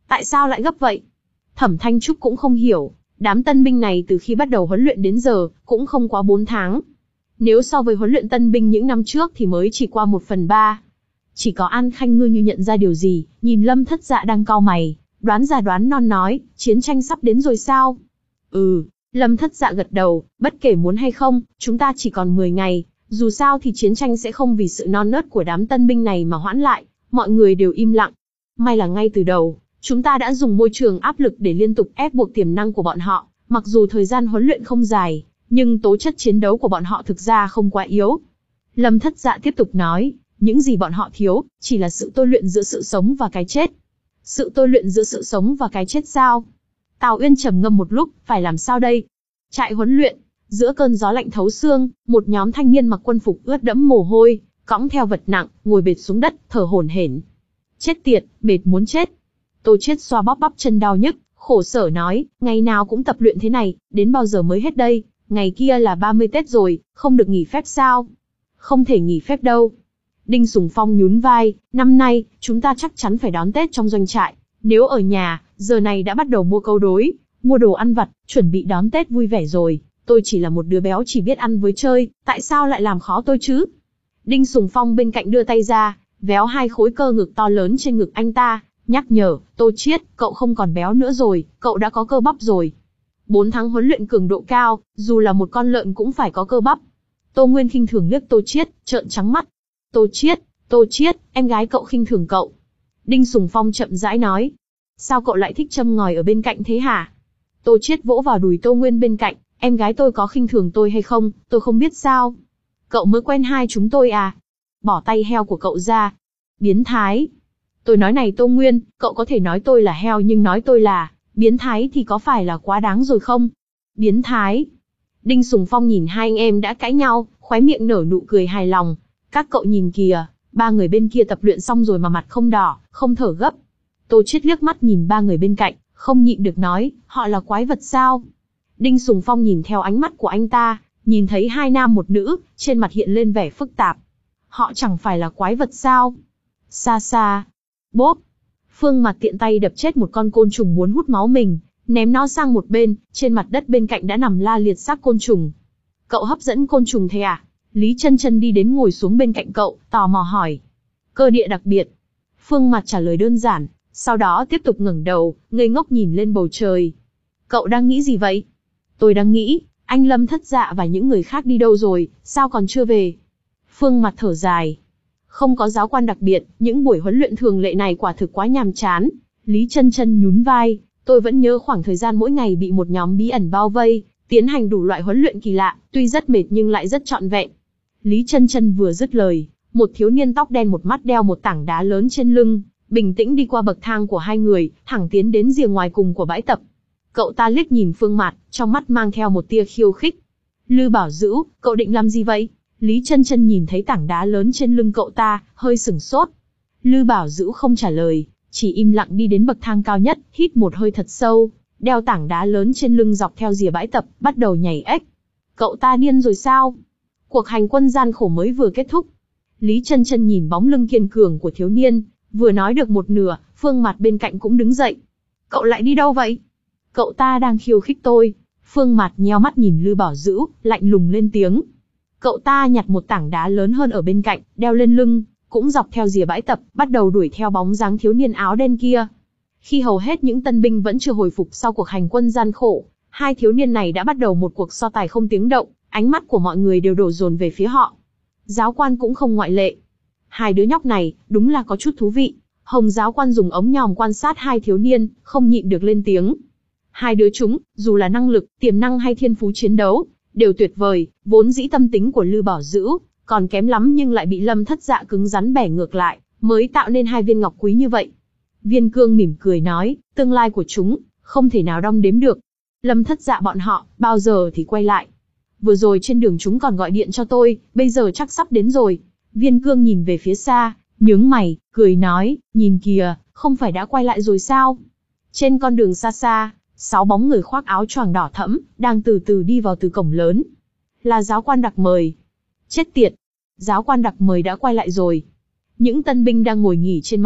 Tại sao lại gấp vậy? Thẩm Thanh Trúc cũng không hiểu, đám tân binh này từ khi bắt đầu huấn luyện đến giờ, cũng không quá bốn tháng. Nếu so với huấn luyện tân binh những năm trước thì mới chỉ qua một phần ba. Chỉ có An Khanh Ngư như nhận ra điều gì, nhìn Lâm Thất Dạ đang cau mày, đoán già đoán non nói, chiến tranh sắp đến rồi sao? Ừ, Lâm Thất Dạ gật đầu, bất kể muốn hay không, chúng ta chỉ còn mười ngày, dù sao thì chiến tranh sẽ không vì sự non nớt của đám tân binh này mà hoãn lại, mọi người đều im lặng. May là ngay từ đầu, chúng ta đã dùng môi trường áp lực để liên tục ép buộc tiềm năng của bọn họ, mặc dù thời gian huấn luyện không dài, nhưng tố chất chiến đấu của bọn họ thực ra không quá yếu. Lâm Thất Dạ tiếp tục nói, những gì bọn họ thiếu, chỉ là sự tôi luyện giữa sự sống và cái chết. Sự tôi luyện giữa sự sống và cái chết sao? Tào Uyên trầm ngâm một lúc, phải làm sao đây? Trại huấn luyện, giữa cơn gió lạnh thấu xương, một nhóm thanh niên mặc quân phục ướt đẫm mồ hôi, cõng theo vật nặng, ngồi bệt xuống đất, thở hổn hển. Chết tiệt, mệt muốn chết. Tô Chiết xoa bóp bắp chân đau nhức, khổ sở nói, ngày nào cũng tập luyện thế này, đến bao giờ mới hết đây? Ngày kia là ba mươi Tết rồi, không được nghỉ phép sao? Không thể nghỉ phép đâu. Đinh Sùng Phong nhún vai, năm nay, chúng ta chắc chắn phải đón Tết trong doanh trại. Nếu ở nhà, giờ này đã bắt đầu mua câu đối, mua đồ ăn vặt, chuẩn bị đón Tết vui vẻ rồi. Tôi chỉ là một đứa béo chỉ biết ăn với chơi, tại sao lại làm khó tôi chứ? Đinh Sùng Phong bên cạnh đưa tay ra, véo hai khối cơ ngực to lớn trên ngực anh ta, nhắc nhở, Tô Chiết, cậu không còn béo nữa rồi, cậu đã có cơ bắp rồi. Bốn tháng huấn luyện cường độ cao, dù là một con lợn cũng phải có cơ bắp. Tô Nguyên khinh thường liếc Tô Chiết, trợn trắng mắt. Tô Chiết, Tô Chiết, em gái cậu khinh thường cậu. Đinh Sùng Phong chậm rãi nói. Sao cậu lại thích châm ngòi ở bên cạnh thế hả? Tô Chiết vỗ vào đùi Tô Nguyên bên cạnh, em gái tôi có khinh thường tôi hay không, tôi không biết sao. Cậu mới quen hai chúng tôi à? Bỏ tay heo của cậu ra. Biến thái. Tôi nói này Tô Nguyên, cậu có thể nói tôi là heo nhưng nói tôi là biến thái thì có phải là quá đáng rồi không? Biến thái. Đinh Sùng Phong nhìn hai anh em đã cãi nhau, khóe miệng nở nụ cười hài lòng. Các cậu nhìn kìa, ba người bên kia tập luyện xong rồi mà mặt không đỏ, không thở gấp. Tô Chiết liếc mắt nhìn ba người bên cạnh, không nhịn được nói, họ là quái vật sao? Đinh Sùng Phong nhìn theo ánh mắt của anh ta, nhìn thấy hai nam một nữ, trên mặt hiện lên vẻ phức tạp. Họ chẳng phải là quái vật sao? Xa xa. Bốp. Phương Mặt tiện tay đập chết một con côn trùng muốn hút máu mình, ném nó sang một bên, trên mặt đất bên cạnh đã nằm la liệt xác côn trùng. Cậu hấp dẫn côn trùng thế à? Lý Chân Chân đi đến ngồi xuống bên cạnh cậu, tò mò hỏi. Cơ địa đặc biệt. Phương Mặt trả lời đơn giản, sau đó tiếp tục ngẩng đầu, ngây ngốc nhìn lên bầu trời. Cậu đang nghĩ gì vậy? Tôi đang nghĩ, anh Lâm Thất Dạ và những người khác đi đâu rồi, sao còn chưa về? Phương Mặt thở dài. Không có giáo quan đặc biệt, những buổi huấn luyện thường lệ này quả thực quá nhàm chán. Lý Chân Chân nhún vai, tôi vẫn nhớ khoảng thời gian mỗi ngày bị một nhóm bí ẩn bao vây, tiến hành đủ loại huấn luyện kỳ lạ, tuy rất mệt nhưng lại rất trọn vẹn. Lý Chân Chân vừa dứt lời, một thiếu niên tóc đen một mắt đeo một tảng đá lớn trên lưng, bình tĩnh đi qua bậc thang của hai người, thẳng tiến đến rìa ngoài cùng của bãi tập. Cậu ta liếc nhìn Phương Mạt, trong mắt mang theo một tia khiêu khích. Lư Bảo Dữu, cậu định làm gì vậy? Lý Chân Chân nhìn thấy tảng đá lớn trên lưng cậu ta, hơi sửng sốt. Lư Bảo Dữu không trả lời, chỉ im lặng đi đến bậc thang cao nhất, hít một hơi thật sâu, đeo tảng đá lớn trên lưng dọc theo rìa bãi tập, bắt đầu nhảy ếch. Cậu ta điên rồi sao? Cuộc hành quân gian khổ mới vừa kết thúc. Lý Chân Chân nhìn bóng lưng kiên cường của thiếu niên, vừa nói được một nửa, Phương Mạt bên cạnh cũng đứng dậy. Cậu lại đi đâu vậy? Cậu ta đang khiêu khích tôi. Phương Mạt nheo mắt nhìn Lư Bảo Dữu, lạnh lùng lên tiếng. Cậu ta nhặt một tảng đá lớn hơn ở bên cạnh, đeo lên lưng, cũng dọc theo rìa bãi tập, bắt đầu đuổi theo bóng dáng thiếu niên áo đen kia. Khi hầu hết những tân binh vẫn chưa hồi phục sau cuộc hành quân gian khổ, hai thiếu niên này đã bắt đầu một cuộc so tài không tiếng động, ánh mắt của mọi người đều đổ dồn về phía họ. Giáo quan cũng không ngoại lệ. Hai đứa nhóc này, đúng là có chút thú vị. Hồng giáo quan dùng ống nhòm quan sát hai thiếu niên, không nhịn được lên tiếng. Hai đứa chúng, dù là năng lực, tiềm năng hay thiên phú chiến đấu, đều tuyệt vời, vốn dĩ tâm tính của Lư Bảo Dữu còn kém lắm nhưng lại bị Lâm Thất Dạ cứng rắn bẻ ngược lại, mới tạo nên hai viên ngọc quý như vậy. Viên Cương mỉm cười nói, tương lai của chúng, không thể nào đong đếm được. Lâm Thất Dạ bọn họ, bao giờ thì quay lại? Vừa rồi trên đường chúng còn gọi điện cho tôi, bây giờ chắc sắp đến rồi. Viên Cương nhìn về phía xa, nhướng mày, cười nói, nhìn kìa, không phải đã quay lại rồi sao? Trên con đường xa xa, sáu bóng người khoác áo choàng đỏ thẫm, đang từ từ đi vào từ cổng lớn. Là giáo quan đặc mời. Chết tiệt, giáo quan đặc mời đã quay lại rồi. Những tân binh đang ngồi nghỉ trên mặt đất,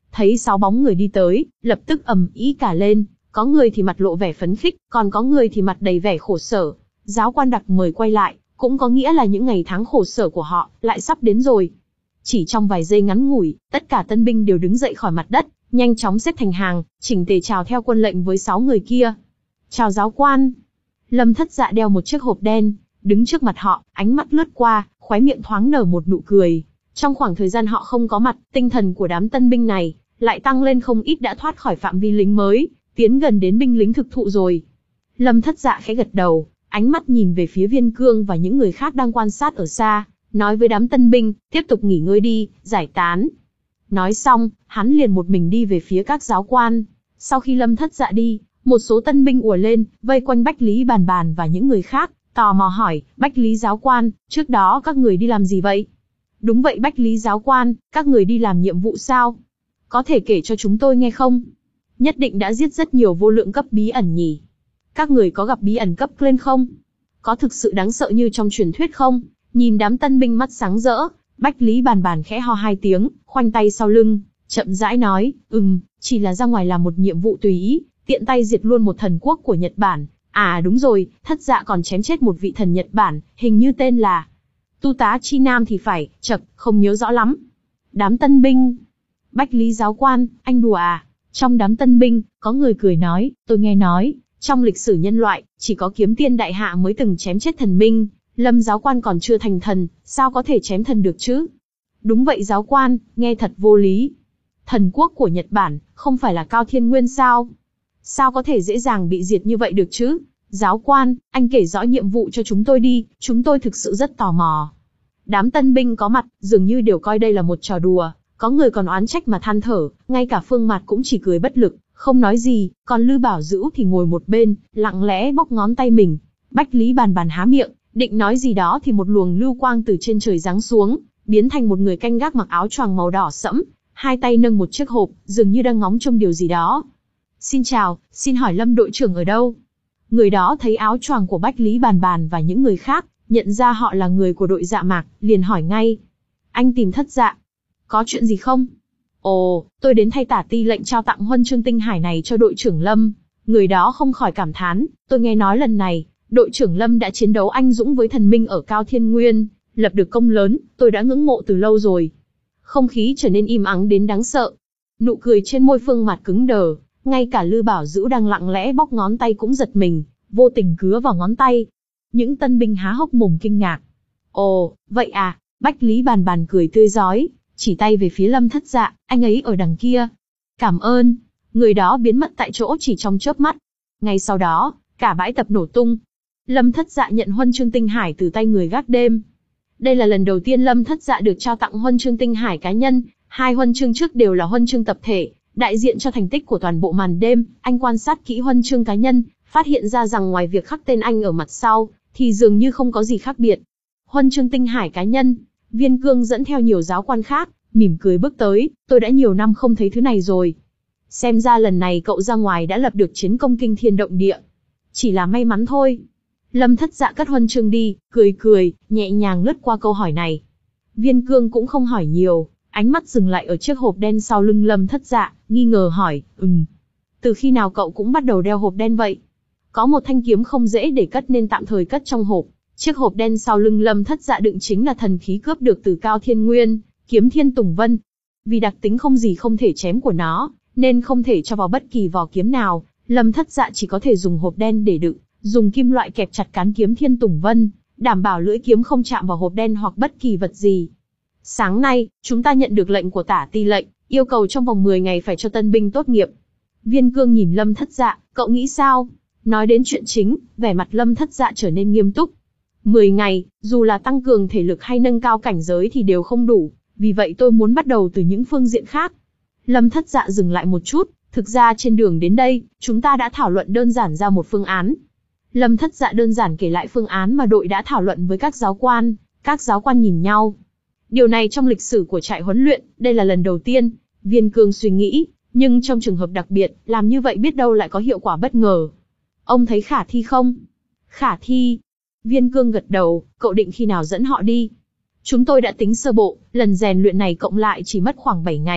thấy sáu bóng người đi tới, lập tức ầm ĩ cả lên, có người thì mặt lộ vẻ phấn khích, còn có người thì mặt đầy vẻ khổ sở. Giáo quan đặc mời quay lại, cũng có nghĩa là những ngày tháng khổ sở của họ lại sắp đến rồi. Chỉ trong vài giây ngắn ngủi, tất cả tân binh đều đứng dậy khỏi mặt đất, nhanh chóng xếp thành hàng, chỉnh tề chào theo quân lệnh với sáu người kia. Chào giáo quan. Lâm Thất Dạ đeo một chiếc hộp đen, đứng trước mặt họ, ánh mắt lướt qua, khóe miệng thoáng nở một nụ cười. Trong khoảng thời gian họ không có mặt, tinh thần của đám tân binh này lại tăng lên không ít, đã thoát khỏi phạm vi lính mới, tiến gần đến binh lính thực thụ rồi. Lâm Thất Dạ khẽ gật đầu, ánh mắt nhìn về phía Viên Cương và những người khác đang quan sát ở xa, nói với đám tân binh, tiếp tục nghỉ ngơi đi, giải tán. Nói xong, hắn liền một mình đi về phía các giáo quan. Sau khi Lâm Thất Dạ đi, một số tân binh ùa lên, vây quanh Bách Lý Bàn Bàn và những người khác, tò mò hỏi, Bách Lý giáo quan, trước đó các người đi làm gì vậy? Đúng vậy Bách Lý giáo quan, các người đi làm nhiệm vụ sao? Có thể kể cho chúng tôi nghe không? Nhất định đã giết rất nhiều vô lượng cấp bí ẩn nhỉ? Các người có gặp bí ẩn cấp lên không? Có thực sự đáng sợ như trong truyền thuyết không? Nhìn đám tân binh mắt sáng rỡ, Bách Lý Bàn Bàn khẽ ho hai tiếng, khoanh tay sau lưng, chậm rãi nói, ừm, chỉ là ra ngoài làm một nhiệm vụ tùy ý, tiện tay diệt luôn một thần quốc của Nhật Bản. À đúng rồi, Thất Dạ còn chém chết một vị thần Nhật Bản, hình như tên là Tu Tá Chi Nam thì phải, chậc, không nhớ rõ lắm. Đám tân binh. Bách Lý giáo quan, anh đùa à? Trong đám tân binh, có người cười nói, tôi nghe nói, trong lịch sử nhân loại, chỉ có Kiếm Tiên Đại Hạ mới từng chém chết thần minh, Lâm giáo quan còn chưa thành thần, sao có thể chém thần được chứ? Đúng vậy giáo quan, nghe thật vô lý. Thần quốc của Nhật Bản, không phải là Cao Thiên Nguyên sao? Sao có thể dễ dàng bị diệt như vậy được chứ? Giáo quan, anh kể rõ nhiệm vụ cho chúng tôi đi, chúng tôi thực sự rất tò mò. Đám tân binh có mặt, dường như đều coi đây là một trò đùa, có người còn oán trách mà than thở, ngay cả Phương Mạt cũng chỉ cười bất lực, không nói gì, còn Lư Bảo Dữu thì ngồi một bên, lặng lẽ bóc ngón tay mình. Bách Lý Bàn Bàn há miệng, định nói gì đó thì một luồng lưu quang từ trên trời giáng xuống, biến thành một người canh gác mặc áo choàng màu đỏ sẫm, hai tay nâng một chiếc hộp, dường như đang ngóng trông điều gì đó. Xin chào, xin hỏi Lâm đội trưởng ở đâu? Người đó thấy áo choàng của Bách Lý Bàn Bàn và những người khác, nhận ra họ là người của đội Dạ Mạc, liền hỏi ngay. Anh tìm Thất Dạ. Có chuyện gì không? Ồ, tôi đến thay tả ti lệnh trao tặng huân chương tinh hải này cho đội trưởng Lâm. Người đó không khỏi cảm thán, tôi nghe nói lần này, đội trưởng Lâm đã chiến đấu anh dũng với thần minh ở Cao Thiên Nguyên, lập được công lớn, tôi đã ngưỡng mộ từ lâu rồi. Không khí trở nên im ắng đến đáng sợ. Nụ cười trên môi Phương Mạt cứng đờ, ngay cả Lư Bảo Dữu đang lặng lẽ bóc ngón tay cũng giật mình, vô tình cứa vào ngón tay. Những tân binh há hốc mồm kinh ngạc. Ồ, vậy à, Bách Lý Bàn Bàn cười tươi rói, chỉ tay về phía Lâm Thất Dạ, anh ấy ở đằng kia. Cảm ơn. Người đó biến mất tại chỗ chỉ trong chớp mắt. Ngay sau đó, cả bãi tập nổ tung. Lâm Thất Dạ nhận huân chương tinh hải từ tay người gác đêm. Đây là lần đầu tiên Lâm Thất Dạ được trao tặng huân chương tinh hải cá nhân, hai huân chương trước đều là huân chương tập thể, đại diện cho thành tích của toàn bộ màn đêm. Anh quan sát kỹ huân chương cá nhân, phát hiện ra rằng ngoài việc khắc tên anh ở mặt sau, thì dường như không có gì khác biệt. Huân chương tinh hải cá nhân, Viên Cương dẫn theo nhiều giáo quan khác, mỉm cười bước tới, tôi đã nhiều năm không thấy thứ này rồi. Xem ra lần này cậu ra ngoài đã lập được chiến công kinh thiên động địa. Chỉ là may mắn thôi. Lâm Thất Dạ cất huân chương đi, cười cười, nhẹ nhàng lướt qua câu hỏi này. Viên Cương cũng không hỏi nhiều, ánh mắt dừng lại ở chiếc hộp đen sau lưng Lâm Thất Dạ, nghi ngờ hỏi, ừm. Từ khi nào cậu cũng bắt đầu đeo hộp đen vậy? Có một thanh kiếm không dễ để cất nên tạm thời cất trong hộp. Chiếc hộp đen sau lưng Lâm Thất Dạ đựng chính là thần khí cướp được từ Cao Thiên Nguyên, kiếm Thiên Tùng Vân. Vì đặc tính không gì không thể chém của nó, nên không thể cho vào bất kỳ vỏ kiếm nào, Lâm Thất Dạ chỉ có thể dùng hộp đen để đựng, dùng kim loại kẹp chặt cán kiếm Thiên Tùng Vân, đảm bảo lưỡi kiếm không chạm vào hộp đen hoặc bất kỳ vật gì. Sáng nay, chúng ta nhận được lệnh của tả ti lệnh, yêu cầu trong vòng mười ngày phải cho tân binh tốt nghiệp. Viên Cương nhìn Lâm Thất Dạ, cậu nghĩ sao? Nói đến chuyện chính, vẻ mặt Lâm Thất Dạ trở nên nghiêm túc. mười ngày, dù là tăng cường thể lực hay nâng cao cảnh giới thì đều không đủ, vì vậy tôi muốn bắt đầu từ những phương diện khác. Lâm Thất Dạ dừng lại một chút, thực ra trên đường đến đây, chúng ta đã thảo luận đơn giản ra một phương án. Lâm Thất Dạ đơn giản kể lại phương án mà đội đã thảo luận với các giáo quan, các giáo quan nhìn nhau. Điều này trong lịch sử của trại huấn luyện, đây là lần đầu tiên, Viên Cương suy nghĩ, nhưng trong trường hợp đặc biệt, làm như vậy biết đâu lại có hiệu quả bất ngờ. Ông thấy khả thi không? Khả thi. Viên Cương gật đầu, cậu định khi nào dẫn họ đi? Chúng tôi đã tính sơ bộ, lần rèn luyện này cộng lại chỉ mất khoảng bảy ngày,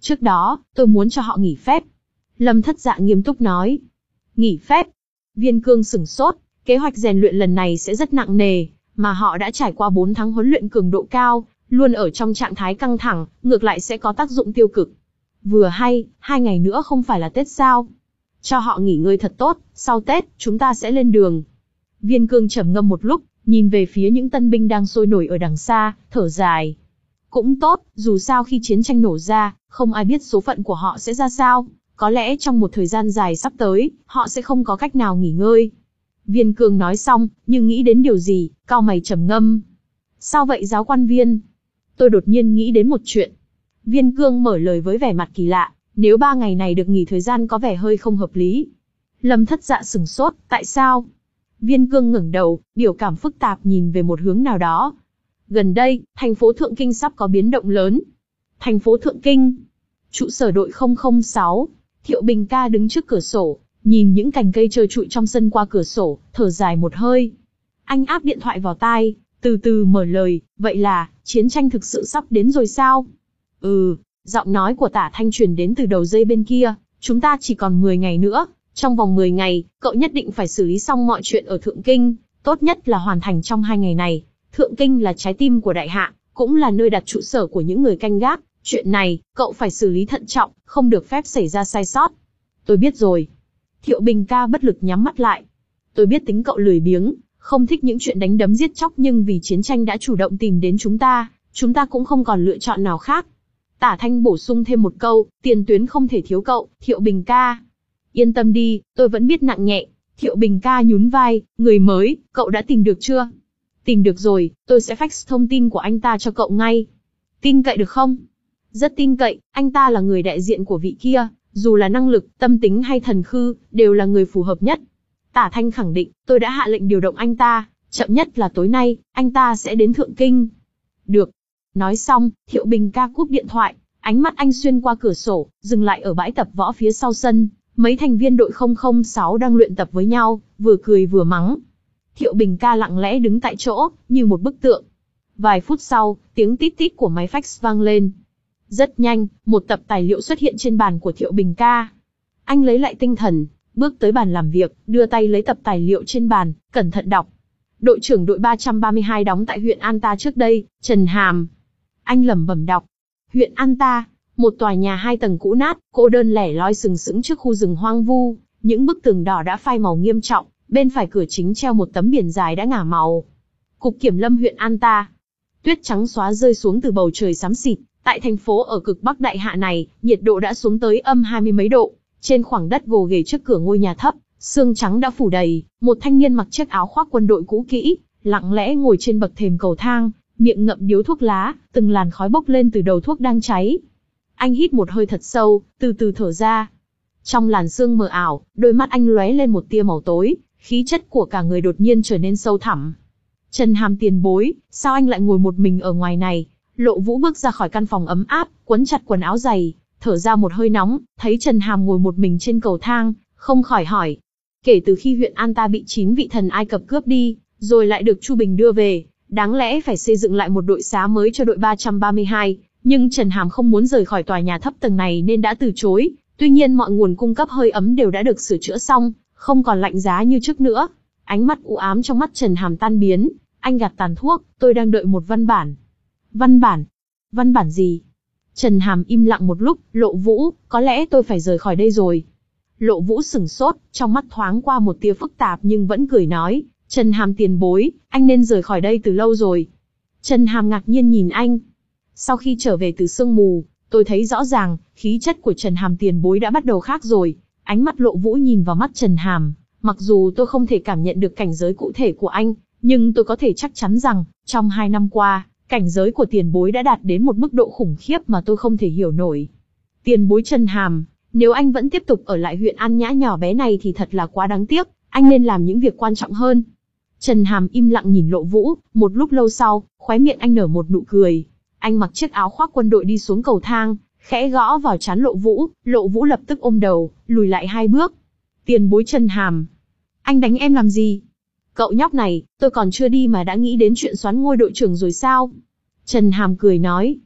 Trước đó, tôi muốn cho họ nghỉ phép. Lâm Thất Dạ nghiêm túc nói. Nghỉ phép? Viên Cương sửng sốt, kế hoạch rèn luyện lần này sẽ rất nặng nề, mà họ đã trải qua bốn tháng huấn luyện cường độ cao, luôn ở trong trạng thái căng thẳng, ngược lại sẽ có tác dụng tiêu cực. Vừa hay, hai ngày nữa không phải là Tết sao? Cho họ nghỉ ngơi thật tốt, sau Tết, chúng ta sẽ lên đường. Viên Cương trầm ngâm một lúc, nhìn về phía những tân binh đang sôi nổi ở đằng xa, thở dài. Cũng tốt, dù sao khi chiến tranh nổ ra, không ai biết số phận của họ sẽ ra sao. Có lẽ trong một thời gian dài sắp tới, họ sẽ không có cách nào nghỉ ngơi. Viên Cương nói xong, nhưng nghĩ đến điều gì, cau mày trầm ngâm. Sao vậy giáo quan Viên? Tôi đột nhiên nghĩ đến một chuyện. Viên Cương mở lời với vẻ mặt kỳ lạ, nếu ba ngày này được nghỉ thời gian có vẻ hơi không hợp lý. Lâm Thất Dạ sửng sốt, tại sao? Viên Cương ngẩng đầu, biểu cảm phức tạp nhìn về một hướng nào đó. Gần đây, thành phố Thượng Kinh sắp có biến động lớn. Thành phố Thượng Kinh, trụ sở đội không không sáu, Thiệu Bình ca đứng trước cửa sổ, nhìn những cành cây trơ trụi trong sân qua cửa sổ, thở dài một hơi. Anh áp điện thoại vào tai, từ từ mở lời, vậy là, chiến tranh thực sự sắp đến rồi sao? Ừ, giọng nói của Tả Thanh truyền đến từ đầu dây bên kia, chúng ta chỉ còn mười ngày nữa, trong vòng mười ngày, cậu nhất định phải xử lý xong mọi chuyện ở Thượng Kinh, tốt nhất là hoàn thành trong hai ngày này. Thượng Kinh là trái tim của đại hạ, cũng là nơi đặt trụ sở của những người canh gác, chuyện này, cậu phải xử lý thận trọng, không được phép xảy ra sai sót. Tôi biết rồi. Thiệu Bình ca bất lực nhắm mắt lại. Tôi biết tính cậu lười biếng, không thích những chuyện đánh đấm giết chóc, nhưng vì chiến tranh đã chủ động tìm đến chúng ta, chúng ta cũng không còn lựa chọn nào khác. Tả Thanh bổ sung thêm một câu, tiền tuyến không thể thiếu cậu, Thiệu Bình ca. Yên tâm đi, tôi vẫn biết nặng nhẹ. Thiệu Bình ca nhún vai, người mới, cậu đã tìm được chưa? Tìm được rồi, tôi sẽ fax thông tin của anh ta cho cậu ngay. Tin cậy được không? Rất tin cậy, anh ta là người đại diện của vị kia, dù là năng lực, tâm tính hay thần khư, đều là người phù hợp nhất. Tả Thanh khẳng định, tôi đã hạ lệnh điều động anh ta, chậm nhất là tối nay, anh ta sẽ đến Thượng Kinh. Được. Nói xong, Thiệu Bình ca cúp điện thoại, ánh mắt anh xuyên qua cửa sổ, dừng lại ở bãi tập võ phía sau sân, mấy thành viên đội không không sáu đang luyện tập với nhau, vừa cười vừa mắng. Thiệu Bình ca lặng lẽ đứng tại chỗ, như một bức tượng. Vài phút sau, tiếng tít tít của máy fax vang lên. Rất nhanh, một tập tài liệu xuất hiện trên bàn của Thiệu Bình ca. Anh lấy lại tinh thần, bước tới bàn làm việc, đưa tay lấy tập tài liệu trên bàn, cẩn thận đọc. Đội trưởng đội ba trăm ba mươi hai đóng tại huyện An Ta trước đây, Trần Hàm. Anh lẩm bẩm đọc. Huyện An Ta, một tòa nhà hai tầng cũ nát, cô đơn lẻ loi sừng sững trước khu rừng hoang vu, những bức tường đỏ đã phai màu nghiêm trọng, bên phải cửa chính treo một tấm biển dài đã ngả màu. Cục Kiểm lâm huyện An Ta. Tuyết trắng xóa rơi xuống từ bầu trời xám xịt, tại thành phố ở cực Bắc Đại Hạ này, nhiệt độ đã xuống tới âm hai mươi mấy độ. Trên khoảng đất gồ ghề trước cửa ngôi nhà thấp, sương trắng đã phủ đầy, một thanh niên mặc chiếc áo khoác quân đội cũ kỹ, lặng lẽ ngồi trên bậc thềm cầu thang, miệng ngậm điếu thuốc lá, từng làn khói bốc lên từ đầu thuốc đang cháy. Anh hít một hơi thật sâu, từ từ thở ra. Trong làn sương mờ ảo, đôi mắt anh lóe lên một tia màu tối, khí chất của cả người đột nhiên trở nên sâu thẳm. Trần Hàm tiền bối, sao anh lại ngồi một mình ở ngoài này? Lộ Vũ bước ra khỏi căn phòng ấm áp, quấn chặt quần áo dày, thở ra một hơi nóng, thấy Trần Hàm ngồi một mình trên cầu thang, không khỏi hỏi. Kể từ khi huyện An Ta bị chín vị thần Ai Cập cướp đi, rồi lại được Chu Bình đưa về, đáng lẽ phải xây dựng lại một đội xá mới cho đội ba trăm ba mươi hai, nhưng Trần Hàm không muốn rời khỏi tòa nhà thấp tầng này nên đã từ chối. Tuy nhiên mọi nguồn cung cấp hơi ấm đều đã được sửa chữa xong, không còn lạnh giá như trước nữa. Ánh mắt u ám trong mắt Trần Hàm tan biến, anh gạt tàn thuốc, tôi đang đợi một văn bản. Văn bản? Văn bản gì? Trần Hàm im lặng một lúc, Lộ Vũ, có lẽ tôi phải rời khỏi đây rồi. Lộ Vũ sửng sốt, trong mắt thoáng qua một tia phức tạp nhưng vẫn cười nói, Trần Hàm tiền bối, anh nên rời khỏi đây từ lâu rồi. Trần Hàm ngạc nhiên nhìn anh. Sau khi trở về từ sương mù, tôi thấy rõ ràng, khí chất của Trần Hàm tiền bối đã bắt đầu khác rồi. Ánh mắt Lộ Vũ nhìn vào mắt Trần Hàm, mặc dù tôi không thể cảm nhận được cảnh giới cụ thể của anh, nhưng tôi có thể chắc chắn rằng, trong hai năm qua, cảnh giới của tiền bối đã đạt đến một mức độ khủng khiếp mà tôi không thể hiểu nổi. Tiền bối Trần Hàm, nếu anh vẫn tiếp tục ở lại huyện An Nhã nhỏ bé này thì thật là quá đáng tiếc, anh nên làm những việc quan trọng hơn. Trần Hàm im lặng nhìn Lộ Vũ, một lúc lâu sau, khóe miệng anh nở một nụ cười. Anh mặc chiếc áo khoác quân đội đi xuống cầu thang, khẽ gõ vào trán Lộ Vũ, Lộ Vũ lập tức ôm đầu, lùi lại hai bước. Tiền bối Trần Hàm, anh đánh em làm gì? Cậu nhóc này, tôi còn chưa đi mà đã nghĩ đến chuyện soán ngôi đội trưởng rồi sao? Trần Hàm cười nói.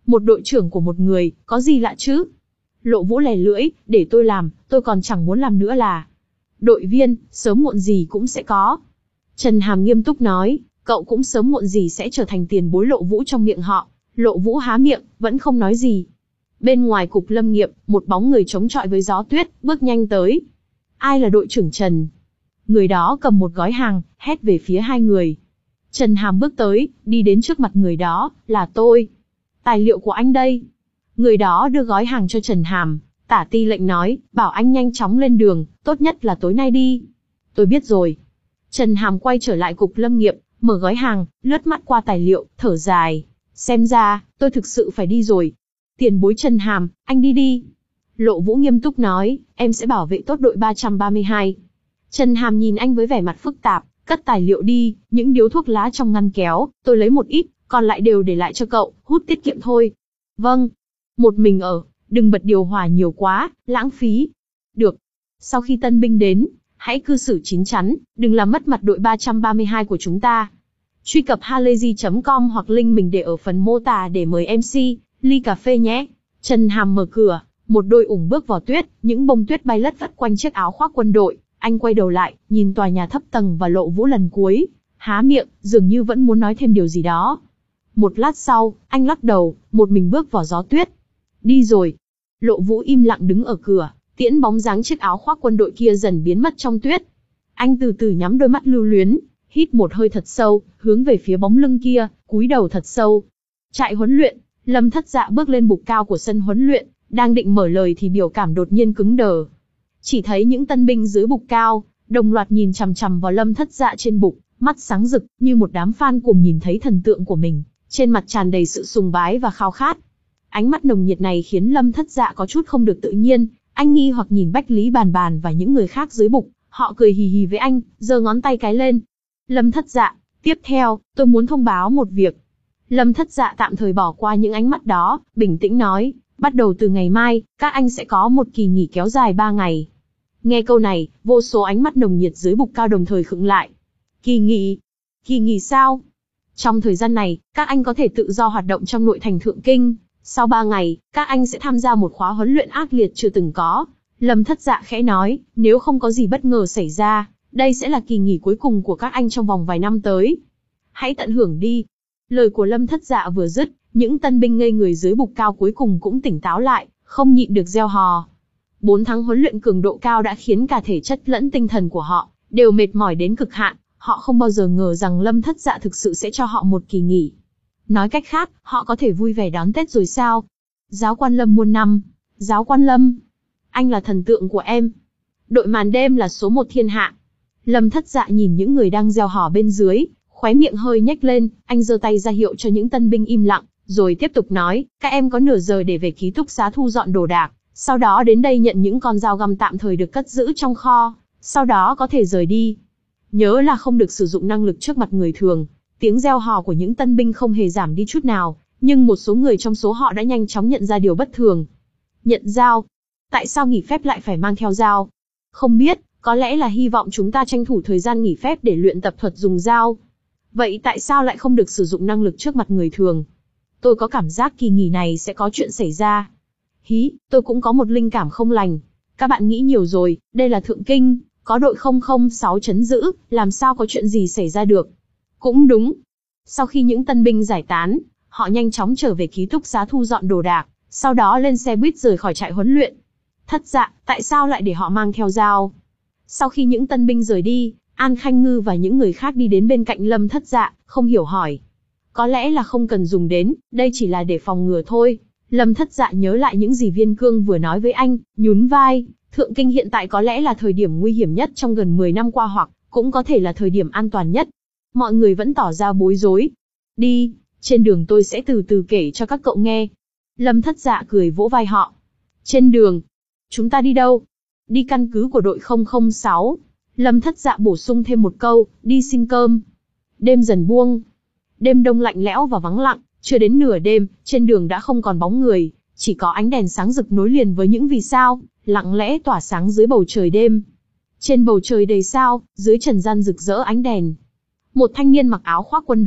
Một đội trưởng của một người, có gì lạ chứ? Lộ Vũ lè lưỡi, để tôi làm, tôi còn chẳng muốn làm nữa là. Đội viên, sớm muộn gì cũng sẽ có. Trần Hàm nghiêm túc nói, cậu cũng sớm muộn gì sẽ trở thành tiền bối Lộ Vũ trong miệng họ. Lộ Vũ há miệng, vẫn không nói gì. Bên ngoài cục lâm nghiệp, một bóng người chống chọi với gió tuyết, bước nhanh tới. Ai là đội trưởng Trần? Người đó cầm một gói hàng, hét về phía hai người. Trần Hàm bước tới, đi đến trước mặt người đó, là tôi. Tài liệu của anh đây. Người đó đưa gói hàng cho Trần Hàm, tả ti lệnh nói, bảo anh nhanh chóng lên đường, tốt nhất là tối nay đi. Tôi biết rồi. Trần Hàm quay trở lại cục lâm nghiệp, mở gói hàng, lướt mắt qua tài liệu, thở dài. Xem ra, tôi thực sự phải đi rồi. Tiền bối Trần Hàm, anh đi đi. Lộ Vũ nghiêm túc nói, em sẽ bảo vệ tốt đội ba trăm ba mươi hai. Trần Hàm nhìn anh với vẻ mặt phức tạp, cất tài liệu đi, những điếu thuốc lá trong ngăn kéo, tôi lấy một ít, còn lại đều để lại cho cậu, hút tiết kiệm thôi. Vâng. Một mình ở, đừng bật điều hòa nhiều quá, lãng phí. Được. Sau khi tân binh đến, hãy cư xử chín chắn, đừng làm mất mặt đội ba trăm ba mươi hai của chúng ta. Truy cập halayzi chấm com hoặc link mình để ở phần mô tả để mời em xê, ly cà phê nhé. Trần Hàm mở cửa, một đôi ủng bước vào tuyết, những bông tuyết bay lất phất quanh chiếc áo khoác quân đội. Anh quay đầu lại, nhìn tòa nhà thấp tầng và Lộ Vũ lần cuối, há miệng, dường như vẫn muốn nói thêm điều gì đó. Một lát sau, anh lắc đầu, một mình bước vào gió tuyết. Đi rồi. Lộ Vũ im lặng đứng ở cửa, tiễn bóng dáng chiếc áo khoác quân đội kia dần biến mất trong tuyết. Anh từ từ nhắm đôi mắt lưu luyến, hít một hơi thật sâu, hướng về phía bóng lưng kia, cúi đầu thật sâu. Trại huấn luyện, Lâm Thất Dạ bước lên bục cao của sân huấn luyện, đang định mở lời thì biểu cảm đột nhiên cứng đờ. Chỉ thấy những tân binh dưới bục cao, đồng loạt nhìn chằm chằm vào Lâm Thất Dạ trên bục, mắt sáng rực, như một đám fan cùng nhìn thấy thần tượng của mình, trên mặt tràn đầy sự sùng bái và khao khát. Ánh mắt nồng nhiệt này khiến Lâm Thất Dạ có chút không được tự nhiên, anh nghi hoặc nhìn Bách Lý Bàn Bàn và những người khác dưới bục, họ cười hì hì với anh, giơ ngón tay cái lên. Lâm Thất Dạ, tiếp theo, tôi muốn thông báo một việc. Lâm Thất Dạ tạm thời bỏ qua những ánh mắt đó, bình tĩnh nói, bắt đầu từ ngày mai, các anh sẽ có một kỳ nghỉ kéo dài ba ngày. Nghe câu này, vô số ánh mắt nồng nhiệt dưới bục cao đồng thời khựng lại. Kỳ nghỉ? Kỳ nghỉ sao? Trong thời gian này, các anh có thể tự do hoạt động trong nội thành Thượng Kinh. Sau ba ngày, các anh sẽ tham gia một khóa huấn luyện ác liệt chưa từng có. Lâm Thất Dạ khẽ nói, nếu không có gì bất ngờ xảy ra, đây sẽ là kỳ nghỉ cuối cùng của các anh trong vòng vài năm tới. Hãy tận hưởng đi. Lời của Lâm Thất Dạ vừa dứt, những tân binh ngây người dưới bục cao cuối cùng cũng tỉnh táo lại, không nhịn được reo hò. Bốn tháng huấn luyện cường độ cao đã khiến cả thể chất lẫn tinh thần của họ đều mệt mỏi đến cực hạn, họ không bao giờ ngờ rằng Lâm Thất Dạ thực sự sẽ cho họ một kỳ nghỉ. Nói cách khác, họ có thể vui vẻ đón Tết rồi sao? Giáo quan Lâm muôn năm, giáo quan Lâm, anh là thần tượng của em. Đội màn đêm là số một thiên hạ. Lâm Thất Dạ nhìn những người đang reo hò bên dưới, khóe miệng hơi nhếch lên, anh giơ tay ra hiệu cho những tân binh im lặng, rồi tiếp tục nói, các em có nửa giờ để về ký túc xá thu dọn đồ đạc, sau đó đến đây nhận những con dao găm tạm thời được cất giữ trong kho, sau đó có thể rời đi. Nhớ là không được sử dụng năng lực trước mặt người thường. Tiếng reo hò của những tân binh không hề giảm đi chút nào, nhưng một số người trong số họ đã nhanh chóng nhận ra điều bất thường. Nhận dao? Tại sao nghỉ phép lại phải mang theo dao? Không biết, có lẽ là hy vọng chúng ta tranh thủ thời gian nghỉ phép để luyện tập thuật dùng dao. Vậy tại sao lại không được sử dụng năng lực trước mặt người thường? Tôi có cảm giác kỳ nghỉ này sẽ có chuyện xảy ra. Hí, tôi cũng có một linh cảm không lành. Các bạn nghĩ nhiều rồi, đây là Thượng Kinh, có đội không không sáu trấn giữ, làm sao có chuyện gì xảy ra được? Cũng đúng. Sau khi những tân binh giải tán, họ nhanh chóng trở về ký túc xá thu dọn đồ đạc, sau đó lên xe buýt rời khỏi trại huấn luyện. Thất Dạ, tại sao lại để họ mang theo dao? Sau khi những tân binh rời đi, An Khanh Ngư và những người khác đi đến bên cạnh Lâm Thất Dạ, không hiểu hỏi. Có lẽ là không cần dùng đến, đây chỉ là để phòng ngừa thôi. Lâm Thất Dạ nhớ lại những gì Viên Cương vừa nói với anh, nhún vai. Thượng Kinh hiện tại có lẽ là thời điểm nguy hiểm nhất trong gần mười năm qua hoặc cũng có thể là thời điểm an toàn nhất. Mọi người vẫn tỏ ra bối rối. Đi, trên đường tôi sẽ từ từ kể cho các cậu nghe. Lâm Thất Dạ cười vỗ vai họ. Trên đường? Chúng ta đi đâu? Đi căn cứ của đội không không sáu. Lâm Thất Dạ bổ sung thêm một câu, đi xin cơm. Đêm dần buông. Đêm đông lạnh lẽo và vắng lặng, chưa đến nửa đêm, trên đường đã không còn bóng người, chỉ có ánh đèn sáng rực nối liền với những vì sao, lặng lẽ tỏa sáng dưới bầu trời đêm. Trên bầu trời đầy sao, dưới trần gian rực rỡ ánh đèn. Một thanh niên mặc áo khoác quân đội,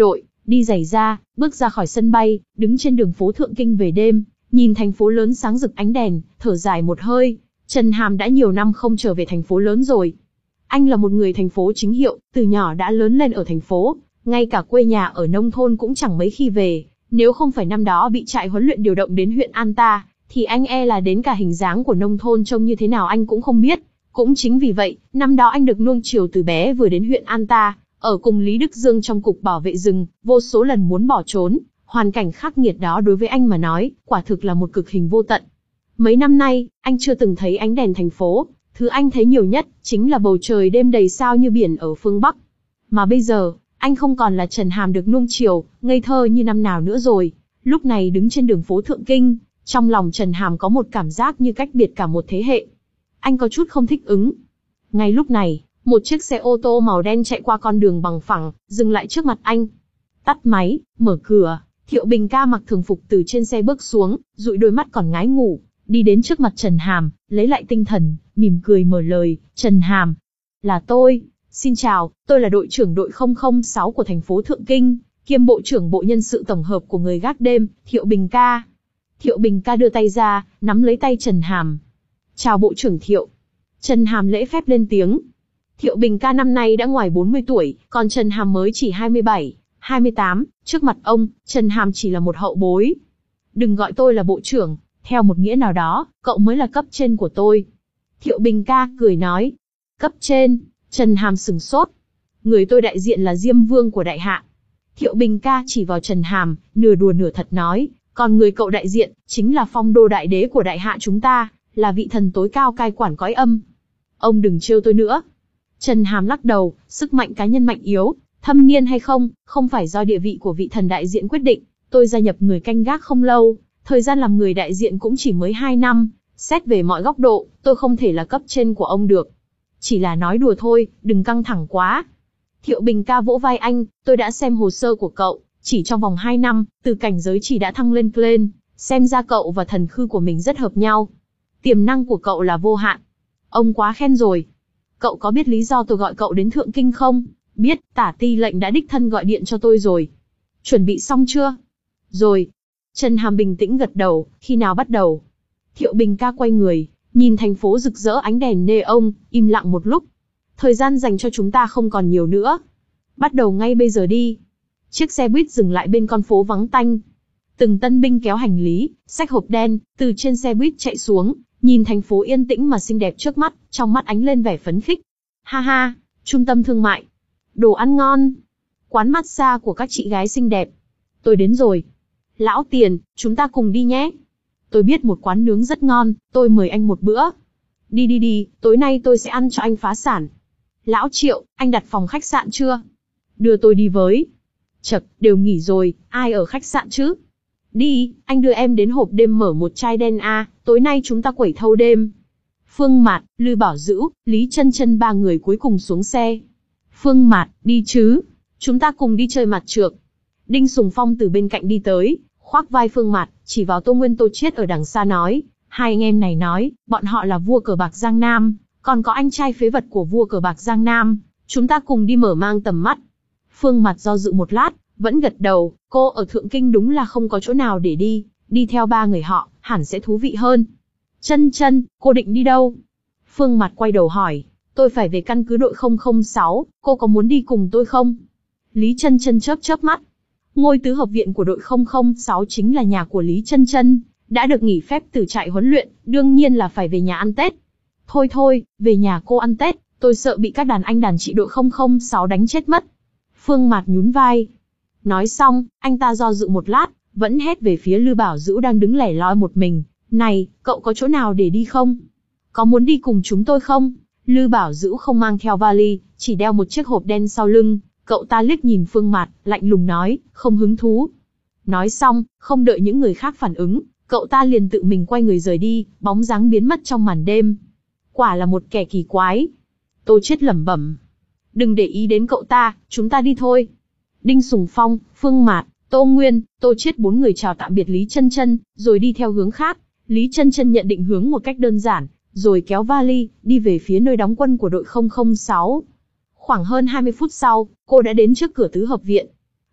đi giày ra, bước ra khỏi sân bay, đứng trên đường phố Thượng Kinh về đêm, nhìn thành phố lớn sáng rực ánh đèn, thở dài một hơi. Trần Hàm đã nhiều năm không trở về thành phố lớn rồi. Anh là một người thành phố chính hiệu, từ nhỏ đã lớn lên ở thành phố, ngay cả quê nhà ở nông thôn cũng chẳng mấy khi về. Nếu không phải năm đó bị trại huấn luyện điều động đến huyện An Ta, thì anh e là đến cả hình dáng của nông thôn trông như thế nào anh cũng không biết. Cũng chính vì vậy, năm đó anh được nuông chiều từ bé vừa đến huyện An Ta, ở cùng Lý Đức Dương trong cục bảo vệ rừng, vô số lần muốn bỏ trốn. Hoàn cảnh khắc nghiệt đó đối với anh mà nói, quả thực là một cực hình vô tận. Mấy năm nay, anh chưa từng thấy ánh đèn thành phố, thứ anh thấy nhiều nhất, chính là bầu trời đêm đầy sao như biển ở phương Bắc. Mà bây giờ, anh không còn là Trần Hàm được nuông chiều, ngây thơ như năm nào nữa rồi. Lúc này đứng trên đường phố Thượng Kinh, trong lòng Trần Hàm có một cảm giác như cách biệt cả một thế hệ. Anh có chút không thích ứng. Ngay lúc này, một chiếc xe ô tô màu đen chạy qua con đường bằng phẳng, dừng lại trước mặt anh. Tắt máy, mở cửa, Thiệu Bình ca mặc thường phục từ trên xe bước xuống, dụi đôi mắt còn ngái ngủ, đi đến trước mặt Trần Hàm, lấy lại tinh thần, mỉm cười mở lời, Trần Hàm. Là tôi, xin chào, tôi là đội trưởng đội không không sáu của thành phố Thượng Kinh, kiêm bộ trưởng bộ nhân sự tổng hợp của người gác đêm, Thiệu Bình ca. Thiệu Bình ca đưa tay ra, nắm lấy tay Trần Hàm. Chào bộ trưởng Thiệu. Trần Hàm lễ phép lên tiếng. Thiệu Bình ca năm nay đã ngoài bốn mươi tuổi, còn Trần Hàm mới chỉ hai mươi bảy, hai mươi tám, trước mặt ông, Trần Hàm chỉ là một hậu bối. Đừng gọi tôi là bộ trưởng, theo một nghĩa nào đó, cậu mới là cấp trên của tôi. Thiệu Bình ca cười nói. Cấp trên, Trần Hàm sửng sốt. Người tôi đại diện là Diêm Vương của Đại Hạ. Thiệu Bình ca chỉ vào Trần Hàm, nửa đùa nửa thật nói, còn người cậu đại diện, chính là Phong Đô Đại Đế của Đại Hạ chúng ta, là vị thần tối cao cai quản cõi âm. Ông đừng trêu tôi nữa. Trần Hàm lắc đầu, sức mạnh cá nhân mạnh yếu, thâm niên hay không, không phải do địa vị của vị thần đại diện quyết định. Tôi gia nhập người canh gác không lâu, thời gian làm người đại diện cũng chỉ mới hai năm. Xét về mọi góc độ, tôi không thể là cấp trên của ông được. Chỉ là nói đùa thôi, đừng căng thẳng quá. Thiệu Bình ca vỗ vai anh, tôi đã xem hồ sơ của cậu, chỉ trong vòng hai năm, từ cảnh giới chỉ đã thăng lên lên, xem ra cậu và thần khư của mình rất hợp nhau. Tiềm năng của cậu là vô hạn. Ông quá khen rồi. Cậu có biết lý do tôi gọi cậu đến Thượng Kinh không? Biết, tả ti lệnh đã đích thân gọi điện cho tôi rồi. Chuẩn bị xong chưa? Rồi. Trần Hàm bình tĩnh gật đầu, khi nào bắt đầu? Thiệu Bình ca quay người, nhìn thành phố rực rỡ ánh đèn neon, im lặng một lúc. Thời gian dành cho chúng ta không còn nhiều nữa. Bắt đầu ngay bây giờ đi. Chiếc xe buýt dừng lại bên con phố vắng tanh. Từng tân binh kéo hành lý, xách hộp đen, từ trên xe buýt chạy xuống, nhìn thành phố yên tĩnh mà xinh đẹp trước mắt, trong mắt ánh lên vẻ phấn khích. Ha ha, trung tâm thương mại, đồ ăn ngon, quán massage của các chị gái xinh đẹp. Tôi đến rồi. Lão Tiền, chúng ta cùng đi nhé. Tôi biết một quán nướng rất ngon, tôi mời anh một bữa. Đi đi đi, tối nay tôi sẽ ăn cho anh phá sản. Lão Triệu, anh đặt phòng khách sạn chưa? Đưa tôi đi với. Chật, đều nghỉ rồi, ai ở khách sạn chứ? Đi, anh đưa em đến hộp đêm mở một chai đen a, tối nay chúng ta quẩy thâu đêm. Phương Mạt, Lư Bảo Dữu, Lý Chân Chân ba người cuối cùng xuống xe. Phương Mạt, đi chứ? Chúng ta cùng đi chơi mặt trược. Đinh Sùng Phong từ bên cạnh đi tới, khoác vai Phương Mạt, chỉ vào Tô Nguyên Tô Chiết ở đằng xa nói, hai anh em này nói, bọn họ là vua cờ bạc Giang Nam, còn có anh trai phế vật của vua cờ bạc Giang Nam, chúng ta cùng đi mở mang tầm mắt. Phương Mạt do dự một lát, vẫn gật đầu, cô ở Thượng Kinh đúng là không có chỗ nào để đi, đi theo ba người họ, hẳn sẽ thú vị hơn. Chân Chân, cô định đi đâu? Phương Mạt quay đầu hỏi, tôi phải về căn cứ đội không không sáu, cô có muốn đi cùng tôi không? Lý Chân Chân chớp chớp mắt. Ngôi tứ hợp viện của đội không không sáu chính là nhà của Lý Chân Chân, đã được nghỉ phép từ trại huấn luyện, đương nhiên là phải về nhà ăn Tết. Thôi thôi, về nhà cô ăn Tết, tôi sợ bị các đàn anh đàn chị đội không không sáu đánh chết mất. Phương Mạt nhún vai. Nói xong, anh ta do dự một lát, vẫn hét về phía Lư Bảo Dữu đang đứng lẻ loi một mình. Này, cậu có chỗ nào để đi không? Có muốn đi cùng chúng tôi không? Lư Bảo Dữu không mang theo vali, chỉ đeo một chiếc hộp đen sau lưng. Cậu ta liếc nhìn Phương Mạt, lạnh lùng nói, không hứng thú. Nói xong, không đợi những người khác phản ứng, cậu ta liền tự mình quay người rời đi, bóng dáng biến mất trong màn đêm. Quả là một kẻ kỳ quái. Tô Chiết lẩm bẩm. Đừng để ý đến cậu ta, chúng ta đi thôi. Đinh Sùng Phong, Phương Mạt, Tô Nguyên, Tô Chiết bốn người chào tạm biệt Lý Chân Chân, rồi đi theo hướng khác. Lý Chân Chân nhận định hướng một cách đơn giản, rồi kéo vali, đi về phía nơi đóng quân của đội không không sáu. Khoảng hơn hai mươi phút sau, cô đã đến trước cửa tứ hợp viện.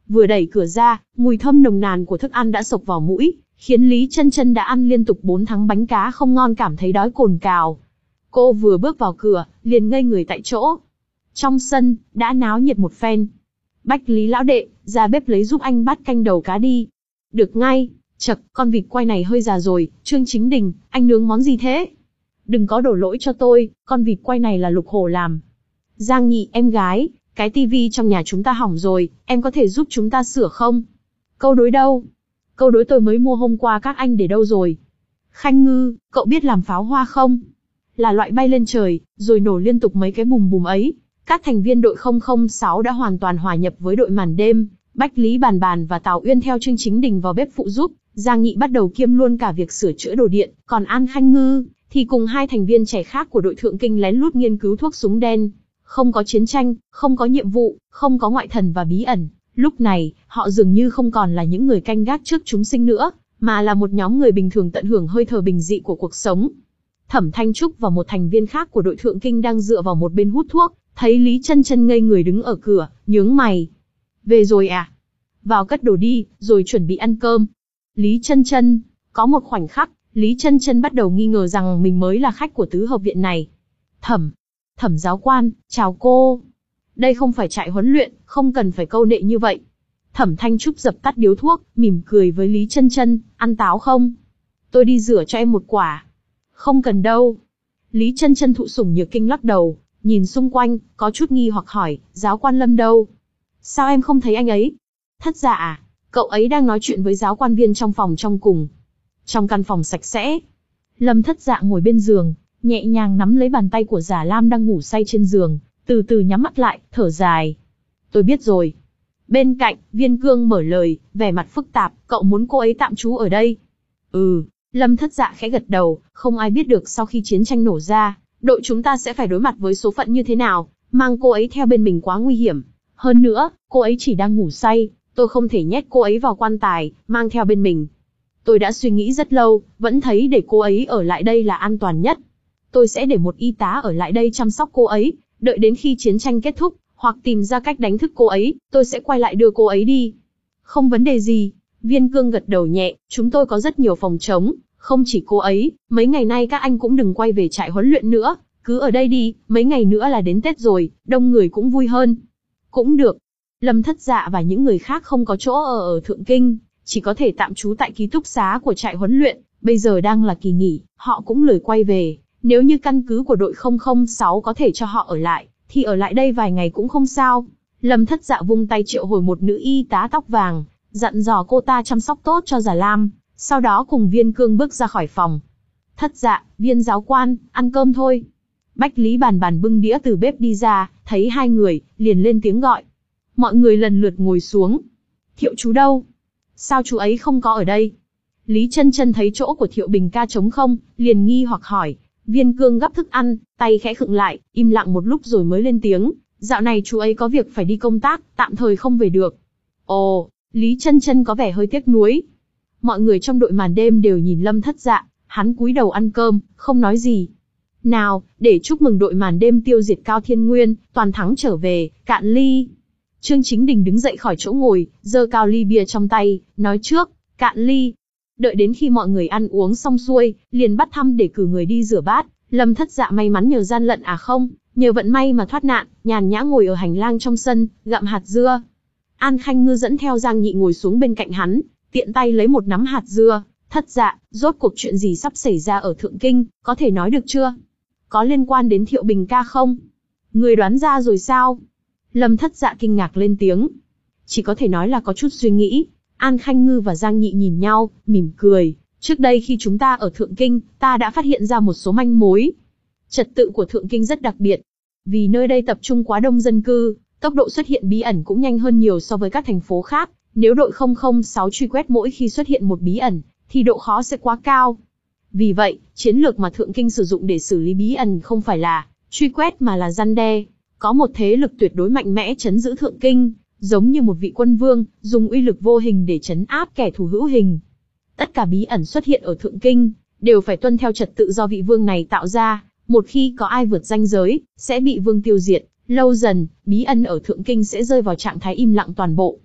Vừa đẩy cửa ra, mùi thơm nồng nàn của thức ăn đã xộc vào mũi, khiến Lý Chân Chân đã ăn liên tục bốn tháng bánh cá không ngon cảm thấy đói cồn cào. Cô vừa bước vào cửa, liền ngây người tại chỗ. Trong sân, đã náo nhiệt một phen. Bách Lý lão đệ, ra bếp lấy giúp anh bát canh đầu cá đi. Được ngay. Chậc, con vịt quay này hơi già rồi. Trương Chính Đình, anh nướng món gì thế? Đừng có đổ lỗi cho tôi, con vịt quay này là Lục Hổ làm. Giang Nhị, em gái, cái tivi trong nhà chúng ta hỏng rồi, em có thể giúp chúng ta sửa không? Câu đối đâu? Câu đối tôi mới mua hôm qua các anh để đâu rồi? Khanh Ngư, cậu biết làm pháo hoa không? Là loại bay lên trời, rồi nổ liên tục mấy cái bùm bùm ấy. Các thành viên đội không không sáu đã hoàn toàn hòa nhập với đội màn đêm. Bách Lý Bàn Bàn và Tào Uyên theo Trương Chính Đình vào bếp phụ giúp. Giang Nhị bắt đầu kiêm luôn cả việc sửa chữa đồ điện, còn An Khanh Ngư thì cùng hai thành viên trẻ khác của đội Thượng Kinh lén lút nghiên cứu thuốc súng đen. Không có chiến tranh, không có nhiệm vụ, không có ngoại thần và bí ẩn. Lúc này, họ dường như không còn là những người canh gác trước chúng sinh nữa, mà là một nhóm người bình thường tận hưởng hơi thở bình dị của cuộc sống. Thẩm Thanh Trúc và một thành viên khác của đội Thượng Kinh đang dựa vào một bên hút thuốc, thấy Lý Chân Chân ngây người đứng ở cửa, nhướng mày. Về rồi à? Vào cất đồ đi, rồi chuẩn bị ăn cơm. Lý Chân Chân, có một khoảnh khắc, Lý Chân Chân bắt đầu nghi ngờ rằng mình mới là khách của tứ hợp viện này. Thẩm, Thẩm giáo quan, chào cô. Đây không phải trại huấn luyện, không cần phải câu nệ như vậy. Thẩm Thanh Trúc dập tắt điếu thuốc, mỉm cười với Lý Chân Chân, ăn táo không? Tôi đi rửa cho em một quả. Không cần đâu. Lý Chân Chân thụ sủng nhược kinh lắc đầu, nhìn xung quanh, có chút nghi hoặc hỏi, giáo quan Lâm đâu? Sao em không thấy anh ấy? Thất dạ à? Cậu ấy đang nói chuyện với giáo quan viên trong phòng trong cùng. Trong căn phòng sạch sẽ, Lâm Thất Dạ ngồi bên giường, nhẹ nhàng nắm lấy bàn tay của Giả Lam đang ngủ say trên giường, từ từ nhắm mắt lại, thở dài. Tôi biết rồi. Bên cạnh, Viên Cương mở lời, vẻ mặt phức tạp, cậu muốn cô ấy tạm trú ở đây? Ừ, Lâm Thất Dạ khẽ gật đầu, không ai biết được sau khi chiến tranh nổ ra, đội chúng ta sẽ phải đối mặt với số phận như thế nào, mang cô ấy theo bên mình quá nguy hiểm. Hơn nữa, cô ấy chỉ đang ngủ say, tôi không thể nhét cô ấy vào quan tài, mang theo bên mình. Tôi đã suy nghĩ rất lâu, vẫn thấy để cô ấy ở lại đây là an toàn nhất. Tôi sẽ để một y tá ở lại đây chăm sóc cô ấy, đợi đến khi chiến tranh kết thúc, hoặc tìm ra cách đánh thức cô ấy, tôi sẽ quay lại đưa cô ấy đi. Không vấn đề gì. Viên Cương gật đầu nhẹ, chúng tôi có rất nhiều phòng trống, không chỉ cô ấy, mấy ngày nay các anh cũng đừng quay về trại huấn luyện nữa, cứ ở đây đi, mấy ngày nữa là đến Tết rồi, đông người cũng vui hơn. Cũng được. Lâm Thất Dạ và những người khác không có chỗ ở ở Thượng Kinh, chỉ có thể tạm trú tại ký túc xá của trại huấn luyện, bây giờ đang là kỳ nghỉ, họ cũng lười quay về, nếu như căn cứ của đội không không sáu có thể cho họ ở lại, thì ở lại đây vài ngày cũng không sao. Lâm Thất Dạ vung tay triệu hồi một nữ y tá tóc vàng, dặn dò cô ta chăm sóc tốt cho Giả Lam, sau đó cùng Viên Cương bước ra khỏi phòng. Thất Dạ, Viên giáo quan, ăn cơm thôi. Bách Lý Bàn Bàn bưng đĩa từ bếp đi ra, thấy hai người, liền lên tiếng gọi. Mọi người lần lượt ngồi xuống. Thiệu chú đâu? Sao chú ấy không có ở đây? Lý Chân Chân thấy chỗ của Thiệu Bình ca trống không, liền nghi hoặc hỏi. Viên Cương gắp thức ăn, tay khẽ khựng lại, im lặng một lúc rồi mới lên tiếng. Dạo này chú ấy có việc phải đi công tác, tạm thời không về được. Ồ, Lý Chân Chân có vẻ hơi tiếc nuối. Mọi người trong đội màn đêm đều nhìn Lâm Thất Dạ, hắn cúi đầu ăn cơm, không nói gì. Nào, để chúc mừng đội màn đêm tiêu diệt Cao Thiên Nguyên, toàn thắng trở về, cạn ly. Trương Chính Đình đứng dậy khỏi chỗ ngồi, giơ cao ly bia trong tay, nói trước, cạn ly. Đợi đến khi mọi người ăn uống xong xuôi, liền bắt thăm để cử người đi rửa bát. Lâm Thất Dạ may mắn nhờ gian lận à không, nhờ vận may mà thoát nạn, nhàn nhã ngồi ở hành lang trong sân, gặm hạt dưa. An Khanh Ngư dẫn theo Giang Nhị ngồi xuống bên cạnh hắn, tiện tay lấy một nắm hạt dưa. Thất Dạ, rốt cuộc chuyện gì sắp xảy ra ở Thượng Kinh, có thể nói được chưa? Có liên quan đến Thiệu Bình ca không? Người đoán ra rồi sao? Lâm Thất Dạ kinh ngạc lên tiếng. Chỉ có thể nói là có chút suy nghĩ. An Khanh Ngư và Giang Nhị nhìn nhau, mỉm cười. Trước đây khi chúng ta ở Thượng Kinh, ta đã phát hiện ra một số manh mối. Trật tự của Thượng Kinh rất đặc biệt. Vì nơi đây tập trung quá đông dân cư, tốc độ xuất hiện bí ẩn cũng nhanh hơn nhiều so với các thành phố khác. Nếu đội không không sáu truy quét mỗi khi xuất hiện một bí ẩn, thì độ khó sẽ quá cao. Vì vậy, chiến lược mà Thượng Kinh sử dụng để xử lý bí ẩn không phải là truy quét mà là răn đe. Có một thế lực tuyệt đối mạnh mẽ trấn giữ Thượng Kinh, giống như một vị quân vương, dùng uy lực vô hình để trấn áp kẻ thù hữu hình. Tất cả bí ẩn xuất hiện ở Thượng Kinh, đều phải tuân theo trật tự do vị vương này tạo ra, một khi có ai vượt ranh giới, sẽ bị vương tiêu diệt, lâu dần, bí ẩn ở Thượng Kinh sẽ rơi vào trạng thái im lặng toàn bộ.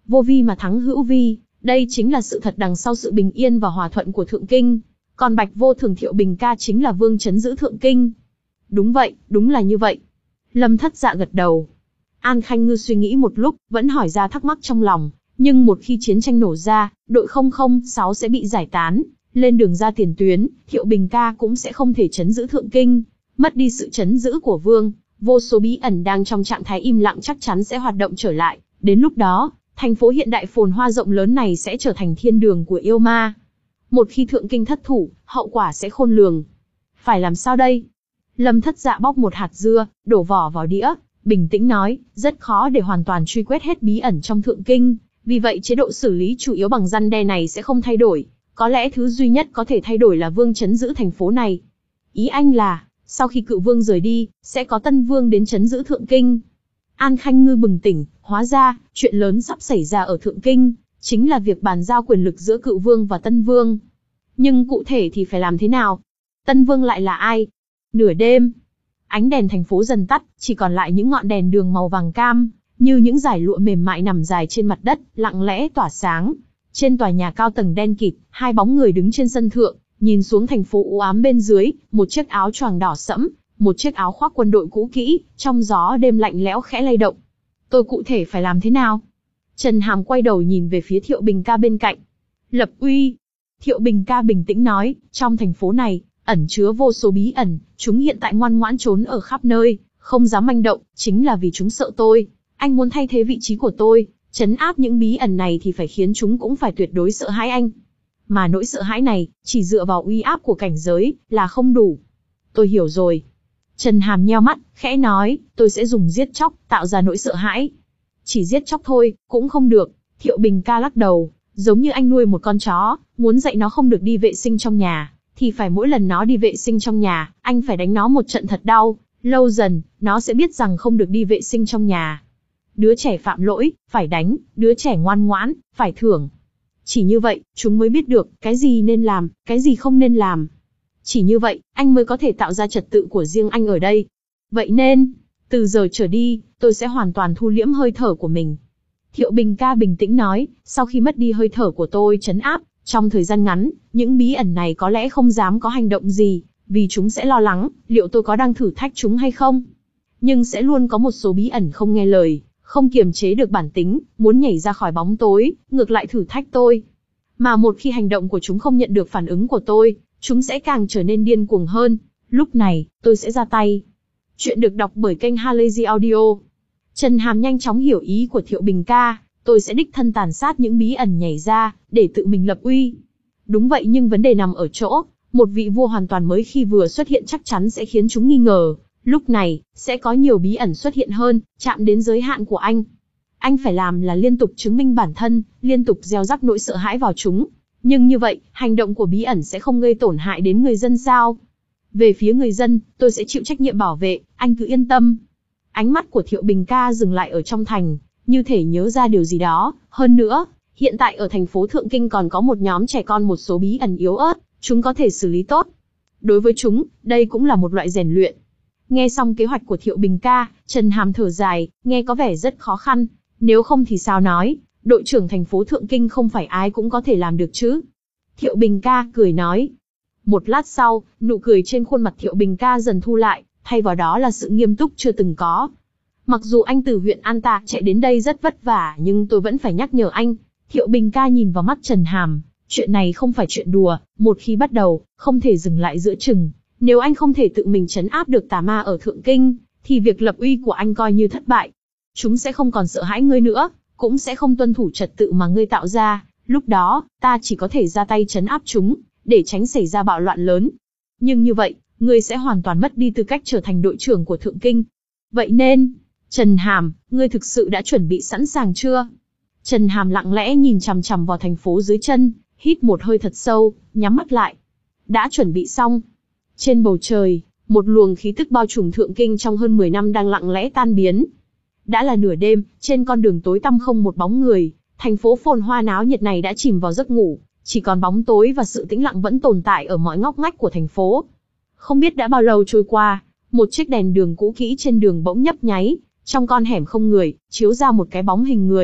vô vi mà thắng hữu vi, đây chính là sự thật đằng sau sự bình yên và hòa thuận của Thượng Kinh. Còn Bạch Vô Thường Thiệu Bình ca chính là vương trấn giữ Thượng Kinh. Đúng vậy, đúng là như vậy. Lâm Thất Dạ gật đầu. An Khanh Ngư suy nghĩ một lúc, vẫn hỏi ra thắc mắc trong lòng. Nhưng một khi chiến tranh nổ ra, đội không không sáu sẽ bị giải tán, lên đường ra tiền tuyến, Thiệu Bình ca cũng sẽ không thể trấn giữ Thượng Kinh. Mất đi sự trấn giữ của vương, vô số bí ẩn đang trong trạng thái im lặng chắc chắn sẽ hoạt động trở lại. Đến lúc đó, thành phố hiện đại phồn hoa rộng lớn này sẽ trở thành thiên đường của yêu ma. Một khi Thượng Kinh thất thủ, hậu quả sẽ khôn lường. Phải làm sao đây? Lâm Thất Dạ bóc một hạt dưa, đổ vỏ vào đĩa, bình tĩnh nói, rất khó để hoàn toàn truy quét hết bí ẩn trong Thượng Kinh, vì vậy chế độ xử lý chủ yếu bằng răn đe này sẽ không thay đổi. Có lẽ thứ duy nhất có thể thay đổi là vương trấn giữ thành phố này. Ý anh là, sau khi cựu vương rời đi, sẽ có tân vương đến trấn giữ Thượng Kinh. An Khanh Ngư bừng tỉnh, hóa ra, chuyện lớn sắp xảy ra ở Thượng Kinh, chính là việc bàn giao quyền lực giữa cựu vương và tân vương. Nhưng cụ thể thì phải làm thế nào? Tân vương lại là ai? Nửa đêm, ánh đèn thành phố dần tắt, chỉ còn lại những ngọn đèn đường màu vàng cam, như những dải lụa mềm mại nằm dài trên mặt đất, lặng lẽ tỏa sáng. Trên tòa nhà cao tầng đen kịt, hai bóng người đứng trên sân thượng, nhìn xuống thành phố u ám bên dưới, một chiếc áo choàng đỏ sẫm, một chiếc áo khoác quân đội cũ kỹ, trong gió đêm lạnh lẽo khẽ lay động. Tôi cụ thể phải làm thế nào? Trần Hàm quay đầu nhìn về phía Thiệu Bình ca bên cạnh. Lập uy. Thiệu Bình ca bình tĩnh nói, trong thành phố này, ẩn chứa vô số bí ẩn, chúng hiện tại ngoan ngoãn trốn ở khắp nơi, không dám manh động, chính là vì chúng sợ tôi. Anh muốn thay thế vị trí của tôi, trấn áp những bí ẩn này thì phải khiến chúng cũng phải tuyệt đối sợ hãi anh. Mà nỗi sợ hãi này, chỉ dựa vào uy áp của cảnh giới, là không đủ. Tôi hiểu rồi. Trần Hàm nheo mắt, khẽ nói, tôi sẽ dùng giết chóc, tạo ra nỗi sợ hãi. Chỉ giết chóc thôi, cũng không được. Thiệu Bình ca lắc đầu, giống như anh nuôi một con chó, muốn dạy nó không được đi vệ sinh trong nhà, thì phải mỗi lần nó đi vệ sinh trong nhà, anh phải đánh nó một trận thật đau. Lâu dần, nó sẽ biết rằng không được đi vệ sinh trong nhà. Đứa trẻ phạm lỗi, phải đánh, đứa trẻ ngoan ngoãn, phải thưởng. Chỉ như vậy, chúng mới biết được, cái gì nên làm, cái gì không nên làm. Chỉ như vậy, anh mới có thể tạo ra trật tự của riêng anh ở đây. Vậy nên, từ giờ trở đi, tôi sẽ hoàn toàn thu liễm hơi thở của mình. Thiệu Bình ca bình tĩnh nói, sau khi mất đi hơi thở của tôi trấn áp, trong thời gian ngắn, những bí ẩn này có lẽ không dám có hành động gì, vì chúng sẽ lo lắng, liệu tôi có đang thử thách chúng hay không. Nhưng sẽ luôn có một số bí ẩn không nghe lời, không kiềm chế được bản tính, muốn nhảy ra khỏi bóng tối, ngược lại thử thách tôi. Mà một khi hành động của chúng không nhận được phản ứng của tôi, chúng sẽ càng trở nên điên cuồng hơn. Lúc này, tôi sẽ ra tay. Chuyện được đọc bởi kênh Halazy Audio. Trần Hàm nhanh chóng hiểu ý của Thiệu Bình ca, tôi sẽ đích thân tàn sát những bí ẩn nhảy ra, để tự mình lập uy. Đúng vậy, nhưng vấn đề nằm ở chỗ, một vị vua hoàn toàn mới khi vừa xuất hiện chắc chắn sẽ khiến chúng nghi ngờ. Lúc này, sẽ có nhiều bí ẩn xuất hiện hơn, chạm đến giới hạn của anh. Anh phải làm là liên tục chứng minh bản thân, liên tục gieo rắc nỗi sợ hãi vào chúng. Nhưng như vậy, hành động của bí ẩn sẽ không gây tổn hại đến người dân sao? Về phía người dân, tôi sẽ chịu trách nhiệm bảo vệ, anh cứ yên tâm. Ánh mắt của Thiệu Bình ca dừng lại ở trong thành, như thể nhớ ra điều gì đó. Hơn nữa, hiện tại ở thành phố Thượng Kinh còn có một nhóm trẻ con một số bí ẩn yếu ớt, chúng có thể xử lý tốt. Đối với chúng, đây cũng là một loại rèn luyện. Nghe xong kế hoạch của Thiệu Bình ca, Trần Hàm thở dài, nghe có vẻ rất khó khăn. Nếu không thì sao nói, đội trưởng thành phố Thượng Kinh không phải ai cũng có thể làm được chứ. Thiệu Bình ca cười nói. Một lát sau, nụ cười trên khuôn mặt Thiệu Bình ca dần thu lại, thay vào đó là sự nghiêm túc chưa từng có. Mặc dù anh từ huyện An Tạ chạy đến đây rất vất vả, nhưng tôi vẫn phải nhắc nhở anh. Thiệu Bình ca nhìn vào mắt Trần Hàm, chuyện này không phải chuyện đùa, một khi bắt đầu, không thể dừng lại giữa chừng. Nếu anh không thể tự mình trấn áp được tà ma ở Thượng Kinh, thì việc lập uy của anh coi như thất bại. Chúng sẽ không còn sợ hãi ngươi nữa, cũng sẽ không tuân thủ trật tự mà ngươi tạo ra. Lúc đó, ta chỉ có thể ra tay trấn áp chúng, để tránh xảy ra bạo loạn lớn. Nhưng như vậy, ngươi sẽ hoàn toàn mất đi tư cách trở thành đội trưởng của Thượng Kinh. Vậy nên, Trần Hàm, ngươi thực sự đã chuẩn bị sẵn sàng chưa? Trần Hàm lặng lẽ nhìn chằm chằm vào thành phố dưới chân, hít một hơi thật sâu, nhắm mắt lại. Đã chuẩn bị xong. Trên bầu trời, một luồng khí tức bao trùm Thượng Kinh trong hơn mười năm đang lặng lẽ tan biến. Đã là nửa đêm, trên con đường tối tăm không một bóng người, thành phố phồn hoa náo nhiệt này đã chìm vào giấc ngủ, chỉ còn bóng tối và sự tĩnh lặng vẫn tồn tại ở mọi ngóc ngách của thành phố. Không biết đã bao lâu trôi qua, một chiếc đèn đường cũ kỹ trên đường bỗng nhấp nháy, trong con hẻm không người, chiếu ra một cái bóng hình người,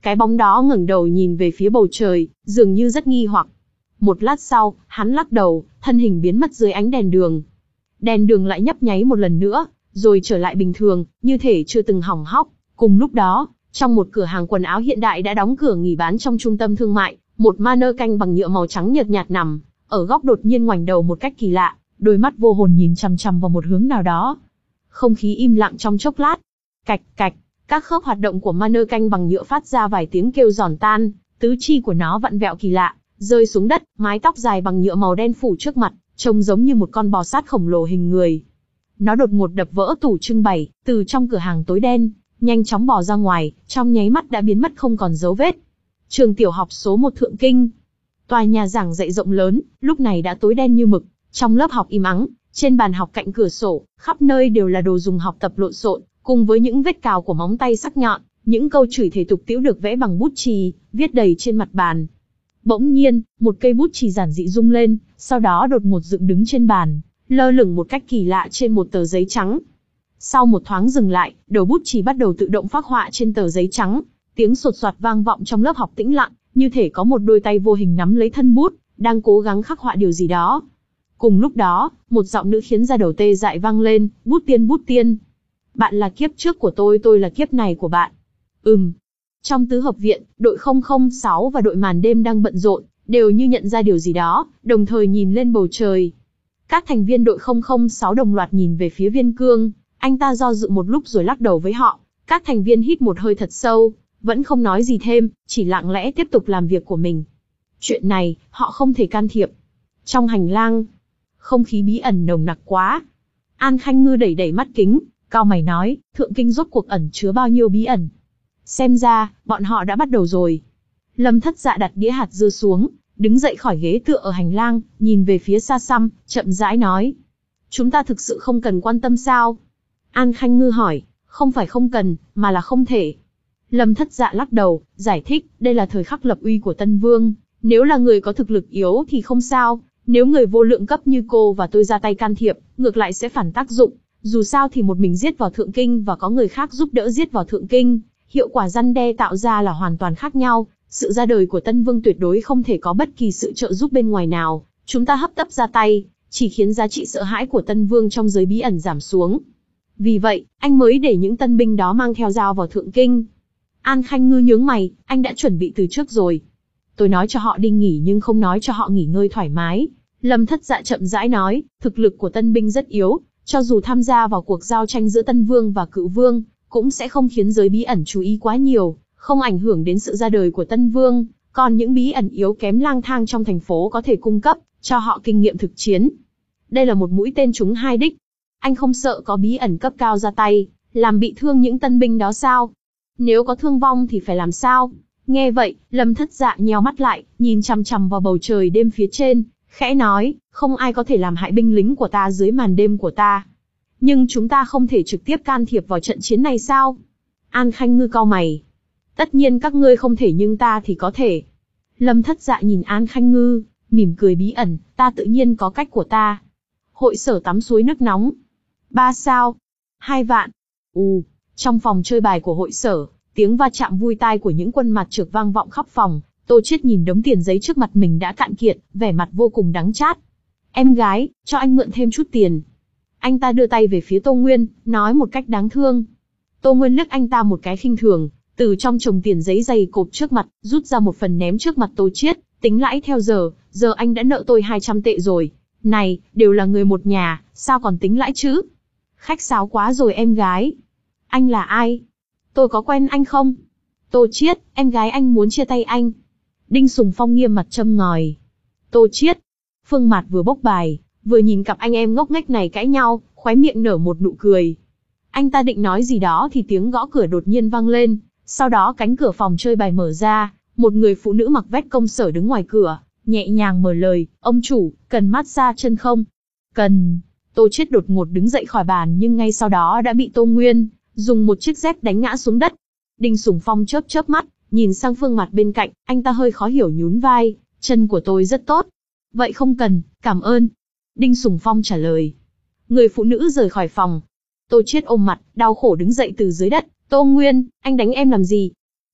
Cái bóng đó ngẩng đầu nhìn về phía bầu trời, dường như rất nghi hoặc. Một lát sau, hắn lắc đầu, thân hình biến mất dưới ánh đèn đường. Đèn đường lại nhấp nháy một lần nữa, rồi trở lại bình thường, như thể chưa từng hỏng hóc. Cùng lúc đó, trong một cửa hàng quần áo hiện đại đã đóng cửa nghỉ bán trong trung tâm thương mại, một mannequin bằng nhựa màu trắng nhợt nhạt nằm ở góc đột nhiên ngoảnh đầu một cách kỳ lạ, đôi mắt vô hồn nhìn chằm chằm vào một hướng nào đó. Không khí im lặng trong chốc lát. Cạch cạch, các khớp hoạt động của mannequin bằng nhựa phát ra vài tiếng kêu giòn tan, tứ chi của nó vặn vẹo kỳ lạ, rơi xuống đất, mái tóc dài bằng nhựa màu đen phủ trước mặt, trông giống như một con bò sát khổng lồ hình người. Nó đột ngột đập vỡ tủ trưng bày, từ trong cửa hàng tối đen, nhanh chóng bò ra ngoài, trong nháy mắt đã biến mất không còn dấu vết. Trường tiểu học số một Thượng Kinh. Tòa nhà giảng dạy rộng lớn, lúc này đã tối đen như mực, trong lớp học im ắng, trên bàn học cạnh cửa sổ, khắp nơi đều là đồ dùng học tập lộn xộn, cùng với những vết cào của móng tay sắc nhọn, những câu chửi thề tục tĩu được vẽ bằng bút chì, viết đầy trên mặt bàn. Bỗng nhiên, một cây bút chì giản dị rung lên, sau đó đột ngột dựng đứng trên bàn, lơ lửng một cách kỳ lạ trên một tờ giấy trắng. Sau một thoáng dừng lại, đầu bút chì bắt đầu tự động phác họa trên tờ giấy trắng, tiếng sột soạt vang vọng trong lớp học tĩnh lặng, như thể có một đôi tay vô hình nắm lấy thân bút, đang cố gắng khắc họa điều gì đó. Cùng lúc đó, một giọng nữ khiến da đầu tê dại vang lên, bút tiên bút tiên. Bạn là kiếp trước của tôi, tôi là kiếp này của bạn. Ừm. Trong tứ hợp viện, đội không không sáu và đội màn đêm đang bận rộn, đều như nhận ra điều gì đó, đồng thời nhìn lên bầu trời. Các thành viên đội không không sáu đồng loạt nhìn về phía Viên Cương, anh ta do dự một lúc rồi lắc đầu với họ. Các thành viên hít một hơi thật sâu, vẫn không nói gì thêm, chỉ lặng lẽ tiếp tục làm việc của mình. Chuyện này, họ không thể can thiệp. Trong hành lang, không khí bí ẩn nồng nặc quá. An Khanh Ngư đẩy đẩy mắt kính, cau mày nói, Thượng Kinh rốt cuộc ẩn chứa bao nhiêu bí ẩn. Xem ra, bọn họ đã bắt đầu rồi. Lâm Thất Dạ đặt đĩa hạt dưa xuống, đứng dậy khỏi ghế tựa ở hành lang, nhìn về phía xa xăm, chậm rãi nói. Chúng ta thực sự không cần quan tâm sao? An Khanh Ngư hỏi, không phải không cần, mà là không thể. Lâm Thất Dạ lắc đầu, giải thích, đây là thời khắc lập uy của Tân Vương. Nếu là người có thực lực yếu thì không sao, nếu người vô lượng cấp như cô và tôi ra tay can thiệp, ngược lại sẽ phản tác dụng. Dù sao thì một mình giết vào Thượng Kinh và có người khác giúp đỡ giết vào Thượng Kinh, hiệu quả răn đe tạo ra là hoàn toàn khác nhau. Sự ra đời của Tân Vương tuyệt đối không thể có bất kỳ sự trợ giúp bên ngoài nào. Chúng ta hấp tấp ra tay, chỉ khiến giá trị sợ hãi của Tân Vương trong giới bí ẩn giảm xuống. Vì vậy, anh mới để những tân binh đó mang theo dao vào Thượng Kinh. An Khanh Ngư nhướng mày, anh đã chuẩn bị từ trước rồi. Tôi nói cho họ đi nghỉ nhưng không nói cho họ nghỉ ngơi thoải mái. Lâm Thất Dạ chậm rãi nói, thực lực của tân binh rất yếu, cho dù tham gia vào cuộc giao tranh giữa Tân Vương và Cựu Vương, cũng sẽ không khiến giới bí ẩn chú ý quá nhiều, không ảnh hưởng đến sự ra đời của Tân Vương, còn những bí ẩn yếu kém lang thang trong thành phố có thể cung cấp cho họ kinh nghiệm thực chiến. Đây là một mũi tên trúng hai đích. Anh không sợ có bí ẩn cấp cao ra tay, làm bị thương những tân binh đó sao? Nếu có thương vong thì phải làm sao? Nghe vậy, Lâm Thất Dạ nheo mắt lại, nhìn chằm chằm vào bầu trời đêm phía trên, khẽ nói, không ai có thể làm hại binh lính của ta dưới màn đêm của ta. Nhưng chúng ta không thể trực tiếp can thiệp vào trận chiến này sao? An Khanh Ngư cau mày. Tất nhiên các ngươi không thể nhưng ta thì có thể. Lâm Thất Dạ nhìn An Khanh Ngư, mỉm cười bí ẩn, ta tự nhiên có cách của ta. Hội sở tắm suối nước nóng. Ba sao. Hai vạn. Ù, trong phòng chơi bài của hội sở, tiếng va chạm vui tai của những quân mặt trược vang vọng khắp phòng. Tô Chiết nhìn đống tiền giấy trước mặt mình đã cạn kiệt, vẻ mặt vô cùng đắng chát. Em gái, cho anh mượn thêm chút tiền. Anh ta đưa tay về phía Tô Nguyên, nói một cách đáng thương. Tô Nguyên liếc anh ta một cái khinh thường, từ trong chồng tiền giấy dày cộp trước mặt, rút ra một phần ném trước mặt Tô Chiết, tính lãi theo giờ, giờ anh đã nợ tôi hai trăm tệ rồi. Này, đều là người một nhà, sao còn tính lãi chứ? Khách sáo quá rồi em gái. Anh là ai? Tôi có quen anh không? Tô Chiết, em gái anh muốn chia tay anh. Đinh Sùng Phong nghiêm mặt châm ngòi. Tô Chiết. Phương Mạt vừa bốc bài, vừa nhìn cặp anh em ngốc nghếch này cãi nhau, khóe miệng nở một nụ cười. Anh ta định nói gì đó thì tiếng gõ cửa đột nhiên vang lên, sau đó cánh cửa phòng chơi bài mở ra, một người phụ nữ mặc vest công sở đứng ngoài cửa, nhẹ nhàng mở lời, ông chủ, cần massage chân không? Cần. Tô Chiết đột ngột đứng dậy khỏi bàn nhưng ngay sau đó đã bị Tô Nguyên dùng một chiếc dép đánh ngã xuống đất. Đinh Sùng Phong chớp chớp mắt, nhìn sang Phương Mạt bên cạnh, anh ta hơi khó hiểu nhún vai, chân của tôi rất tốt. Vậy không cần, cảm ơn. Đinh Sùng Phong trả lời. Người phụ nữ rời khỏi phòng. Tô Chiết ôm mặt, đau khổ đứng dậy từ dưới đất. Tô Nguyên, anh đánh em làm gì?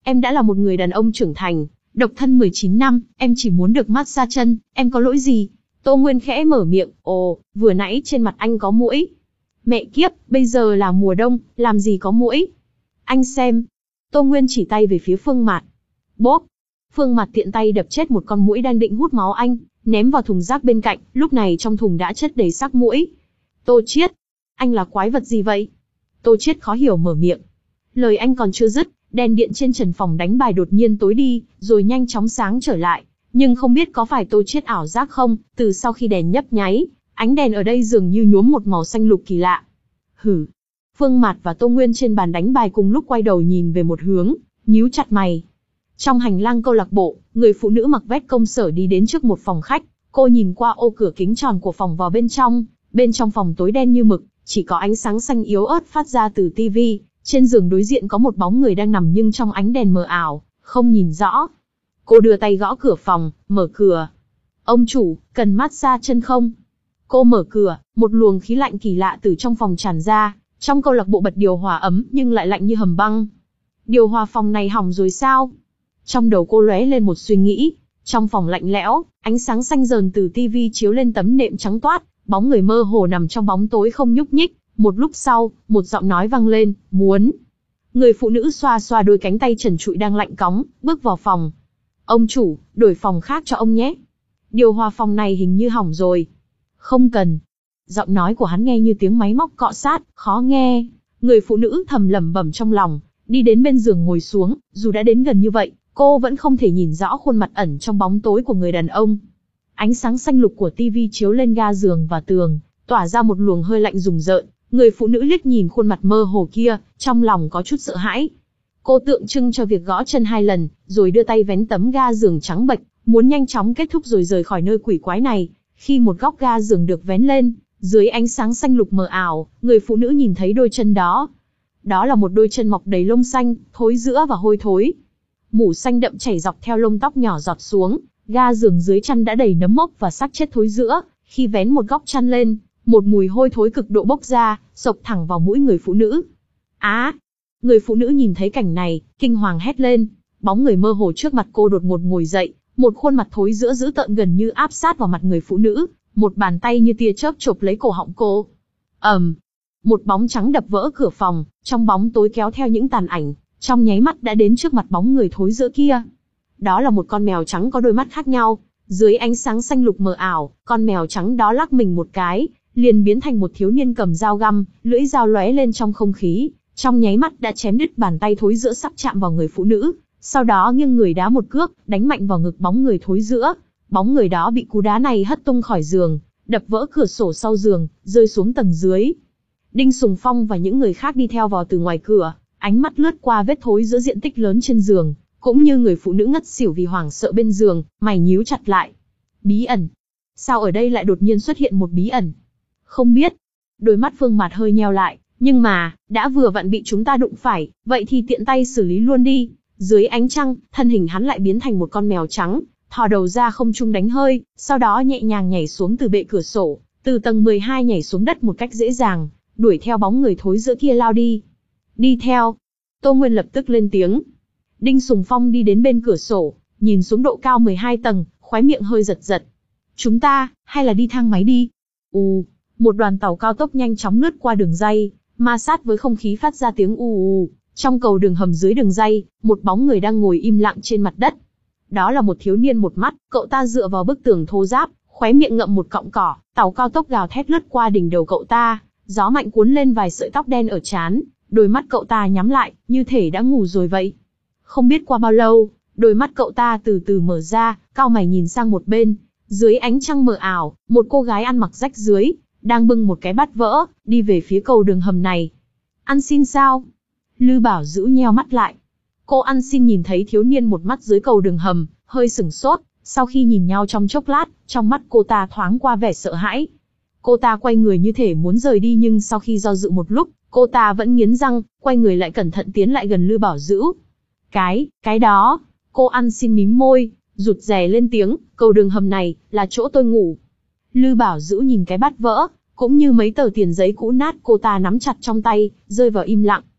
Em đã là một người đàn ông trưởng thành, độc thân mười chín năm, em chỉ muốn được massage chân, em có lỗi gì? Tô Nguyên khẽ mở miệng, ồ, vừa nãy trên mặt anh có muỗi. Mẹ kiếp, bây giờ là mùa đông, làm gì có muỗi? Anh xem. Tô Nguyên chỉ tay về phía Phương Mạt. Bốp. Phương Mạt tiện tay đập chết một con muỗi đang định hút máu anh, ném vào thùng rác bên cạnh, lúc này trong thùng đã chất đầy xác muỗi. Tô Chiết, anh là quái vật gì vậy? Tô Chiết khó hiểu mở miệng. Lời anh còn chưa dứt, đèn điện trên trần phòng đánh bài đột nhiên tối đi, rồi nhanh chóng sáng trở lại. Nhưng không biết có phải Tô Chiết ảo giác không, từ sau khi đèn nhấp nháy, ánh đèn ở đây dường như nhuốm một màu xanh lục kỳ lạ. Hử. Phương Mạt và Tô Nguyên trên bàn đánh bài cùng lúc quay đầu nhìn về một hướng, nhíu chặt mày. Trong hành lang câu lạc bộ, người phụ nữ mặc vest công sở đi đến trước một phòng khách, cô nhìn qua ô cửa kính tròn của phòng vào bên trong, bên trong phòng tối đen như mực, chỉ có ánh sáng xanh yếu ớt phát ra từ tivi, trên giường đối diện có một bóng người đang nằm nhưng trong ánh đèn mờ ảo, không nhìn rõ. Cô đưa tay gõ cửa phòng, mở cửa. Ông chủ, cần massage chân không? Cô mở cửa, một luồng khí lạnh kỳ lạ từ trong phòng tràn ra, trong câu lạc bộ bật điều hòa ấm nhưng lại lạnh như hầm băng. Điều hòa phòng này hỏng rồi sao? Trong đầu cô lóe lên một suy nghĩ, trong phòng lạnh lẽo, ánh sáng xanh dờn từ tivi chiếu lên tấm nệm trắng toát, bóng người mơ hồ nằm trong bóng tối không nhúc nhích. Một lúc sau, một giọng nói vang lên, muốn. Người phụ nữ xoa xoa đôi cánh tay trần trụi đang lạnh cóng, bước vào phòng. Ông chủ, đổi phòng khác cho ông nhé. Điều hòa phòng này hình như hỏng rồi. Không cần. Giọng nói của hắn nghe như tiếng máy móc cọ sát, khó nghe. Người phụ nữ thầm lẩm bẩm trong lòng, đi đến bên giường ngồi xuống, dù đã đến gần như vậy, cô vẫn không thể nhìn rõ khuôn mặt ẩn trong bóng tối của người đàn ông. Ánh sáng xanh lục của tivi chiếu lên ga giường và tường, tỏa ra một luồng hơi lạnh rùng rợn. Người phụ nữ liếc nhìn khuôn mặt mơ hồ kia, trong lòng có chút sợ hãi. Cô tượng trưng cho việc gõ chân hai lần, rồi đưa tay vén tấm ga giường trắng bệch, muốn nhanh chóng kết thúc rồi rời khỏi nơi quỷ quái này. Khi một góc ga giường được vén lên, dưới ánh sáng xanh lục mờ ảo, người phụ nữ nhìn thấy đôi chân đó. Đó là một đôi chân mọc đầy lông xanh, thối rữa và hôi thối. Mủ xanh đậm chảy dọc theo lông tóc nhỏ giọt xuống, ga giường dưới chăn đã đầy nấm mốc và xác chết thối rữa. Khi vén một góc chăn lên, một mùi hôi thối cực độ bốc ra, xộc thẳng vào mũi người phụ nữ. Á! À, người phụ nữ nhìn thấy cảnh này, kinh hoàng hét lên. Bóng người mơ hồ trước mặt cô đột ngột ngồi dậy, một khuôn mặt thối rữa dữ tợn gần như áp sát vào mặt người phụ nữ, một bàn tay như tia chớp chộp lấy cổ họng cô. ầm, um, một bóng trắng đập vỡ cửa phòng, trong bóng tối kéo theo những tàn ảnh, trong nháy mắt đã đến trước mặt bóng người thối rữa kia. Đó là một con mèo trắng có đôi mắt khác nhau, dưới ánh sáng xanh lục mờ ảo, con mèo trắng đó lắc mình một cái, liền biến thành một thiếu niên cầm dao găm, lưỡi dao lóe lên trong không khí, trong nháy mắt đã chém đứt bàn tay thối rữa sắp chạm vào người phụ nữ, sau đó nghiêng người đá một cước, đánh mạnh vào ngực bóng người thối rữa. Bóng người đó bị cú đá này hất tung khỏi giường, đập vỡ cửa sổ sau giường, rơi xuống tầng dưới. Đinh Sùng Phong và những người khác đi theo vào từ ngoài cửa, ánh mắt lướt qua vết thối giữa diện tích lớn trên giường, cũng như người phụ nữ ngất xỉu vì hoảng sợ bên giường, mày nhíu chặt lại. Bí ẩn. Sao ở đây lại đột nhiên xuất hiện một bí ẩn? Không biết. Đôi mắt Phương Mạt hơi nheo lại, nhưng mà, đã vừa vặn bị chúng ta đụng phải, vậy thì tiện tay xử lý luôn đi. Dưới ánh trăng, thân hình hắn lại biến thành một con mèo trắng, thò đầu ra không trung đánh hơi, sau đó nhẹ nhàng nhảy xuống từ bệ cửa sổ, từ tầng mười hai nhảy xuống đất một cách dễ dàng, đuổi theo bóng người thối rữa kia lao đi. Đi theo. Tô Nguyên lập tức lên tiếng. Đinh Sùng Phong đi đến bên cửa sổ, nhìn xuống độ cao mười hai tầng, khóe miệng hơi giật giật. Chúng ta, hay là đi thang máy đi? Ù, một đoàn tàu cao tốc nhanh chóng lướt qua đường ray, ma sát với không khí phát ra tiếng ù ù. Trong cầu đường hầm dưới đường ray, một bóng người đang ngồi im lặng trên mặt đất. Đó là một thiếu niên một mắt, cậu ta dựa vào bức tường thô ráp, khóe miệng ngậm một cọng cỏ, tàu cao tốc gào thét lướt qua đỉnh đầu cậu ta, gió mạnh cuốn lên vài sợi tóc đen ở trán, đôi mắt cậu ta nhắm lại, như thể đã ngủ rồi vậy. Không biết qua bao lâu, đôi mắt cậu ta từ từ mở ra, cau mày nhìn sang một bên, dưới ánh trăng mờ ảo, một cô gái ăn mặc rách rưới, đang bưng một cái bát vỡ, đi về phía cầu đường hầm này. Ăn xin sao? Lư Bảo Dữ nheo mắt lại. Cô ăn xin nhìn thấy thiếu niên một mắt dưới cầu đường hầm, hơi sửng sốt, sau khi nhìn nhau trong chốc lát, trong mắt cô ta thoáng qua vẻ sợ hãi. Cô ta quay người như thể muốn rời đi nhưng sau khi do dự một lúc, cô ta vẫn nghiến răng, quay người lại cẩn thận tiến lại gần Lư Bảo Dữ. Cái, cái đó, cô ăn xin mím môi, rụt rè lên tiếng, cầu đường hầm này, là chỗ tôi ngủ. Lư Bảo Dữ nhìn cái bát vỡ, cũng như mấy tờ tiền giấy cũ nát cô ta nắm chặt trong tay, rơi vào im lặng.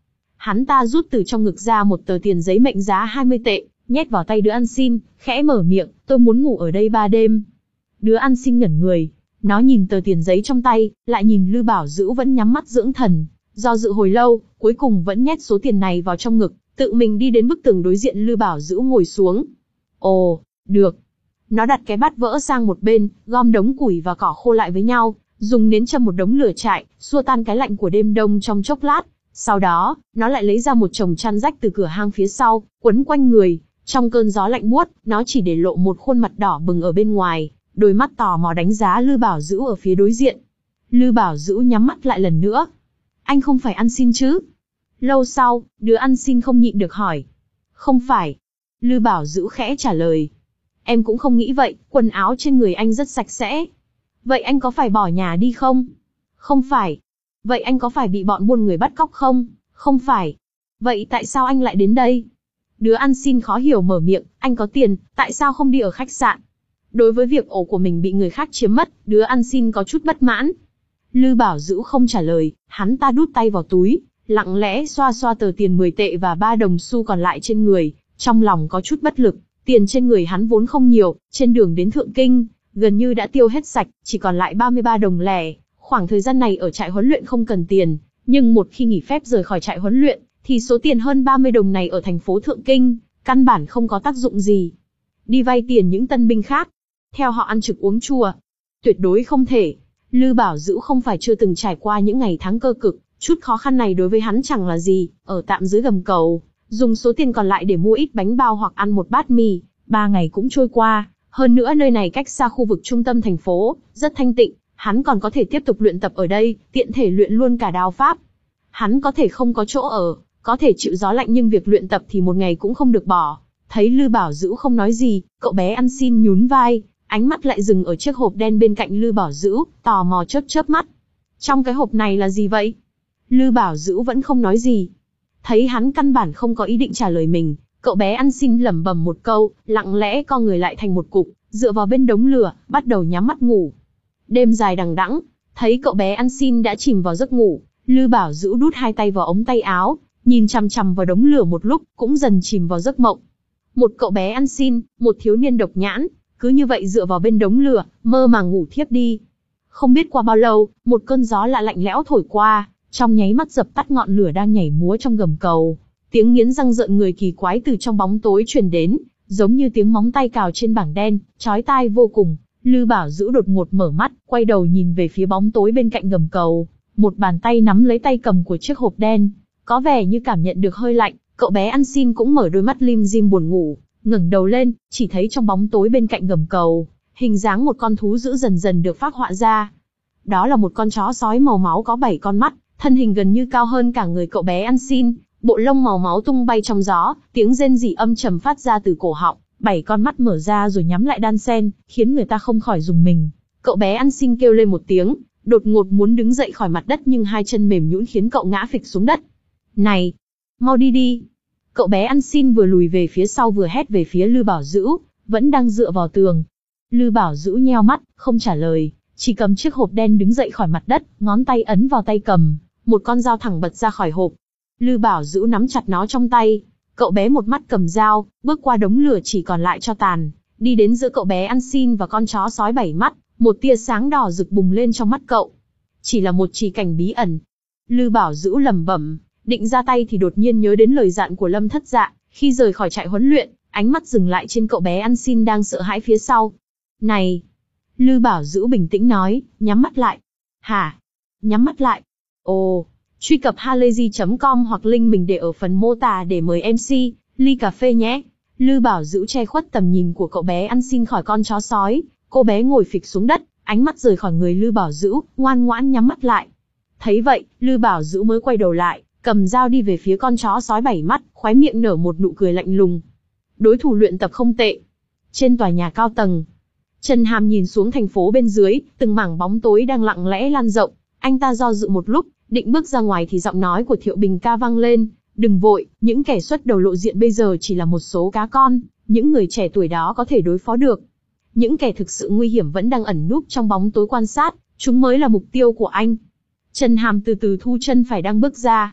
Hắn ta rút từ trong ngực ra một tờ tiền giấy mệnh giá hai mươi tệ, nhét vào tay đứa ăn xin, khẽ mở miệng, tôi muốn ngủ ở đây ba đêm. Đứa ăn xin ngẩn người, nó nhìn tờ tiền giấy trong tay, lại nhìn Lư Bảo Dữu vẫn nhắm mắt dưỡng thần, do dự hồi lâu, cuối cùng vẫn nhét số tiền này vào trong ngực, tự mình đi đến bức tường đối diện Lư Bảo Dữu ngồi xuống. Ồ, được. Nó đặt cái bát vỡ sang một bên, gom đống củi và cỏ khô lại với nhau, dùng nến châm một đống lửa trại, xua tan cái lạnh của đêm đông trong chốc lát. Sau đó, nó lại lấy ra một chồng chăn rách từ cửa hang phía sau, quấn quanh người. Trong cơn gió lạnh buốt, nó chỉ để lộ một khuôn mặt đỏ bừng ở bên ngoài, đôi mắt tò mò đánh giá Lư Bảo Dữu ở phía đối diện. Lư Bảo Dữu nhắm mắt lại lần nữa. Anh không phải ăn xin chứ? Lâu sau, đứa ăn xin không nhịn được hỏi. Không phải. Lư Bảo Dữu khẽ trả lời. Em cũng không nghĩ vậy, quần áo trên người anh rất sạch sẽ. Vậy anh có phải bỏ nhà đi không? Không phải. Vậy anh có phải bị bọn buôn người bắt cóc không? Không phải. Vậy tại sao anh lại đến đây? Đứa ăn xin khó hiểu mở miệng, anh có tiền, tại sao không đi ở khách sạn? Đối với việc ổ của mình bị người khác chiếm mất, đứa ăn xin có chút bất mãn. Lư Bảo Dữu không trả lời, hắn ta đút tay vào túi, lặng lẽ xoa xoa tờ tiền mười tệ và ba đồng xu còn lại trên người, trong lòng có chút bất lực. Tiền trên người hắn vốn không nhiều, trên đường đến Thượng Kinh, gần như đã tiêu hết sạch, chỉ còn lại ba mươi ba đồng lẻ. Khoảng thời gian này ở trại huấn luyện không cần tiền, nhưng một khi nghỉ phép rời khỏi trại huấn luyện, thì số tiền hơn ba mươi đồng này ở thành phố Thượng Kinh, căn bản không có tác dụng gì. Đi vay tiền những tân binh khác, theo họ ăn trực uống chua, tuyệt đối không thể. Lư Bảo Dữu không phải chưa từng trải qua những ngày tháng cơ cực, chút khó khăn này đối với hắn chẳng là gì, ở tạm dưới gầm cầu, dùng số tiền còn lại để mua ít bánh bao hoặc ăn một bát mì, ba ngày cũng trôi qua. Hơn nữa nơi này cách xa khu vực trung tâm thành phố, rất thanh tịnh, hắn còn có thể tiếp tục luyện tập ở đây, tiện thể luyện luôn cả đao pháp. Hắn có thể không có chỗ ở, có thể chịu gió lạnh nhưng việc luyện tập thì một ngày cũng không được bỏ. Thấy Lư Bảo Dữu không nói gì, cậu bé ăn xin nhún vai, ánh mắt lại dừng ở chiếc hộp đen bên cạnh Lư Bảo Dữu, tò mò chớp chớp mắt. Trong cái hộp này là gì vậy? Lư Bảo Dữu vẫn không nói gì. Thấy hắn căn bản không có ý định trả lời mình, cậu bé ăn xin lẩm bẩm một câu, lặng lẽ co người lại thành một cục, dựa vào bên đống lửa, bắt đầu nhắm mắt ngủ. Đêm dài đằng đẵng, thấy cậu bé ăn xin đã chìm vào giấc ngủ, Lư Bảo Dữu đút hai tay vào ống tay áo, nhìn chằm chằm vào đống lửa một lúc, cũng dần chìm vào giấc mộng. Một cậu bé ăn xin, một thiếu niên độc nhãn, cứ như vậy dựa vào bên đống lửa, mơ màng ngủ thiếp đi. Không biết qua bao lâu, một cơn gió lạ lạnh lẽo thổi qua, trong nháy mắt dập tắt ngọn lửa đang nhảy múa trong gầm cầu. Tiếng nghiến răng rợn người kỳ quái từ trong bóng tối truyền đến, giống như tiếng móng tay cào trên bảng đen, chói tai vô cùng. Lư Bảo Dữu đột ngột mở mắt, quay đầu nhìn về phía bóng tối bên cạnh gầm cầu. Một bàn tay nắm lấy tay cầm của chiếc hộp đen, có vẻ như cảm nhận được hơi lạnh. Cậu bé ăn xin cũng mở đôi mắt lim dim buồn ngủ, ngẩng đầu lên, chỉ thấy trong bóng tối bên cạnh gầm cầu, hình dáng một con thú dữ dần dần được phác họa ra. Đó là một con chó sói màu máu có bảy con mắt, thân hình gần như cao hơn cả người cậu bé ăn xin, bộ lông màu máu tung bay trong gió, tiếng rên rỉ âm trầm phát ra từ cổ họng, bảy con mắt mở ra rồi nhắm lại đan sen, khiến người ta không khỏi rùng mình. Cậu bé ăn xin kêu lên một tiếng, đột ngột muốn đứng dậy khỏi mặt đất nhưng hai chân mềm nhũn khiến cậu ngã phịch xuống đất. Này, mau đi đi. Cậu bé ăn xin vừa lùi về phía sau vừa hét về phía Lư Bảo Dữu, vẫn đang dựa vào tường. Lư Bảo Dữu nheo mắt, không trả lời, chỉ cầm chiếc hộp đen đứng dậy khỏi mặt đất, ngón tay ấn vào tay cầm, một con dao thẳng bật ra khỏi hộp. Lư Bảo Dữu nắm chặt nó trong tay, cậu bé một mắt cầm dao, bước qua đống lửa chỉ còn lại tro tàn, đi đến giữa cậu bé ăn xin và con chó sói bảy mắt, một tia sáng đỏ rực bùng lên trong mắt cậu. Chỉ là một chỉ cảnh bí ẩn. Lư Bảo Dữu lẩm bẩm, định ra tay thì đột nhiên nhớ đến lời dặn của Lâm Thất Dạ, khi rời khỏi trại huấn luyện, ánh mắt dừng lại trên cậu bé ăn xin đang sợ hãi phía sau. Này! Lư Bảo Dữu bình tĩnh nói, nhắm mắt lại. Hả? Nhắm mắt lại? Ồ! Truy cập halayzi chấm com hoặc link mình để ở phần mô tả để mời em xê, ly cà phê nhé. Lư Bảo Dữu che khuất tầm nhìn của cậu bé ăn xin khỏi con chó sói, cô bé ngồi phịch xuống đất, ánh mắt rời khỏi người Lư Bảo Dữu, ngoan ngoãn nhắm mắt lại. Thấy vậy, Lư Bảo Dữu mới quay đầu lại, cầm dao đi về phía con chó sói bảy mắt, khóe miệng nở một nụ cười lạnh lùng. Đối thủ luyện tập không tệ. Trên tòa nhà cao tầng, Trần Hàm nhìn xuống thành phố bên dưới, từng mảng bóng tối đang lặng lẽ lan rộng. Anh ta do dự một lúc, định bước ra ngoài thì giọng nói của Thiệu Bình Ca vang lên. Đừng vội, những kẻ xuất đầu lộ diện bây giờ chỉ là một số cá con, những người trẻ tuổi đó có thể đối phó được. Những kẻ thực sự nguy hiểm vẫn đang ẩn núp trong bóng tối quan sát, chúng mới là mục tiêu của anh. Trần Hàm từ từ thu chân phải đang bước ra.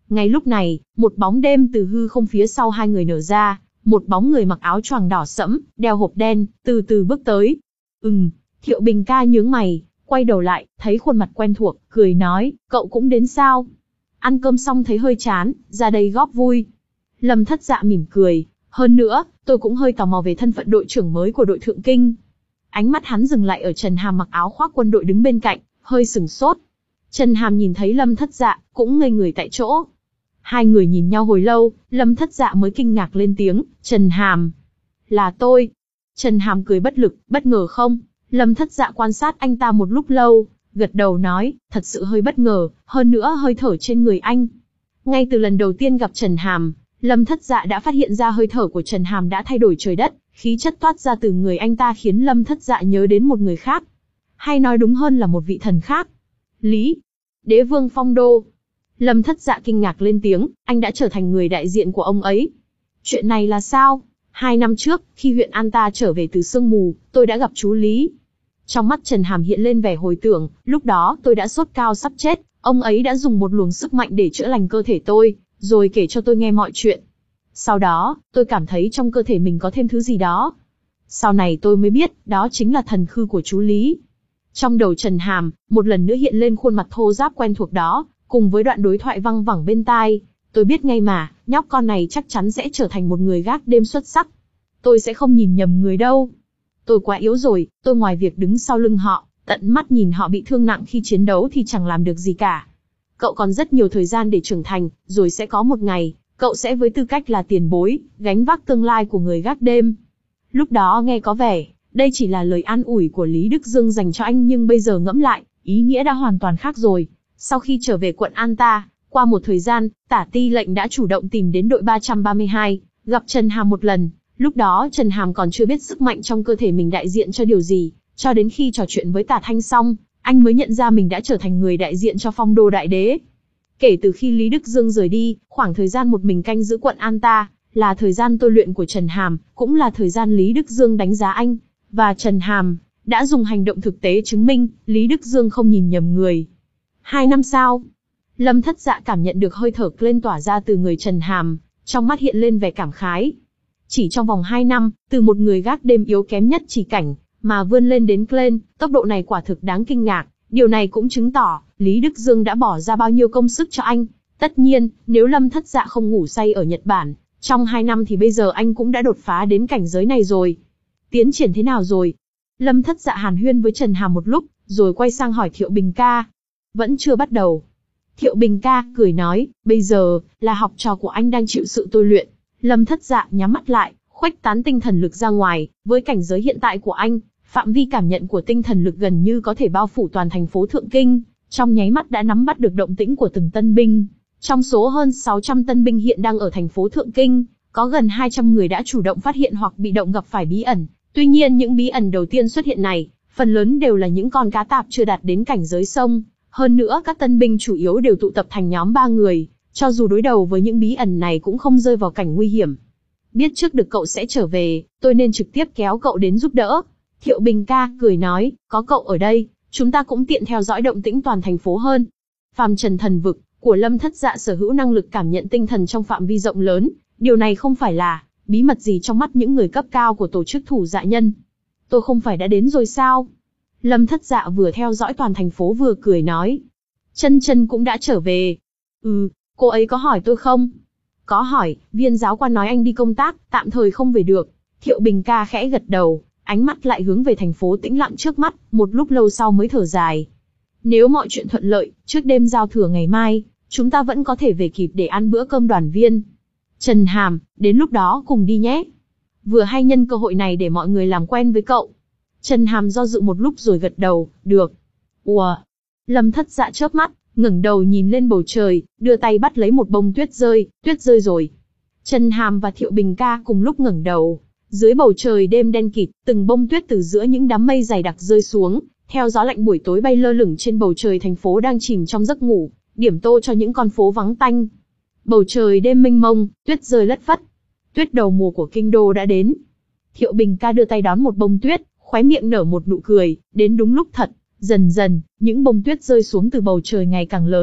Ngay lúc này, một bóng đêm từ hư không phía sau hai người nở ra, một bóng người mặc áo choàng đỏ sẫm, đeo hộp đen, từ từ bước tới. Ừm, Thiệu Bình ca nhướng mày, quay đầu lại, thấy khuôn mặt quen thuộc, cười nói, cậu cũng đến sao? Ăn cơm xong thấy hơi chán, ra đây góp vui. Lâm Thất Dạ mỉm cười, hơn nữa, tôi cũng hơi tò mò về thân phận đội trưởng mới của đội Thượng Kinh. Ánh mắt hắn dừng lại ở Trần Hàm mặc áo khoác quân đội đứng bên cạnh, hơi sửng sốt. Trần Hàm nhìn thấy Lâm Thất Dạ, cũng ngây người tại chỗ. Hai người nhìn nhau hồi lâu, Lâm Thất Dạ mới kinh ngạc lên tiếng, Trần Hàm. Là tôi. Trần Hàm cười bất lực, bất ngờ không? Lâm Thất Dạ quan sát anh ta một lúc lâu, gật đầu nói, thật sự hơi bất ngờ, hơn nữa hơi thở trên người anh. Ngay từ lần đầu tiên gặp Trần Hàm, Lâm Thất Dạ đã phát hiện ra hơi thở của Trần Hàm đã thay đổi trời đất, khí chất toát ra từ người anh ta khiến Lâm Thất Dạ nhớ đến một người khác. Hay nói đúng hơn là một vị thần khác. Lý, Đế Vương Phong Đô. Lâm Thất Dạ kinh ngạc lên tiếng, anh đã trở thành người đại diện của ông ấy. Chuyện này là sao? Hai năm trước, khi huyện An ta trở về từ sương mù, tôi đã gặp chú Lý. Trong mắt Trần Hàm hiện lên vẻ hồi tưởng, lúc đó tôi đã sốt cao sắp chết, ông ấy đã dùng một luồng sức mạnh để chữa lành cơ thể tôi, rồi kể cho tôi nghe mọi chuyện. Sau đó, tôi cảm thấy trong cơ thể mình có thêm thứ gì đó. Sau này tôi mới biết, đó chính là thần khư của chú Lý. Trong đầu Trần Hàm, một lần nữa hiện lên khuôn mặt thô ráp quen thuộc đó, cùng với đoạn đối thoại văng vẳng bên tai. Tôi biết ngay mà, nhóc con này chắc chắn sẽ trở thành một người gác đêm xuất sắc. Tôi sẽ không nhìn nhầm người đâu. Tôi quá yếu rồi, tôi ngoài việc đứng sau lưng họ, tận mắt nhìn họ bị thương nặng khi chiến đấu thì chẳng làm được gì cả. Cậu còn rất nhiều thời gian để trưởng thành, rồi sẽ có một ngày, cậu sẽ với tư cách là tiền bối, gánh vác tương lai của người gác đêm. Lúc đó nghe có vẻ, đây chỉ là lời an ủi của Lý Đức Dương dành cho anh, nhưng bây giờ ngẫm lại, ý nghĩa đã hoàn toàn khác rồi. Sau khi trở về quận An Ta, qua một thời gian, Tả Ti lệnh đã chủ động tìm đến đội ba trăm ba mươi hai, gặp Trần Hàm một lần. Lúc đó Trần Hàm còn chưa biết sức mạnh trong cơ thể mình đại diện cho điều gì, cho đến khi trò chuyện với Tả Thanh xong, anh mới nhận ra mình đã trở thành người đại diện cho Phong Đô Đại Đế. Kể từ khi Lý Đức Dương rời đi, khoảng thời gian một mình canh giữ quận An Ta, là thời gian tôi luyện của Trần Hàm, cũng là thời gian Lý Đức Dương đánh giá anh, và Trần Hàm đã dùng hành động thực tế chứng minh, Lý Đức Dương không nhìn nhầm người. Hai năm sau, Lâm Thất Dạ cảm nhận được hơi thở lên tỏa ra từ người Trần Hàm, trong mắt hiện lên vẻ cảm khái. Chỉ trong vòng hai năm, từ một người gác đêm yếu kém nhất chỉ cảnh, mà vươn lên đến Clen, tốc độ này quả thực đáng kinh ngạc. Điều này cũng chứng tỏ, Lý Đức Dương đã bỏ ra bao nhiêu công sức cho anh. Tất nhiên, nếu Lâm Thất Dạ không ngủ say ở Nhật Bản, trong hai năm thì bây giờ anh cũng đã đột phá đến cảnh giới này rồi. Tiến triển thế nào rồi? Lâm Thất Dạ hàn huyên với Trần Hàm một lúc, rồi quay sang hỏi Thiệu Bình ca. Vẫn chưa bắt đầu. Thiệu Bình ca cười nói, bây giờ, là học trò của anh đang chịu sự tôi luyện. Lâm Thất Dạ nhắm mắt lại, khuếch tán tinh thần lực ra ngoài, với cảnh giới hiện tại của anh, phạm vi cảm nhận của tinh thần lực gần như có thể bao phủ toàn thành phố Thượng Kinh, trong nháy mắt đã nắm bắt được động tĩnh của từng tân binh. Trong số hơn sáu trăm tân binh hiện đang ở thành phố Thượng Kinh, có gần hai trăm người đã chủ động phát hiện hoặc bị động gặp phải bí ẩn. Tuy nhiên những bí ẩn đầu tiên xuất hiện này, phần lớn đều là những con cá tạp chưa đạt đến cảnh giới sông. Hơn nữa các tân binh chủ yếu đều tụ tập thành nhóm ba người, cho dù đối đầu với những bí ẩn này cũng không rơi vào cảnh nguy hiểm. Biết trước được cậu sẽ trở về, tôi nên trực tiếp kéo cậu đến giúp đỡ. Thiệu Bình ca cười nói, có cậu ở đây, chúng ta cũng tiện theo dõi động tĩnh toàn thành phố hơn. Phàm trần thần vực của Lâm Thất Dạ sở hữu năng lực cảm nhận tinh thần trong phạm vi rộng lớn, điều này không phải là bí mật gì trong mắt những người cấp cao của tổ chức thủ dạ nhân. Tôi không phải đã đến rồi sao? Lâm Thất Dạ vừa theo dõi toàn thành phố vừa cười nói. Chân chân cũng đã trở về. Ừ, cô ấy có hỏi tôi không? Có hỏi, viên giáo quan nói anh đi công tác, tạm thời không về được. Thiệu Bình ca khẽ gật đầu, ánh mắt lại hướng về thành phố tĩnh lặng trước mắt, một lúc lâu sau mới thở dài. Nếu mọi chuyện thuận lợi, trước đêm giao thừa ngày mai, chúng ta vẫn có thể về kịp để ăn bữa cơm đoàn viên. Trần Hàm, đến lúc đó cùng đi nhé. Vừa hay nhân cơ hội này để mọi người làm quen với cậu. Trần Hàm do dự một lúc rồi gật đầu, được. Ủa? Lâm Thất Dạ chớp mắt, ngẩng đầu nhìn lên bầu trời, đưa tay bắt lấy một bông tuyết rơi, tuyết rơi rồi. Trần Hàm và Thiệu Bình ca cùng lúc ngẩng đầu. Dưới bầu trời đêm đen kịt, từng bông tuyết từ giữa những đám mây dày đặc rơi xuống, theo gió lạnh buổi tối bay lơ lửng trên bầu trời thành phố đang chìm trong giấc ngủ, điểm tô cho những con phố vắng tanh. Bầu trời đêm mênh mông, tuyết rơi lất phất. Tuyết đầu mùa của kinh đô đã đến. Thiệu Bình ca đưa tay đón một bông tuyết, khóe miệng nở một nụ cười, đến đúng lúc thật. Dần dần, những bông tuyết rơi xuống từ bầu trời ngày càng lớn,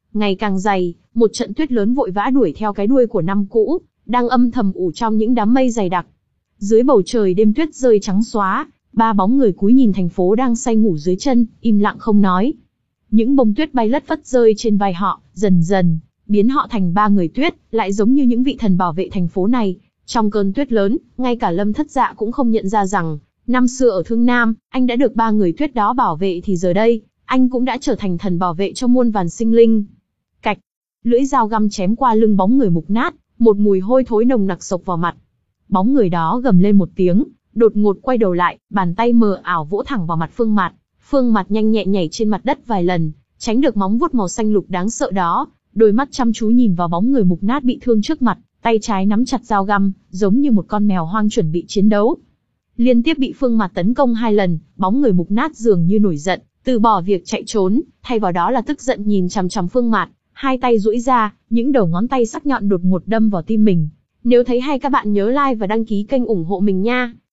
Ngày càng dày, một trận tuyết lớn vội vã đuổi theo cái đuôi của năm cũ, đang âm thầm ủ trong những đám mây dày đặc. Dưới bầu trời đêm tuyết rơi trắng xóa, ba bóng người cúi nhìn thành phố đang say ngủ dưới chân, im lặng không nói. Những bông tuyết bay lất phất rơi trên vai họ, dần dần biến họ thành ba người tuyết, lại giống như những vị thần bảo vệ thành phố này. Trong cơn tuyết lớn, ngay cả Lâm Thất Dạ cũng không nhận ra rằng, năm xưa ở Thương Nam, anh đã được ba người tuyết đó bảo vệ thì giờ đây, anh cũng đã trở thành thần bảo vệ cho muôn vàn sinh linh. Cạch, lưỡi dao găm chém qua lưng bóng người mục nát, một mùi hôi thối nồng nặc xộc vào mặt. Bóng người đó gầm lên một tiếng, đột ngột quay đầu lại, bàn tay mờ ảo vỗ thẳng vào mặt Phương Mạt. Phương Mạt nhanh nhẹn nhảy trên mặt đất vài lần, tránh được móng vuốt màu xanh lục đáng sợ đó, đôi mắt chăm chú nhìn vào bóng người mục nát bị thương trước mặt, tay trái nắm chặt dao găm, giống như một con mèo hoang chuẩn bị chiến đấu. Liên tiếp bị Phương Mạt tấn công hai lần, bóng người mục nát dường như nổi giận, từ bỏ việc chạy trốn, thay vào đó là tức giận nhìn chằm chằm Phương Mạt, hai tay duỗi ra, những đầu ngón tay sắc nhọn đột ngột đâm vào tim mình. Nếu thấy hay các bạn nhớ like và đăng ký kênh ủng hộ mình nha.